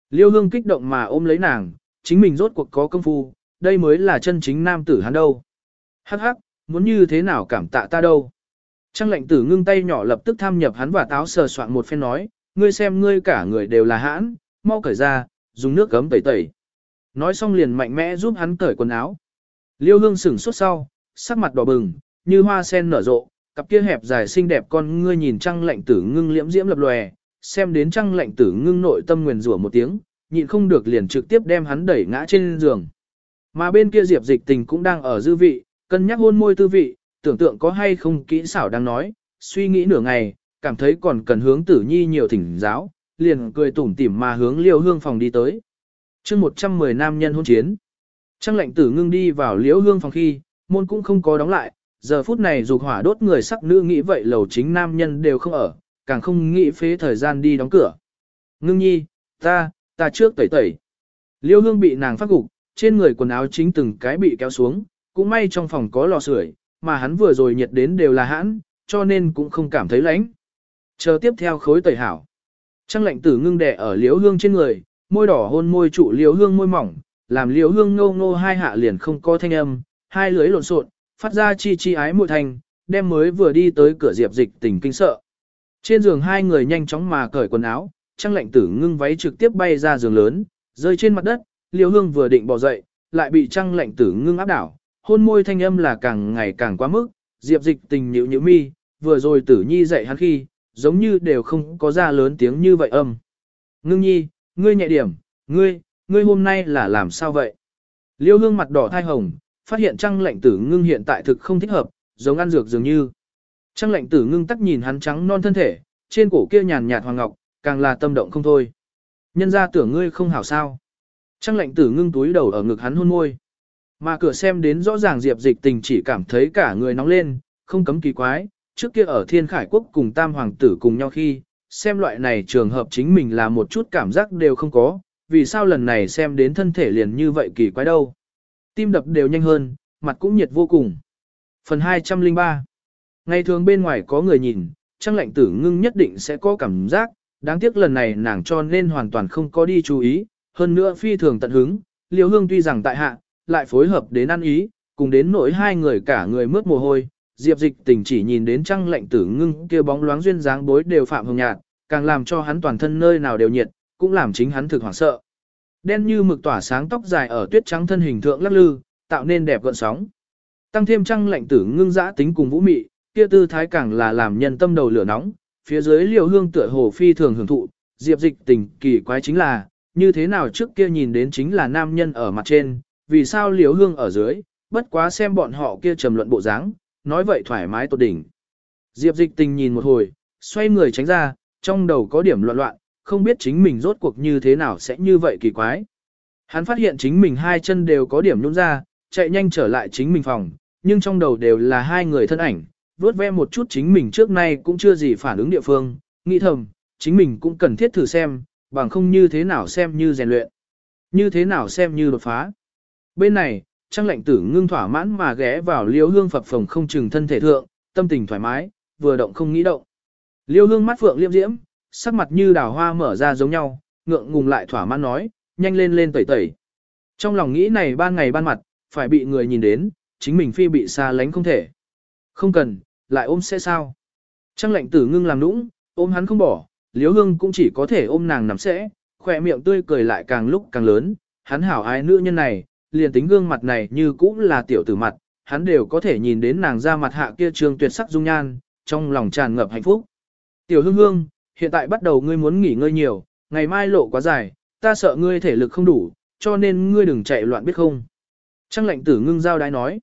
Liêu Hương kích động mà ôm lấy nàng, chính mình rốt cuộc có công phu, đây mới là chân chính nam tử hắn đâu. Hắc hắc, muốn như thế nào cảm tạ ta đâu. Trang lệnh tử ngưng tay nhỏ lập tức tham nhập hắn và táo sờ soạn một phen nói, ngươi xem ngươi cả người đều là hãn, mau cởi ra, dùng nước gấm tẩy tẩy. Nói xong liền mạnh mẽ giúp hắn cởi quần áo. Liêu Hương sửng sốt sau, sắc mặt đỏ bừng, như hoa sen nở rộ, cặp kia hẹp dài xinh đẹp con ngươi nhìn Trang lệnh tử ngưng liễm diễm lập lòe, xem đến Trang lệnh tử ngưng nội tâm nguyền rủa một tiếng, nhịn không được liền trực tiếp đem hắn đẩy ngã trên giường. Mà bên kia Diệp Dịch Tình cũng đang ở dư vị, cân nhắc hôn môi tư vị, tưởng tượng có hay không kỹ xảo đang nói, suy nghĩ nửa ngày, cảm thấy còn cần hướng Tử Nhi nhiều thỉnh giáo, liền cười tủm tỉm mà hướng Liêu Hương phòng đi tới. Chương 110 nam nhân hôn chiến. Trang lệnh tử ngưng đi vào Liêu Hương phòng khi, môn cũng không có đóng lại, giờ phút này dục hỏa đốt người sắc nữ nghĩ vậy lầu chính nam nhân đều không ở, càng không nghĩ phế thời gian đi đóng cửa. Ngưng nhi, ta trước tẩy tẩy. Liêu Hương bị nàng phát gục, trên người quần áo chính từng cái bị kéo xuống, cũng may trong phòng có lò sưởi, mà hắn vừa rồi nhiệt đến đều là hãn, cho nên cũng không cảm thấy lạnh. Chờ tiếp theo khối tẩy hảo. Trang lệnh tử ngưng đè ở Liêu Hương trên người, môi đỏ hôn môi trụ Liêu Hương môi mỏng, làm Liêu Hương ngô ngô hai hạ liền không có thanh âm, hai lưỡi lộn xộn, phát ra chi chi ái mùi thanh, đem mới vừa đi tới cửa Diệp Dịch Tình kinh sợ. Trên giường hai người nhanh chóng mà cởi quần áo, Trang lệnh tử ngưng váy trực tiếp bay ra giường lớn, rơi trên mặt đất, Liêu Hương vừa định bỏ dậy, lại bị Trang lệnh tử ngưng áp đảo, hôn môi thanh âm là càng ngày càng quá mức, Diệp Dịch Tình nhíu nhíu mi, vừa rồi Tử Nhi dạy hắn khi, giống như đều không có ra lớn tiếng như vậy âm. Ngưng nhi, ngươi nhẹ điểm, ngươi hôm nay là làm sao vậy? Liêu Hương mặt đỏ thai hồng, phát hiện Trang lệnh tử ngưng hiện tại thực không thích hợp, giống ăn dược dường như. Trang lệnh tử ngưng tắc nhìn hắn trắng non thân thể, trên cổ kia nhàn nhạt hoàng ngọc, càng là tâm động không thôi. Nhân ra tưởng ngươi không hảo sao. Trang lệnh tử ngưng túi đầu ở ngực hắn hôn môi. Mà cửa xem đến rõ ràng Diệp Dịch Tình chỉ cảm thấy cả người nóng lên, không cấm kỳ quái, trước kia ở Thiên Khải Quốc cùng Tam Hoàng tử cùng nhau khi, xem loại này trường hợp chính mình là một chút cảm giác đều không có, vì sao lần này xem đến thân thể liền như vậy kỳ quái đâu. Tim đập đều nhanh hơn, mặt cũng nhiệt vô cùng. Phần 203. Ngày thường bên ngoài có người nhìn, Trang lệnh tử ngưng nhất định sẽ có cảm giác, đáng tiếc lần này nàng cho nên hoàn toàn không có đi chú ý, hơn nữa phi thường tận hứng, Liêu Hương tuy rằng tại hạ, lại phối hợp đến ăn ý, cùng đến nỗi hai người cả người mướt mồ hôi, Diệp Dịch Tình chỉ nhìn đến Trang lệnh tử ngưng kia bóng loáng duyên dáng bối đều phạm hồng nhạt, càng làm cho hắn toàn thân nơi nào đều nhiệt, cũng làm chính hắn thực hoảng sợ. Đen như mực tỏa sáng tóc dài ở tuyết trắng thân hình thượng lắc lư, tạo nên đẹp gợn sóng. Tăng thêm Trang lệnh tử ngưng dã tính cùng vũ mị, kia tư thái càng là làm nhân tâm đầu lửa nóng, phía dưới Liêu Hương tựa hồ phi thường hưởng thụ, Diệp Dịch Tình kỳ quái chính là, như thế nào trước kia nhìn đến chính là nam nhân ở mặt trên, vì sao Liêu Hương ở dưới, bất quá xem bọn họ kia trầm luận bộ dáng, nói vậy thoải mái tột đỉnh. Diệp Dịch Tình nhìn một hồi, xoay người tránh ra, trong đầu có điểm loạn loạn, không biết chính mình rốt cuộc như thế nào sẽ như vậy kỳ quái. Hắn phát hiện chính mình hai chân đều có điểm nhũn ra, chạy nhanh trở lại chính mình phòng, nhưng trong đầu đều là hai người thân ảnh, vuốt ve một chút chính mình trước nay cũng chưa gì phản ứng địa phương, nghĩ thầm, chính mình cũng cần thiết thử xem, bằng không như thế nào xem như rèn luyện, như thế nào xem như đột phá. Bên này, Trang lệnh tử ngưng thỏa mãn mà ghé vào Liêu Hương phập phồng không chừng thân thể thượng, tâm tình thoải mái, vừa động không nghĩ động. Liêu Hương mắt phượng liêm diễm, sắc mặt như đào hoa mở ra giống nhau, ngượng ngùng lại thỏa mãn nói, nhanh lên lên tẩy tẩy. Trong lòng nghĩ này ban ngày ban mặt, phải bị người nhìn đến, chính mình phi bị xa lánh không thể. Không cần, lại ôm sẽ sao. Trang lệnh tử ngưng làm nũng, ôm hắn không bỏ, Liêu Hương cũng chỉ có thể ôm nàng nằm sẽ, khỏe miệng tươi cười lại càng lúc càng lớn, hắn hảo ái nữ nhân này, liền tính gương mặt này như cũng là tiểu tử mặt, hắn đều có thể nhìn đến nàng ra mặt hạ kia trương tuyệt sắc dung nhan, trong lòng tràn ngập hạnh phúc. Tiểu Hương Hương, hiện tại bắt đầu ngươi muốn nghỉ ngơi nhiều, ngày mai lộ quá dài, ta sợ ngươi thể lực không đủ, cho nên ngươi đừng chạy loạn biết không. Trang lệnh tử ngưng giao đái nói,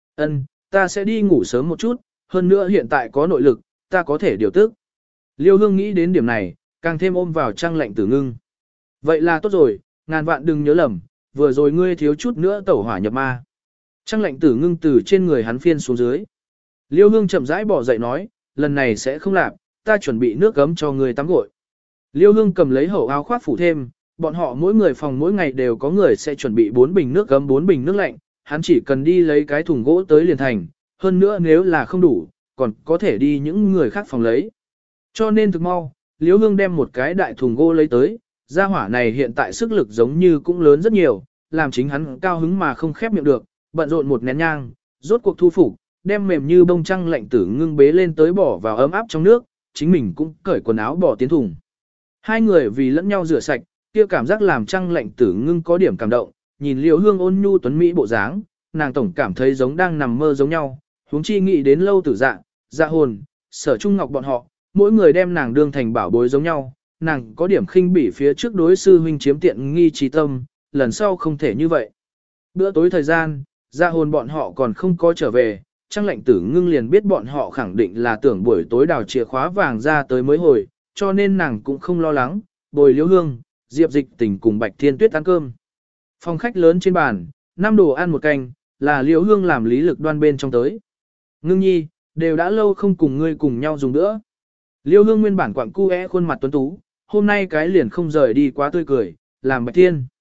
ta sẽ đi ngủ sớm một chút, hơn nữa hiện tại có nội lực, ta có thể điều tức. Liêu Hương nghĩ đến điểm này, càng thêm ôm vào Trang lệnh tử ngưng. Vậy là tốt rồi, ngàn vạn đừng nhớ lầm, vừa rồi ngươi thiếu chút nữa tẩu hỏa nhập ma. Trang lệnh tử ngưng từ trên người hắn phiên xuống dưới. Liêu Hương chậm rãi bỏ dậy nói, lần này sẽ không làm, ta chuẩn bị nước gấm cho ngươi tắm gội. Liêu Hương cầm lấy hậu áo khoác phủ thêm, bọn họ mỗi người phòng mỗi ngày đều có người sẽ chuẩn bị 4 bình nước gấm 4 bình nước lạnh, hắn chỉ cần đi lấy cái thùng gỗ tới liền thành, hơn nữa nếu là không đủ, còn có thể đi những người khác phòng lấy. Cho nên thực mau, Liêu Hương đem một cái đại thùng gỗ lấy tới, gia hỏa này hiện tại sức lực giống như cũng lớn rất nhiều, làm chính hắn cao hứng mà không khép miệng được, bận rộn một nén nhang, rốt cuộc thu phục, đem mềm như bông trăng lạnh tử ngưng bế lên tới bỏ vào ấm áp trong nước, chính mình cũng cởi quần áo bỏ tiến thùng. Hai người vì lẫn nhau rửa sạch, kia cảm giác làm trăng lạnh tử ngưng có điểm cảm động, nhìn Liễu Hương ôn nhu tuấn mỹ bộ dáng, nàng tổng cảm thấy giống đang nằm mơ giống nhau, huống chi nghĩ đến lâu tử dạ hồn, Sở Trung Ngọc bọn họ, mỗi người đem nàng đương thành bảo bối giống nhau, nàng có điểm khinh bỉ phía trước đối sư huynh chiếm tiện nghi trí tâm, lần sau không thể như vậy. Bữa tối thời gian, dạ hồn bọn họ còn không có trở về, trăng lạnh tử ngưng liền biết bọn họ khẳng định là tưởng buổi tối đào chìa khóa vàng ra tới mới hồi, cho nên nàng cũng không lo lắng, bồi Liễu Hương, Diệp Dịch Tình cùng Bạch Thiên Tuyết ăn cơm. Phòng khách lớn trên bàn, 5 đồ ăn một canh, là Liễu Hương làm lý lực đoan bên trong tới. Ngưng nhi, đều đã lâu không cùng ngươi cùng nhau dùng nữa. Liễu Hương nguyên bản quặng cu khuôn mặt tuấn tú, hôm nay cái liền không rời đi quá tươi cười, làm Bạch Thiên.